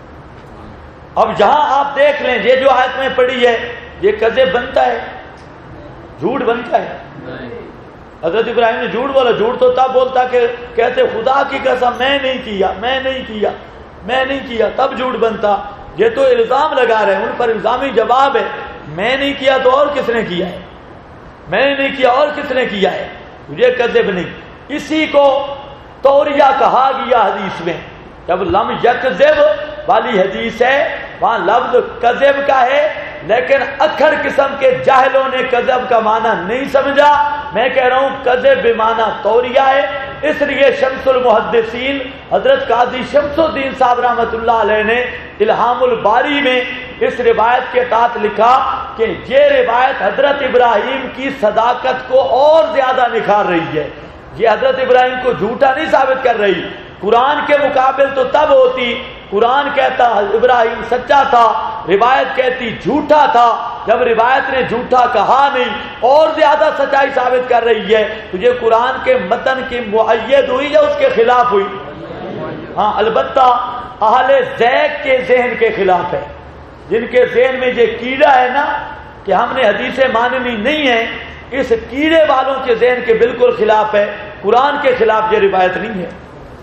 اب جہاں آپ دیکھ لیں یہ جو آیت میں پڑھی ہے یہ کذب بنتا ہے جھوٹ بنتا ہے. حضرت ابراہیم نے جھوٹ بولا. جھوٹ تو تب بولتا کہ کہتے خدا کی قسم میں نہیں کیا تب جھوٹ بنتا. یہ تو الزام لگا رہے ہیں ان پر الزامی جواب ہے. میں نہیں کیا تو اور کس نے کیا ہے؟ میں نے نہیں کیا اور کس نے کیا ہے؟ یہ کذب نہیں. اسی کو توریہ کہا گیا حدیث میں. جب لم یکذب والی حدیث ہے وہاں لفظ کذب کا ہے لیکن اکثر قسم کے جاہلوں نے کذب کا معنی نہیں سمجھا. میں کہہ رہا ہوں کذب بمعنی توریہ ہے. اس لیے شمس المحدثین حضرت قاضی شمس الدین صاحب رحمۃ اللہ علیہ نے الہام الباری میں اس روایت کے تحت لکھا کہ یہ روایت حضرت ابراہیم کی صداقت کو اور زیادہ نکھار رہی ہے. یہ حضرت ابراہیم کو جھوٹا نہیں ثابت کر رہی. قرآن کے مقابل تو تب ہوتی قرآن کہتا ابراہیم سچا تھا روایت کہتی جھوٹا تھا جب روایت نے جھوٹا کہا نہیں اور زیادہ سچائی ثابت کر رہی ہے، تجھے قرآن کے متن کی مؤید ہوئی یا اس کے خلاف ہوئی؟ ہاں البتہ اہل ذیق کے ذہن کے خلاف ہے، جن کے ذہن میں یہ کیڑا ہے نا کہ ہم نے حدیثیں ماننی نہیں ہے، اس کیڑے والوں کے ذہن کے بالکل خلاف ہے، قرآن کے خلاف یہ روایت نہیں ہے۔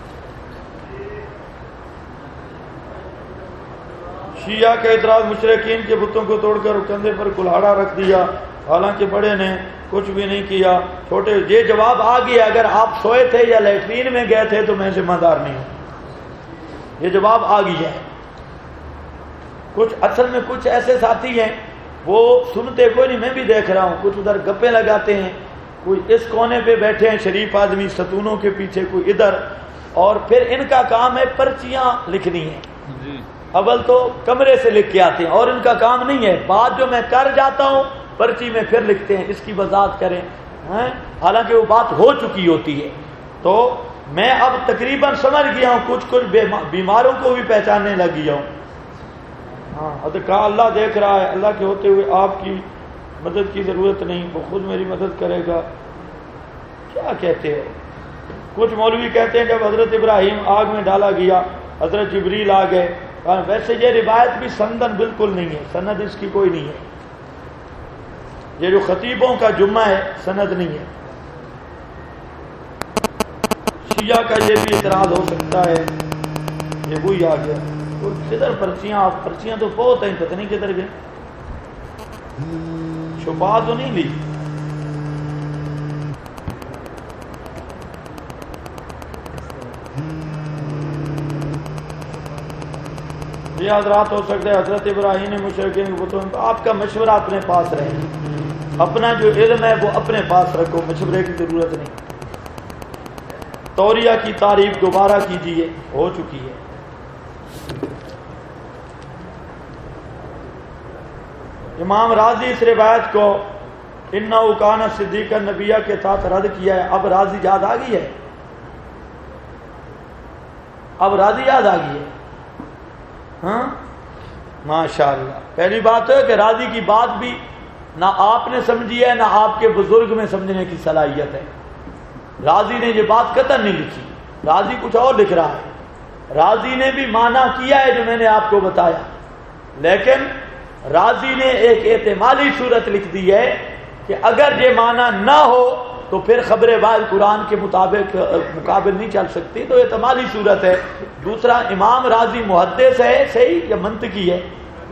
شیعہ کا اعتراض، مشرکین کے بتوں کو توڑ کر کندھے پر کلہاڑا رکھ دیا، حالانکہ بڑے نے کچھ بھی نہیں کیا، چھوٹے یہ جواب آ گیا، اگر آپ سوئے تھے یا لیٹرین میں گئے تھے تو میں ذمہ دار نہیں ہوں، یہ جواب آ گیا ہے۔ کچھ اصل میں کچھ ایسے ساتھی ہیں وہ سنتے کوئی نہیں، میں بھی دیکھ رہا ہوں، کچھ ادھر گپے لگاتے ہیں، کوئی اس کونے پہ بیٹھے ہیں شریف آدمی ستونوں کے پیچھے، کوئی ادھر، اور پھر ان کا کام ہے پرچیاں لکھنی ہیں، اول تو کمرے سے لکھ کے آتے ہیں، اور ان کا کام نہیں ہے، بات جو میں کر جاتا ہوں پرچی میں پھر لکھتے ہیں اس کی وضاحت کریں، حالانکہ وہ بات ہو چکی ہوتی ہے۔ تو میں اب تقریباً سمجھ گیا ہوں، کچھ بیماروں کو بھی پہچاننے لگ گیا ہوں۔ ہاں کہا اللہ دیکھ رہا ہے، اللہ کے ہوتے ہوئے آپ کی مدد کی ضرورت نہیں، وہ خود میری مدد کرے گا، کیا کہتے ہو؟ کچھ مولوی کہتے ہیں جب حضرت ابراہیم آگ میں ڈالا گیا حضرت جبریل آ گئے، ویسے یہ روایت بھی سندن بالکل نہیں ہے، سند اس کی کوئی نہیں ہے، یہ جو خطیبوں کا جمعہ ہے سند نہیں ہے۔ شیعہ کا یہ بھی اعتراض ہو سکتا ہے، یہ وہی آ گیا، کدھر پرچیاں تو بہت ہیں، پتہ نہیں کدھر گئے، چھپا تو نہیں لی۔ یہ حضرات ہو سکتا ہے حضرت ابراہیم نے مشرکین کو بتاؤں، آپ کا مشورہ اپنے پاس رہے، اپنا جو علم ہے وہ اپنے پاس رکھو، مشورے کی ضرورت نہیں۔ توریہ کی تعریف دوبارہ کیجیے، ہو چکی ہے۔ امام راضی اس روایت کو انہ کان صدیق النبیہ کے ساتھ رد کیا ہے۔ اب راضی یاد آ گئی ہے، اب راضی یاد آ گئی ہے، ہاں ماشاء اللہ۔ پہلی بات ہے کہ راضی کی بات بھی نہ آپ نے سمجھی ہے نہ آپ کے بزرگ میں سمجھنے کی صلاحیت ہے۔ راضی نے یہ بات قطعا نہیں لکھی، راضی کچھ اور لکھ رہا ہے، راضی نے بھی معنی کیا ہے جو میں نے آپ کو بتایا، لیکن راضی نے ایک احتمالی صورت لکھ دی ہے کہ اگر یہ معنی نہ ہو تو پھر خبر واحد قرآن کے مطابق مقابل نہیں چل سکتی، تو احتمالی صورت ہے۔ دوسرا، امام راضی محدث ہے صحیح یا منطقی ہے؟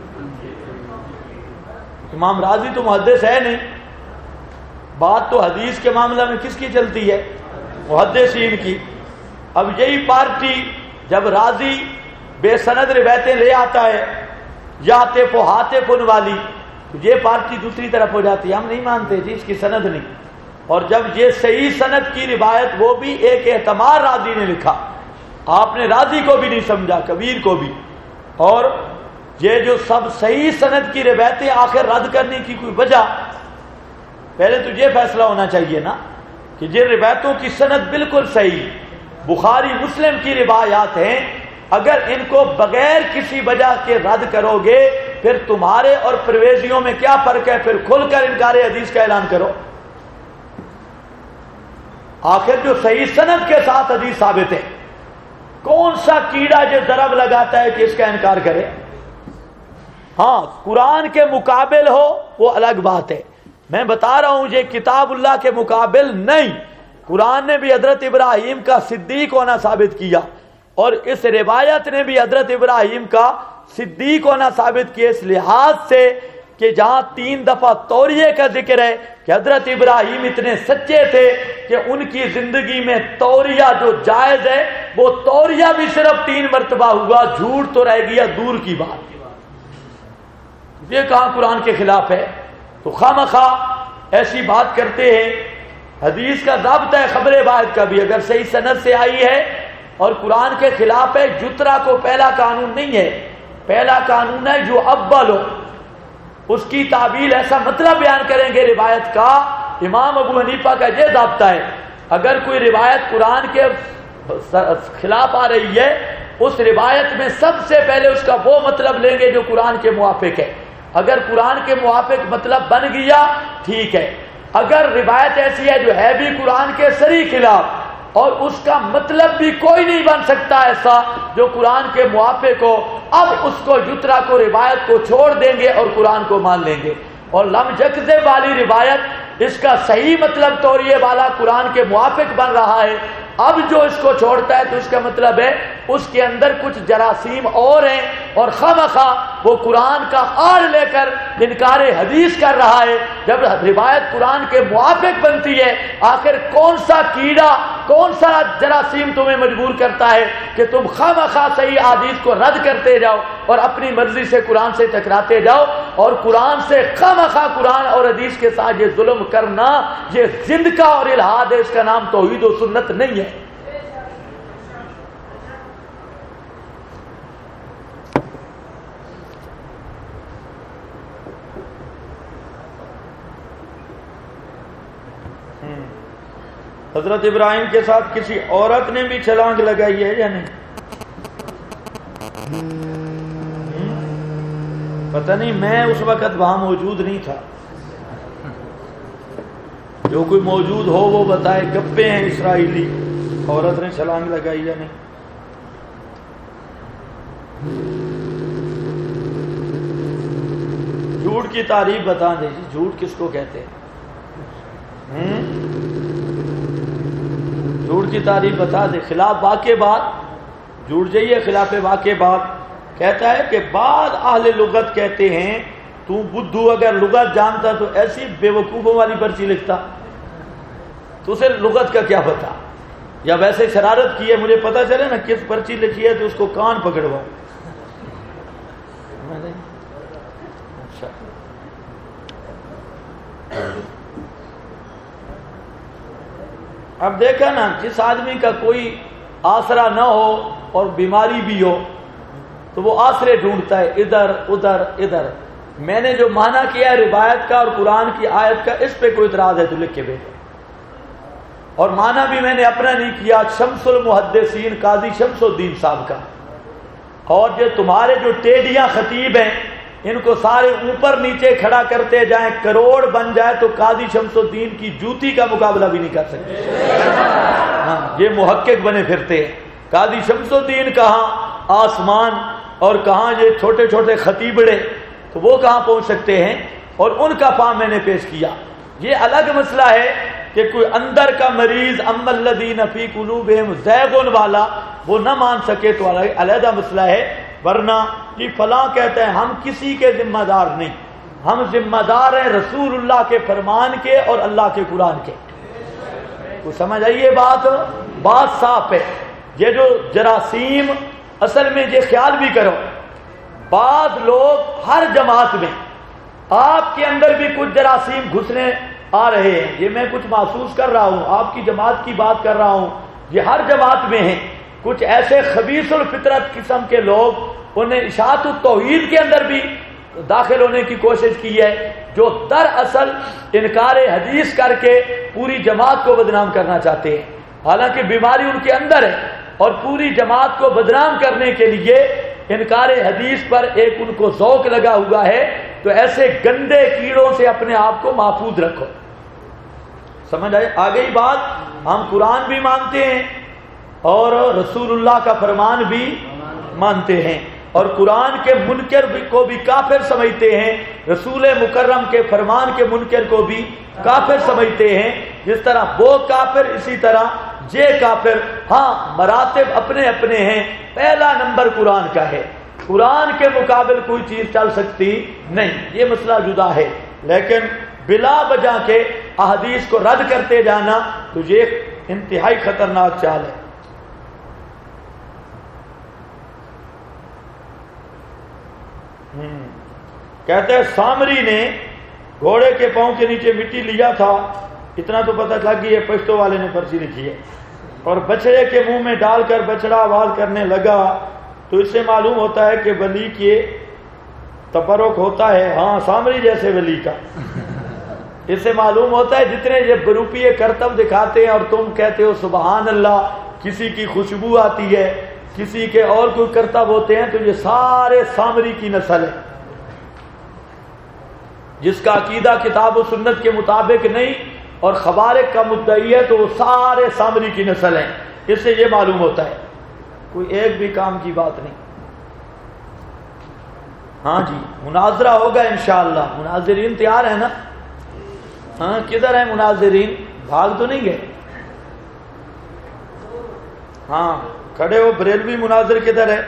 امام راضی تو محدث ہے نہیں، بات تو حدیث کے معاملہ میں کس کی چلتی ہے؟ محدثین کی۔ اب یہی پارٹی جب راضی بے سند روایتیں لے آتا ہے یاتف و ہاتفن والی، تو یہ پارٹی دوسری طرف ہو جاتی ہے، ہم نہیں مانتے جی اس کی سند نہیں۔ اور جب یہ صحیح سند کی روایت، وہ بھی ایک احتمال راضی نے لکھا، آپ نے راضی کو بھی نہیں سمجھا، کبیر کو بھی، اور یہ جو سب صحیح سند کی روایتیں آخر رد کرنے کی کوئی وجہ، پہلے تو یہ فیصلہ ہونا چاہیے نا کہ جن روایتوں کی سند بالکل صحیح بخاری مسلم کی روایات ہیں، اگر ان کو بغیر کسی وجہ کے رد کرو گے پھر تمہارے اور پرویزیوں میں کیا فرق ہے؟ پھر کھل کر انکار حدیث کا اعلان کرو۔ آخر جو صحیح سند کے ساتھ حدیث ثابت ہے، کون سا کیڑا جو ضرب لگاتا ہے کہ اس کا انکار کرے؟ ہاں قرآن کے مقابل ہو وہ الگ بات ہے، میں بتا رہا ہوں یہ کتاب اللہ کے مقابل نہیں۔ قرآن نے بھی حضرت ابراہیم کا صدیق ہونا ثابت کیا، اور اس روایت نے بھی حضرت ابراہیم کا صدیق ہونا ثابت کیا، اس لحاظ سے کہ جہاں 3 دفعہ توریے کا ذکر ہے کہ حضرت ابراہیم اتنے سچے تھے کہ ان کی زندگی میں توریہ جو جائز ہے وہ توریہ بھی صرف 3 مرتبہ ہوا، جھوٹ تو رہ گیا دور کی بات۔ یہ کہاں قرآن کے خلاف ہے؟ تو خواہ ایسی بات کرتے ہیں۔ حدیث کا ضابطہ ہے خبر واحد کا بھی، اگر صحیح سند سے آئی ہے اور قرآن کے خلاف ہے، جترا کو پہلا قانون نہیں ہے، پہلا قانون ہے جو اول ہو اس کی تعبیل ایسا مطلب بیان کریں گے روایت کا۔ امام ابو حنیفہ کا یہ ضابطہ ہے، اگر کوئی روایت قرآن کے خلاف آ رہی ہے، اس روایت میں سب سے پہلے اس کا وہ مطلب لیں گے جو قرآن کے موافق ہے۔ اگر قرآن کے موافق مطلب بن گیا ٹھیک ہے، اگر روایت ایسی ہے جو ہے بھی قرآن کے صریح خلاف اور اس کا مطلب بھی کوئی نہیں بن سکتا ایسا جو قرآن کے موافق ہو، اب اس کو یترا کو روایت کو چھوڑ دیں گے اور قرآن کو مان لیں گے. اور لم یکذب والی روایت اس کا صحیح مطلب توریے والا قرآن کے موافق بن رہا ہے، اب جو اس کو چھوڑتا ہے تو اس کا مطلب ہے اس کے اندر کچھ جراثیم اور ہیں اور خواہ وہ قرآن کا آڑ لے کر انکار حدیث کر رہا ہے. جب روایت قرآن کے موافق بنتی ہے آخر کون سا کیڑا کون سا جراثیم تمہیں مجبور کرتا ہے کہ تم خواہ صحیح حدیث کو رد کرتے جاؤ اور اپنی مرضی سے قرآن سے ٹکراتے جاؤ؟ اور قرآن سے خواہ قرآن اور حدیث کے ساتھ یہ ظلم کرنا یہ زندگی اور الہاد ہے، اس کا نام توحید و سنت نہیں ہے. حضرت ابراہیم کے ساتھ کسی عورت نے بھی چھلانگ لگائی ہے یا نہیں؟ پتہ نہیں، میں اس وقت وہاں موجود نہیں تھا. جو کوئی موجود ہو وہ بتائے، گپے ہیں اسرائیلی، عورت نے چھلانگ لگائی یا نہیں؟ جھوٹ کی تعریف بتا دیں جی، جھوٹ کس کو کہتے ہیں؟ جھوٹ کی تعریف بتا دے. خلاف واقع بات جھوٹ جائیے، خلاف واقع بات کہتا ہے کہ بعض اہل لغت کہتے ہیں تو بدھو اگر لغت جانتا تو ایسی بے وقوفوں والی پرچی لکھتا، تو اسے لغت کا کیا پتا؟ یا ویسے شرارت کی ہے، مجھے پتا چلے نا کس پرچی لکھی ہے تو اس کو کان پکڑواؤ. اب دیکھا نا، جس آدمی کا کوئی آسرا نہ ہو اور بیماری بھی ہو تو وہ آسرے ڈھونڈتا ہے ادھر ادھر ادھر. میں نے جو معنی کیا ہے روایت کا اور قرآن کی آیت کا، اس پہ کوئی اعتراض ہے تو لکھ کے بھیجو. اور معنی بھی میں نے اپنا نہیں کیا، شمس المحدثین قاضی شمس الدین صاحب کا. اور جو تمہارے جو ٹیڈیاں خطیب ہیں ان کو سارے اوپر نیچے کھڑا کرتے جائیں، کروڑ بن جائے تو قاضی شمس الدین کی جوتی کا مقابلہ بھی نہیں کر سکتے. ہاں، یہ محقق بنے پھرتے ہیں. قاضی شمس الدین کہاں آسمان اور کہاں یہ چھوٹے چھوٹے خطیبڑے، تو وہ کہاں پہنچ سکتے ہیں؟ اور ان کا فارم میں نے پیش کیا. یہ الگ مسئلہ ہے کہ کوئی اندر کا مریض اما الذین فی قلوبہم زیغ والا وہ نہ مان سکے تو علیحدہ مسئلہ ہے. ورنہ یہ فلاں کہتے ہیں ہم کسی کے ذمہ دار نہیں، ہم ذمہ دار ہیں رسول اللہ کے فرمان کے اور اللہ کے قرآن کے. تو سمجھ آئیے بات صاف ہے. یہ جو جراثیم، اصل میں یہ خیال بھی کرو، بعض لوگ ہر جماعت میں آپ کے اندر بھی کچھ جراثیم گھسنے آ رہے ہیں. یہ میں کچھ محسوس کر رہا ہوں، آپ کی جماعت کی بات کر رہا ہوں، یہ ہر جماعت میں ہیں. کچھ ایسے خبیث الفطرت قسم کے لوگ، انہیں اشاعت التوحید کے اندر بھی داخل ہونے کی کوشش کی ہے، جو دراصل انکار حدیث کر کے پوری جماعت کو بدنام کرنا چاہتے ہیں. حالانکہ بیماری ان کے اندر ہے اور پوری جماعت کو بدنام کرنے کے لیے انکار حدیث پر ایک ان کو ذوق لگا ہوا ہے. تو ایسے گندے کیڑوں سے اپنے آپ کو محفوظ رکھو. سمجھ آ گئی بات؟ ہم قرآن بھی مانتے ہیں اور رسول اللہ کا فرمان بھی مانتے ہیں، اور قرآن کے منکر کو بھی کافر سمجھتے ہیں، رسول مکرم کے فرمان کے منکر کو بھی کافر سمجھتے ہیں. جس طرح وہ کافر اسی طرح یہ کافر. ہاں، مراتب اپنے اپنے ہیں. پہلا نمبر قرآن کا ہے، قرآن کے مقابل کوئی چیز چل سکتی نہیں، یہ مسئلہ جدا ہے. لیکن بلا وجہ کے احادیث کو رد کرتے جانا تو یہ انتہائی خطرناک چال ہے. کہتے ہیں سامری نے گھوڑے کے پاؤں کے نیچے مٹی لیا تھا، اتنا تو پتہ لگ گئی ہے پشتو والے نے پرچی لکھی ہے، اور بچڑے کے منہ میں ڈال کر بچڑا آواز کرنے لگا. تو اس سے معلوم ہوتا ہے کہ ولی کے تبرک ہوتا ہے، ہاں سامری جیسے ولی کا. اس سے معلوم ہوتا ہے جتنے یہ بروپیے کرتب دکھاتے ہیں اور تم کہتے ہو سبحان اللہ، کسی کی خوشبو آتی ہے، کسی کے اور کوئی کرتب ہوتے ہیں، تو یہ سارے سامری کی نسل ہے. جس کا عقیدہ کتاب و سنت کے مطابق نہیں اور خوارج کا مدعی ہے تو وہ سارے سامری کی نسل ہیں. اس سے یہ معلوم ہوتا ہے کوئی ایک بھی کام کی بات نہیں. ہاں جی مناظرہ ہوگا انشاءاللہ. مناظرین تیار ہیں نا؟ ہاں کدھر ہیں مناظرین؟ بھاگ تو نہیں گئے؟ ہاں کھڑے ہو. بریلوی مناظر کدھر ہے؟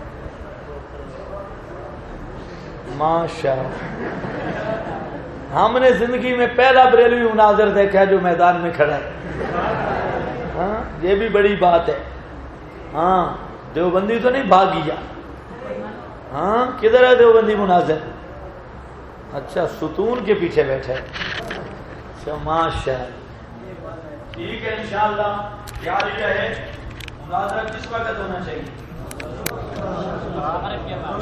ماشاءاللہ ہم نے زندگی میں پہلا بریلوی مناظر دیکھا ہے جو میدان میں کھڑا ہے. ہاں یہ بھی بڑی بات ہے. ہاں دیوبندی تو نہیں بھاگ گیا. ہاں کدھر ہے دیوبندی مناظر؟ اچھا ستون کے پیچھے بیٹھے. اچھا ماشاءاللہ ٹھیک ہے انشاءاللہ. یاد رہے مناظرہ کس وقت ہونا چاہیے؟